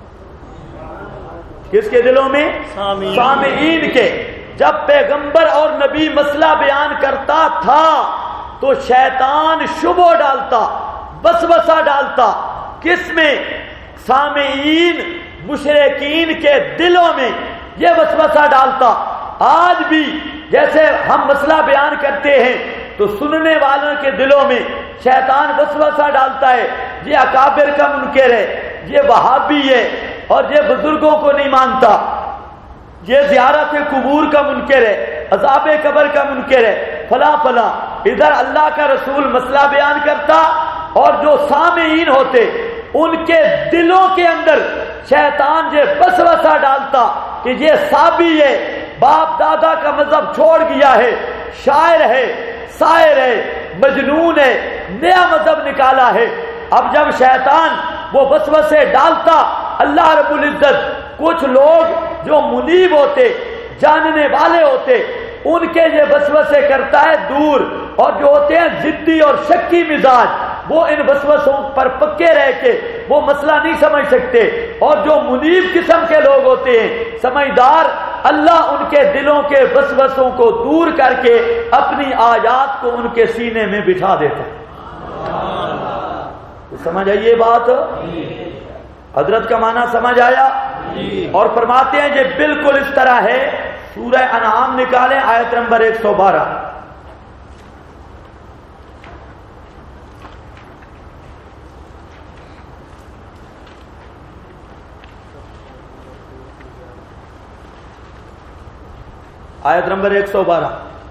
کس کے دلوں میں؟ سامعین کے۔ جب پیغمبر اور نبی مسئلہ بیان کرتا تھا تو شیطان شبہ ڈالتا، وسوسہ ڈالتا، کس میں؟ سامعین مشرکین کے دلوں میں یہ وسوسہ ڈالتا۔ آج بھی جیسے ہم مسئلہ بیان کرتے ہیں تو سننے والوں کے دلوں میں شیطان وسوسہ ڈالتا ہے، یہ اکابر کا منکر ہے، یہ وہابی ہے، اور یہ بزرگوں کو نہیں مانتا، یہ زیارت قبور کا منکر ہے، عذاب قبر کا منکر ہے، فلاں فلاں۔ ادھر اللہ کا رسول مسئلہ بیان کرتا اور جو سامعین ہوتے ان کے دلوں کے اندر شیطان یہ وسوسہ ڈالتا کہ یہ صابی ہے، باپ دادا کا مذہب چھوڑ گیا ہے، شاعر ہے، شاعر ہے، مجنون ہے، نیا مذہب نکالا ہے۔ اب جب شیطان وہ وسوسے ڈالتا، اللہ رب العزت کچھ لوگ جو منیب ہوتے، جاننے والے ہوتے، ان کے یہ وسوسے کرتا ہے دور، اور جو ہوتے ہیں ضدی اور شکی مزاج، وہ ان وسوسوں پر پکے رہ کے وہ مسئلہ نہیں سمجھ سکتے، اور جو منیب قسم کے لوگ ہوتے ہیں سمجھدار، اللہ ان کے دلوں کے وسوسوں کو دور کر کے اپنی آیات کو ان کے سینے میں بٹھا دیتا ہے۔ سمجھ آئی یہ بات؟ حضرت کا معنی سمجھ آیا؟ اور فرماتے ہیں یہ بالکل اس طرح ہے، سورہ انعام نکالیں آیت نمبر 112۔ آیت نمبر 112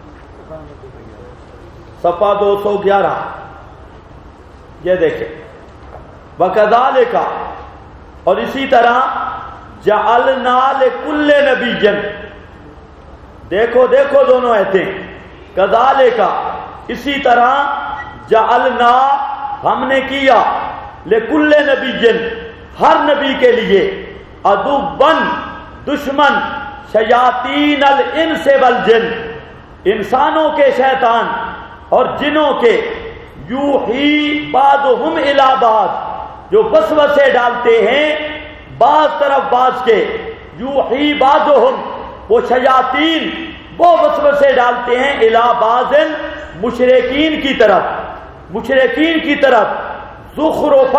صفحہ 211، یہ دیکھیں، وَكَذَلِكَ، اور اسی طرح جَعَلْنَا لِكُلِّ نَبِيٍّ، دیکھو دونوں آیتیں، کذالک، اسی طرح جعلنا، ہم نے کیا، لِكُلِّ نَبِيٍّ، ہر نبی کے لیے، عدوًا، دشمن، شیاطین الانس والجن، انسانوں کے شیطان اور جنوں کے، یوحی بعضهم الی بعض، جو وسوسے ڈالتے ہیں بعض طرف بعض کے، یوحی بعضهم، وہ شیاطین وہ وسوسے ڈالتے ہیں الی بعض، مشرکین کی طرف، زخرف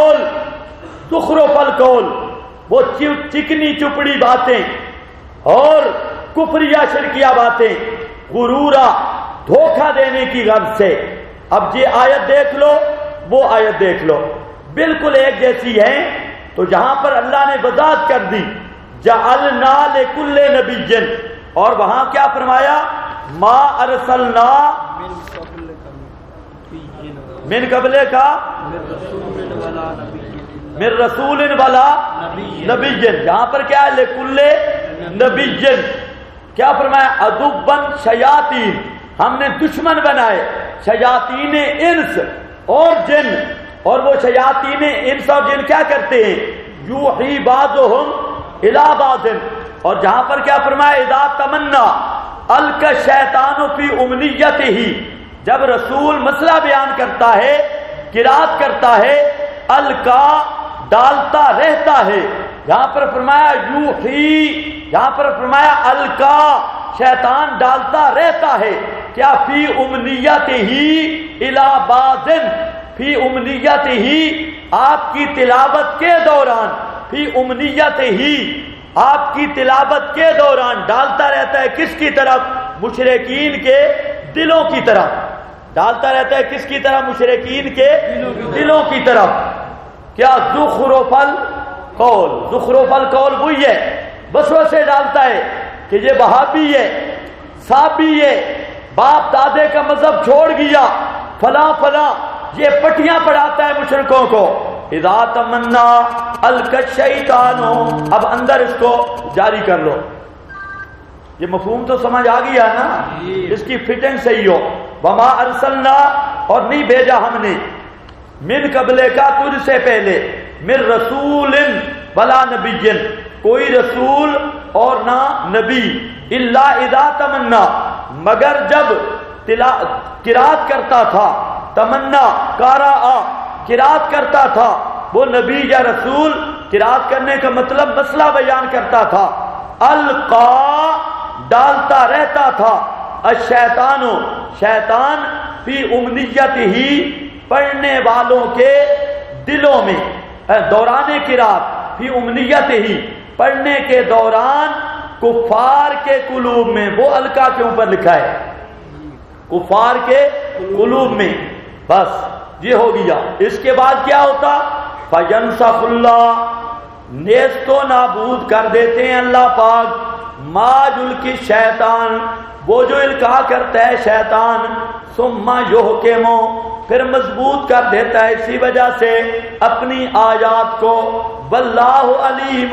القول، وہ چکنی چپڑی باتیں اور کفریہ شرکیہ باتیں، غرورا، دھوکہ دینے کی غرض سے۔ اب یہ آیت دیکھ لو، وہ آیت دیکھ لو، بالکل ایک جیسی ہے۔ تو جہاں پر اللہ نے وضاحت کر دی جعلنا لکل نبی، اور وہاں کیا فرمایا، ما ارسلنا من قبل کا من رسول ولا نبی، یہاں پر کیا ہے، لکل نبی، کیا فرمایا، عدوًا شیاطین، ہم نے دشمن بنائے شیاطین انس اور جن، اور وہ شیاطین انس اور جن کیا کرتے ہیں، یوحی بعضهم الی بعض، اور جہاں پر کیا فرمایا، اذا تمنا القی الشیطان فی امنیتہ، جب رسول مسئلہ بیان کرتا ہے، قرات کرتا ہے، القا، ڈالتا رہتا ہے، یہاں پر فرمایا یوحی، یہاں پر فرمایا القا، شیطان ڈالتا رہتا ہے، کیا، فی امنیتہ الی بعض، فی امنیتہ، آپ کی تلاوت کے دوران، فی امنیتہ، آپ کی تلاوت کے دوران ڈالتا رہتا ہے، کس کی طرف، مشرکین کے دلوں کی طرف، ڈالتا رہتا ہے کس کی طرف، مشرکین کے دلوں کی طرف، کیا، زخرف القول وہی ہے، وسوسے ڈالتا ہے کہ یہ وہابی ہے، صابی ہے، باپ دادے کا مذہب چھوڑ گیا، فلاں فلاں، یہ پٹیاں پڑھاتا ہے مشرکوں کو، اذا تمنا القی الشیطان، اب اندر اس کو جاری کر لو۔ یہ مفہوم تو سمجھ آ گیا نا، اس کی فٹنگ صحیح ہو، وما ارسلنا، اور نہیں بھیجا ہم نے، من قبل کا، تجھ سے پہلے، من رسول ولا نبی، کوئی رسول اور نہ نبی، الا اذا تمنا، مگر جب قرات کرتا تھا، تمنا قرأ، قرات کرتا تھا وہ نبی یا رسول، قرات کرنے کا مطلب مسئلہ بیان کرتا تھا، القا، ڈالتا رہتا تھا، الشیطان، شیطان، فی امنیتہ، پڑھنے والوں کے دلوں میں، دوران قرات، فی امنیتہ، پڑھنے کے دوران، کفار کے قلوب میں، وہ القا کے اوپر لکھا ہے، کفار کے قلوب میں، بس یہ ہو گیا۔ اس کے بعد کیا ہوتا، فینسخ اللہ، نیست و نابود کر دیتے ہیں اللہ پاک، ما یلقی الشیطان، وہ جو القاء کرتا ہے شیطان، ثم یحکم، پھر مضبوط کر دیتا ہے اسی وجہ سے اپنی آیات کو، واللہ علیم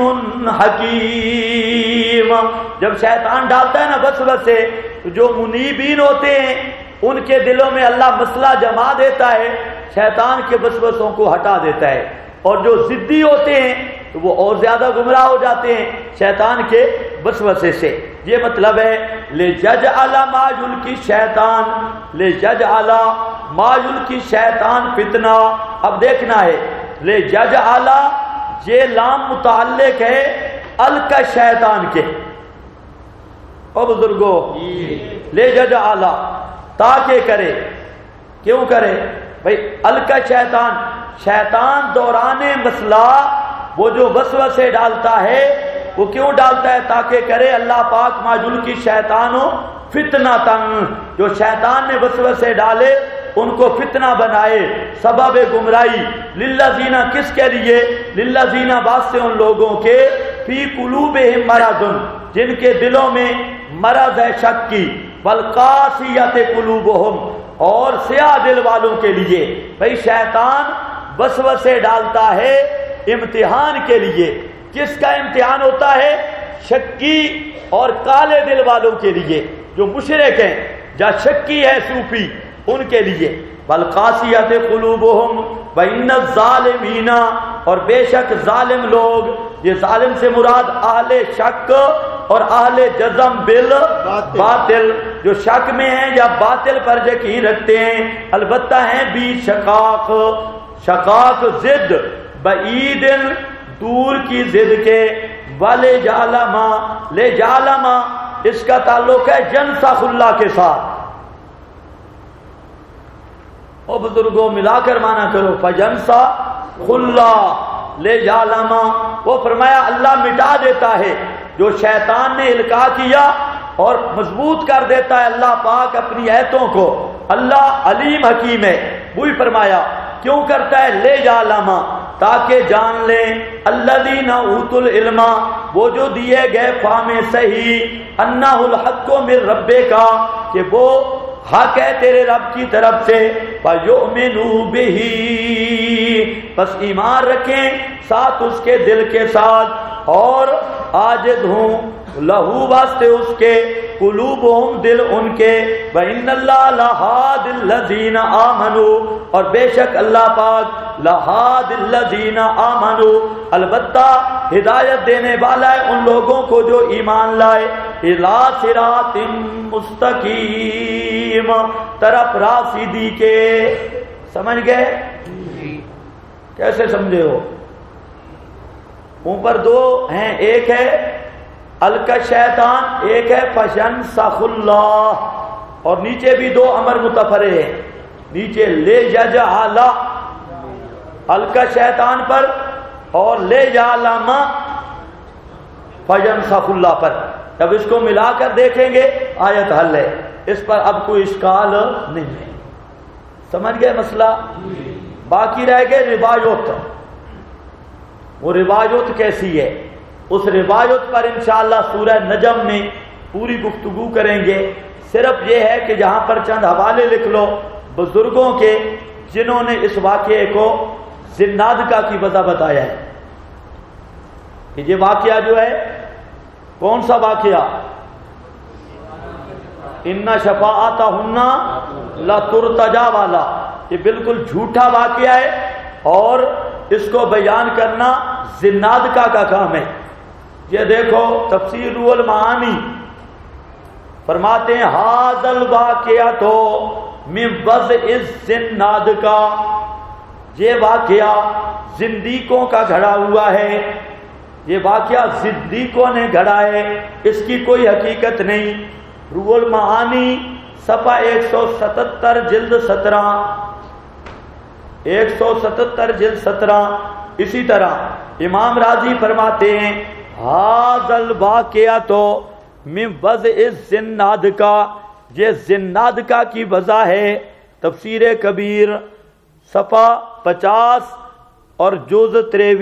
حکیم۔ جب شیطان ڈالتا ہے نا وسوسے، تو جو منیبین ہوتے ہیں ان کے دلوں میں اللہ مسئلہ جما دیتا ہے، شیطان کے وسوسوں کو ہٹا دیتا ہے، اور جو ضدی ہوتے ہیں تو وہ اور زیادہ گمراہ ہو جاتے ہیں شیطان کے وسوسے سے۔ یہ مطلب ہے لِيَجْعَلَ مَا يُلْقِي الشَّيْطَانُ، لِيَجْعَلَ مَا يُلْقِي الشَّيْطَانُ فِتْنَةً۔ اب دیکھنا ہے لے جج آلہ یہ لام متعلق ہے الکا شیطان کے. او بزرگو لے جج آلہ تاکہ کرے، کیوں کرے بھئی؟ الکا شیطان، شیطان دوران مسئلہ وہ جو وسوسے ڈالتا ہے وہ کیوں ڈالتا ہے؟ تاکہ کرے اللہ پاک ماجل کی شیطانوں فتنہ تنگ، جو شیطان نے وسوسے ڈالے ان کو فتنہ بنائے، سبب گمراہی. للذین کس کے لیے؟ للذین واسطے ان لوگوں کے فی قلوبہم مرض جن کے دلوں میں مرض ہے شک کی، والقاسیۃ قلوبہم اور سیاہ دل والوں کے لیے. بھئی شیطان وسوسے ڈالتا ہے امتحان کے لیے. کس کا امتحان ہوتا ہے؟ شکی اور کالے دل والوں کے لیے، جو مشرک ہیں یا شکی ہے صوفی ان کے لیے. والقاسیۃ قلوبہم وان الظالمین اور بے شک ظالم لوگ، یہ ظالم سے مراد اہل شک اور اہل جزم باطل، جو شک میں ہیں یا باطل پر یقین رکھتے ہیں، البتہ ہیں بھی شقاق. شقاق ضد، بعید دور کی ضد کے. والے جالما، لے جالما اس کا تعلق ہے جنسخ اللہ کے ساتھ. او بزرگوں ملا کر مانا کرو، فجنسخ اللہ لے جالما. وہ فرمایا اللہ مٹا دیتا ہے جو شیطان نے القاء کیا اور مضبوط کر دیتا ہے اللہ پاک اپنی ایتوں کو. اللہ علیم حکیم ہے. وہی فرمایا کیوں کرتا ہے؟ لے جالما تاکہ جان لیں الذین اوتوا العلم وہ جو دیے گئے فہم صحیح، انہ الحق من ربک کہ وہ حق ہے تیرے رب کی طرف سے، فیؤمنوا بہ پس ایمان رکھیں ساتھ اس کے دل کے ساتھ، اور عاجز ہوں لہو واسطے اس کے، قلوبہم دل ان کے، وَإِنَّ اللَّهَ لَهَادِ الَّذِينَ آمَنُوا اور بے شک اللہ پاک لَهَادِ الَّذِينَ آمَنُوا البتہ ہدایت دینے والا ہے ان لوگوں کو جو ایمان لائے، إِلَىٰ صِرَاطٍ مستقیم طرف راسیدی کے. سمجھ گئے؟ کیسے سمجھے ہو؟ اوپر دو ہیں، ایک ہے الکا شیطان، ایک ہے فجنسخ اللہ، اور نیچے بھی دو امر متفرع ہیں. نیچے لے یجعل الکا شیطان پر اور لے یعلم فجنسخ اللہ پر. جب اس کو ملا کر دیکھیں گے آیت حل ہے، اس پر اب کوئی اشکال نہیں ہے. سمجھ گئے مسئلہ؟ باقی رہ گئے روایت. وہ روایت کیسی ہے؟ اس روایت پر انشاءاللہ سورہ نجم میں پوری گفتگو کریں گے. صرف یہ ہے کہ جہاں پر چند حوالے لکھ لو بزرگوں کے جنہوں نے اس واقعے کو زنادکا کی وجہ بتایا ہے. کہ یہ واقعہ جو ہے کون سا واقعہ؟ ان شفاعتہن لترتجا والا، یہ بالکل جھوٹا واقعہ ہے اور اس کو بیان کرنا زنادکا کا کام ہے. یہ دیکھو تفسیر روح المعانی فرماتے ہیں ھذا الواقعۃ من وضع الزنادکا، یہ واقعہ زندیقوں کا گھڑا ہوا ہے. یہ واقعہ زندیقوں نے گھڑا ہے، اس کی کوئی حقیقت نہیں. روح المعانی صفحہ 177 جلد 17، 177 جلد 17. اسی طرح امام راضی فرماتے ہیں ھذا الواقعۃ من وضع الزنادکا، یہ زنادکا کی وضع ہے. تفسیر کبیر صفحہ 50 اور جز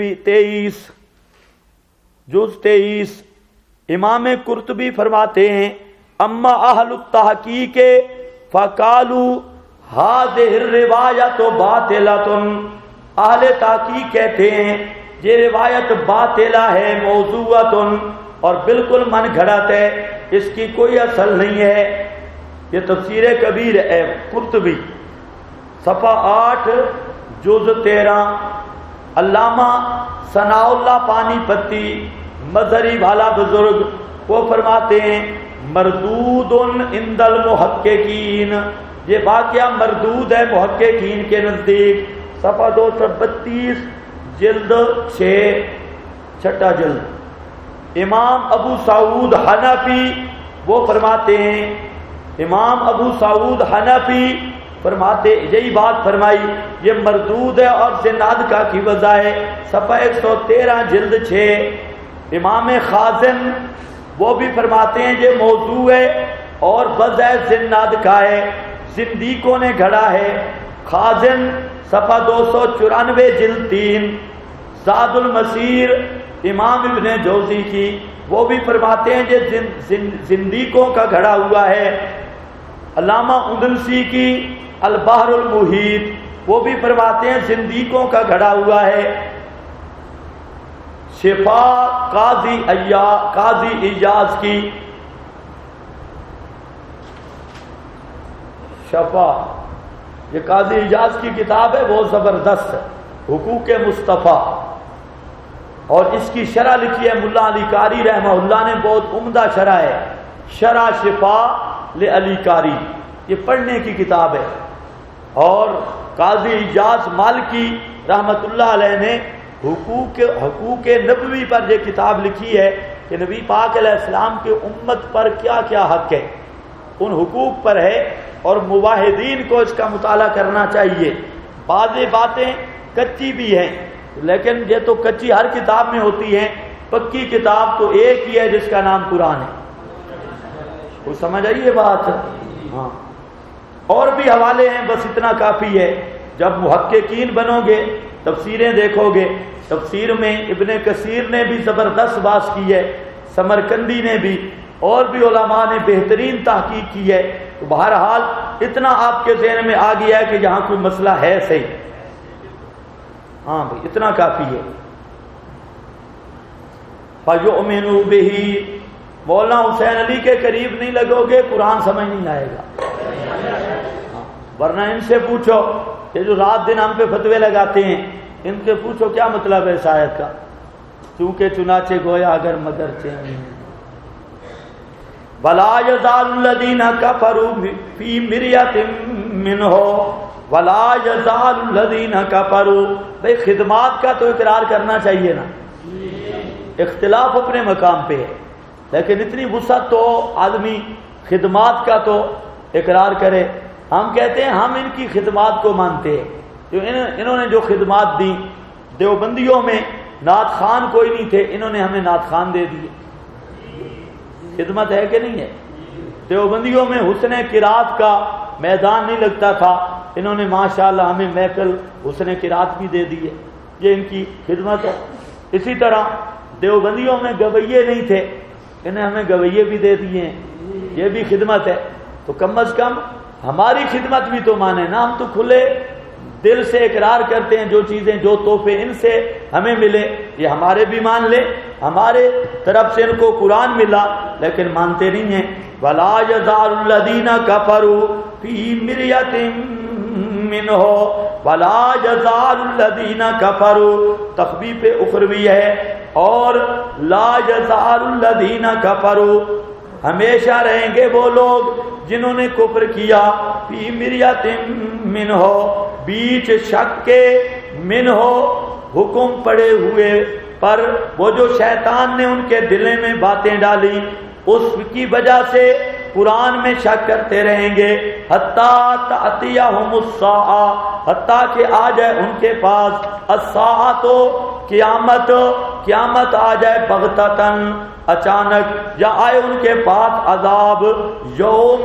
23. امام قرطبی فرماتے ہیں اما اہل التحقیق فقالوا هذه الروایت باطلۃ، اہل تحقیق کہتے ہیں یہ روایت باطلہ ہے، موضوعۃ اور بالکل من گھڑت ہے، اس کی کوئی اصل نہیں ہے. یہ تفسیر کبیر ہے قرطبی صفحہ 8 جز 13. علامہ ثناء اللہ پانی پتی مظہری والا بزرگ وہ فرماتے ہیں مردود عند المحققین، یہ واقعہ مردود ہے محققین کے نزدیک. صفحہ 232 جلد 6 چھٹا جلد. امام ابو سعود حنفی وہ فرماتے ہیں، امام ابو سعود حنفی فرماتے یہی بات فرمائی یہ مردود ہے اور زنادکہ کی وجہ ہے. صفحہ 113 جلد 6. امام خازن وہ بھی فرماتے ہیں یہ موضوع ہے اور وجہ زنادکہ ہے، زندیقوں نے گھڑا ہے. خازن صفحہ 294 جلد 3. زاد المسیر امام ابن جوزی کی وہ بھی فرماتے ہیں یہ زندیقوں کا گھڑا ہوا ہے. علامہ اندلسی کی البحر المحیط وہ بھی فرماتے ہیں زندیقوں کا گھڑا ہوا ہے. شفا قاضی ایاز کی شفا، یہ قاضی ایاز کی کتاب ہے، بہت زبردست ہے، حقوق مصطفیٰ. اور اس کی شرح لکھی ہے ملا علی قاری رحمہ اللہ نے، بہت عمدہ شرح ہے، شرح شفا لعلی قاری، یہ پڑھنے کی کتاب ہے. اور قاضی ایاز مالکی رحمت اللہ علیہ نے حقوق نبوی پر یہ کتاب لکھی ہے کہ نبی پاک علیہ السلام کے امت پر کیا کیا حق ہے، ان حقوق پر ہے. اور مواحدین کو اس کا مطالعہ کرنا چاہیے. بعض باتیں کچی بھی ہیں لیکن یہ تو کچی ہر کتاب میں ہوتی ہیں، پکی کتاب تو ایک ہی ہے جس کا نام قرآن ہے. وہ سمجھ آئیے بات؟ ہاں. اور بھی حوالے ہیں، بس اتنا کافی ہے. جب محققین بنو گے تفسیریں دیکھو گے، تفسیر میں ابن کثیر نے بھی زبردست بات کی ہے، سمرکندی نے بھی، اور بھی علماء نے بہترین تحقیق کی ہے. تو بہرحال اتنا آپ کے ذہن میں آ گیا ہے کہ یہاں کوئی مسئلہ ہے صحیح. ہاں بھائی اتنا کافی ہے. فَيُؤْمِنُوا بِهِ. مولانا حسین علی کے قریب نہیں لگو گے قرآن سمجھ نہیں آئے گا. ورنہ ان سے پوچھو، یہ جو رات دن ہم پہ فتوے لگاتے ہیں، ان سے پوچھو کیا مطلب ہے اس آیت کا. چونکہ چنانچہ گویا اگر مگر چین وَلَا يَزَالُ الَّذِينَ كَفَرُوا فِي مِرْيَةٍ مِّنْهُ وَلَا يَزَالُ الَّذِينَ كَفَرُوا. بھئی خدمات کا تو اقرار کرنا چاہیے نا، اختلاف اپنے مقام پہ ہے، لیکن اتنی وسعت تو آدمی خدمات کا تو اقرار کرے. ہم کہتے ہیں ہم ان کی خدمات کو مانتے ہیں، جو انہوں نے جو خدمات دی. دیوبندیوں میں نعت خان کوئی نہیں تھے، انہوں نے ہمیں نعت خان دے دیے. خدمت ہے کہ نہیں ہے؟ دیوبندیوں میں حسن قرات کا میدان نہیں لگتا تھا، انہوں نے ماشاءاللہ ہمیں محفل حسن قرات بھی دے دیے، یہ ان کی خدمت ہے. اسی طرح دیوبندیوں میں گویے نہیں تھے، انہیں ہمیں گویے بھی دے دیے ہیں، یہ بھی خدمت ہے. تو کم از کم ہماری خدمت بھی تو مانے نا. ہم تو کھلے دل سے اقرار کرتے ہیں جو چیزیں جو تحفے ان سے ہمیں ملے یہ ہمارے بھی مان لے. ہمارے طرف سے ان کو قرآن ملا لیکن مانتے نہیں ہیں. وَلَا يَزَالُ الَّذِينَ كَفَرُوا فِي مِرْيَةٍ مِّنْهُ وَلَا يَزَالُ الَّذِينَ كَفَرُوا تخفیف اخروی ہے. اور لا يَزَالُ الَّذِينَ كَفَرُوا ہمیشہ رہیں گے وہ لوگ جنہوں نے کفر کیا. فی مریۃ منہ بیچ شک کے، منہ حکم پڑے ہوئے پر، وہ جو شیطان نے ان کے دلیں میں باتیں ڈالی اس کی وجہ سے قرآن میں شک کرتے رہیں گے. حتیٰ تأتیہم الساعہ، حتیٰ کہ آ جائے ان کے پاس الساعہ تو قیامت آ جائے بغتتاً اچانک، یا آئے ان کے پاس عذاب یوم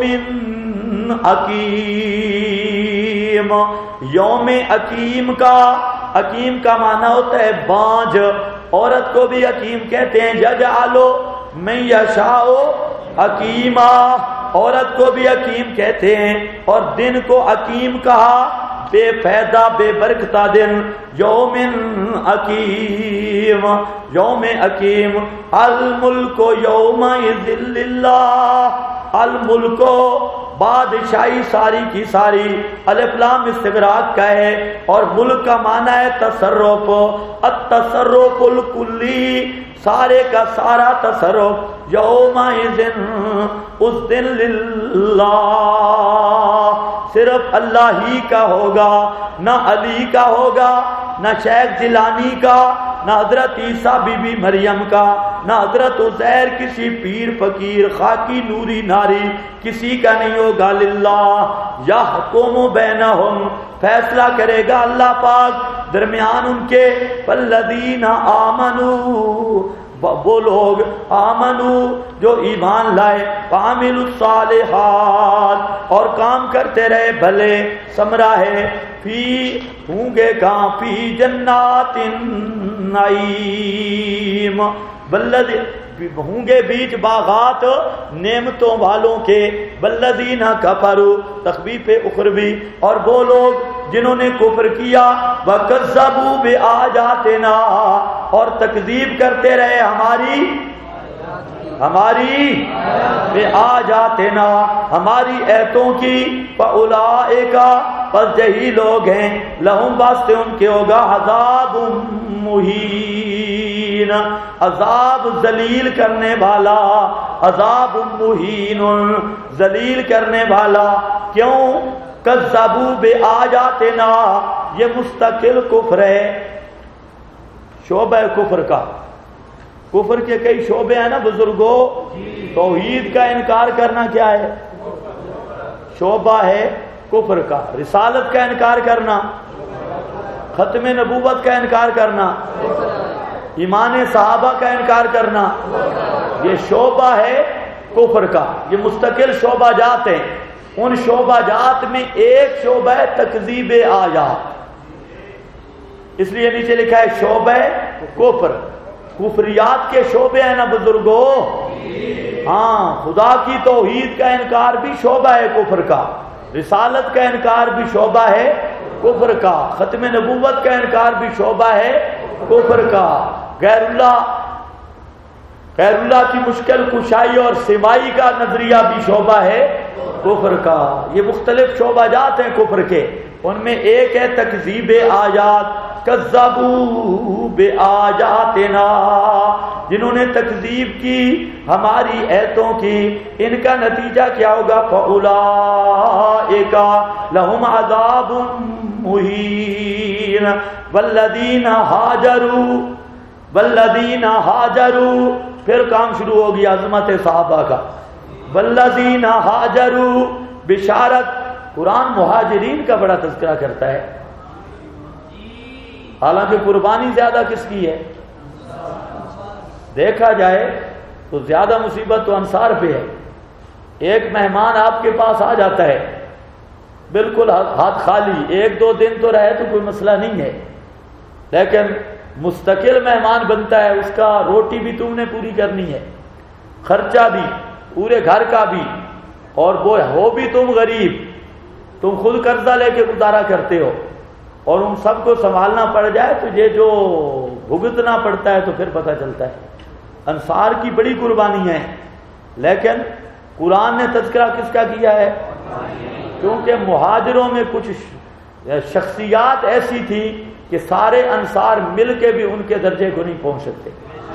عقیم. یوم عقیم کا معنی ہوتا ہے بانجھ. عورت کو بھی حکیم کہتے ہیں. یجعلو من یشاء حکیما، عورت کو بھی حکیم کہتے ہیں. اور دن کو حکیم کہا، بے فائدہ بے برکتہ دن. یوم حکیم، یوم حکیم. الملک یومئذ للہ، الملک بادشاہی ساری کی ساری، الف لام استغراق کا ہے. اور ملک کا معنی ہے تصرف، التصرف الکلی، سارے کا سارا تصرف. یومئذ اس دن للہ، صرف اللہ ہی کا ہوگا، نہ علی کا ہوگا، نہ شیخ جیلانی کا، نہ حضرت عیسیٰ بی بی مریم کا، نہ حضرت عزیر کسی پیر فقیر خاکی نوری ناری کسی کا نہیں ہوگا۔ للہ یحکم بینہم، فیصلہ کرے گا اللہ پاک درمیان ان کے۔ والذین آمنوا، وہ لوگ آمنو جو ایمان لائے، وعملوا الصالحات اور کام کرتے رہے بھلے، ثمرہ ہے فی ہوں گے کہاں، فی جنات النعیم، ہوں گے بیچ باغات نعمتوں والوں کے۔ والذین کفروا، تخفیف اخروی، اور وہ لوگ جنہوں نے کفر کیا، وکذبوا بآیاتنا، اور تکذیب کرتے رہے ہماری بآیاتنا، ہماری ایتوں کی، فاولئک، پس یہی لوگ ہیں، لہم واسطے ان کے ہوگا عذاب مہین، عذاب ذلیل کرنے والا، عذاب مہین ذلیل کرنے والا۔ کیوں؟ کذبوا بآیاتنا، یہ مستقل کفر ہے، شعبہ کفر کا۔ کفر کے کئی شعبے ہیں نا بزرگوں، توحید کا انکار کرنا کیا ہے؟ شعبہ ہے کفر کا۔ رسالت کا انکار کرنا، ختم نبوت کا انکار کرنا، ایمان صحابہ کا انکار کرنا، یہ شعبہ ہے کفر کا۔ یہ مستقل شعبہ جات ہیں، ان شعبہ جات میں ایک شعبہ ہے تکذیب آیات، اس لیے نیچے لکھا ہے شعبہ کفر۔ کفریات کے شعبے ہیں نا بزرگوں، ہاں، خدا کی توحید کا انکار بھی شعبہ ہے کفر کا، رسالت کا انکار بھی شعبہ ہے کفر کا، ختم نبوت کا انکار بھی شعبہ ہے کفر کا، غیر اللہ کی مشکل کشائی اور سوائی کا نظریہ بھی شعبہ ہے کفر کا۔ یہ مختلف شعبہ جات ہیں کفر کے، ان میں ایک ہے تکذیب آیات۔ کذبوا بآیاتنا، جنہوں نے تکذیب کی ہماری ایتوں کی، ان کا نتیجہ کیا ہوگا؟ فاولئک لہم عذاب مہین۔ والذین ہاجروا، پھر کام شروع ہو گیا عظمت صحابہ کا۔ والذین ہاجروا، بشارت، قرآن مہاجرین کا بڑا تذکرہ کرتا ہے، حالانکہ قربانی زیادہ کس کی ہے؟ دیکھا جائے تو زیادہ مصیبت تو انصار پہ ہے۔ ایک مہمان آپ کے پاس آ جاتا ہے بالکل ہاتھ خالی، ایک دو دن تو رہے تو کوئی مسئلہ نہیں ہے، لیکن مستقل مہمان بنتا ہے، اس کا روٹی بھی تم نے پوری کرنی ہے، خرچہ بھی، پورے گھر کا بھی، اور وہ ہو بھی تم غریب، تم خود قرضہ لے کے گزارا کرتے ہو، اور ان سب کو سنبھالنا پڑ جائے تو یہ جو بھگتنا پڑتا ہے تو پھر پتہ چلتا ہے۔ انصار کی بڑی قربانی ہے، لیکن قرآن نے تذکرہ کس کا کیا ہے؟ کیونکہ مہاجروں میں کچھ شخصیات ایسی تھی کہ سارے انصار مل کے بھی ان کے درجے کو نہیں پہنچ سکتے،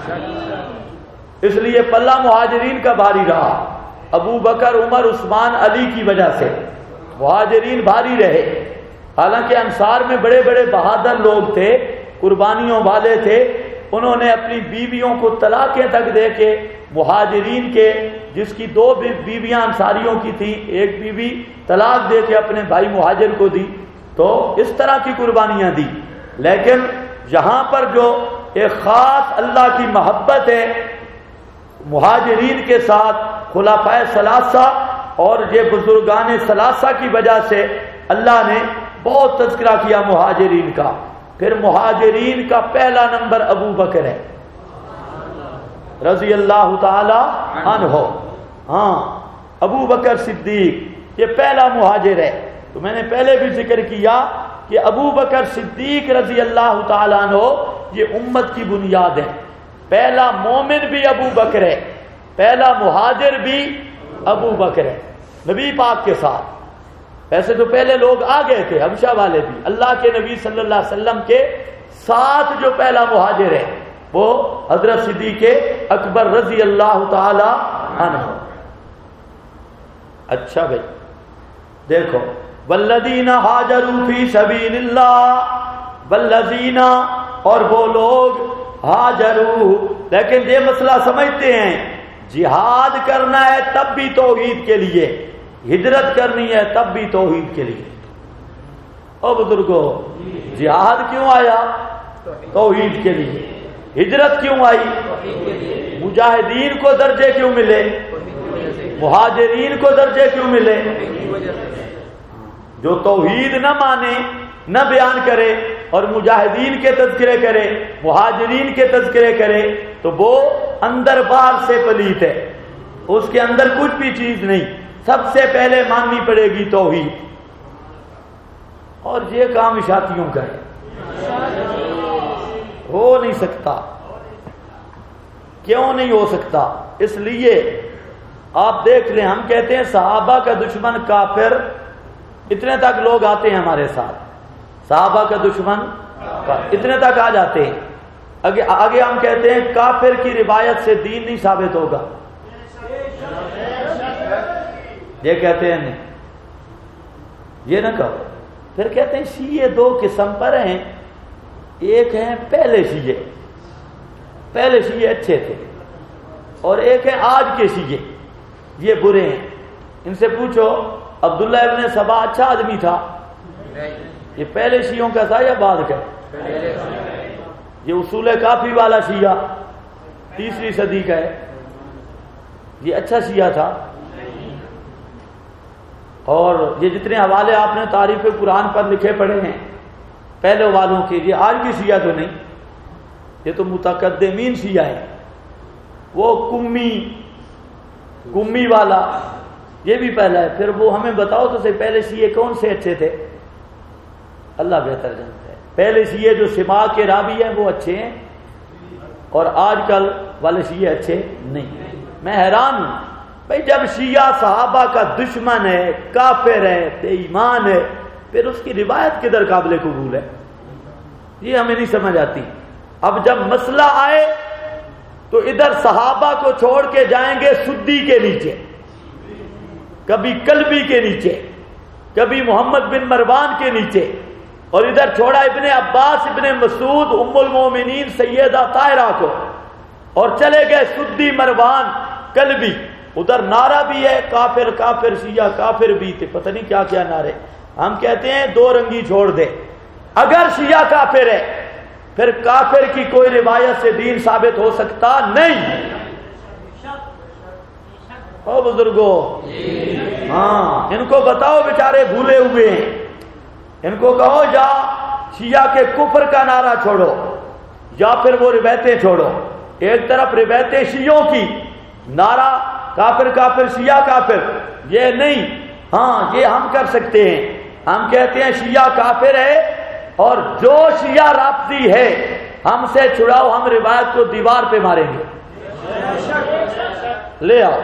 اس لیے پلہ مہاجرین کا بھاری رہا۔ ابو بکر، عمر، عثمان، علی کی وجہ سے مہاجرین بھاری رہے، حالانکہ انصار میں بڑے بڑے بہادر لوگ تھے، قربانیوں والے تھے، انہوں نے اپنی بیویوں کو طلاقیں تک دے کے مہاجرین کے، جس کی دو بیویاں انصاریوں کی تھیں، ایک بیوی طلاق دے کے اپنے بھائی مہاجر کو دی، تو اس طرح کی قربانیاں دی۔ لیکن یہاں پر جو ایک خاص اللہ کی محبت ہے مہاجرین کے ساتھ، خلفائے ثلاثہ اور یہ بزرگان ثلاثہ کی وجہ سے اللہ نے بہت تذکرہ کیا مہاجرین کا۔ پھر مہاجرین کا پہلا نمبر ابو بکر ہے رضی اللہ تعالی عنہ، ہاں، ابو بکر صدیق یہ پہلا مہاجر ہے۔ تو میں نے پہلے بھی ذکر کیا کہ ابو بکر صدیق رضی اللہ تعالی عنہ یہ امت کی بنیاد ہے۔ پہلا مومن بھی ابو بکر ہے، پہلا مہاجر بھی ابو بکر ہے نبی پاک کے ساتھ۔ ویسے تو پہلے لوگ آ گئے تھے، حبشہ والے بھی، اللہ کے نبی صلی اللہ علیہ وسلم کے ساتھ جو پہلا مہاجر ہے وہ حضرت صدیق اکبر رضی اللہ تعالی عنہ۔ اچھا بھائی دیکھو، والذین ہاجروا فی سبیل اللہ، والذین اور وہ لوگ ہاجروا لیکن یہ مسئلہ سمجھتے ہیں جہاد کرنا ہے تب بھی توحید کے لیے، ہجرت کرنی ہے تب بھی توحید کے لیے۔ او بزرگو جہاد کیوں آیا؟ توحید کے لیے۔ ہجرت کیوں آئی؟ مجاہدین کو درجے کیوں ملے؟ مہاجرین کو درجے کیوں ملے؟ جو توحید نہ مانے، نہ بیان کرے اور مجاہدین کے تذکرے کرے، مہاجرین کے تذکرے کرے تو وہ اندر باہر سے پلیت ہے، اس کے اندر کچھ بھی چیز نہیں۔ سب سے پہلے ماننی پڑے گی توحید، اور یہ کام اشاعتیوں کا ہے، ہو نہیں سکتا۔ کیوں نہیں ہو سکتا؟ اس لیے آپ دیکھ لیں، ہم کہتے ہیں صحابہ کا دشمن کافر، اتنے تک لوگ آتے ہیں ہمارے ساتھ، صحابہ کا دشمن اتنے تک آ جاتے ہیں۔ آگے ہم کہتے ہیں کافر کی روایت سے دین نہیں ثابت ہوگا، یہ کہتے ہیں نہیں، یہ نہ کہو۔ پھر کہتے ہیں شیعہ دو قسم پر ہیں، ایک ہیں پہلے شیعہ اچھے تھے، اور ایک ہے آج کے شیعہ، یہ برے ہیں۔ ان سے پوچھو عبداللہ ابن سبا اچھا آدمی تھا؟ یہ پہلے شیعوں کا تھا یا بعد کا؟ یہ اصول کافی والا شیعہ 3 صدی کا ہے، یہ اچھا شیعہ تھا؟ اور یہ جتنے حوالے آپ نے تعریف قرآن پر لکھے پڑے ہیں پہلے والوں کے، یہ آج کی شیعہ تو نہیں، یہ تو متقدمین شیعہ ہے۔ وہ کمی والا یہ بھی پہلا ہے۔ پھر وہ ہمیں بتاؤ تو صحیح پہلے شیعہ کون سے اچھے تھے؟ اللہ بہتر جانتا ہے۔ پہلے شیعہ جو سما کے راوی ہیں وہ اچھے ہیں، اور آج کل والے شیعہ اچھے نہیں۔ میں حیران ہوں بھائی، جب شیعہ صحابہ کا دشمن ہے، کافر ہے، بے ایمان ہے، پھر اس کی روایت کدھر قابل قبول ہے؟ یہ ہمیں نہیں سمجھ آتی۔ اب جب مسئلہ آئے تو ادھر صحابہ کو چھوڑ کے جائیں گے سدی کے نیچے، کبھی کلبی کے نیچے، کبھی محمد بن مروان کے نیچے، اور ادھر چھوڑا ابن عباس، ابن مسعود، ام المومنین سیدہ طاہرہ کو، اور چلے گئے سدی، مروان، کلبی۔ ادھر نعرہ بھی ہے کافر کافر، شیعہ کافر بھی تھے، پتہ نہیں کیا کیا نعرے۔ ہم کہتے ہیں دو رنگی چھوڑ دے، اگر شیعہ کافر ہے پھر کافر کی کوئی روایت سے دین ثابت ہو سکتا نہیں۔ او بزرگو ہاں، ان کو بتاؤ بیچارے بھولے ہوئے ہیں، ان کو کہو یا شیعہ کے کفر کا نعرہ چھوڑو یا پھر وہ روایتیں چھوڑو۔ ایک طرف روایتیں شیعوں کی، نعرہ کافر کافر شیعہ کافر، یہ نہیں۔ ہاں یہ ہم کر سکتے ہیں، ہم کہتے ہیں شیعہ کافر ہے، اور جو شیعہ رافضی ہے ہم سے چھڑاؤ، ہم روایت کو دیوار پہ ماریں گے، لے آؤ۔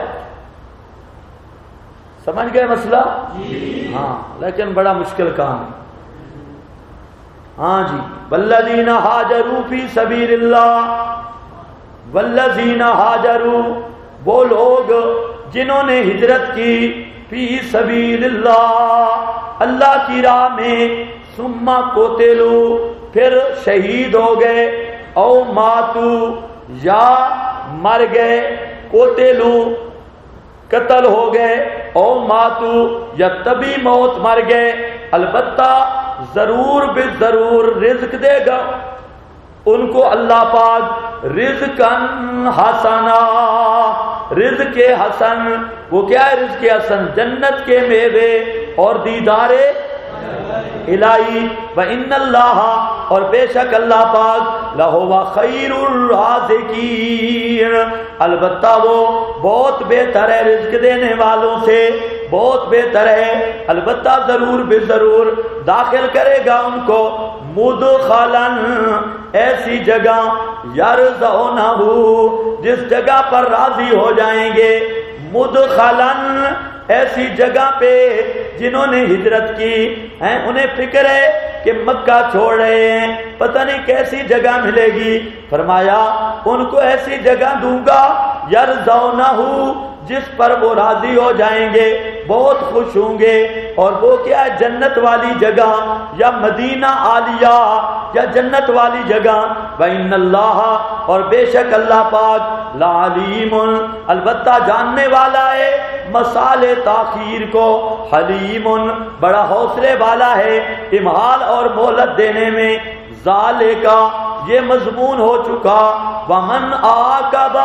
سمجھ گئے مسئلہ؟ ہاں، لیکن بڑا مشکل کام ہے۔ ہاں جی، والذین ہاجروا فی سبیل اللہ، والذین ہاجروا وہ لوگ جنہوں نے ہجرت کی، فی سبیل اللہ اللہ کی راہ میں، ثم قتلوا پھر شہید ہو گئے، او ماتو یا مر گئے، قتلوا قتل ہو گئے، او ماتو یا طبی موت مر گئے، البتہ ضرور بالضرور رزق دے گا ان کو اللہ پاک، رزقاً حسنا، رزق حسن۔ وہ کیا ہے رزق حسن؟ جنت کے میوے اور دیدار الہی۔ وَإِنَّ اللَّهَ اور بے شک اللہ پاک، لَهُوَ خَيْرُ الرَّازِقِينَ البتہ وہ بہت بہتر ہے رزق دینے والوں سے، بہت بہتر ہے۔ البتہ ضرور بے ضرور داخل کرے گا ان کو مدخلاً ایسی جگہ، یرضونہ جس جگہ پر راضی ہو جائیں گے، مدخلاً ایسی جگہ پہ جنہوں نے ہجرت کی ہیں، انہیں فکر ہے کہ مکہ چھوڑ رہے ہیں، پتہ نہیں کیسی جگہ ملے گی، فرمایا ان کو ایسی جگہ دوں گا، یرضونہ جس پر وہ راضی ہو جائیں گے، بہت خوش ہوں گے، اور وہ کیا ہے؟ جنت والی جگہ یا مدینہ عالیہ یا جنت والی جگہ. وَإِنَّ اللَّهَ اور بے شک اللہ پاک لَعَلِيمٌ البتہ جاننے والا ہے مسالے تاخیر کو، حلیم بڑا حوصلے والا ہے امہال اور مہلت دینے میں. ذالک یہ مضمون ہو چکا. ومن عاقب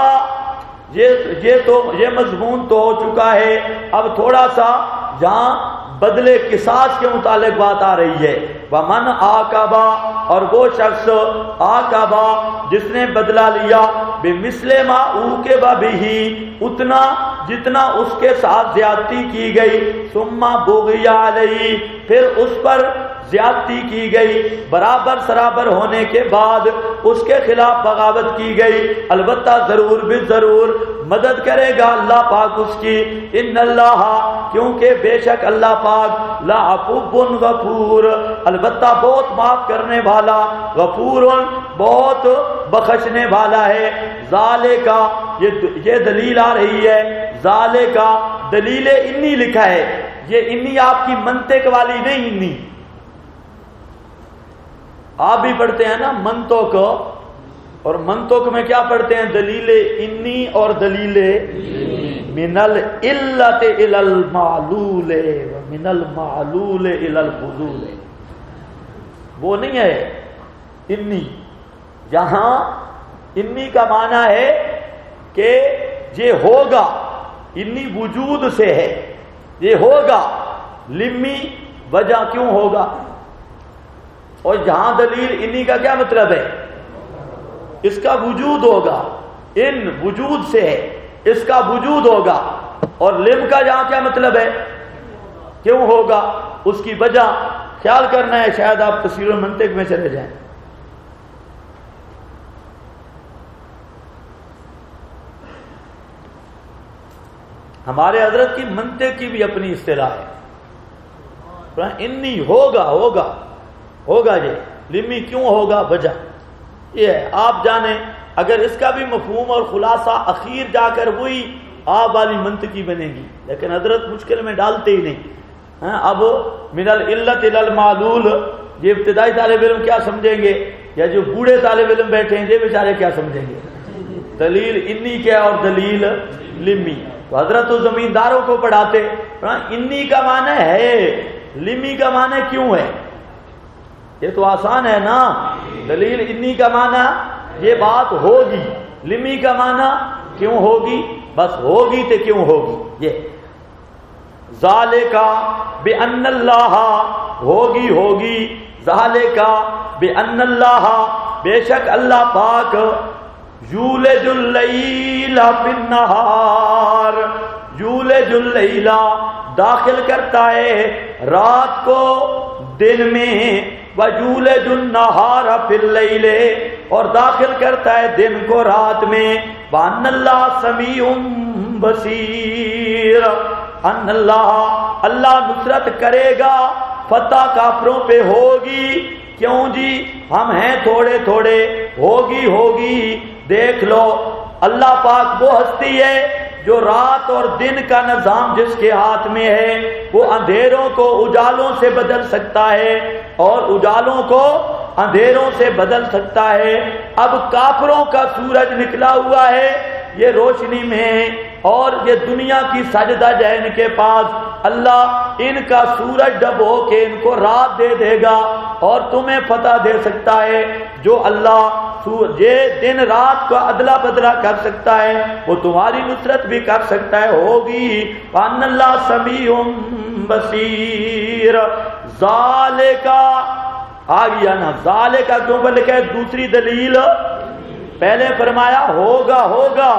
یہ مضمون تو ہو چکا ہے. اب تھوڑا سا جہاں بدلے قصاص کے متعلق بات آ رہی ہے. ومن عاقب اور وہ شخص عاقب جس نے بدلہ لیا بمثل ما عوقب به اتنا جتنا اس کے ساتھ زیادتی کی گئی، ثم بغی علیہ پھر اس پر زیادتی کی گئی، برابر سرابر ہونے کے بعد اس کے خلاف بغاوت کی گئی، البتہ ضرور بالضرور مدد کرے گا اللہ پاک اس کی. ان اللہ کیونکہ بے شک اللہ پاک لعفو غفور البتہ بہت معاف کرنے والا، غفور بہت بخشنے والا ہے. ذالک یہ دلیل آ رہی ہے. ذالک دلیل انی لکھا ہے. یہ انی آپ کی منطق والی نہیں، انی آپ بھی پڑھتے ہیں نا منطق، اور منطق میں کیا پڑھتے ہیں؟ دلیل انی اور دلیل من العلت الى المعلول ومن المعلول الى الفضول. وہ نہیں ہے انی. جہاں انی کا معنی ہے کہ یہ ہوگا، انی وجود سے ہے، یہ ہوگا. لمی وجہ کیوں ہوگا. اور جہاں دلیل انی کا کیا مطلب ہے؟ اس کا وجود ہوگا. ان وجود سے ہے، اس کا وجود ہوگا. اور لم کا جہاں کیا مطلب ہے؟ کیوں ہوگا، اس کی وجہ خیال کرنا ہے. شاید آپ تفسیر المنطق میں چلے جائیں. ہمارے حضرت کی منطق کی بھی اپنی اصطلاح ہے. انی ہوگا ہوگا ہوگا. یہ لمی کیوں ہوگا، وجہ یہ ہے. آپ جانیں اگر اس کا بھی مفہوم اور خلاصہ اخیر جا کر وہی آپ والی منطقی بنے گی، لیکن حضرت مشکل میں ڈالتے ہی نہیں. اب من العلت الى المعلول یہ ابتدائی طالب علم کیا سمجھیں گے، یا جو بوڑھے طالب علم بیٹھے ہیں یہ بیچارے کیا سمجھیں گے؟ دلیل انی کیا اور دلیل لمی. تو حضرت تو زمینداروں کو پڑھاتے انی کا معنی ہے، لمی کا معنی کیوں ہے. یہ تو آسان ہے نا. دلیل انی کا معنی یہ بات ہوگی، لمی کا معنی کیوں ہوگی، بس ہوگی تو کیوں ہوگی. یہ ذالک بأن اللہ ہوگی ہوگی. ذالک بأن اللہ بے شک اللہ پاک یولج اللیل فی النہار یولج اللیل داخل کرتا ہے رات کو دن میں، وَيُولِجُ النَّهَارَ فِي اللَّيْلِ اور داخل کرتا ہے دن کو رات میں. وَأَنَّ اللَّهَ سَمِيعٌ بَصِيرٌ ان اللہ نصرت کرے گا، فتح کافروں پہ ہوگی. کیوں جی؟ ہم ہیں تھوڑے تھوڑے. ہوگی ہوگی. دیکھ لو اللہ پاک وہ ہستی ہے جو رات اور دن کا نظام جس کے ہاتھ میں ہے، وہ اندھیروں کو اجالوں سے بدل سکتا ہے اور اجالوں کو اندھیروں سے بدل سکتا ہے. اب کافروں کا سورج نکلا ہوا ہے یہ روشنی میں، اور یہ دنیا کی سجدہ ہے ان کے پاس. اللہ ان کا سورج ڈبو کے ان کو رات دے دے گا اور تمہیں فتح دے سکتا ہے. جو اللہ یہ دن رات کو ادلا بدلا کر سکتا ہے وہ تمہاری نصرت بھی کر سکتا ہے. ہوگی وَأَنَّ اللَّهَ سَمِيعٌ بَصِيرٌ. ذَالِکَ آ گیا نا. ذَالِکَ کیوں پر لکھا ہے؟ دوسری دلیل پہلے فرمایا ہوگا ہوگا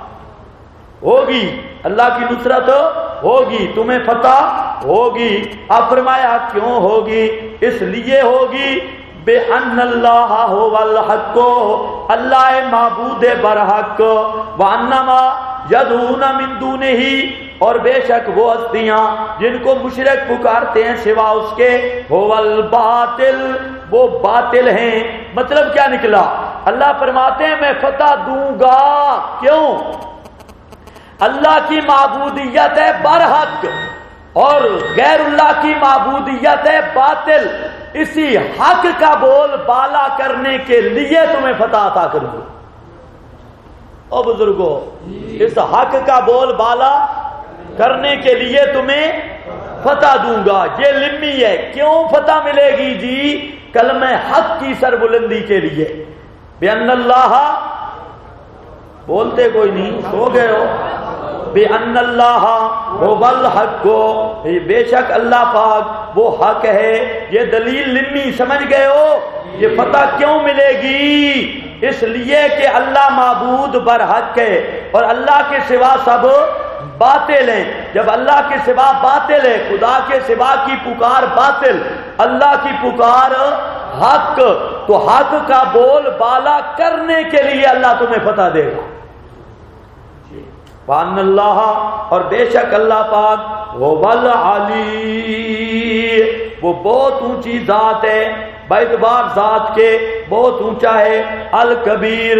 ہوگی، اللہ کی نصرت ہوگی، تمہیں فتح ہوگی. اب فرمایا کیوں ہوگی؟ اس لیے ہوگی بِأَنَّ اللَّهَ هُوَ الْحَقُّ اللہ معبود برحق، وَأَنَّمَا يَدْعُونَ مِن دُونِهِ اور بے شک وہ ہستیاں جن کو مشرک پکارتے ہیں سوا اس کے، هُوَ الْبَاطِل وہ باطل ہیں. مطلب کیا نکلا؟ اللہ فرماتے ہیں میں فتح دوں گا. کیوں؟ اللہ کی معبودیت ہے برحق. اور غیر اللہ کی معبودیت ہے باطل، اسی حق کا بول بالا کرنے کے لیے تمہیں فتح عطا کروں گا۔ او بزرگوں، اس حق کا بول بالا کرنے کے لیے تمہیں فتح دوں گا۔ یہ لمی ہے، کیوں فتح ملے گی جی؟ کلمہ حق کی سربلندی کے لیے۔ بِأَنَّ اللَّهَ، بولتے کوئی نہیں، سو گئے ہو؟ بِأَنَّ اللَّهَ هُوَ الْحَقُّ، بے شک اللہ پاک وہ حق ہے۔ یہ دلیل لمی سمجھ گئے ہو؟ یہ فتح کیوں ملے گی؟ اس لیے کہ اللہ معبود برحق ہے اور اللہ کے سوا سب باطل ہیں۔ جب اللہ کے سوا باطل ہے، خدا کے سوا کی پکار باطل، اللہ کی پکار حق، تو حق کا بول بالا کرنے کے لیے اللہ تمہیں فتح دے گا۔ وَأَنَّ اللَّهَ، اور بے شک اللہ پاک، هُوَ الْعَلِيُّ، وہ بہت اونچی ذات ہے، باعتبار ذات کے بہت اونچا ہے، الکبیر،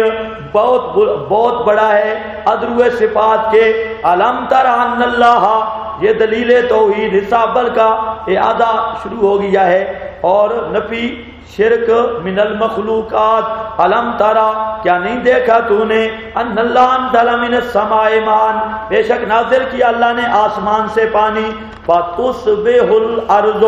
بہت بڑا ہے، ادرو صفات کے۔ الم تر ان اللہ، یہ دلیل توحید حصہ بل کا اعادہ شروع ہو گیا ہے، اور نفی شرک من المخلوقات۔ الم ترا، کیا نہیں دیکھا تو نے، ان اللہ انزل من السماء ماء، بے شک نازل کیا اللہ نے آسمان سے پانی، فتصبح الارض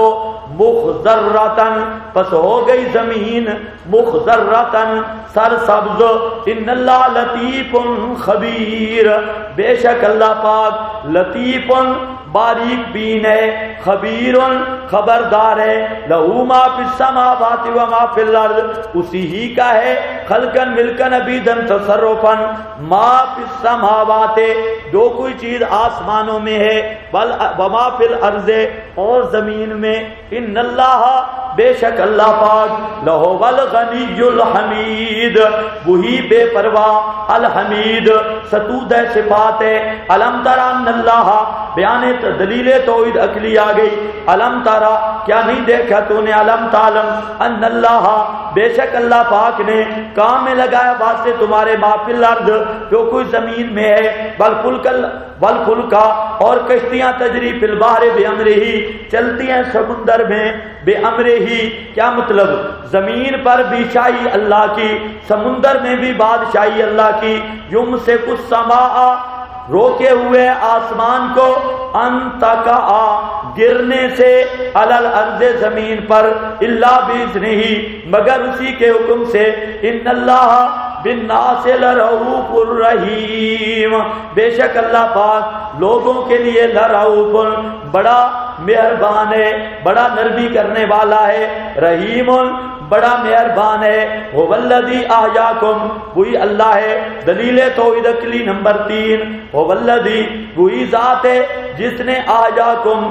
مخضرۃ، پس ہو گئی زمین مخضرۃ سرسبز، ان اللہ لطیف خبیر، بے شک اللہ پاک لطیف باریک بین ہے، خبیر خبردار ہے، لہو ما فی السماوات و ما فی الارض، اسی ہی کا ہے، خلقن ملکن ابیدن تصرفن، ما فی السماوات، جو کوئی چیز آسمانوں میں ہے، وما فی الارض، اور زمین میں، ان اللہ، بے شک اللہ پاک، لہو الغنی الحمید، وہی بے پرواہ، الحمید، ستود صفات ہے۔ الم ترى ان اللہ، بیان دلیل توحید عقلی آ گئی۔ الم ترى، کیا نہیں دیکھا تو نے، الم تعلم ان اللہ، بے شک اللہ پاک نے کام میں لگایا واسطے تمہارے ما فی الارض، جو کوئی زمین میں ہے، والفلکا، اور کشتیاں تجری فی البحر بامرہ، چلتی ہیں سمندر میں بامرہ، کیا مطلب؟ زمین پر بھی شاہی اللہ کی، سمندر میں بھی بادشاہی اللہ کی۔ یمسک السماء، روکے ہوئے آسمان کو، ان تقع، گرنے سے، علی الارض، زمین پر، الا باذنہ، مگر اسی کے حکم سے۔ ان اللہ بالناس لرؤوف الرحیم، بے شک اللہ پاک لوگوں کے لیے لرؤوف، بڑا مہربان ہے، بڑا نرمی کرنے والا ہے، رحیم، بڑا مہربان ہے۔ هو الذی احیاکم، وہی اللہ ہے، دلیل توحید عقلی نمبر 3۔ هو الذی، وہی ذات ہے جس نے احیاکم،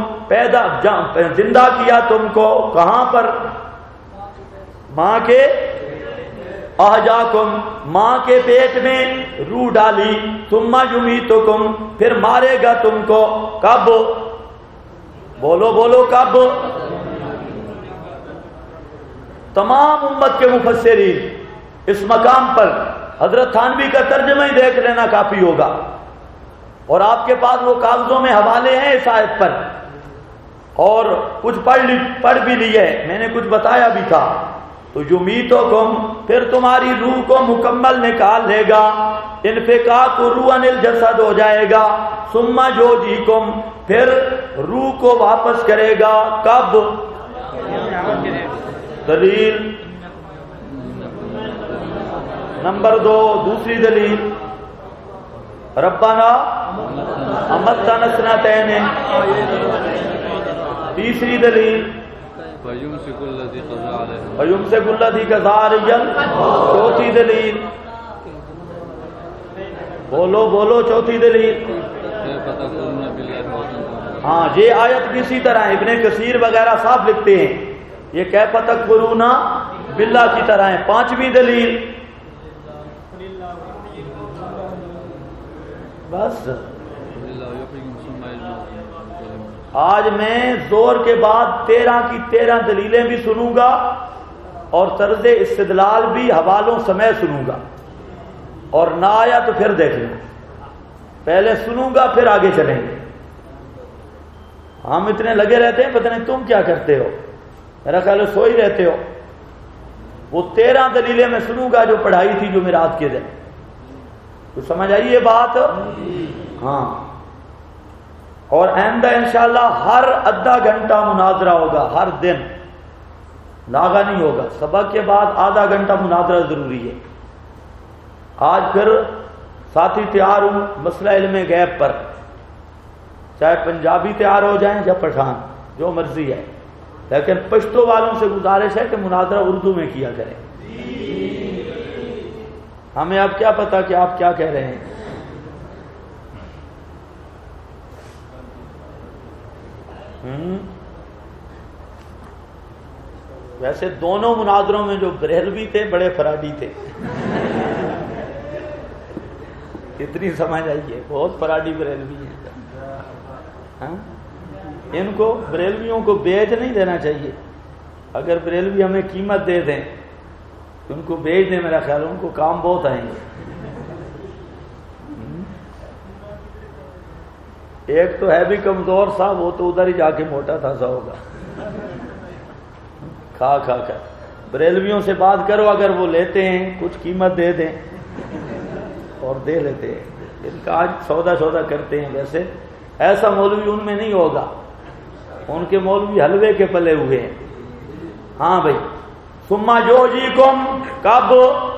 زندہ کیا تم کو، کہاں پر؟ ماں کے، احیاکم، ماں کے پیٹ میں روح ڈالی، ثم یمیتکم، پھر مارے گا تم کو، کب؟ بولو بولو، کب؟ تمام امت کے مفسرین اس مقام پر حضرت تھانوی کا ترجمہ ہی دیکھ لینا کافی ہوگا، اور آپ کے پاس وہ کاغذوں میں حوالے ہیں اس آیت پر، اور کچھ پڑھ بھی لیے، میں نے کچھ بتایا بھی تھا۔ تو یمیتکم، پھر تمہاری روح کو مکمل نکال لے گا، انفکاک روح عن الجسد ہو جائے گا، ثم یحییکم، پھر روح کو واپس کرے گا، کب؟ دلیل نمبر 2، دوسری دلیل، ربنا امتنا سنتین، تیسری دلیل وَيُمْسِكُ الَّذِي قَضَى عَلَيْهِ، وَيُمْسِكُ الَّذِي قَضَى عَلَيْهِ، چوتھی دلیل، بولو بولو، چوتھی دلیل۔ ہاں، یہ آیت بھی اسی طرح ابن کثیر وغیرہ صاحب لکھتے ہیں، یہ کیف تکفرون باللہ کی طرح ہے۔ پانچویں دلیل، بس آج میں زور کے بعد 13 کی 13 دلیلیں بھی سنوں گا، اور طرز استدلال بھی حوالوں سمیت سنوں گا، اور نہ آیا تو پھر دیکھ لیں، پہلے سنوں گا پھر آگے چلیں گے۔ ہم اتنے لگے رہتے ہیں، پتہ نہیں تم کیا کرتے ہو، میرا خیال ہے سو ہی رہتے ہو۔ وہ 13 دلیلیں میں سنوں گا جو پڑھائی تھی جمعرات کے دن، تو سمجھ آئی یہ بات؟ ہاں، اور آئندہ انشاءاللہ ہر آدھا گھنٹہ مناظرہ ہوگا، ہر دن لاغا نہیں ہوگا، سبق کے بعد آدھا گھنٹہ مناظرہ ضروری ہے۔ آج پھر ساتھی تیار ہوں مسئلہ علم غیب پر، چاہے پنجابی تیار ہو جائیں یا پٹھان، جو مرضی ہے، لیکن پشتو والوں سے گزارش ہے کہ مناظرہ اردو میں کیا کریں۔ ہمیں اب کیا پتا کہ آپ کیا کہہ رہے ہیں۔ ویسے دونوں مناظروں میں جو بریلوی تھے بڑے فراڈی تھے، اتنی سمجھ آئیے، بہت فراڈی بریلوی ہیں۔ ان کو بریلویوں کو بیچ نہیں دینا چاہیے، اگر بریلوی ہمیں قیمت دے دیں تو ان کو بیچ دیں، میرا خیال ان کو کام بہت آئیں گے۔ ایک تو ہے بھی کمزور سا، وہ تو ادھر ہی جا کے موٹا تازہ ہوگا کھا کھا کر۔ بریلویوں سے بات کرو، اگر وہ لیتے ہیں کچھ قیمت دے دیں اور دے لیتے ہیں، ان کا آج سودا کرتے ہیں۔ ویسے ایسا مولوی ان میں نہیں ہوگا، ان کے مولوی حلوے کے پلے ہوئے ہیں۔ ہاں بھائی، ثم یحییکم، کب؟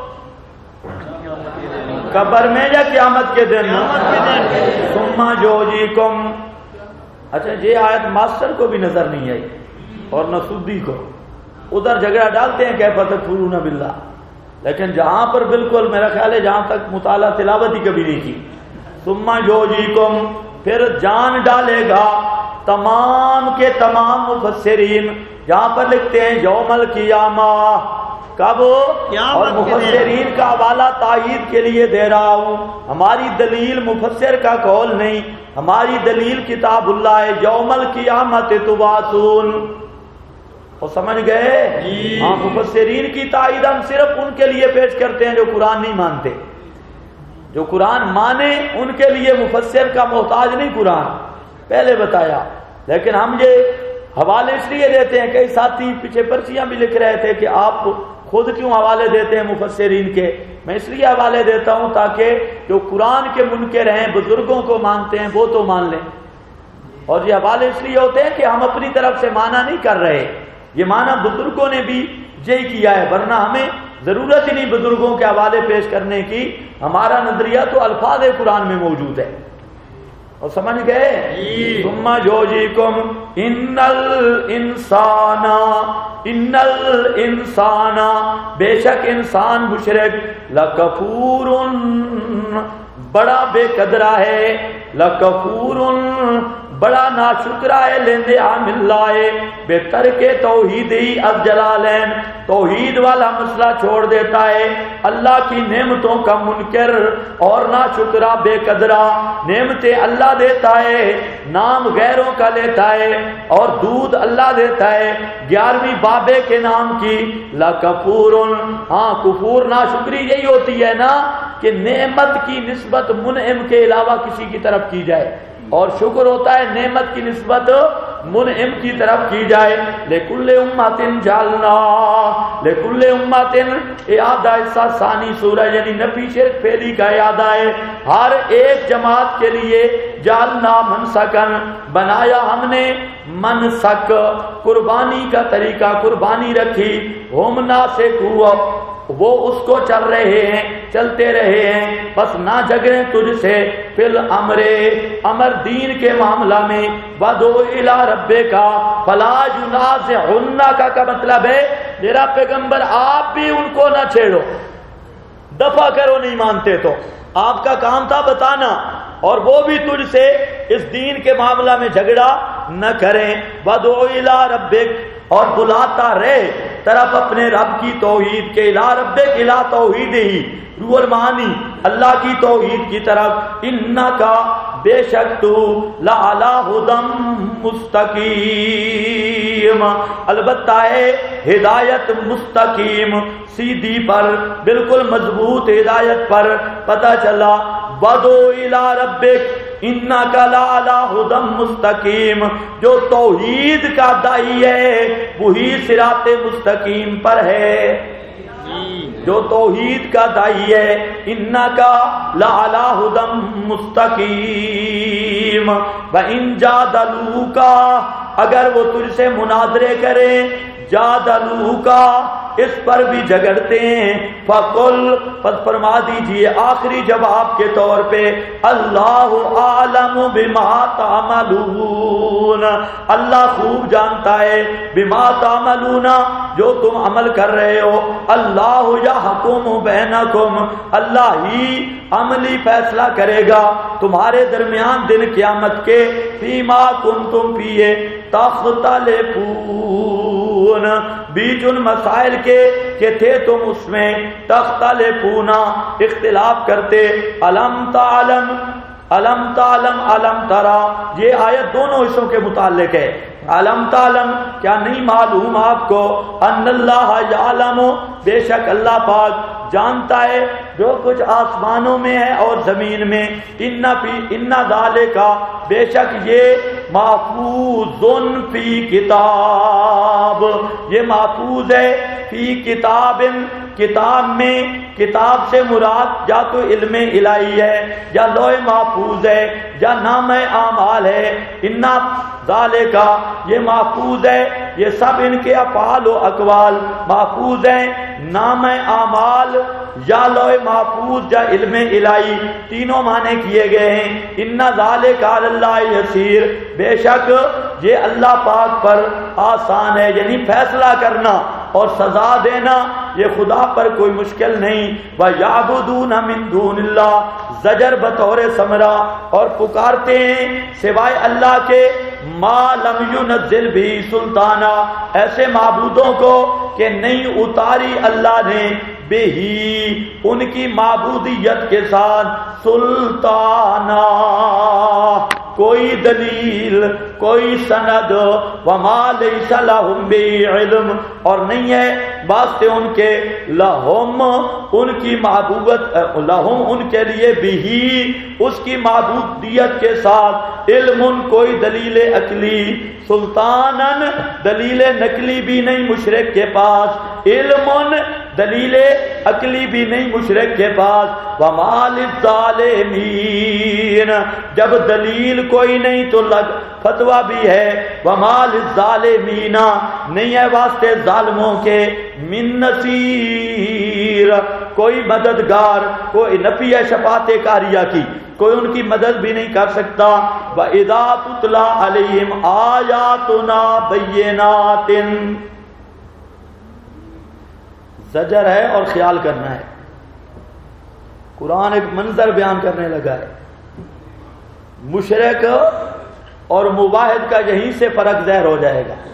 قبر میں یا قیامت کے دن؟ ثم یحییکم۔ اچھا، یہ آیت ماسٹر کو بھی نظر نہیں آئی اور نہ سدی کو، ادھر جھگڑا ڈالتے ہیں کیف تکفرون باللہ، لیکن جہاں پر بالکل میرا خیال ہے جہاں تک مطالعہ تلاوت ہی کبھی نہیں کی، ثم یحییکم، پھر جان ڈالے گا تمام کے تمام مفسرین، جہاں پر لکھتے ہیں یوم القیامہ، کب؟ اور مفسرین کا حوالہ تائید کے لیے دے رہا ہوں، ہماری دلیل مفسر کا قول نہیں، ہماری دلیل کتاب اللہ ہے، یوم القیامت تبعثون۔ اور سمجھ گئے؟ ہاں، مفسرین کی تائید ہم صرف ان کے لیے پیش کرتے ہیں جو قرآن نہیں مانتے، جو قرآن مانے ان کے لیے مفسر کا محتاج نہیں قرآن، پہلے بتایا۔ لیکن ہم یہ حوالے اس لیے دیتے ہیں، کئی ساتھی پیچھے پرچیاں بھی لکھ رہے تھے کہ آپ خود کیوں حوالے دیتے ہیں مفسرین کے، میں اس لیے حوالے دیتا ہوں تاکہ جو قرآن کے منکر ہیں، بزرگوں کو مانتے ہیں، وہ تو مان لیں۔ اور یہ حوالے اس لیے ہوتے ہیں کہ ہم اپنی طرف سے مانا نہیں کر رہے، یہ مانا بزرگوں نے بھی یہی کیا ہے، ورنہ ہمیں ضرورت ہی نہیں بزرگوں کے حوالے پیش کرنے کی، ہمارا نظریہ تو الفاظ قرآن میں موجود ہے۔ اور سمجھ گئے؟ ثم یحییکم ان الانسان، بے شک انسان مشرک، لکفور، بڑا بے قدرہ ہے، لکفور، بڑا ناشکرہ ہے، لیندے عامل لائے، بے ترک توحیدی الجلالین، توحید والا مسئلہ چھوڑ دیتا ہے، اللہ کی نعمتوں کا منکر اور ناشکرہ بے قدرہ، نعمتیں اللہ دیتا ہے، نام غیروں کا لیتا ہے، اور دودھ اللہ دیتا ہے 11ویں بابے کے نام کی، لکفور۔ ہاں، کفور ناشکری یہی ہوتی ہے نا کہ نعمت کی نسبت منعم کے علاوہ کسی کی طرف کی جائے، اور شکر ہوتا ہے نعمت کی نسبت منعم کی طرف کی جائے۔ لِكُلِّ أُمَّةٍ جَعَلْنَا، لِكُلِّ أُمَّةٍ، اعادہ حصہ ثانی سورہ، یعنی نفی شرک پھیلی کا اعادہ ہے، ہر ایک جماعت کے لیے جعلنا منسکن، بنایا ہم نے منسک، قربانی کا طریقہ، قربانی رکھی، ہم ناسکوا، وہ اس کو چل رہے ہیں، چلتے رہے ہیں، بس نہ جگڑیں تجھ سے، فی الامر، امر دین کے معاملہ میں، وَدُعُ إِلَىٰ رَبِّكَ فَلَا يُنَازِعُنَّكَ کا مطلب ہے میرا پیغمبر آپ بھی ان کو نہ چھیڑو، دفع کرو، نہیں مانتے تو آپ کا کام تھا بتانا، اور وہ بھی تجھ سے اس دین کے معاملہ میں جھگڑا نہ کریں۔ وَدُعُ إِلَىٰ رَبِّكَ، اور بلاتا رہے طرف اپنے رب کی توحید کے، اِلَىٰ رَبِّكَ، اِلَىٰ توحیدہ، روح المعانی، اللہ کی توحید کی طرف، اِنَّكَ، بے شک تو، لَعَلَىٰ هُدًى مستقیم، البتہ ہے ہدایت مستقیم، سیدھی پر، بالکل مضبوط ہدایت پر۔ پتہ چلا ودو الی ربک انک لعلی ھدی مستقیم، جو توحید کا داعی ہے وہی صراط مستقیم پر ہے، جو توحید کا داعی ہے انک لعلی ھدی مستقیم۔ وَإِن جَادَلُوكَ، اگر وہ تجھ سے مناظرے کریں، جادلوک اس پر بھی جھگڑتے ہیں، فقل پس فرما دیجئے آخری جواب کے طور پہ اللہ عالم بما تعملون، اللہ خوب جانتا ہے بما تعملون جو تم عمل کر رہے ہو، اللہ یحکم بینکم، اللہ ہی عملی فیصلہ کرے گا تمہارے درمیان دن قیامت کے، فیما کنتم فیہ تختلفون، بیچ ان مسائل کے کہ تھے تم اس میں، تختلفون اختلاف کرتے۔ الم تعلم الم تعلم الم ترا، یہ آیت دونوں حصوں کے متعلق ہے۔ علم تعلم کیا نہیں معلوم آپ کو، ان اللہ یعلم بے شک اللہ پاک جانتا ہے جو کچھ آسمانوں میں ہے اور زمین میں، ان ذالک بے شک یہ محفوظ فی کتاب، یہ محفوظ ہے فی کتاب، کتاب میں، کتاب سے مراد یا تو علم الہی ہے یا لوح محفوظ ہے یا نام اعمال ہے۔ ان ذالک یہ محفوظ ہے، یہ سب ان کے افعال و اقوال محفوظ ہیں، نام اعمال یا لوح محفوظ یا علم الہی، تینوں معنی کیے گئے ہیں۔ ان ذالک علی اللہ یسیر، بے شک یہ اللہ پاک پر آسان ہے، یعنی فیصلہ کرنا اور سزا دینا یہ خدا پر کوئی مشکل نہیں۔ وَيَعْبُدُونَ مِن دُونِ اللَّهِ، زجر بطور ثمرہ، اور پکارتے ہیں سوائے اللہ کے، ما لم ينزل بھی سلطانہ، ایسے معبودوں کو کہ نہیں اتاری اللہ نے بہی ان کی معبودیت کے ساتھ، سلطانہ کوئی دلیل، کوئی سند، وما لیس لہم بہ علم، اور نہیں ہے واسطے ان کے، لہم ان کی معبودیت، لہم ان کے لیے بھی اس کی معبودیت کے ساتھ، علم کوئی دلیل عقلی، سلطانن دلیل نقلی بھی نہیں مشرک کے پاس، علم دلیل عقلی بھی نہیں مشرک کے پاس، وما للظالمین جب دلیل کوئی نہیں تو فتویٰ بھی ہے، وما للظالمین نہیں ہے واسطے ظالموں کے، من نصیر کوئی مددگار، کوئی نفی ہے شفاعت کاریہ کی، کوئی ان کی مدد بھی نہیں کر سکتا۔ وَإِذَا تُتْلَىٰ عَلَيْهِمْ آيَاتُنَا بَيِّنَاتٍ، زجر ہے اور خیال کرنا ہے، قرآن ایک منظر بیان کرنے لگا ہے، مشرک اور مواحد کا یہیں سے فرق ظاہر ہو جائے گا۔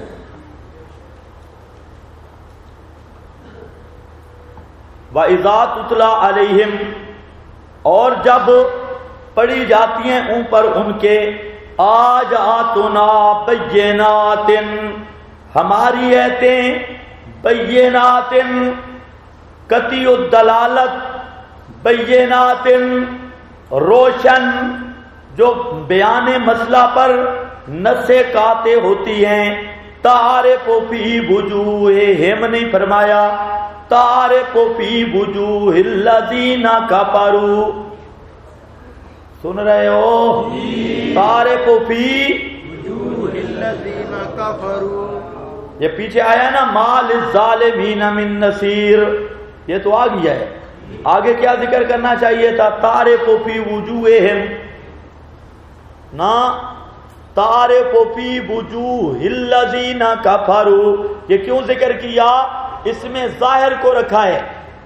وَإِذَا تُتْلَىٰ عَلَيْهِمْ، اور جب پڑھی جاتی ہیں اوپر ان کے، آیاتنا بینات ہماری ایتیں، بینات قطعی الدلالت، بینات روشن جو بیان مسئلہ پر نص قاطع ہوتی ہیں، تعرف فی وجوہہم نہیں فرمایا، تعرف فی وجوہ الذین کفروا، سن رہے ہو، تعرف فی وجوہ الذین کفروا، یہ پیچھے آیا نا ما للظالمین من نصیر، یہ تو آ گیا ہے، آگے کیا ذکر کرنا چاہیے تھا، تعرف فی وجوہہم، نا تعرف فی وجوہ الذین کفروا، یہ کیوں ذکر کیا، اس میں ظاہر کو رکھا ہے،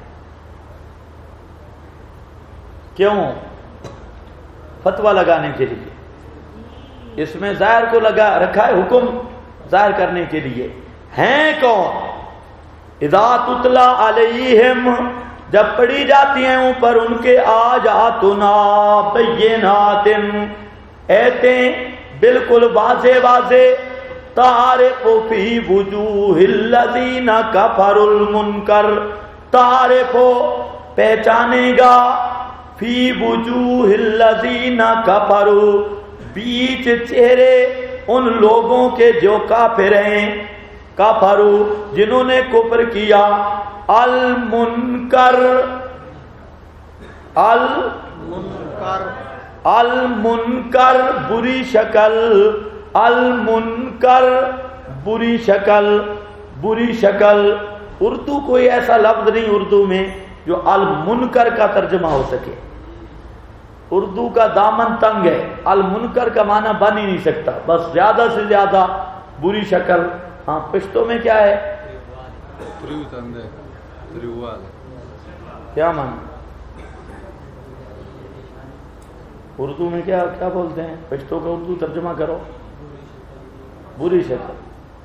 کیوں، فتویٰ لگانے کے لیے، اس میں ظاہر کو رکھا ہے، حکم ظاہر کرنے کے لیے، ہیں کون، اذا تتلی علیہم جب پڑھی جاتی ہیں اوپر ان کے، آیاتنا بینات ایتیں بالکل واضح واضح، تعرف فی وجوہ الذین کفروا المنکر، تعرف پہچانے گا فی وجوہ الذین کفروا، بیچ چہرے ان لوگوں کے جو کافر ہیں، کفروا جنہوں نے کفر کیا، المنکر المنکر بری شکل، المنکر بری شکل، بری شکل۔ اردو کوئی ایسا لفظ نہیں اردو میں جو المنکر کا ترجمہ ہو سکے، اردو کا دامن تنگ ہے، المنکر کا معنی بن ہی نہیں سکتا، بس زیادہ سے زیادہ بری شکل۔ ہاں پشتوں میں کیا ہے؟ کیا معنی اردو میں کیا بولتے ہیں؟ پشتوں کا اردو ترجمہ کرو۔ بری شکل،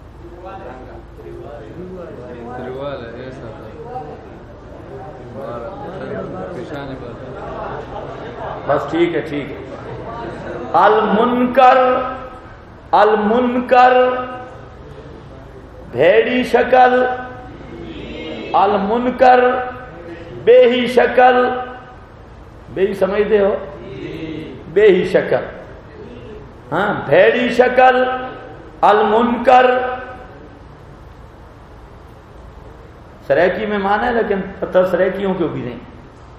بس ٹھیک ہے ٹھیک ہے۔ المنکر، المنکر بھیڑی شکل، المنکر بے ہی شکل، بے ہی سمجھتے ہو؟ بے ہی شکل، ہاں بھیڑی شکل، المنکر سریکی میں مانا ہے لیکن پتہ سریکیوں کو بھی نہیں۔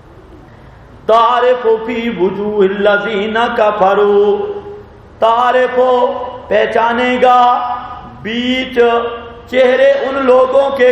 تعرف فی وجوہ الذین کفروا، تعرف پہچانے گا بیچ چہرے ان لوگوں کے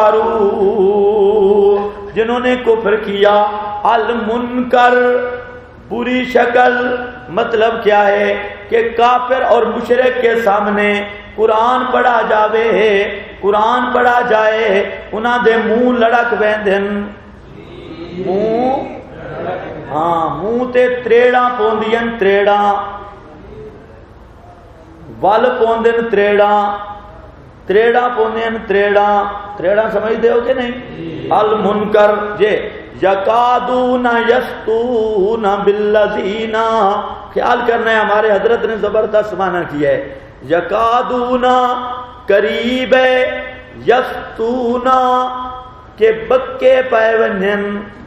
کفروا جنہوں نے کفر کیا، المنکر بری شکل۔ مطلب کیا ہے کہ کافر اور مشرک کے سامنے قرآن پڑھا جاوے، قرآن پڑھا جائے، انہاں دے منہ لڑک ویندن، منہ ہاں منہ تے تریڑاں پوندین، تریڑاں ول پوندن، تریڑاں تریڑاں پوندین، تریڑاں تریڑاں سمجھتے ہو کہ نہیں؟ المنکر جے یکادون یسطون بالذین، خیال کرنا ہے ہمارے حضرت نے زبردست معنی کیا ہے، یکادون قریب ہے، یسطون کے بکے پائے ونجن،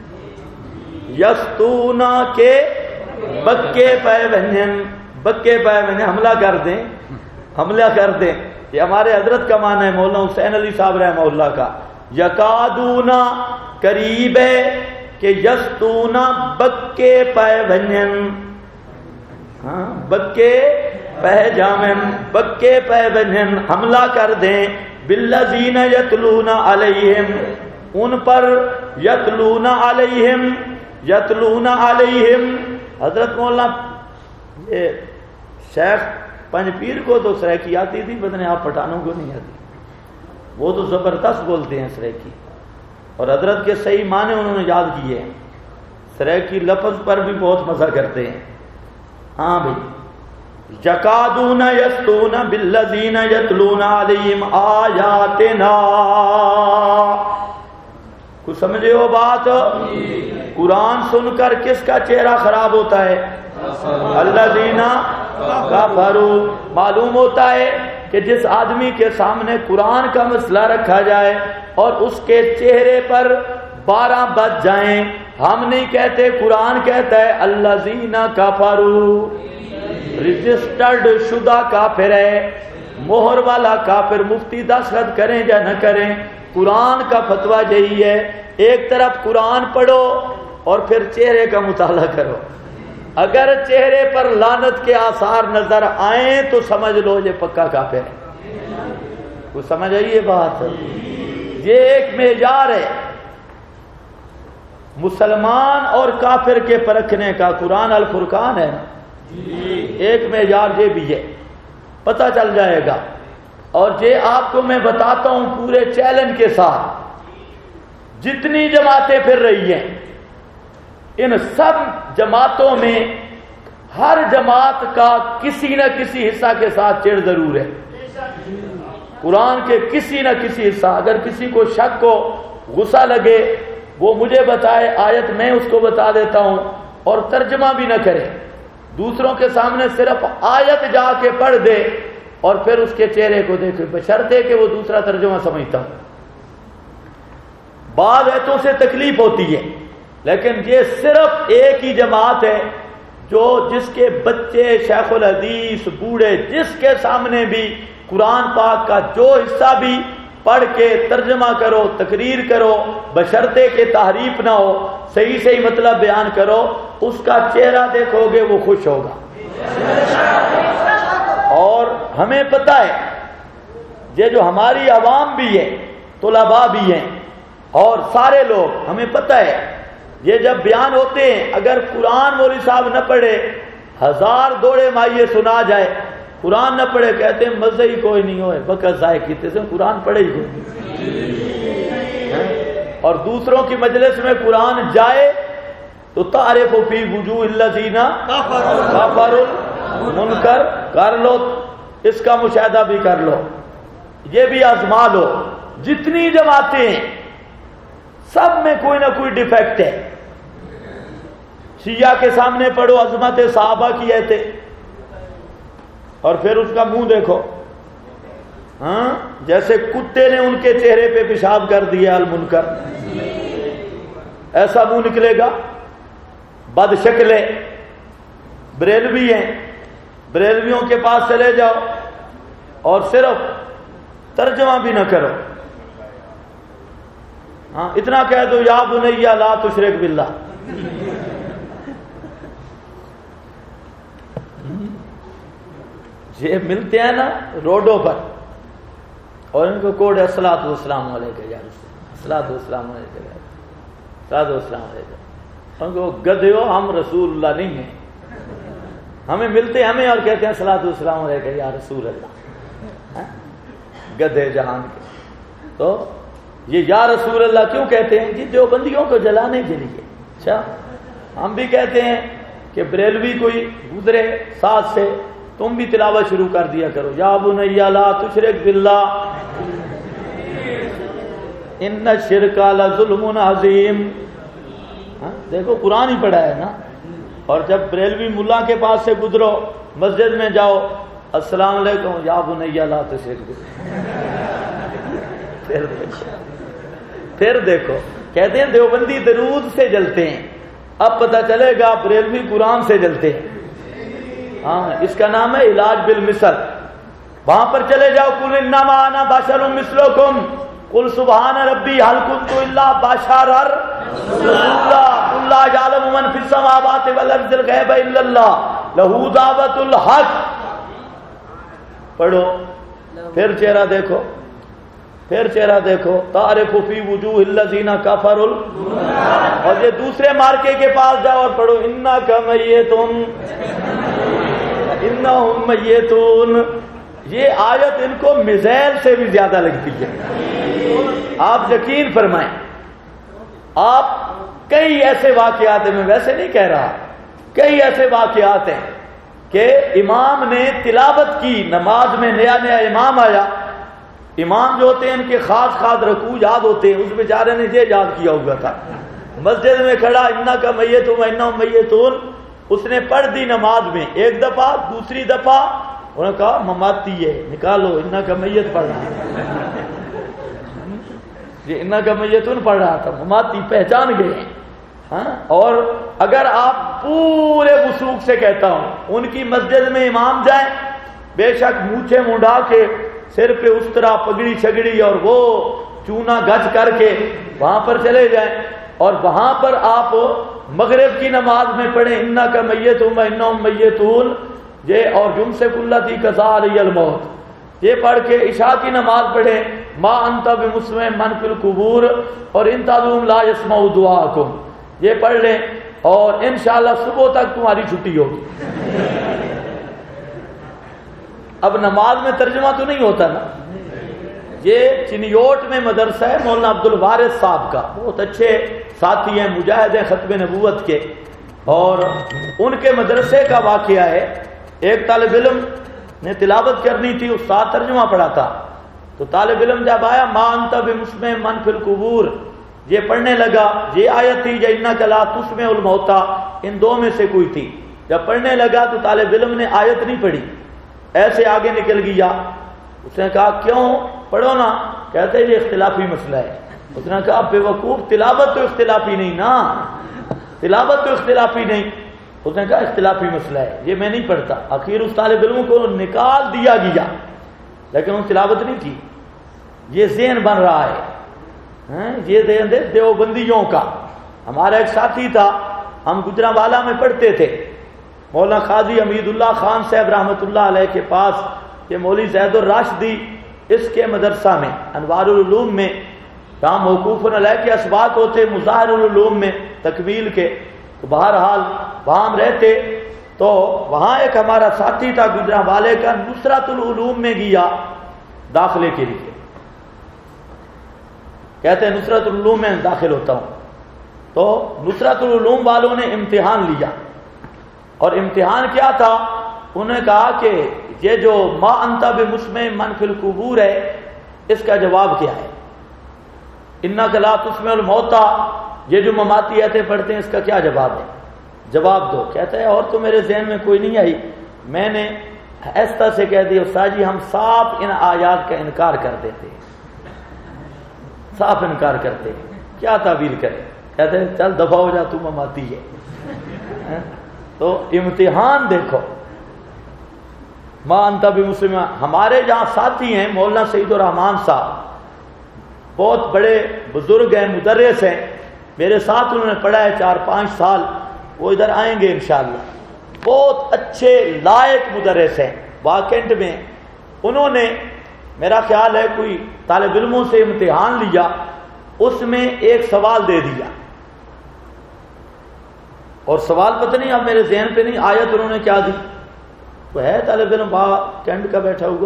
یسطون کے بکے پائے ونجن، بکے پائے ونجن حملہ کر دیں، حملہ کر دیں۔ یہ ہمارے حضرت کا معنی ہے مولانا حسین علی صاحب رحمہ اللہ کا، یکادون قریب ہے کہ یسطون بکے پائے ونجن، ہاں بکے پہ جامن، بکے پہ ونجن حملہ کر دیں، بالذین یتلون علیہم ان پر، یتلون علیہم، یتلون علیہم۔ حضرت مولانا یہ شیخ پنج پیر کو تو سریکی آتی تھی، بدنے آپ پٹھانوں کو نہیں آتی، وہ تو زبردست بولتے ہیں سریکی، اور حضرت کے صحیح معنی انہوں نے یاد کیے ہیں، سریکی لفظ پر بھی بہت مزہ کرتے ہیں۔ ہاں بھائی، یکادون یسطون بالذین یتلون علیہم آیاتنا، کچھ سمجھے ہو بات؟ قرآن سن کر کس کا چہرہ خراب ہوتا ہے؟ الذین کفروا۔ معلوم ہوتا ہے کہ جس آدمی کے سامنے قرآن کا مسئلہ رکھا جائے اور اس کے چہرے پر 12 بج جائیں، ہم نہیں کہتے، قرآن کہتا ہے الذین کفروا، رجسٹرڈ شدہ کافر ہے، مہر والا کافر، مفتی دستخط کریں یا نہ کریں، قرآن کا فتویٰ یہی ہے۔ ایک طرف قرآن پڑھو اور پھر چہرے کا مطالعہ کرو، اگر چہرے پر لعنت کے آثار نظر آئیں تو سمجھ لو یہ پکا کافر ہے۔ کچھ سمجھ آئیے بات؟ یہ ایک معیار ہے مسلمان اور کافر کے پرکھنے کا، قرآن الفرقان ہے نا، ایک معیار یہ بھی ہے، پتہ چل جائے گا۔ اور یہ آپ کو میں بتاتا ہوں پورے چیلنج کے ساتھ، جتنی جماعتیں پھر رہی ہیں ان سب جماعتوں میں ہر جماعت کا کسی نہ کسی حصہ کے ساتھ چڑ ضرور ہے، قرآن کے کسی نہ کسی حصہ۔ اگر کسی کو شک کو غصہ لگے وہ مجھے بتائے آیت، میں اس کو بتا دیتا ہوں، اور ترجمہ بھی نہ کرے، دوسروں کے سامنے صرف آیت جا کے پڑھ دے اور پھر اس کے چہرے کو دیکھے، بشرطے کہ وہ دوسرا ترجمہ سمجھتا ہوں۔ بعض ایتوں سے تکلیف ہوتی ہے، لیکن یہ صرف ایک ہی جماعت ہے جو جس کے بچے، شیخ الحدیث، بوڑھے، جس کے سامنے بھی قرآن پاک کا جو حصہ بھی پڑھ کے ترجمہ کرو، تقریر کرو، بشرطے کہ تحریف نہ ہو، صحیح صحیح مطلب بیان کرو، اس کا چہرہ دیکھو گے وہ خوش ہوگا۔ اور ہمیں پتہ ہے یہ جو ہماری عوام بھی ہے، طلباء بھی ہیں اور سارے لوگ، ہمیں پتہ ہے یہ جب بیان ہوتے ہیں، اگر قرآن مولوی صاحب نہ پڑھے، 1000 دوڑے مائیے سنا جائے، قرآن نہ پڑھے کہتے ہیں مزے ہی کوئی نہیں ہوئے، بکر ضائع کیتے سے قرآن پڑھے ہی کوئی نہیں۔ اور دوسروں کی مجلس میں قرآن جائے تو تعرف فی وجوہ الذین کفروا المنکر کر لو، اس کا مشاہدہ بھی کر لو، یہ بھی آزما لو۔ جتنی جماعتیں ہیں سب میں کوئی نہ کوئی ڈیفیکٹ ہے۔ شیعہ کے سامنے پڑھو عظمت صحابہ کی ایتے اور پھر اس کا منہ دیکھو، ہاں جیسے کتے نے ان کے چہرے پہ پیشاب کر دیا، المنکر، ایسا منہ نکلے گا۔ بد شکلے بریلوی ہیں، بریلویوں کے پاس چلے جاؤ اور صرف ترجمہ بھی نہ کرو، ہاں اتنا کہہ دو یا بنی لا تشرک باللہ۔ یہ ملتے ہیں نا روڈوں پر اور ان کو کوڈ ہے الصلاۃ والسلام علیکہ یا رسول، الصلاۃ والسلام علیکہ یا رسول، الصلاۃ والسلام علیکہ۔ ان کو گدھو، ہم رسول اللہ نہیں ہیں، ہمیں ملتے ہمیں اور کہتے ہیں الصلاۃ والسلام علیکہ یا رسول اللہ، گدھے جہان کے۔ تو یہ یا رسول اللہ کیوں کہتے ہیں؟ جی دیوبندیوں کو جلانے کے لیے۔ اچھا ہم بھی کہتے ہیں کہ بریلوی کوئی گزرے ساتھ سے، تم بھی تلاوت شروع کر دیا کرو، یا بنی لا تشرک باللہ ان الشرک لظلم عظیم۔ دیکھو قرآن ہی پڑھا ہے نا۔ اور جب بریلوی ملا کے پاس سے گزرو، مسجد میں جاؤ، السلام علیکم، یا بنی لا تشرک باللہ۔ پھر دیکھو کہتے ہیں دیوبندی درود سے جلتے ہیں، اب پتہ چلے گا بریلوی قرآن سے جلتے ہیں۔ ہاں اس کا نام ہے علاج بالمثل۔ وہاں پر چلے جاؤ، قل انما انا بشر مثلکم قل سبحان ربی هل كنت الا بشرا رسولا قل لا يعلم من في السماوات والارض الغیب الا اللہ لہ دعوت الحق۔ پڑھو، پھر چہرہ دیکھو، پھر چہرہ دیکھو، تعرف فی وجوہ الذین کفروا۔ اور یہ دوسرے مارکے کے پاس جاؤ اور پڑھو انک میت انہم میتون۔ یہ آیت ان کو میزائل سے بھی زیادہ لگتی ہے، آپ یقین فرمائیں۔ آپ کئی ایسے واقعات ہیں، میں ویسے نہیں کہہ رہا، کئی ایسے واقعات ہیں کہ امام نے تلاوت کی، نماز میں نیا نیا امام آیا، امام جو ہوتے ہیں ان کے خاص خاص رکوع یاد ہوتے ہیں، اس بیچارے نے یہ یاد کیا ہوا تھا، مسجد میں کھڑا انک میتون انہم میتون، اس نے پڑھ دی نماز میں ایک دفعہ، دوسری دفعہ انہوں نے کہا مماتی ہے، نکالو انک میت پڑھ رہا ہے، یہ انک میتون پڑھ رہا تھا، مماتی پہچان گئے۔ ہاں اور اگر آپ پورے وثوق سے کہتا ہوں، ان کی مسجد میں امام جائیں، بے شک مونچھیں منڈا کے، سر پہ اس طرح پگڑی چھگڑی اور وہ چونا گچ کر کے وہاں پر چلے جائیں اور وہاں پر آپ مغرب کی نماز میں پڑھیں انک میتون انہم میتون، یہ اور یمسک الذی قضی علیہ الموت، یہ پڑھ کے عشاء کی نماز پڑھیں ما انت بمسمع من فی القبور اور ان تدعوہم لا یسمعوا دعاءکم، یہ پڑھ لیں اور انشاءاللہ صبح تک تمہاری چھٹی ہوگی۔ اب نماز میں ترجمہ تو نہیں ہوتا نا۔ یہ چنیوٹ میں مدرسہ ہے مولانا عبد الوارث صاحب کا، بہت اچھے ساتھی ہیں، مجاہد ہیں ختم نبوت کے، اور ان کے مدرسے کا واقعہ ہے، ایک طالب علم نے تلاوت کرنی تھی، استاد ترجمہ پڑھا تھا، تو طالب علم جب آیا ما انت بمسمع من فی القبور، یہ پڑھنے لگا، یہ آیت تھی یا انک لا تسمع الموتى، ان دو میں سے کوئی تھی، جب پڑھنے لگا تو طالب علم نے آیت نہیں پڑھی، ایسے آگے نکل گیا، اس نے کہا کیوں پڑھو نا، کہتے یہ اختلافی مسئلہ ہے، اس نے کہا بے وقوف تلاوت تو اختلافی نہیں نا، تلاوت تو اختلافی نہیں. اس نے کہا اختلافی مسئلہ ہے، یہ میں نہیں پڑھتا. آخر اس طالب علم کو نکال دیا گیا، لیکن وہ تلاوت نہیں کی. یہ ذہن بن رہا ہے، یہ ذہن دیوبندیوں کا. ہمارا ایک ساتھی تھا، ہم گجرانوالہ میں پڑھتے تھے، مولانا قاضی حمید اللہ خان صاحب رحمۃ اللہ علیہ کے پاس. یہ مولوی زید الراشدی اس کے مدرسہ میں انوار العلوم میں جہاں موقوف علیہ کے اسباط ہوتے، مظاہر العلوم میں تکمیل کے. تو بہرحال وہاں ہم رہتے، تو وہاں ایک ہمارا ساتھی تھا گجرانوالے کا، نصرت العلوم میں گیا داخلے کے لیے. کہتے ہیں نصرت العلوم میں داخل ہوتا ہوں. تو نصرت العلوم والوں نے امتحان لیا، اور امتحان کیا تھا؟ انہوں نے کہا کہ یہ جو ما انت بمسمع من فی القبور ہے، اس کا جواب کیا ہے؟ انک لا تسمع الموتى، یہ جو مماتی آیتیں پڑھتے ہیں، اس کا کیا جواب ہے؟ جواب دو. کہتا ہے اور تو میرے ذہن میں کوئی نہیں آئی. میں نے ایسا سے کہہ دیا استاد جی ہم صاف ان آیات کا انکار کر دیتے ہیں، صاف انکار کرتے ہیں، کیا تعبیر کرے؟ کہتے ہیں چل دفع ہو جا، تو مماتی ہے. تو امتحان دیکھو. ما انت بمسلم. ہمارے جہاں ساتھی ہیں مولانا سعید الرحمان صاحب، بہت بڑے بزرگ ہیں، مدرس ہیں، میرے ساتھ انہوں نے پڑھا ہے 4-5 سال. وہ ادھر آئیں گے انشاءاللہ. بہت اچھے لائق مدرس ہیں واکنٹ میں. انہوں نے میرا خیال ہے کوئی طالب علموں سے امتحان لیا، اس میں ایک سوال دے دیا، اور سوال پتہ نہیں اب میرے ذہن پہ نہیں، آیت انہوں نے کیا دی. وہ ہے طالب علم کینٹ کا بیٹھا ہوا،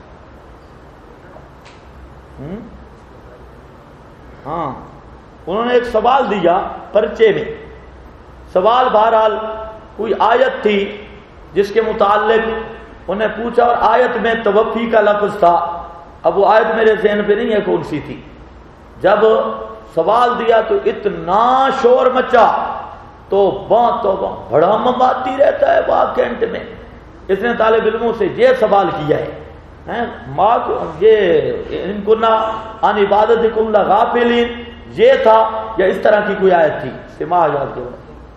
ہاں انہوں نے ایک سوال دیا پرچے میں. سوال بہرحال کوئی آیت تھی جس کے متعلق انہیں پوچھا، اور آیت میں توفی کا لفظ تھا. اب وہ آیت میرے ذہن پہ نہیں ہے کون سی تھی. جب سوال دیا تو اتنا شور مچا، تو بڑا مماتی رہتا ہے واکنٹ میں. اس نے طالب علموں سے یہ سوال کیا ہے، یہ ان کو نہ عن عبادتکم لغافلین، یہ تھا یا اس طرح کی کوئی آیت تھی؟ سماع یاد کرو.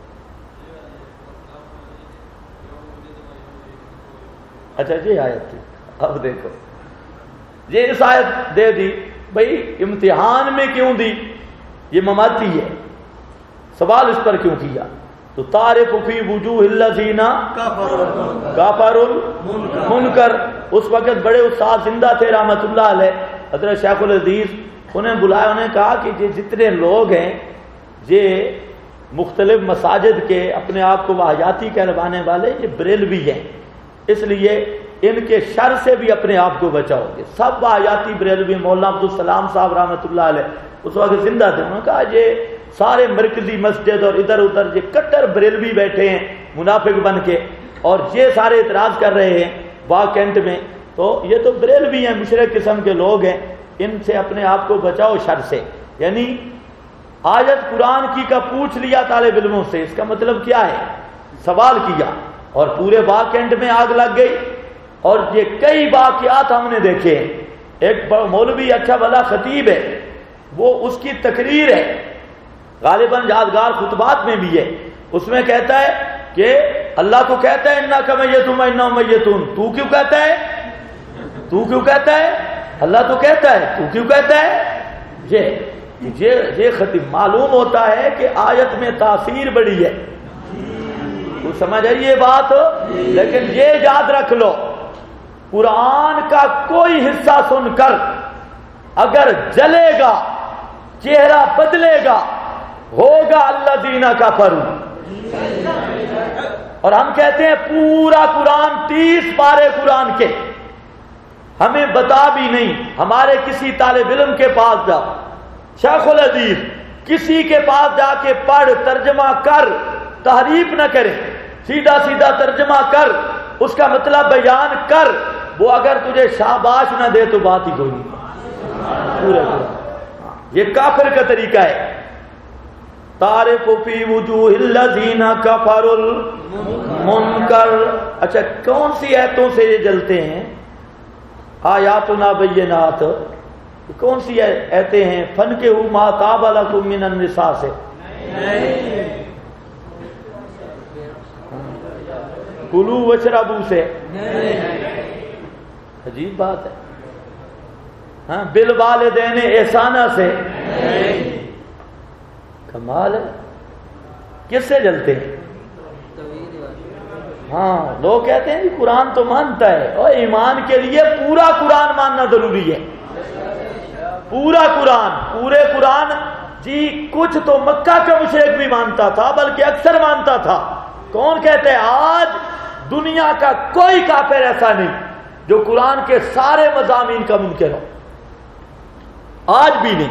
اچھا یہ آیت تھی. اب دیکھو یہ اس آیت دے دی. بھائی امتحان میں کیوں دی؟ یہ مماتی ہے، سوال اس پر کیوں کیا؟ تو تعرف فی وجوہ الذین کفروا المنکر. اس وقت بڑے استاد زندہ تھے رحمت اللہ علیہ، حضرت شیخ الحدیث. انہیں بلایا، انہیں کہا کہ یہ جتنے لوگ ہیں یہ مختلف مساجد کے اپنے آپ کو وحیاتی کہلوانے والے، یہ بریلوی ہیں، اس لیے ان کے شر سے بھی اپنے آپ کو بچاؤ گے. سب وحیاتی بریلوی. مولانا عبدالسلام صاحب رحمۃ اللہ علیہ اس وقت زندہ تھے. انہوں نے کہا یہ سارے مرکزی مسجد اور ادھر ادھر یہ کٹر بریلوی بیٹھے ہیں منافق بن کے، اور یہ سارے اعتراض کر رہے ہیں واکنٹ میں، تو یہ تو بریلوی ہیں، مشرک قسم کے لوگ ہیں، ان سے اپنے آپ کو بچاؤ شر سے. یعنی آیت قرآن کی کا پوچھ لیا طالب علموں سے، اس کا مطلب کیا ہے؟ سوال کیا، اور پورے واکنٹ میں آگ لگ گئی. اور یہ کئی واقعات ہم نے دیکھے. ایک مولوی اچھا بھلا خطیب ہے، وہ اس کی تقریر ہے، غالباً یادگار خطبات میں بھی ہے. اس میں کہتا ہے کہ اللہ تو کہتا ہے انک میتون وانہم میتون، تو کیوں کہتا ہے؟ تو کیوں کہتا ہے؟ اللہ تو کہتا ہے، تو کیوں کہتا ہے؟ یہ خطیب. معلوم ہوتا ہے کہ آیت میں تاثیر بڑی ہے. تو سمجھ آئی یہ بات؟ لیکن یہ یاد رکھ لو، قرآن کا کوئی حصہ سن کر اگر جلے گا، چہرہ بدلے گا، ہوگا الذین کفروا. اور ہم کہتے ہیں پورا قرآن 30 پارے قرآن کے ہمیں بتا بھی نہیں. ہمارے کسی طالب علم کے پاس جا، شیخ الحدیث کسی کے پاس جا کے پڑھ، ترجمہ کر، تحریف نہ کرے، سیدھا سیدھا ترجمہ کر، اس کا مطلب بیان کر. وہ اگر تجھے شاباش نہ دے تو بات ہی کوئی نہیں. پورے یہ کافر کا طریقہ ہے. تعرف فی وجوہ الذین کفروا المنکر. اچھا کون سی آیتوں سے یہ جلتے ہیں؟ آیاتنا بینات. کون سی آیتیں ہیں؟ فنکحوا ما طاب لکم من النساء سے. کلو وشربو سے عجیب بات ہے. ہاں بالوالدین احسانہ سے کمال ہے. کس سے جلتے ہیں؟ ہاں لوگ کہتے ہیں کہ قرآن تو مانتا ہے، اور ایمان کے لیے پورا قرآن ماننا ضروری ہے. پورا قرآن، پورے قرآن. جی کچھ تو مکہ کا مشرک بھی مانتا تھا، بلکہ اکثر مانتا تھا. کون کہتے ہیں؟ آج دنیا کا کوئی کافر ایسا نہیں جو قرآن کے سارے مضامین کا منکر ہو. آج بھی نہیں.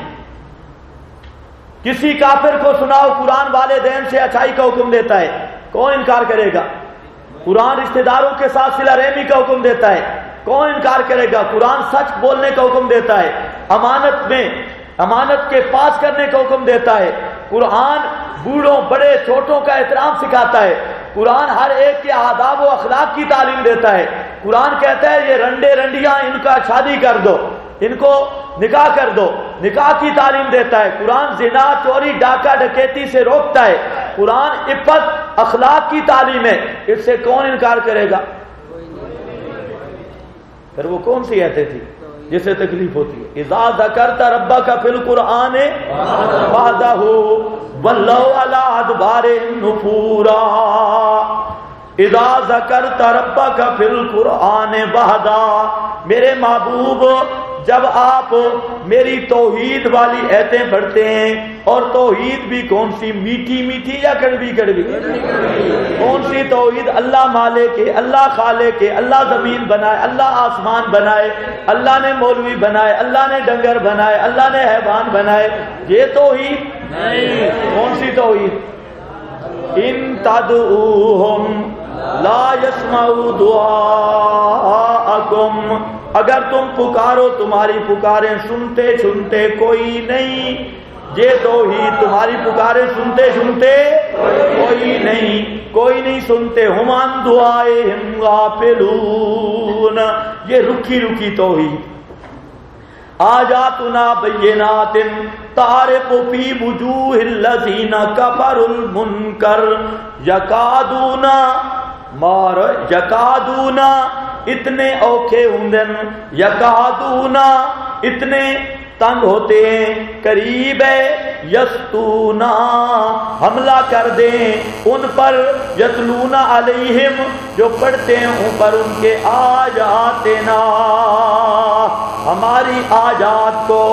کسی کافر کو سناؤ قرآن والدین سے اچھائی کا حکم دیتا ہے، کون انکار کرے گا؟ قرآن رشتہ داروں کے ساتھ صلہ رحمی کا حکم دیتا ہے، کون انکار کرے گا؟ قرآن سچ بولنے کا حکم دیتا ہے، امانت کے پاس کرنے کا حکم دیتا ہے. قرآن بوڑھوں بڑے چھوٹوں کا احترام سکھاتا ہے. قرآن ہر ایک کے آداب و اخلاق کی تعلیم دیتا ہے. قرآن کہتا ہے یہ رنڈے رنڈیاں ان کا شادی کر دو، ان کو نکاح کر دو، نکاح کی تعلیم دیتا ہے. قرآن زنا چوری ڈاکہ ڈکیتی سے روکتا ہے. قرآن عفت اخلاق کی تعلیم ہے. اس سے کون انکار کرے گا؟ پھر وہ کون سی آیتیں تھی جسے تکلیف ہوتی ہے؟ اذا ذکرت ربک فی القرآن وحدہ ولوا علی ادبارہم نفورا. اذا ذکرت ربک فی القرآن وحدہ، میرے محبوب جب آپ میری توحید والی آیتیں پڑھتے ہیں، اور توحید بھی کون سی؟ میٹھی میٹھی یا کڑوی کڑوی؟ کون سی توحید؟ اللہ مالک ہے، اللہ خالق ہے، اللہ زمین بنائے، اللہ آسمان بنائے، اللہ نے مولوی بنائے، اللہ نے ڈنگر بنائے، اللہ نے حیوان بنائے. یہ توحید نہیں. کون سی توحید؟ ان تدعوہم لا يسمعوا دعاءکم، اگر تم پکارو تمہاری پکاریں سنتے سنتے کوئی نہیں. یہ توحید، تمہاری پکاریں سنتے سنتے کوئی نہیں سنتے. ہم عن دعائہم غافلون، یہ رکھی رکھی توحید. آیاتنا بینات تعرف فی وجوہ الذین کفروا المنکر یکادون اتنے اوکھے ہوں، یکادون اتنے تنگ ہوتے ہیں، قریب ہے، یستونا حملہ کر دیں ان پر، یتلونا علیہم جو پڑھتے ہیں ان پر ان کے آیاتنا ہماری آیات کو.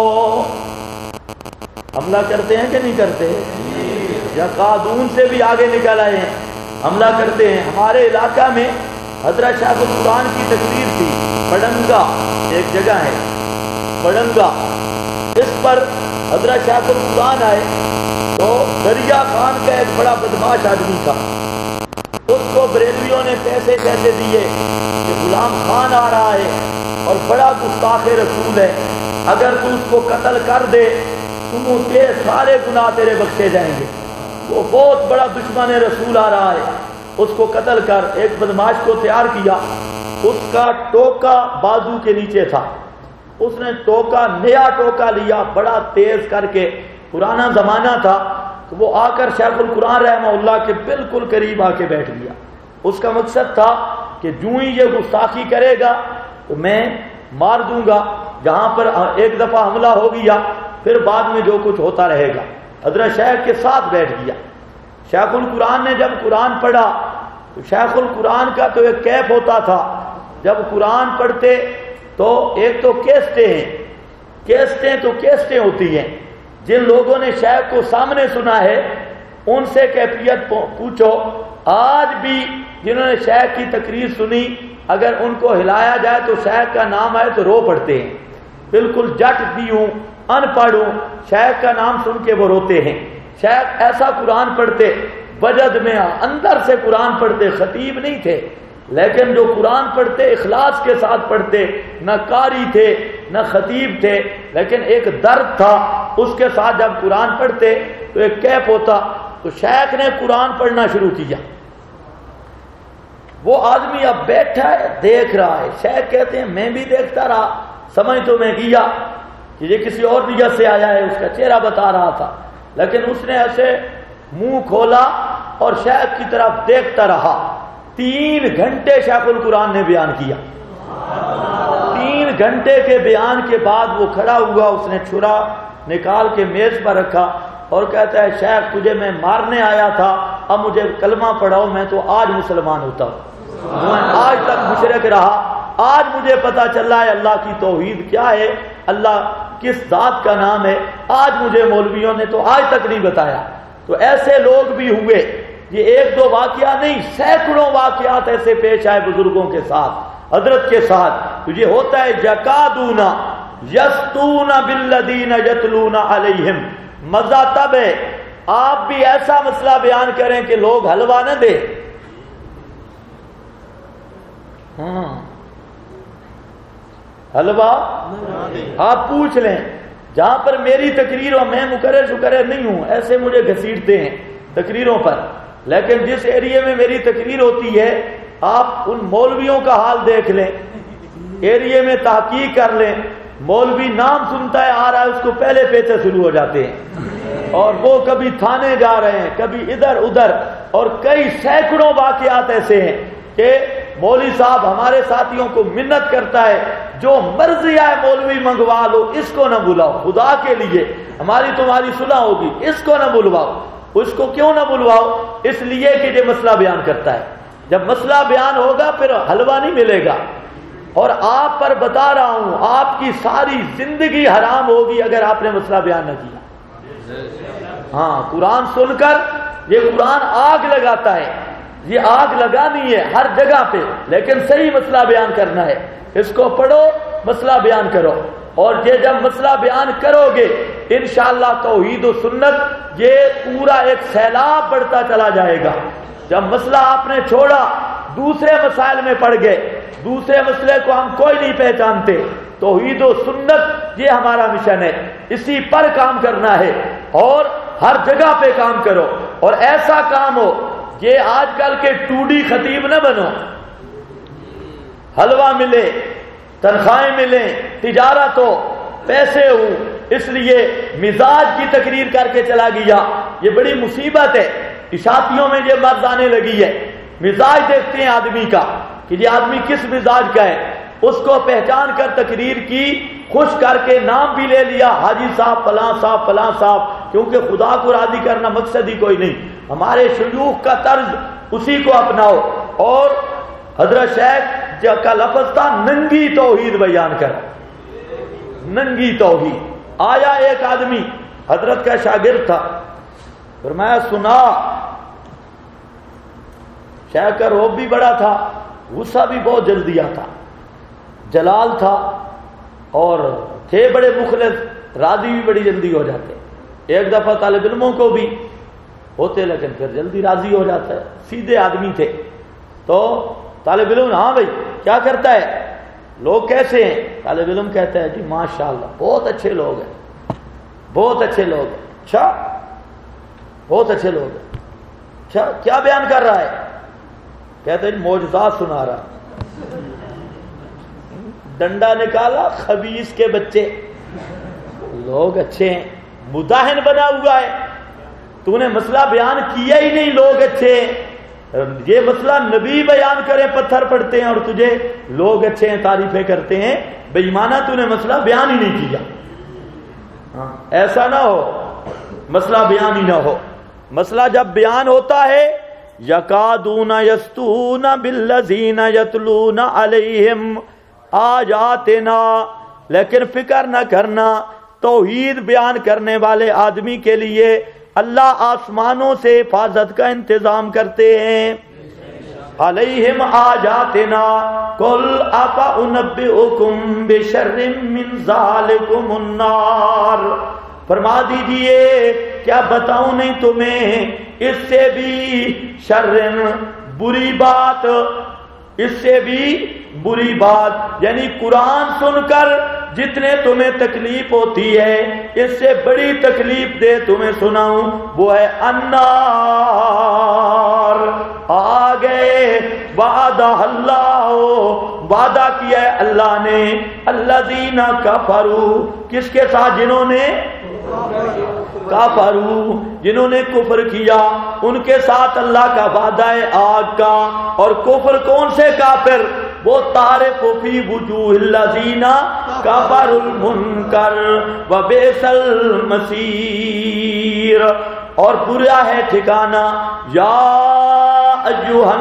حملہ کرتے ہیں کہ نہیں کرتے؟ یکادون سے بھی آگے نکل آئے ہیں، حملہ کرتے ہیں. ہمارے علاقہ میں حضرت شیخ القرآن کی تقریر تھی. بڑنگا ایک جگہ ہے، بڑنگا، اس پر حضرت شیخ القرآن آئے تو دریا خان کا ایک بڑا بدماش آدمی تھا. اس کو بریلویوں نے پیسے دیے کہ غلام خان آ رہا ہے اور بڑا گستاخ رسول ہے، اگر تو اس کو قتل کر دے تم کے سارے گناہ تیرے بخشے جائیں گے. وہ بہت بڑا دشمن رسول آ رہا ہے، اس کو قتل کر. ایک بدماش کو تیار کیا، اس کا ٹوکا بازو کے نیچے تھا. اس نے نیا ٹوکا لیا بڑا تیز کر کے. پرانا زمانہ تھا کہ وہ آ کر شیخ القرآن رحمہ اللہ کے بالکل قریب آ کے بیٹھ گیا. اس کا مقصد تھا کہ جو ہی یہ گستاخی کرے گا تو میں مار دوں گا. جہاں پر ایک دفعہ حملہ ہو گیا پھر بعد میں جو کچھ ہوتا رہے گا. حضرت شیخ کے ساتھ بیٹھ گیا. شیخ القرآن نے جب قرآن پڑھا تو شیخ القرآن کا تو ایک کیف ہوتا تھا. جب قرآن پڑھتے تو ایک تو کیسٹیں ہوتی ہیں. جن لوگوں نے شیخ کو سامنے سنا ہے ان سے کیفیت پوچھو. آج بھی جنہوں نے شیخ کی تقریر سنی اگر ان کو ہلایا جائے تو شیخ کا نام آئے تو رو پڑتے ہیں. بالکل جٹ بھی ہوں ان پڑھ ہوں، شیخ کا نام سن کے وہ روتے ہیں. شیخ ایسا قرآن پڑھتے، وجد میں اندر سے قرآن پڑھتے. خطیب نہیں تھے لیکن جو قرآن پڑھتے اخلاص کے ساتھ پڑھتے. نہ قاری تھے نہ خطیب تھے لیکن ایک درد تھا اس کے ساتھ. جب قرآن پڑھتے تو ایک کیف ہوتا. تو شیخ نے قرآن پڑھنا شروع کیا. وہ آدمی اب بیٹھا ہے دیکھ رہا ہے. شیخ کہتے ہیں میں بھی دیکھتا رہا، سمجھ تو میں کیا کہ یہ کسی اور نیت سے آیا ہے. اس کا چہرہ بتا رہا تھا لیکن اس نے ایسے منہ کھولا اور شیخ کی طرف دیکھتا رہا. 3 گھنٹے شیخ القرآن نے بیان کیا. 3 گھنٹے کے بیان کے بعد وہ کھڑا ہوا, اس نے چھرا نکال کے میز پر رکھا اور کہتا ہے شیخ تجھے میں مارنے آیا تھا, اب مجھے کلمہ پڑھاؤ, میں تو آج مسلمان ہوتا ہوں, میں آج تک مشرک رہا, آج مجھے پتا چل رہا ہے اللہ کی توحید کیا ہے, اللہ کس ذات کا نام ہے, آج مجھے مولویوں نے تو آج تک نہیں بتایا. تو ایسے لوگ بھی ہوئے, یہ 1-2 واقعہ نہیں, سینکڑوں واقعات ایسے پیش آئے بزرگوں کے ساتھ, حضرت کے ساتھ. تو یہ ہوتا ہے یکادون یستون بالذین یتلون علیہم. مزہ تب ہے آپ بھی ایسا مسئلہ بیان کریں کہ لوگ حلوہ نہ دے. حلوہ آپ پوچھ لیں, جہاں پر میری تقریر ہو, میں مقرر نہیں ہوں, ایسے مجھے گھسیٹتے ہیں تقریروں پر, لیکن جس ایریے میں میری تقریر ہوتی ہے آپ ان مولویوں کا حال دیکھ لیں, ایریے میں تحقیق کر لیں, مولوی نام سنتا ہے آ رہا ہے, اس کو پہلے پیچھے شروع ہو جاتے ہیں, اور وہ کبھی تھانے جا رہے ہیں, کبھی ادھر ادھر, اور کئی سینکڑوں واقعات ایسے ہیں کہ مولوی صاحب ہمارے ساتھیوں کو منت کرتا ہے جو مرضی آئے مولوی منگوا لو, اس کو نہ بلاؤ, خدا کے لیے ہماری تمہاری صلح ہوگی, اس کو نہ بلواؤ. اس کو کیوں نہ بلواؤ؟ اس لیے کہ یہ مسئلہ بیان کرتا ہے. جب مسئلہ بیان ہوگا پھر حلوہ نہیں ملے گا. اور آپ پر بتا رہا ہوں آپ کی ساری زندگی حرام ہوگی اگر آپ نے مسئلہ بیان نہ کیا. ہاں, قرآن سن کر, یہ قرآن آگ لگاتا ہے, یہ آگ لگانی ہے ہر جگہ پہ, لیکن صحیح مسئلہ بیان کرنا ہے. اس کو پڑھو, مسئلہ بیان کرو, اور یہ جب مسئلہ بیان کرو گے انشاءاللہ توحید و سنت یہ پورا ایک سیلاب بڑھتا چلا جائے گا. جب مسئلہ آپ نے چھوڑا دوسرے مسائل میں پڑ گئے, دوسرے مسئلے کو ہم کوئی نہیں پہچانتے, توحید و سنت یہ ہمارا مشن ہے, اسی پر کام کرنا ہے, اور ہر جگہ پہ کام کرو, اور ایسا کام ہو یہ آج کل کے 2D خطیب نہ بنو, حلوہ ملے, تنخواہیں ملیں, تجارت ہو, پیسے ہو, اس لیے مزاج کی تقریر کر کے چلا گیا. یہ بڑی مصیبت ہے, اشاعتیوں میں یہ مرض آنے لگی ہے. مزاج دیکھتے ہیں آدمی کا کہ یہ آدمی کس مزاج کا ہے, اس کو پہچان کر تقریر کی, خوش کر کے نام بھی لے لیا, حاجی صاحب فلاں صاحب فلاں صاحب, کیونکہ خدا کو راضی کرنا مقصد ہی کوئی نہیں. ہمارے شیوخ کا طرز اسی کو اپناؤ. اور حضرت شیخ کا لفظ تھا ننگی توحید بیان کر, ننگی توحید. آیا ایک آدمی حضرت کا شاگرد تھا, فرمایا سنا. شیخ کا روب بھی بڑا تھا, غصہ بھی بہت جلدی آتا, جلال تھا, اور تھے بڑے مخلص, راضی بھی بڑی جلدی ہو جاتے. ایک دفعہ طالب علموں کو بھی ہوتے لیکن پھر جلدی راضی ہو جاتا ہے, سیدھے آدمی تھے. تو طالب علم ہاں بھائی کیا کرتا ہے, لوگ کیسے ہیں؟ طالب علم کہتا ہے جی ماشاءاللہ بہت اچھے لوگ ہیں, بہت اچھے لوگ ہیں. اچھا بہت اچھے لوگ ہیں, اچھا کیا بیان کر رہا ہے؟ کہتے ہیں معجزات سنا رہا. ڈنڈا نکالا, خبیث کے بچے, لوگ اچھے ہیں, مداحن بنا ہوا ہے, تو نے مسئلہ بیان کیا ہی نہیں, لوگ اچھے ہیں. یہ مسئلہ نبی بیان کرے پتھر پڑتے ہیں, اور تجھے لوگ اچھے ہیں تعریفیں کرتے ہیں. بے ایمانہ تو نے مسئلہ بیان ہی نہیں کیا. ایسا نہ ہو, مسئلہ بیان ہی نہ ہو. مسئلہ جب بیان ہوتا ہے یکادون یستون بالذین یتلون علیہم آیاتنا, لیکن فکر نہ کرنا, توحید بیان کرنے والے آدمی کے لیے اللہ آسمانوں سے حفاظت کا انتظام کرتے ہیں. علیہم آیاتنا قل افانبئکم بشر من ذالکم النار, فرما دیجئے کیا بتاؤں نہیں تمہیں اس سے بھی شر, بری بات, اس سے بھی بری بات, یعنی قرآن سن کر جتنے تمہیں تکلیف ہوتی ہے اس سے بڑی تکلیف دے تمہیں سناؤں, وہ ہے النار. آ گئے وعدہ اللہ, وعدہ کیا ہے اللہ نے, الذین کفروا, کس کے ساتھ؟ جنہوں نے کفروا، جنہوں نے کفر کیا ان کے ساتھ اللہ کا وعدہ ہے آگ کا. اور کفر کون سے کافر؟ وہ تعرف فی وجوہ الذین کفروا المنکر وبئس المصیر، اور برا ہے ٹھکانہ. یا ایھا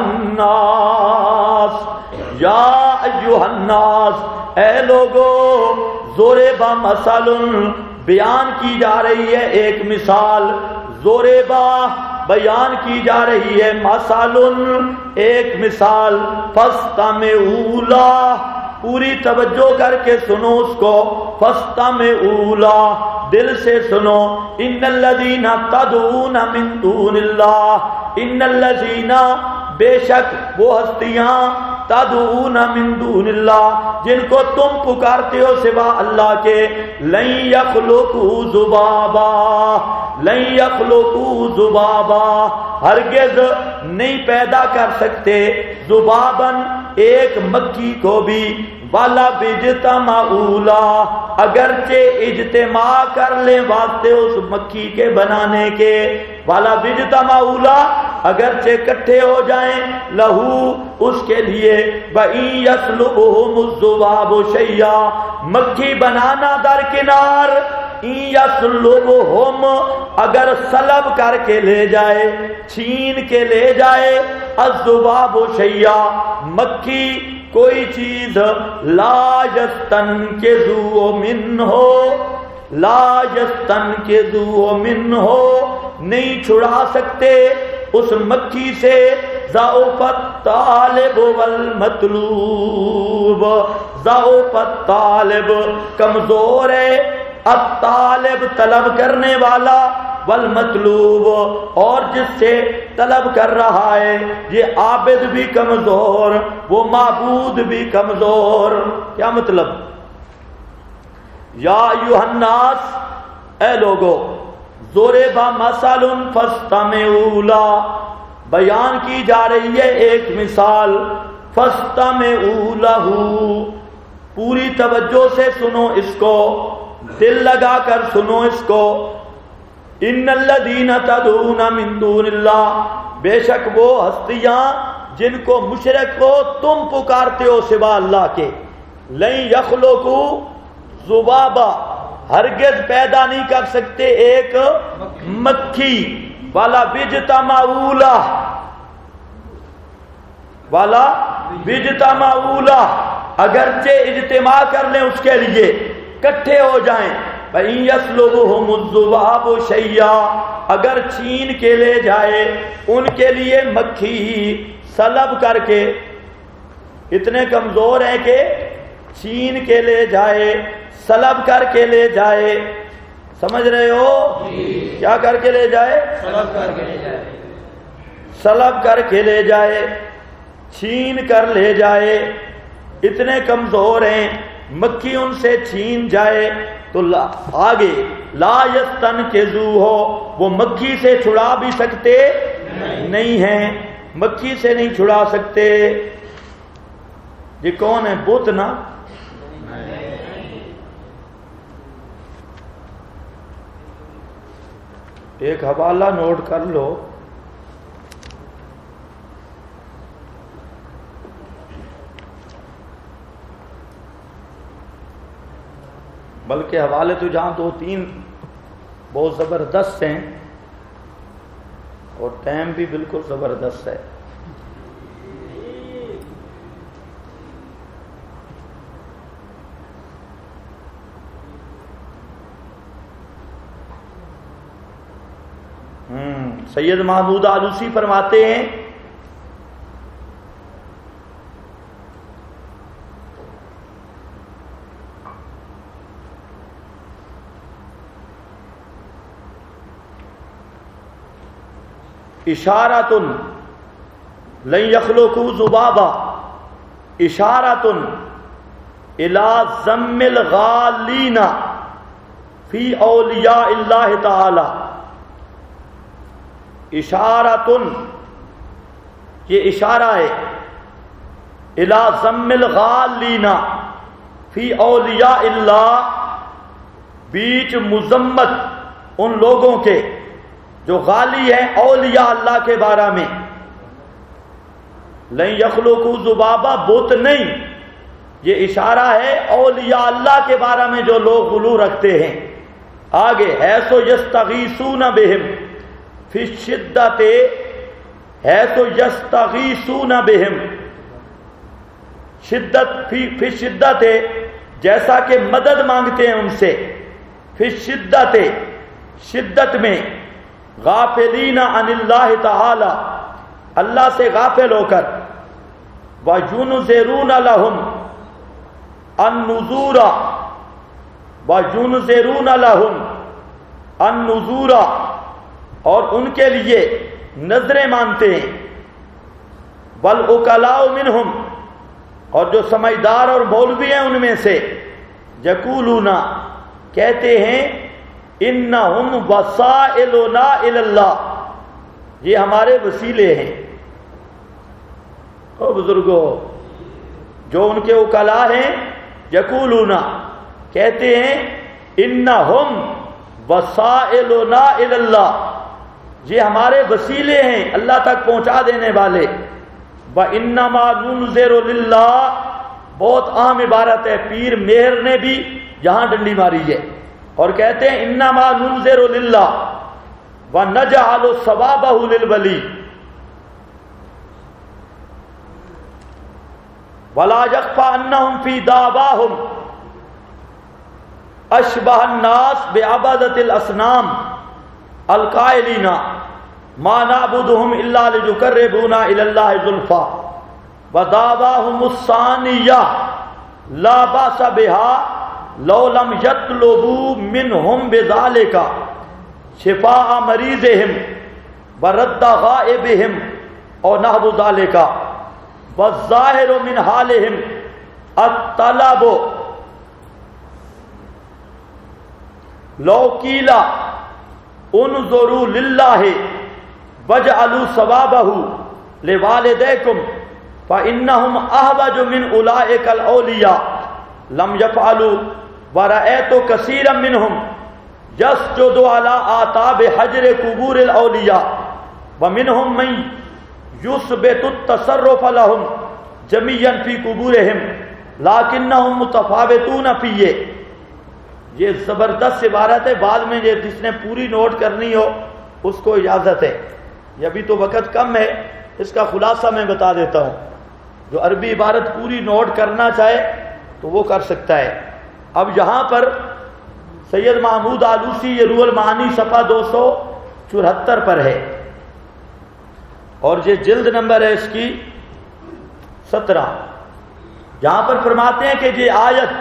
الناس، یا ایھا الناس، اے لوگو، ضرب مثل، بیان کی جا رہی ہے ایک مثال، ضرب بیان کی جا رہی ہے مثل ایک مثال، فاستمعوا لہ، پوری توجہ کر کے سنو اس کو، فاستمعوا لہ، دل سے سنو. ان الذین تدعون من دون اللہ، ان الذین، بے شک وہ ہستیاں، تدعون من دون اللہ، جن کو تم پکارتے ہو سوا اللہ کے، لن یخلقوا ذبابا، لن یخلقوا ذبابا، ہرگز نہیں پیدا کر سکتے، ذبابن، ایک مکھی کو بھی، والا بجتمعوا لہ، اگرچہ اجتماع کر لیں واسطے اس مکھی کے بنانے کے، والا بجتمعوا لہ، اگرچہ اکٹھے ہو جائیں، لہو، اس کے لیے، وَإِن يَسْلُبْهُمُ الذُّبَابُ شَيْئًا، مکھی بنانا درکنار، إِن يَسْلُبْهُمْ، اگر سلب کر کے لے جائے، چھین کے لے جائے، الذُّبَابُ شَيْئًا، مکھی کوئی چیز، لا يستنقذوا منہ، لا يستنقذوا منہ، نہیں چھڑا سکتے اس مکھی سے، ضعف الطالب والمطلوب، ضعف الطالب، کمزور ہے، الطالب، طلب کرنے والا، والمطلوب، اور جس سے طلب کر رہا ہے، یہ عابد بھی کمزور، وہ معبود بھی کمزور. کیا مطلب؟ یا ایھا الناس، اے لوگو، ضرب مثل فاستمعوا لہ، بیان کی جا رہی ہے ایک مثال، فاستمعوا لہ، پوری توجہ سے سنو اس کو، دل لگا کر سنو اس کو. ان الذین تدعون من دون اللہ، بے شک وہ ہستیاں جن کو مشرک کو تم پکارتے ہو سوا اللہ کے، لن یخلقوا ذبابا، ہرگز پیدا نہیں کر سکتے ایک مکھی، والا بجتمعوا لہ، والا بجتمعوا لہ، اگرچہ اجتماع کر لیں اس کے لیے، کٹھے ہو جائیں. وَإِن يَسْلُبْهُمُ الذُّبَابُ شَيْئًا، اگر چھین کے لے جائے ان کے لیے مکھی، سلب کر کے، اتنے کمزور ہیں کہ چھین کے لے جائے، سلب کر کے لے جائے. سمجھ رہے ہو؟ کیا کر کے لے جائے؟ سلب کر کے لے جائے، سلب کر کے لے جائے، چھین کر لے جائے، اتنے کمزور ہیں، مکھی ان سے چھین جائے تو آگے لا یستنقذوا ہو، وہ مکھی سے چھڑا بھی سکتے نہیں ہیں، مکھی سے نہیں چھڑا سکتے. یہ کون ہے؟ بت نا؟ ایک حوالہ نوٹ کر لو، بلکہ حوالے تو جہاں دو تین بہت زبردست ہیں اور ٹائم بھی بالکل زبردست ہے. سید محمود آلوسی فرماتے ہیں اشارۃ لن یخلقوا ذبابا، اشارۃ الی ذم الغالین فی اولیاء اللہ تعالی. اشارۃ، یہ اشارہ ہے، الی ذم الغالین فی اولیاء اللہ، بیچ مذمت ان لوگوں کے جو غالی ہیں اولیاء اللہ کے بارے میں. لن یخلقوا ذبابا بت نہیں، یہ اشارہ ہے اولیاء اللہ کے بارے میں جو لوگ غلو رکھتے ہیں. آگے حیث یستغیثون بہم فی الشدۃ، حیث یستغیثون بہم، شدت فی شدت، جیسا کہ مدد مانگتے ہیں ان سے. فی الشدۃ، شدت میں. غافلین عن اللہ تعالی، اللہ سے غافل ہو کر. وَيُنذِرُونَ لَهُمْ النُّذُورَ، وَيُنذِرُونَ لَهُمْ النُّذُورَ، اور ان کے لیے نظریں مانتے ہیں. وَالْعُقَلَاءُ مِنْهُمْ، اور جو سمجھدار اور مولوی ہیں ان میں سے. یقولون، کہتے ہیں انہم وسائلنا الی اللہ، یہ ہمارے وسیلے ہیں. او بزرگوں، جو ان کے وکلاء ہیں، یقولون، کہتے ہیں انہم وسائلنا الی اللہ، یہ ہمارے وسیلے ہیں اللہ تک پہنچا دینے والے. وَإِنَّمَا نُنذِرُ لِلَّهِ، بہت عام عبارت ہے، پیر مہر نے بھی یہاں ڈنڈی ماری ہے اور کہتے ہیں انما ننذر للہ ونجعل ثوابہ للولی ولا يخفى انهم في دعواهم اشبه الناس بعبادة الاصنام القائلين ما نعبدهم الا ليقربونا الى الله زلفى ودعواهم الثانية لا باس بها لو لم يطلبوا منهم بذلك شفاء مريضهم ورد غائبهم او نحو ذلك والظاهر من حالهم الطلب لو قيل انظروا لله واجعلوا ثوابه لوالديكم فإنهم أهوج من أولئك الأولياء لم يفعلوا ورأيت كثيرا منهم يسجد على آتاب حجر قبور الأولياء ومنهم من يثبت التصرف لهم جميعا في قبورهم لكنهم متفاوتون فيه. یہ زبردست عبارت ہے، بعد میں جس نے پوری نوٹ کرنی ہو اس کو اجازت ہے. یہ ابھی تو وقت کم ہے، اس کا خلاصہ میں بتا دیتا ہوں. جو عربی عبارت پوری نوٹ کرنا چاہے تو وہ کر سکتا ہے. اب یہاں پر سید محمود آلوسی یہ روح المعانی صفحہ 274 پر ہے اور یہ جلد نمبر ہے اس کی 17. جہاں پر فرماتے ہیں کہ یہ آیت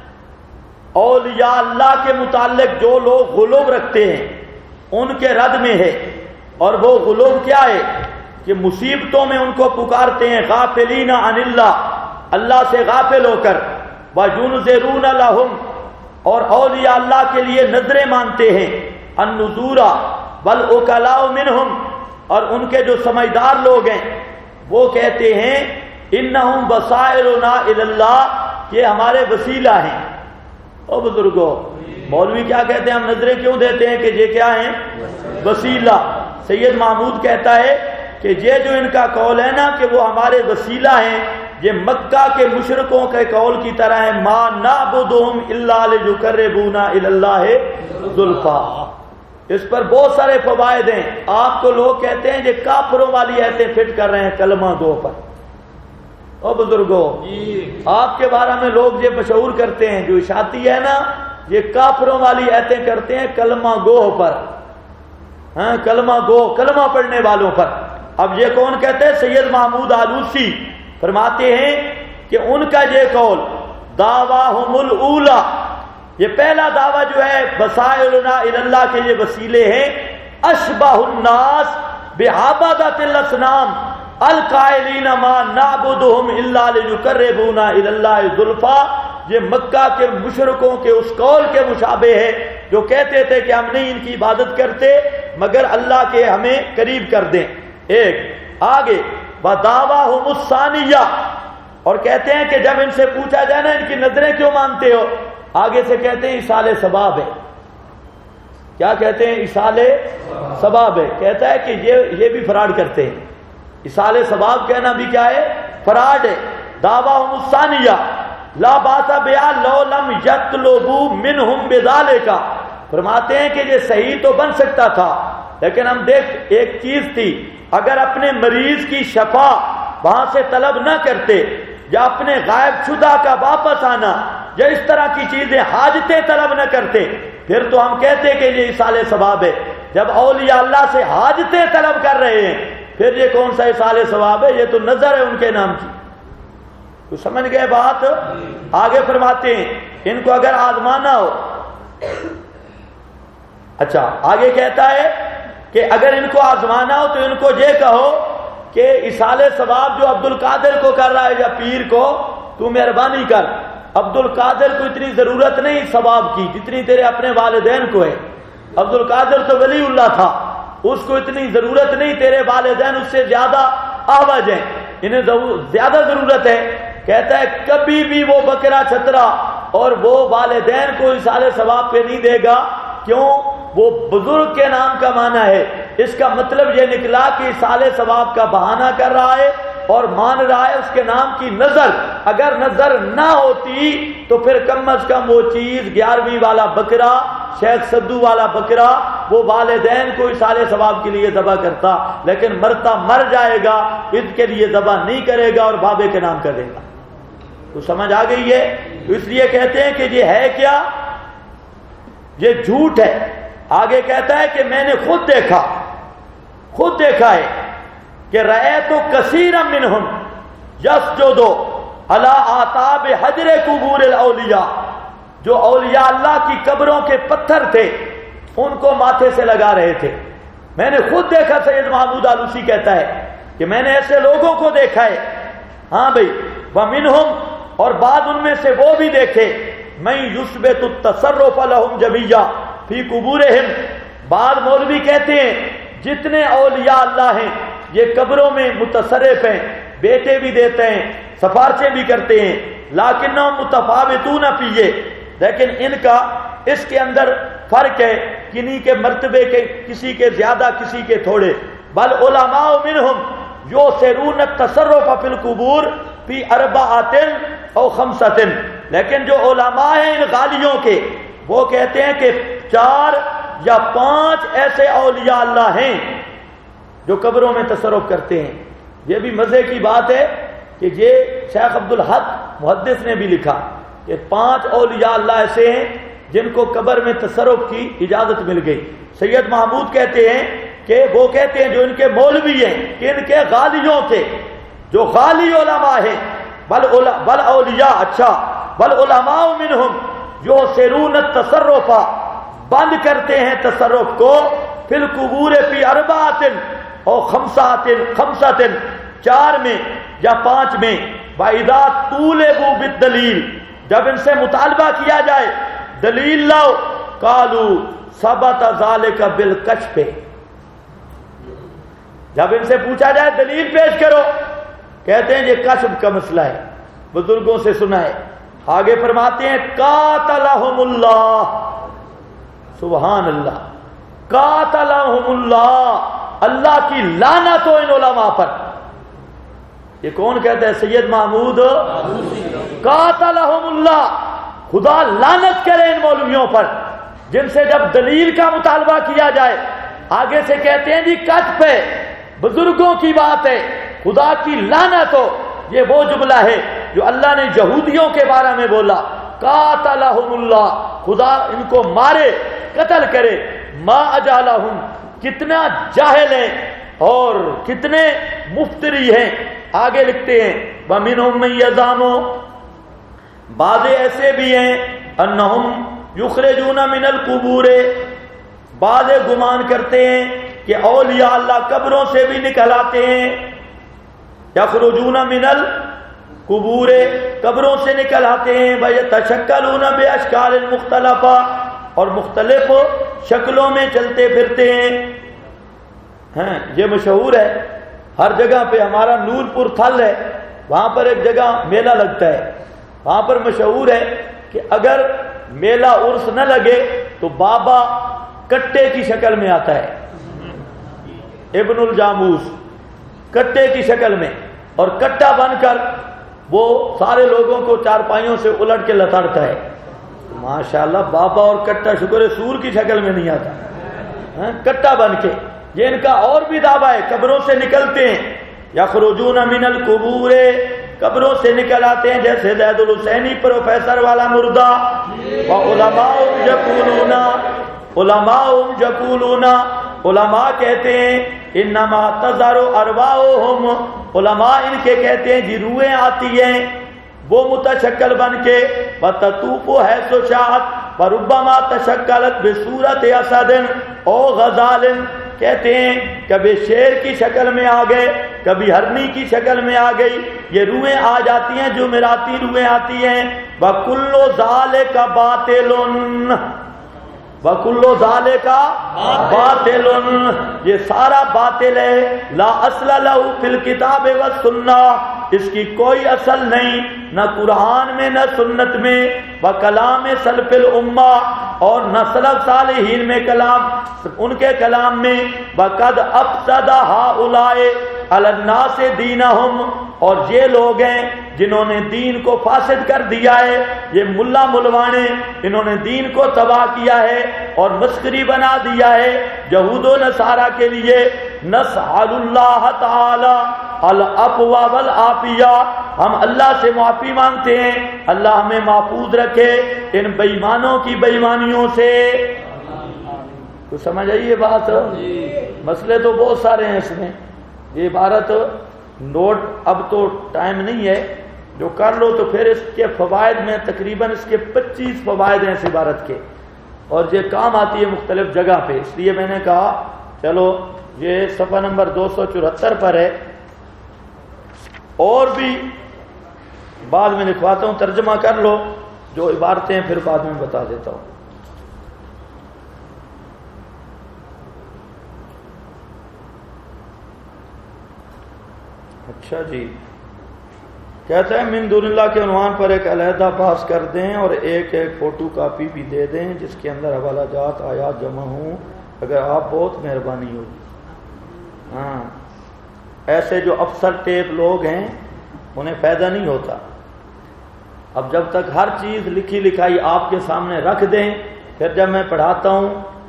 اولیاء اللہ کے متعلق جو لوگ غلو رکھتے ہیں ان کے رد میں ہے. اور وہ غلو کیا ہے کہ مصیبتوں میں ان کو پکارتے ہیں غافلین عن اللہ، اللہ سے غافل ہو کر. وَيُنذِرُونَ لَهُمْ، اور اولیاء اللہ کے لیے نظریں مانتے ہیں. النذور والعقلاء منهم، اور ان کے جو سمجھدار لوگ ہیں وہ کہتے ہیں انہم وسائلنا الی اللہ، یہ ہمارے وسیلہ ہیں. او بزرگوں، مولوی کیا کہتے ہیں؟ ہم نظریں کیوں دیتے ہیں کہ یہ کیا ہیں؟ وسیلہ. سید محمود کہتا ہے کہ یہ جو ان کا قول ہے نا کہ وہ ہمارے وسیلہ ہیں، یہ مکہ کے مشرکوں کے قول کی طرح ہے. ما نعبدہم الا لیقربونا الی اللہ زلفا. اس پر بہت سارے فوائد ہیں. آپ کو لوگ کہتے ہیں یہ کافروں والی ایتیں فٹ کر رہے ہیں کلمہ گو پر. او بزرگوں، آپ کے بارے میں لوگ یہ مشہور کرتے ہیں، جو اشاعتی ہے نا یہ کافروں والی ایتیں کرتے ہیں کلمہ گو پر. ہاں، کلمہ گو، کلمہ پڑھنے والوں پر. اب یہ کون کہتے ہیں؟ سید محمود آلوسی فرماتے ہیں کہ ان کا یہ قول دعواہم الاولی، یہ پہلا دعویٰ جو ہے وسائلنا الی اللہ کے یہ وسیلے ہیں. اشبہ الناس بعبادۃ الاصنام القائلین ما نعبدہم الا لیقربونا الی اللہ زلفا. یہ مکہ کے مشرکوں کے اس قول کے مشابہ ہے جو کہتے تھے کہ ہم نہیں ان کی عبادت کرتے مگر اللہ کے ہمیں قریب کر دیں. ایک آگے وَدَعْوَاهُمُ الثَّانِيَّةُ، اور کہتے ہیں کہ جب ان سے پوچھا جائے نا ان کی نظریں کیوں مانتے ہو، آگے سے کہتے ہیں ایصال ثواب ہے. کیا کہتے ہیں؟ ایصال ثواب ہے. کہتا ہے کہ یہ بھی فراڈ کرتے ہیں. ایصال ثواب کہنا بھی کیا ہے؟ فراڈ ہے. دعواہم الثانیہ لا باس بہا لو لم یطلبوا منہم بذالک. فرماتے ہیں کہ یہ صحیح تو بن سکتا تھا، لیکن ہم دیکھ ایک چیز تھی، اگر اپنے مریض کی شفا وہاں سے طلب نہ کرتے، یا اپنے غائب شدہ کا واپس آنا، یا اس طرح کی چیزیں حاجتیں طلب نہ کرتے، پھر تو ہم کہتے کہ یہ ایصال ثواب ہے. جب اولیاء اللہ سے حاجتیں طلب کر رہے ہیں، پھر یہ کون سا ایصال ثواب ہے؟ یہ تو نظر ہے ان کے نام کی. تو سمجھ گئے بات؟ آگے فرماتے ہیں ان کو اگر آزمانا ہو. اچھا آگے کہتا ہے کہ اگر ان کو آزمانا ہو تو ان کو یہ کہو کہ ایصال ثواب جو عبد القادر کو کر رہا ہے یا پیر کو، تو مہربانی کر. عبد القادر کو اتنی ضرورت نہیں ثواب کی جتنی تیرے اپنے والدین کو ہے. عبد القادر تو ولی اللہ تھا، اس کو اتنی ضرورت نہیں. تیرے والدین اس سے زیادہ احوج ہیں، انہیں زیادہ ضرورت ہے. کہتا ہے کبھی بھی وہ بکرا چھترا اور وہ والدین کو ایصال ثواب پہ نہیں دے گا. کیوں؟ وہ بزرگ کے نام کا معنی ہے. اس کا مطلب یہ نکلا کہ ایصال ثواب کا بہانہ کر رہا ہے اور مان رہا ہے اس کے نام کی نظر. اگر نظر نہ ہوتی تو پھر کم از کم وہ چیز 11ویں والا بکرا، شیخ سدو والا بکرا، وہ والدین کو ایصال ثواب کے لیے ذبح کرتا. لیکن مرتا مر جائے گا، عید کے لیے ذبح نہیں کرے گا اور بابے کے نام کر دے گا. تو سمجھ آ گئی ہے؟ تو اس لیے کہتے ہیں کہ یہ ہے کیا؟ یہ جھوٹ ہے. آگے کہتا ہے کہ میں نے خود دیکھا ہے کہ رأیت کثیرا منہم یسجدوا علی آتاب حجر قبور الاولیاء. جو اولیاء اللہ کی قبروں کے پتھر تھے ان کو ماتھے سے لگا رہے تھے. میں نے خود دیکھا. سید محمود آلوسی کہتا ہے کہ میں نے ایسے لوگوں کو دیکھا ہے. ہاں بھائی، ومنہم، اور بعض ان میں سے وہ بھی دیکھے، من یثبت التصرف لهم جميعا فی قبورہم. بعض مولوی کہتے ہیں جتنے اولیاء اللہ ہیں یہ قبروں میں متصرف ہیں، بیٹے بھی دیتے ہیں، سفارشیں بھی کرتے ہیں. لیکنہم متفاوتون فیہ، لیکن ان کا اس کے اندر فرق ہے، کنی کے مرتبے کے کسی کے زیادہ کسی کے تھوڑے. بل علماء منہم یؤثرون التصرف فی القبور فی 4 او 5. لیکن جو علماء ہیں ان غالیوں کے، وہ کہتے ہیں کہ 4 یا 5 ایسے اولیاء اللہ ہیں جو قبروں میں تصرف کرتے ہیں. یہ بھی مزے کی بات ہے کہ یہ شیخ عبد الحق محدث نے بھی لکھا کہ 5 اولیاء اللہ ایسے ہیں جن کو قبر میں تصرف کی اجازت مل گئی. سید محمود کہتے ہیں کہ وہ کہتے ہیں جو ان کے مولوی ہیں کہ ان کے غالیوں کے جو غالی علماء ہیں، بل اولیاء، اچھا، بل علماء منہم یؤثرون التصرف، بند کرتے ہیں تصرف کو، فی القبور فی 4 اور 5 4 میں یا 5 میں. وَإِذَا طُولِبُوا بِالدَّلِيلِ، جب ان سے مطالبہ کیا جائے دلیل لاؤ، قالوا ثبت ذلك بالکشف. جب ان سے پوچھا جائے دلیل پیش کرو، کہتے ہیں یہ کشف کا مسئلہ ہے، بزرگوں سے سنا ہے. آگے فرماتے ہیں قاتلہم اللہ، سبحان اللہ، قاتلہم اللہ، اللہ کی لعنت ہو ان علماء پر. یہ کون کہتا ہے؟ سید محمود. قاتلہم اللہ، خدا لعنت کرے ان مولویوں پر جن سے جب دلیل کا مطالبہ کیا جائے آگے سے کہتے ہیں جی کشف ہے، بزرگوں کی بات ہے، خدا کی لعنت ہو. یہ وہ جملہ ہے جو اللہ نے یہودیوں کے بارے میں بولا، قاتلہم اللہ، خدا ان کو مارے، قتل کرے. ما اجالہم، کتنا جاہل ہیں اور کتنے مفتری ہیں. آگے لکھتے ہیں وَمِنْهُمْ مَنْ يَزْعُمُ، بعض ایسے بھی ہیں انہم یخرجون من القبور، بعض گمان کرتے ہیں کہ اولیاء اللہ قبروں سے بھی نکل آتے ہیں. یخرجون من القبور، قبروں سے نکل آتے ہیں. وَيَتَشَكَّلُونَ بِأَشْكَالٍ مُخْتَلِفَةٍ، اور مختلف شکلوں میں چلتے پھرتے ہیں. یہ مشہور ہے ہر جگہ پہ. ہمارا نور پور تھل ہے، وہاں پر ایک جگہ میلہ لگتا ہے. وہاں پر مشہور ہے کہ اگر میلہ عرس نہ لگے تو بابا کٹے کی شکل میں آتا ہے، ابن الجاموس کٹے کی شکل میں، اور کٹا بن کر وہ سارے لوگوں کو چارپائیوں سے الٹ کے لتاڑتا ہے۔ ماشاءاللہ بابا اور کٹا شکر سور کی شکل میں نہیں آتا، کٹا بن کے۔ یہ ان کا اور بھی دعویٰ ہے، قبروں سے نکلتے ہیں، یخرجون من القبور، قبروں سے نکل آتے ہیں جیسے زید الحسینی پروفیسر والا مردہ۔ وعلماء یقولون، علماء یقولون، علماء کہتے ہیں انما تظہر ارواحهم، علماء ان کے کہتے ہیں جی روحیں آتی ہیں وہ متشکل بن کے، وتطوف حیث شاءت وربما تشکلت بصورت اسد او غزال، کہتے ہیں کبھی شیر کی شکل میں آ گئے، کبھی ہرنی کی شکل میں آ گئی، یہ روحیں آ جاتی ہیں، جمعراتی روحیں آتی ہیں۔ وَكُلُّ ذَلِكَ بَاطِلٌ، وَكُلُّ ذَلِكَ بَاطِلٌ، یہ سارا باطل ہے۔ لا اصل لہ فی الکتاب والسنہ، اس کی کوئی اصل نہیں، نہ قرآن میں نہ سنت میں، وکلام سلف الامہ، اور نہ سلف صالحین میں کلام، ان کے کلام میں۔ وقد افسد ہؤلاء علی الناس دینہم، اور یہ لوگ ہیں جنہوں نے دین کو فاسد کر دیا ہے، یہ ملا ملوانے، انہوں نے دین کو تباہ کیا ہے اور مسخری بنا دیا ہے یہود و نصارہ کے لیے۔ نسأل اللہ تعالی العفو والعافیہ، ہم اللہ سے معافی مانگتے ہیں، اللہ ہمیں محفوظ رکھے ان بے ایمانوں کی بے ایمانیوں سے۔ تو سمجھ آئیے بات، مسئلے تو بہت سارے ہیں اس میں، یہ عبارت نوٹ اب تو ٹائم نہیں ہے، جو کر لو تو پھر اس کے فوائد میں تقریباً اس کے 25 فوائد ہیں اس عبارت کے، اور یہ کام آتی ہے مختلف جگہ پہ، اس لیے میں نے کہا چلو یہ صفحہ نمبر 274 پر ہے، اور بھی بعد میں لکھواتا ہوں، ترجمہ کر لو جو عبارتیں پھر بعد میں بتا دیتا ہوں۔ اچھا جی، کہتا ہے من دون اللہ کے عنوان پر ایک علیحدہ بحث کر دیں اور ایک ایک فوٹو کاپی بھی دے دیں جس کے اندر حوالہ جات آیات جمع ہوں، اگر آپ بہت مہربانی ہوگی۔ ہاں، ایسے جو افسر ٹیپ لوگ ہیں انہیں فائدہ نہیں ہوتا۔ اب جب تک ہر چیز لکھی لکھائی آپ کے سامنے رکھ دیں، پھر جب میں پڑھاتا ہوں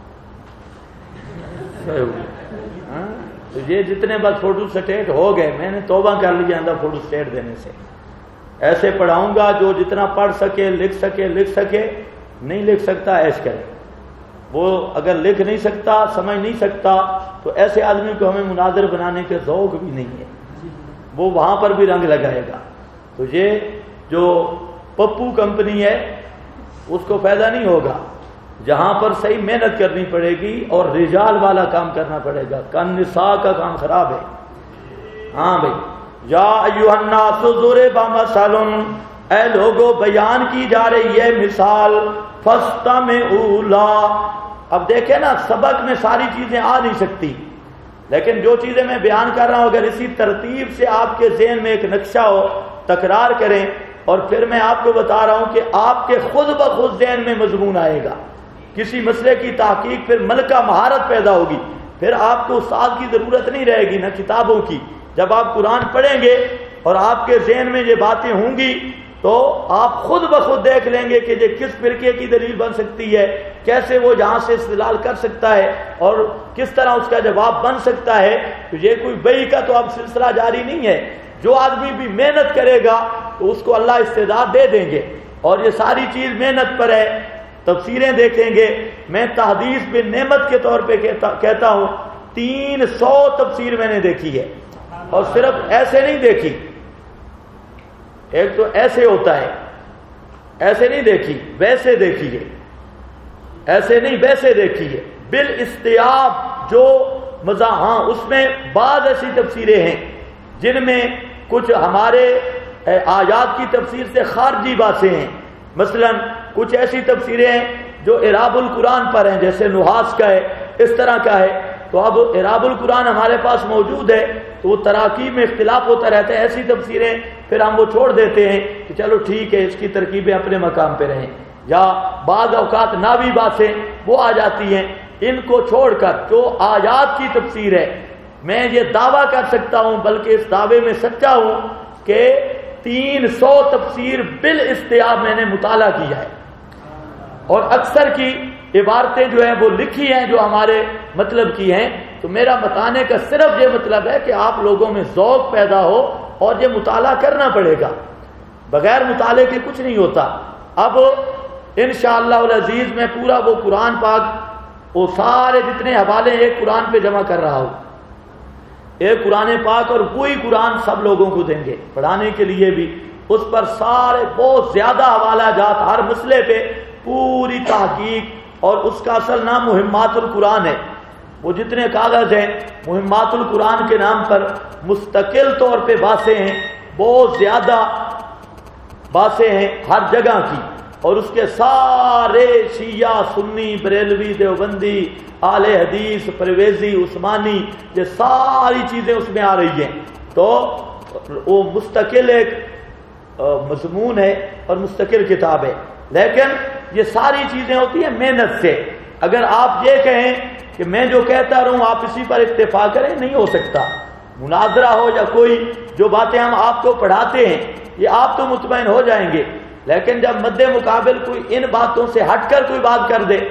تو یہ جتنے بس فوٹو سٹیٹ ہو گئے، میں نے توبہ کر لیا اندر فوٹو سٹیٹ دینے سے۔ ایسے پڑھاؤں گا جو جتنا پڑھ سکے لکھ سکے، نہیں لکھ سکتا ایش کرے، وہ اگر لکھ نہیں سکتا سمجھ نہیں سکتا تو ایسے آدمی کو ہمیں مناظر بنانے کے ذوق بھی نہیں ہے، وہ وہاں پر بھی رنگ لگائے گا۔ تو یہ جو پپو کمپنی ہے اس کو فائدہ نہیں ہوگا، جہاں پر صحیح محنت کرنی پڑے گی اور رجال والا کام کرنا پڑے گا۔ کان نساء کا کام خراب ہے۔ ہاں بھائی، یا ایھا الناس ضرب مثل، اے لوگوں بیان کی جا رہی ہے مثال، فاستمعوا لہ۔ اب دیکھیں نا، سبق میں ساری چیزیں آ نہیں سکتی، لیکن جو چیزیں میں بیان کر رہا ہوں اگر اسی ترتیب سے آپ کے ذہن میں ایک نقشہ ہو، تکرار کریں، اور پھر میں آپ کو بتا رہا ہوں کہ آپ کے خود بخود ذہن میں مضمون آئے گا۔ کسی مسئلے کی تحقیق پھر ملکہ مہارت پیدا ہوگی، پھر آپ کو استاد کی ضرورت نہیں رہے گی نہ کتابوں کی۔ جب آپ قرآن پڑھیں گے اور آپ کے ذہن میں یہ باتیں ہوں گی تو آپ خود بخود دیکھ لیں گے کہ یہ کس فرقے کی دلیل بن سکتی ہے، کیسے وہ یہاں سے استدلال کر سکتا ہے اور کس طرح اس کا جواب بن سکتا ہے۔ تو یہ کوئی بئی کا تو اب سلسلہ جاری نہیں ہے، جو آدمی بھی محنت کرے گا تو اس کو اللہ استعداد دے دیں گے، اور یہ ساری چیز محنت پر ہے۔ تفسیریں دیکھیں گے، میں تحدیث بن نعمت کے طور پہ کہتا ہوں 300 تفسیر میں نے دیکھی ہے، اور صرف ایسے نہیں دیکھی، ایک تو ایسے ہوتا ہے، ایسے نہیں دیکھی، ویسے دیکھی ہے، ایسے نہیں ویسے دیکھی ہے، بالاستیاب جو ہاں اس میں بعض ایسی تفسیریں ہیں جن میں کچھ ہمارے آیات کی تفسیر سے خارجی باتیں ہیں، مثلا کچھ ایسی تفسیریں ہیں جو اعراب القرآن پر ہیں، جیسے نحاس کا ہے، اس طرح کا ہے۔ تو اب اعراب القرآن ہمارے پاس موجود ہے تو وہ تراکیب میں اختلاف ہوتا رہتا ہے، ایسی تفسیریں پھر ہم وہ چھوڑ دیتے ہیں کہ چلو ٹھیک ہے، اس کی ترکیبیں اپنے مقام پہ رہیں، یا بعض اوقات ناوی باتیں وہ آ جاتی ہیں، ان کو چھوڑ کر جو آیات کی تفسیر ہے، میں یہ دعویٰ کر سکتا ہوں، بلکہ اس دعوے میں سچا ہوں کہ 300 تفسیر بالاستیاب میں نے مطالعہ کیا ہے، اور اکثر کی عبارتیں جو ہیں وہ لکھی ہیں جو ہمارے مطلب کی ہیں۔ تو میرا بتانے کا صرف یہ مطلب ہے کہ آپ لوگوں میں ذوق پیدا ہو، اور یہ مطالعہ کرنا پڑے گا، بغیر مطالعے کے کچھ نہیں ہوتا۔ اب انشاءاللہ العزیز میں پورا وہ قرآن پاک، وہ سارے جتنے حوالے ایک قرآن پہ جمع کر رہا ہوں، ایک قرآن پاک، اور وہی قرآن سب لوگوں کو دیں گے پڑھانے کے لیے بھی۔ اس پر سارے بہت زیادہ حوالہ جات، ہر مسئلے پہ پوری تحقیق، اور اس کا اصل نام مہمات القرآن ہے۔ وہ جتنے کاغذ ہیں مہمات القرآن کے نام پر مستقل طور پہ باتیں ہیں، بہت زیادہ باتیں ہیں ہر جگہ کی، اور اس کے سارے شیعہ، سنی، بریلوی، دیوبندی، اہل حدیث، پرویزی، عثمانی، یہ ساری چیزیں اس میں آ رہی ہیں۔ تو وہ مستقل ایک مضمون ہے اور مستقل کتاب ہے، لیکن یہ ساری چیزیں ہوتی ہیں محنت سے۔ اگر آپ یہ کہیں کہ میں جو کہتا رہوں آپ اسی پر اکتفا کریں، نہیں ہو سکتا۔ مناظرہ ہو یا کوئی جو باتیں ہم آپ کو پڑھاتے ہیں، یہ آپ تو مطمئن ہو جائیں گے، لیکن جب مد مقابل کوئی ان باتوں سے ہٹ کر کوئی بات کر دے،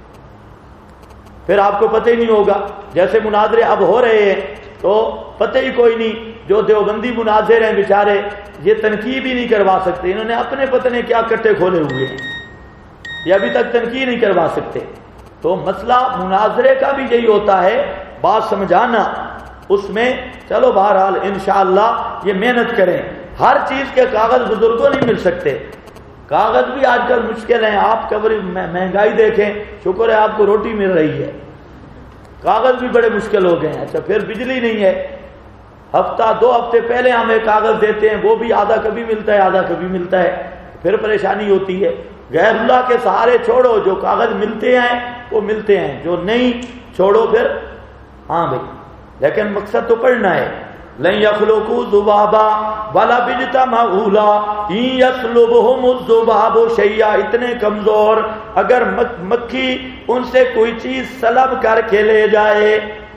پھر آپ کو پتہ ہی نہیں ہوگا۔ جیسے مناظرے اب ہو رہے ہیں تو پتہ ہی کوئی نہیں، جو دیوبندی مناظر ہیں بیچارے یہ تنقید بھی نہیں کروا سکتے، انہوں نے اپنے پتہ نہیں کیا کٹے کھولے ہوئے ہیں، یہ ابھی تک تنقید نہیں کروا سکتے۔ تو مسئلہ مناظرے کا بھی یہی ہوتا ہے، بات سمجھانا، اس میں چلو بہرحال انشاءاللہ یہ محنت کریں۔ ہر چیز کے کاغذ بزرگوں نہیں مل سکتے، کاغذ بھی آج کل مشکل ہیں۔ آپ کبھی مہنگائی دیکھیں، شکر ہے آپ کو روٹی مل رہی ہے، کاغذ بھی بڑے مشکل ہو گئے ہیں۔ اچھا پھر بجلی نہیں ہے، ہفتہ 2 ہفتے پہلے ہمیں کاغذ دیتے ہیں، وہ بھی آدھا کبھی ملتا ہے آدھا کبھی ملتا ہے، پھر پریشانی ہوتی ہے۔ غیر اللہ کے سہارے چھوڑو، جو کاغذ ملتے ہیں وہ ملتے ہیں، جو نہیں چھوڑو پھر۔ ہاں بھائی، لیکن مقصد تو پڑھنا ہے۔ لن يخلقوا ذبابا ولا بيجتمعوا له ان يسلبهم الذباب شيئا، اتنے کمزور، اگر مکھی ان سے کوئی چیز سلب کر کے لے جائے،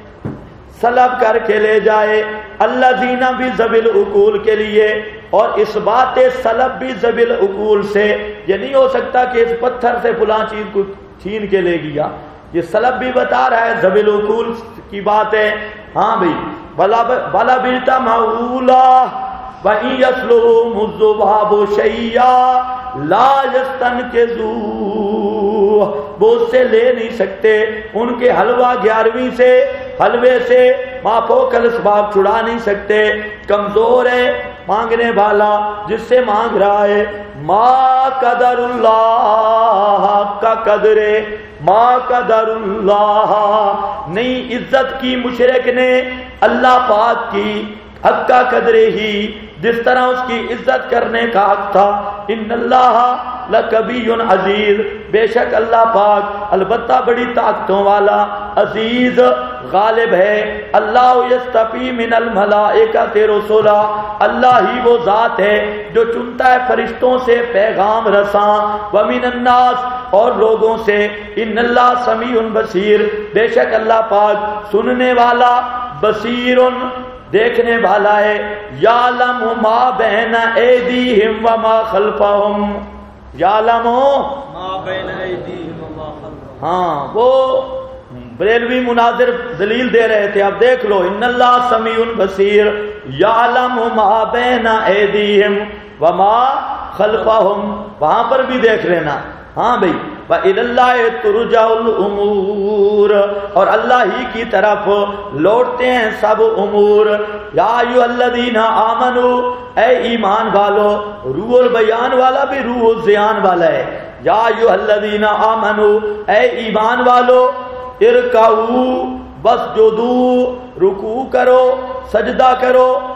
سلب کر کے لے جائے، الذین بذوی العقول کے لیے، اور اس بات سلب بھی ذوی العقول سے، یہ نہیں ہو سکتا کہ اس پتھر سے فلاں چیز کو چھین کے لے گیا، یہ سلب بھی بتا رہا ہے، ذوی العقول کی بات ہے۔ ہاں بھائی، بلا بیتا مولا وَإِن يَسْلُبْهُمُ الذُّبَابُ شَيْئًا لَا يَسْتَنْقِذُوهُ، وہ اس سے لے نہیں سکتے، ان کے حلوہ 11ویں سے، حلوے سے مافوق الاسباب چھڑا نہیں سکتے۔ کمزور ہے مانگنے والا جس سے مانگ رہا ہے۔ ما قدر اللہ کا قدر، ما قدر اللہ، نہیں عزت کی مشرک نے اللہ پاک کی حق کا قدر ہی، جس طرح اس کی عزت کرنے کا حق تھا۔ ان اللہ لقوی عزیز، بے شک اللہ پاک البتہ بڑی طاقتوں والا، عزیز غالب ہے۔ اللہ یستفی من الملائکۃ رسلا، اللہ ہی وہ ذات ہے جو چنتا ہے فرشتوں سے پیغام رساں، ومن الناس، اور لوگوں سے، ان اللہ سمیع بصیر، بے شک اللہ پاک سننے والا، بصیر دیکھنے والا ہے۔ یعلم ما بین ایدیہم وما خلفہم، یعلم ما بین ایدیہم وما خلفہم، ہاں وہ بریلوی مناظر دلیل دے رہے تھے، اب دیکھ لو، ان اللہ سمیع بصیر، یعلم ما بین ایدیہم وما خلفہم، وہاں پر بھی دیکھ لینا۔ ہاں بھائی، وَإِلَى اللَّهِ تُرْجَعُ الْأُمُورُ، اور اللہ ہی کی طرف لوٹتے ہیں سب امور۔ یا ایھا الذین آمنوا، اے ایمان والو، روح البیان والا بھی روح الزیان والا ہے۔ یا ایھا الذین آمنوا، اے ایمان والو، ارکعوا واسجدوا، رکوع کرو، سجدہ کرو،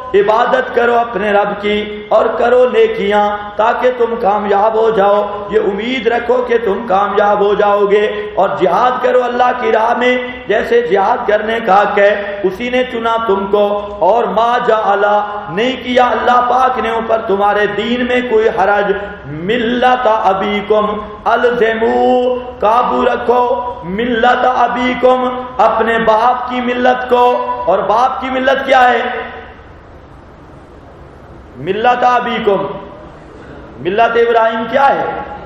عبادت کرو اپنے رب کی اور کرو نیکیاں تاکہ تم کامیاب ہو جاؤ، یہ امید رکھو کہ تم کامیاب ہو جاؤ گے، اور جہاد کرو اللہ کی راہ میں جیسے جہاد کرنے کا حق ہے اسی نے چنا تم کو، اور ما جعل نہیں کیا اللہ پاک نے اوپر تمہارے دین میں کوئی حرج، ملت ابیکم الزمو قابو رکھو، ملت ابیکم اپنے باپ کی ملت کو، اور باپ کی ملت کیا ہے؟ ملت ابیکم، ملت ابراہیم کیا ہے؟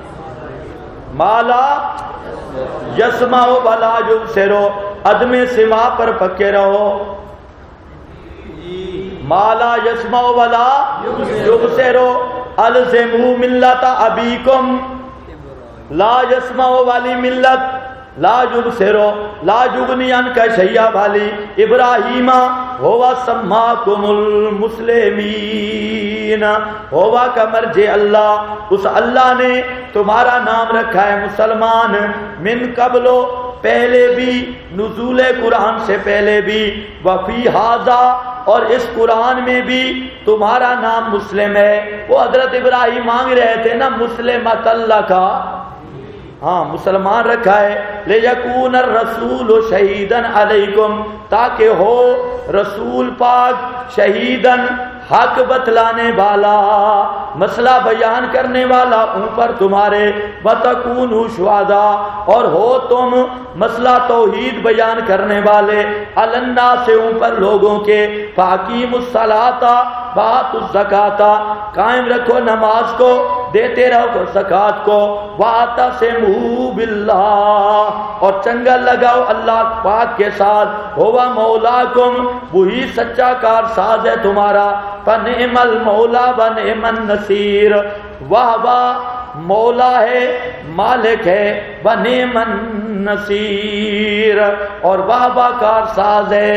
مالا یسمع ولا یبصرو، عدم سماع پر پکے رہو، مالا یسمع ولا یبصرو، الزموا ملت ابیکم، لا یسمع والی ملت، لا یبصرو لا یغنی عنک شیئا والی ابراہیم ہوا سماکم المسلمین، ہوا کا مرجع اللہ، اس اللہ نے تمہارا نام رکھا ہے مسلمان، من قبلو پہلے بھی، نزول قرآن سے پہلے بھی، وفی ھذا اور اس قرآن میں بھی تمہارا نام مسلم ہے۔ وہ حضرت ابراہیم مانگ رہے تھے نا مسلمۃ اللہ کا، ہاں مسلمان رکھا ہے، لیکون الرسول شہیدن علیکم تاکہ ہو رسول پاک شہیدن حق بتلانے والا، مسئلہ بیان کرنے والا اوپر تمہارے، وتکونوا شہداء اور ہو تم مسئلہ توحید بیان کرنے والے، علی الناس سے اوپر لوگوں کے، فاقیموا الصلاۃ وآتوا الزکاۃ قائم رکھو نماز کو، دیتے رہو زکات کو، واعتصموا باللہ اور چنگل لگاؤ اللہ پاک کے ساتھ، ہوا مولاکم وہی سچا کارساز ہے تمہارا، فنعم المولا ونعم النصیر، واہ مولا ہے مالک ہے، ونعم النصیر اور واہ کارساز ہے۔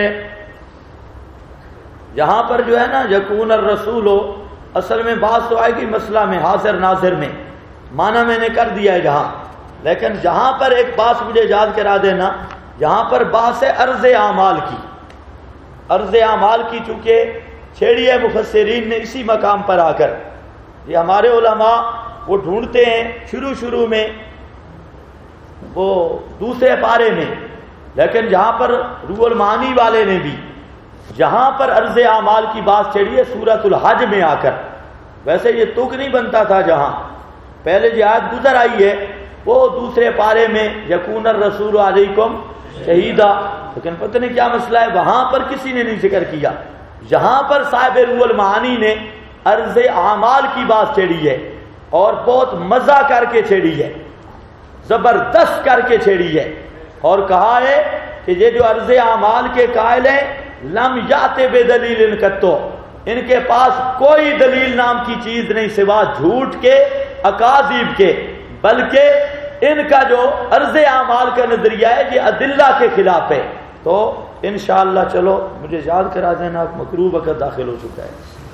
یہاں پر جو ہے نا یکون الرسول، اصل میں بات تو آئے گی مسئلہ میں حاضر ناظر میں، معنی میں نے کر دیا ہے جہاں، لیکن جہاں پر ایک بات مجھے یاد کرا دینا، یہاں پر بات ہے عرض اعمال کی، عرض اعمال کی چونکہ چھیڑی ہے مفسرین نے اسی مقام پر آ کر، یہ ہمارے علماء وہ ڈھونڈتے ہیں شروع میں وہ دوسرے پارے میں، لیکن جہاں پر روح المعانی والے نے بھی جہاں پر عرض اعمال کی بات چھیڑی ہے سورۃ الحج میں آ کر، ویسے یہ تک نہیں بنتا تھا، جہاں پہلے جو آیت گزر آئی ہے وہ دوسرے پارے میں یکون الرسول علیکم شہیدا، لیکن پتہ نہیں کیا مسئلہ ہے وہاں پر کسی نے نہیں ذکر کیا، یہاں پر صاحب روح المعانی نے عرض اعمال کی بات چھیڑی ہے، اور بہت مزہ کر کے چھیڑی ہے، زبردست کر کے چھیڑی ہے، اور کہا ہے کہ یہ جو عرض اعمال کے قائل ہیں لم یاتے بے دلیل قطو، ان کے پاس کوئی دلیل نام کی چیز نہیں سوا جھوٹ کے اکاذیب کے، بلکہ ان کا جو عرض اعمال کا نظریہ ہے یہ ادلہ کے خلاف ہے۔ تو انشاءاللہ چلو مجھے یاد کرا دینا، مکروہ وقت داخل ہو چکا ہے۔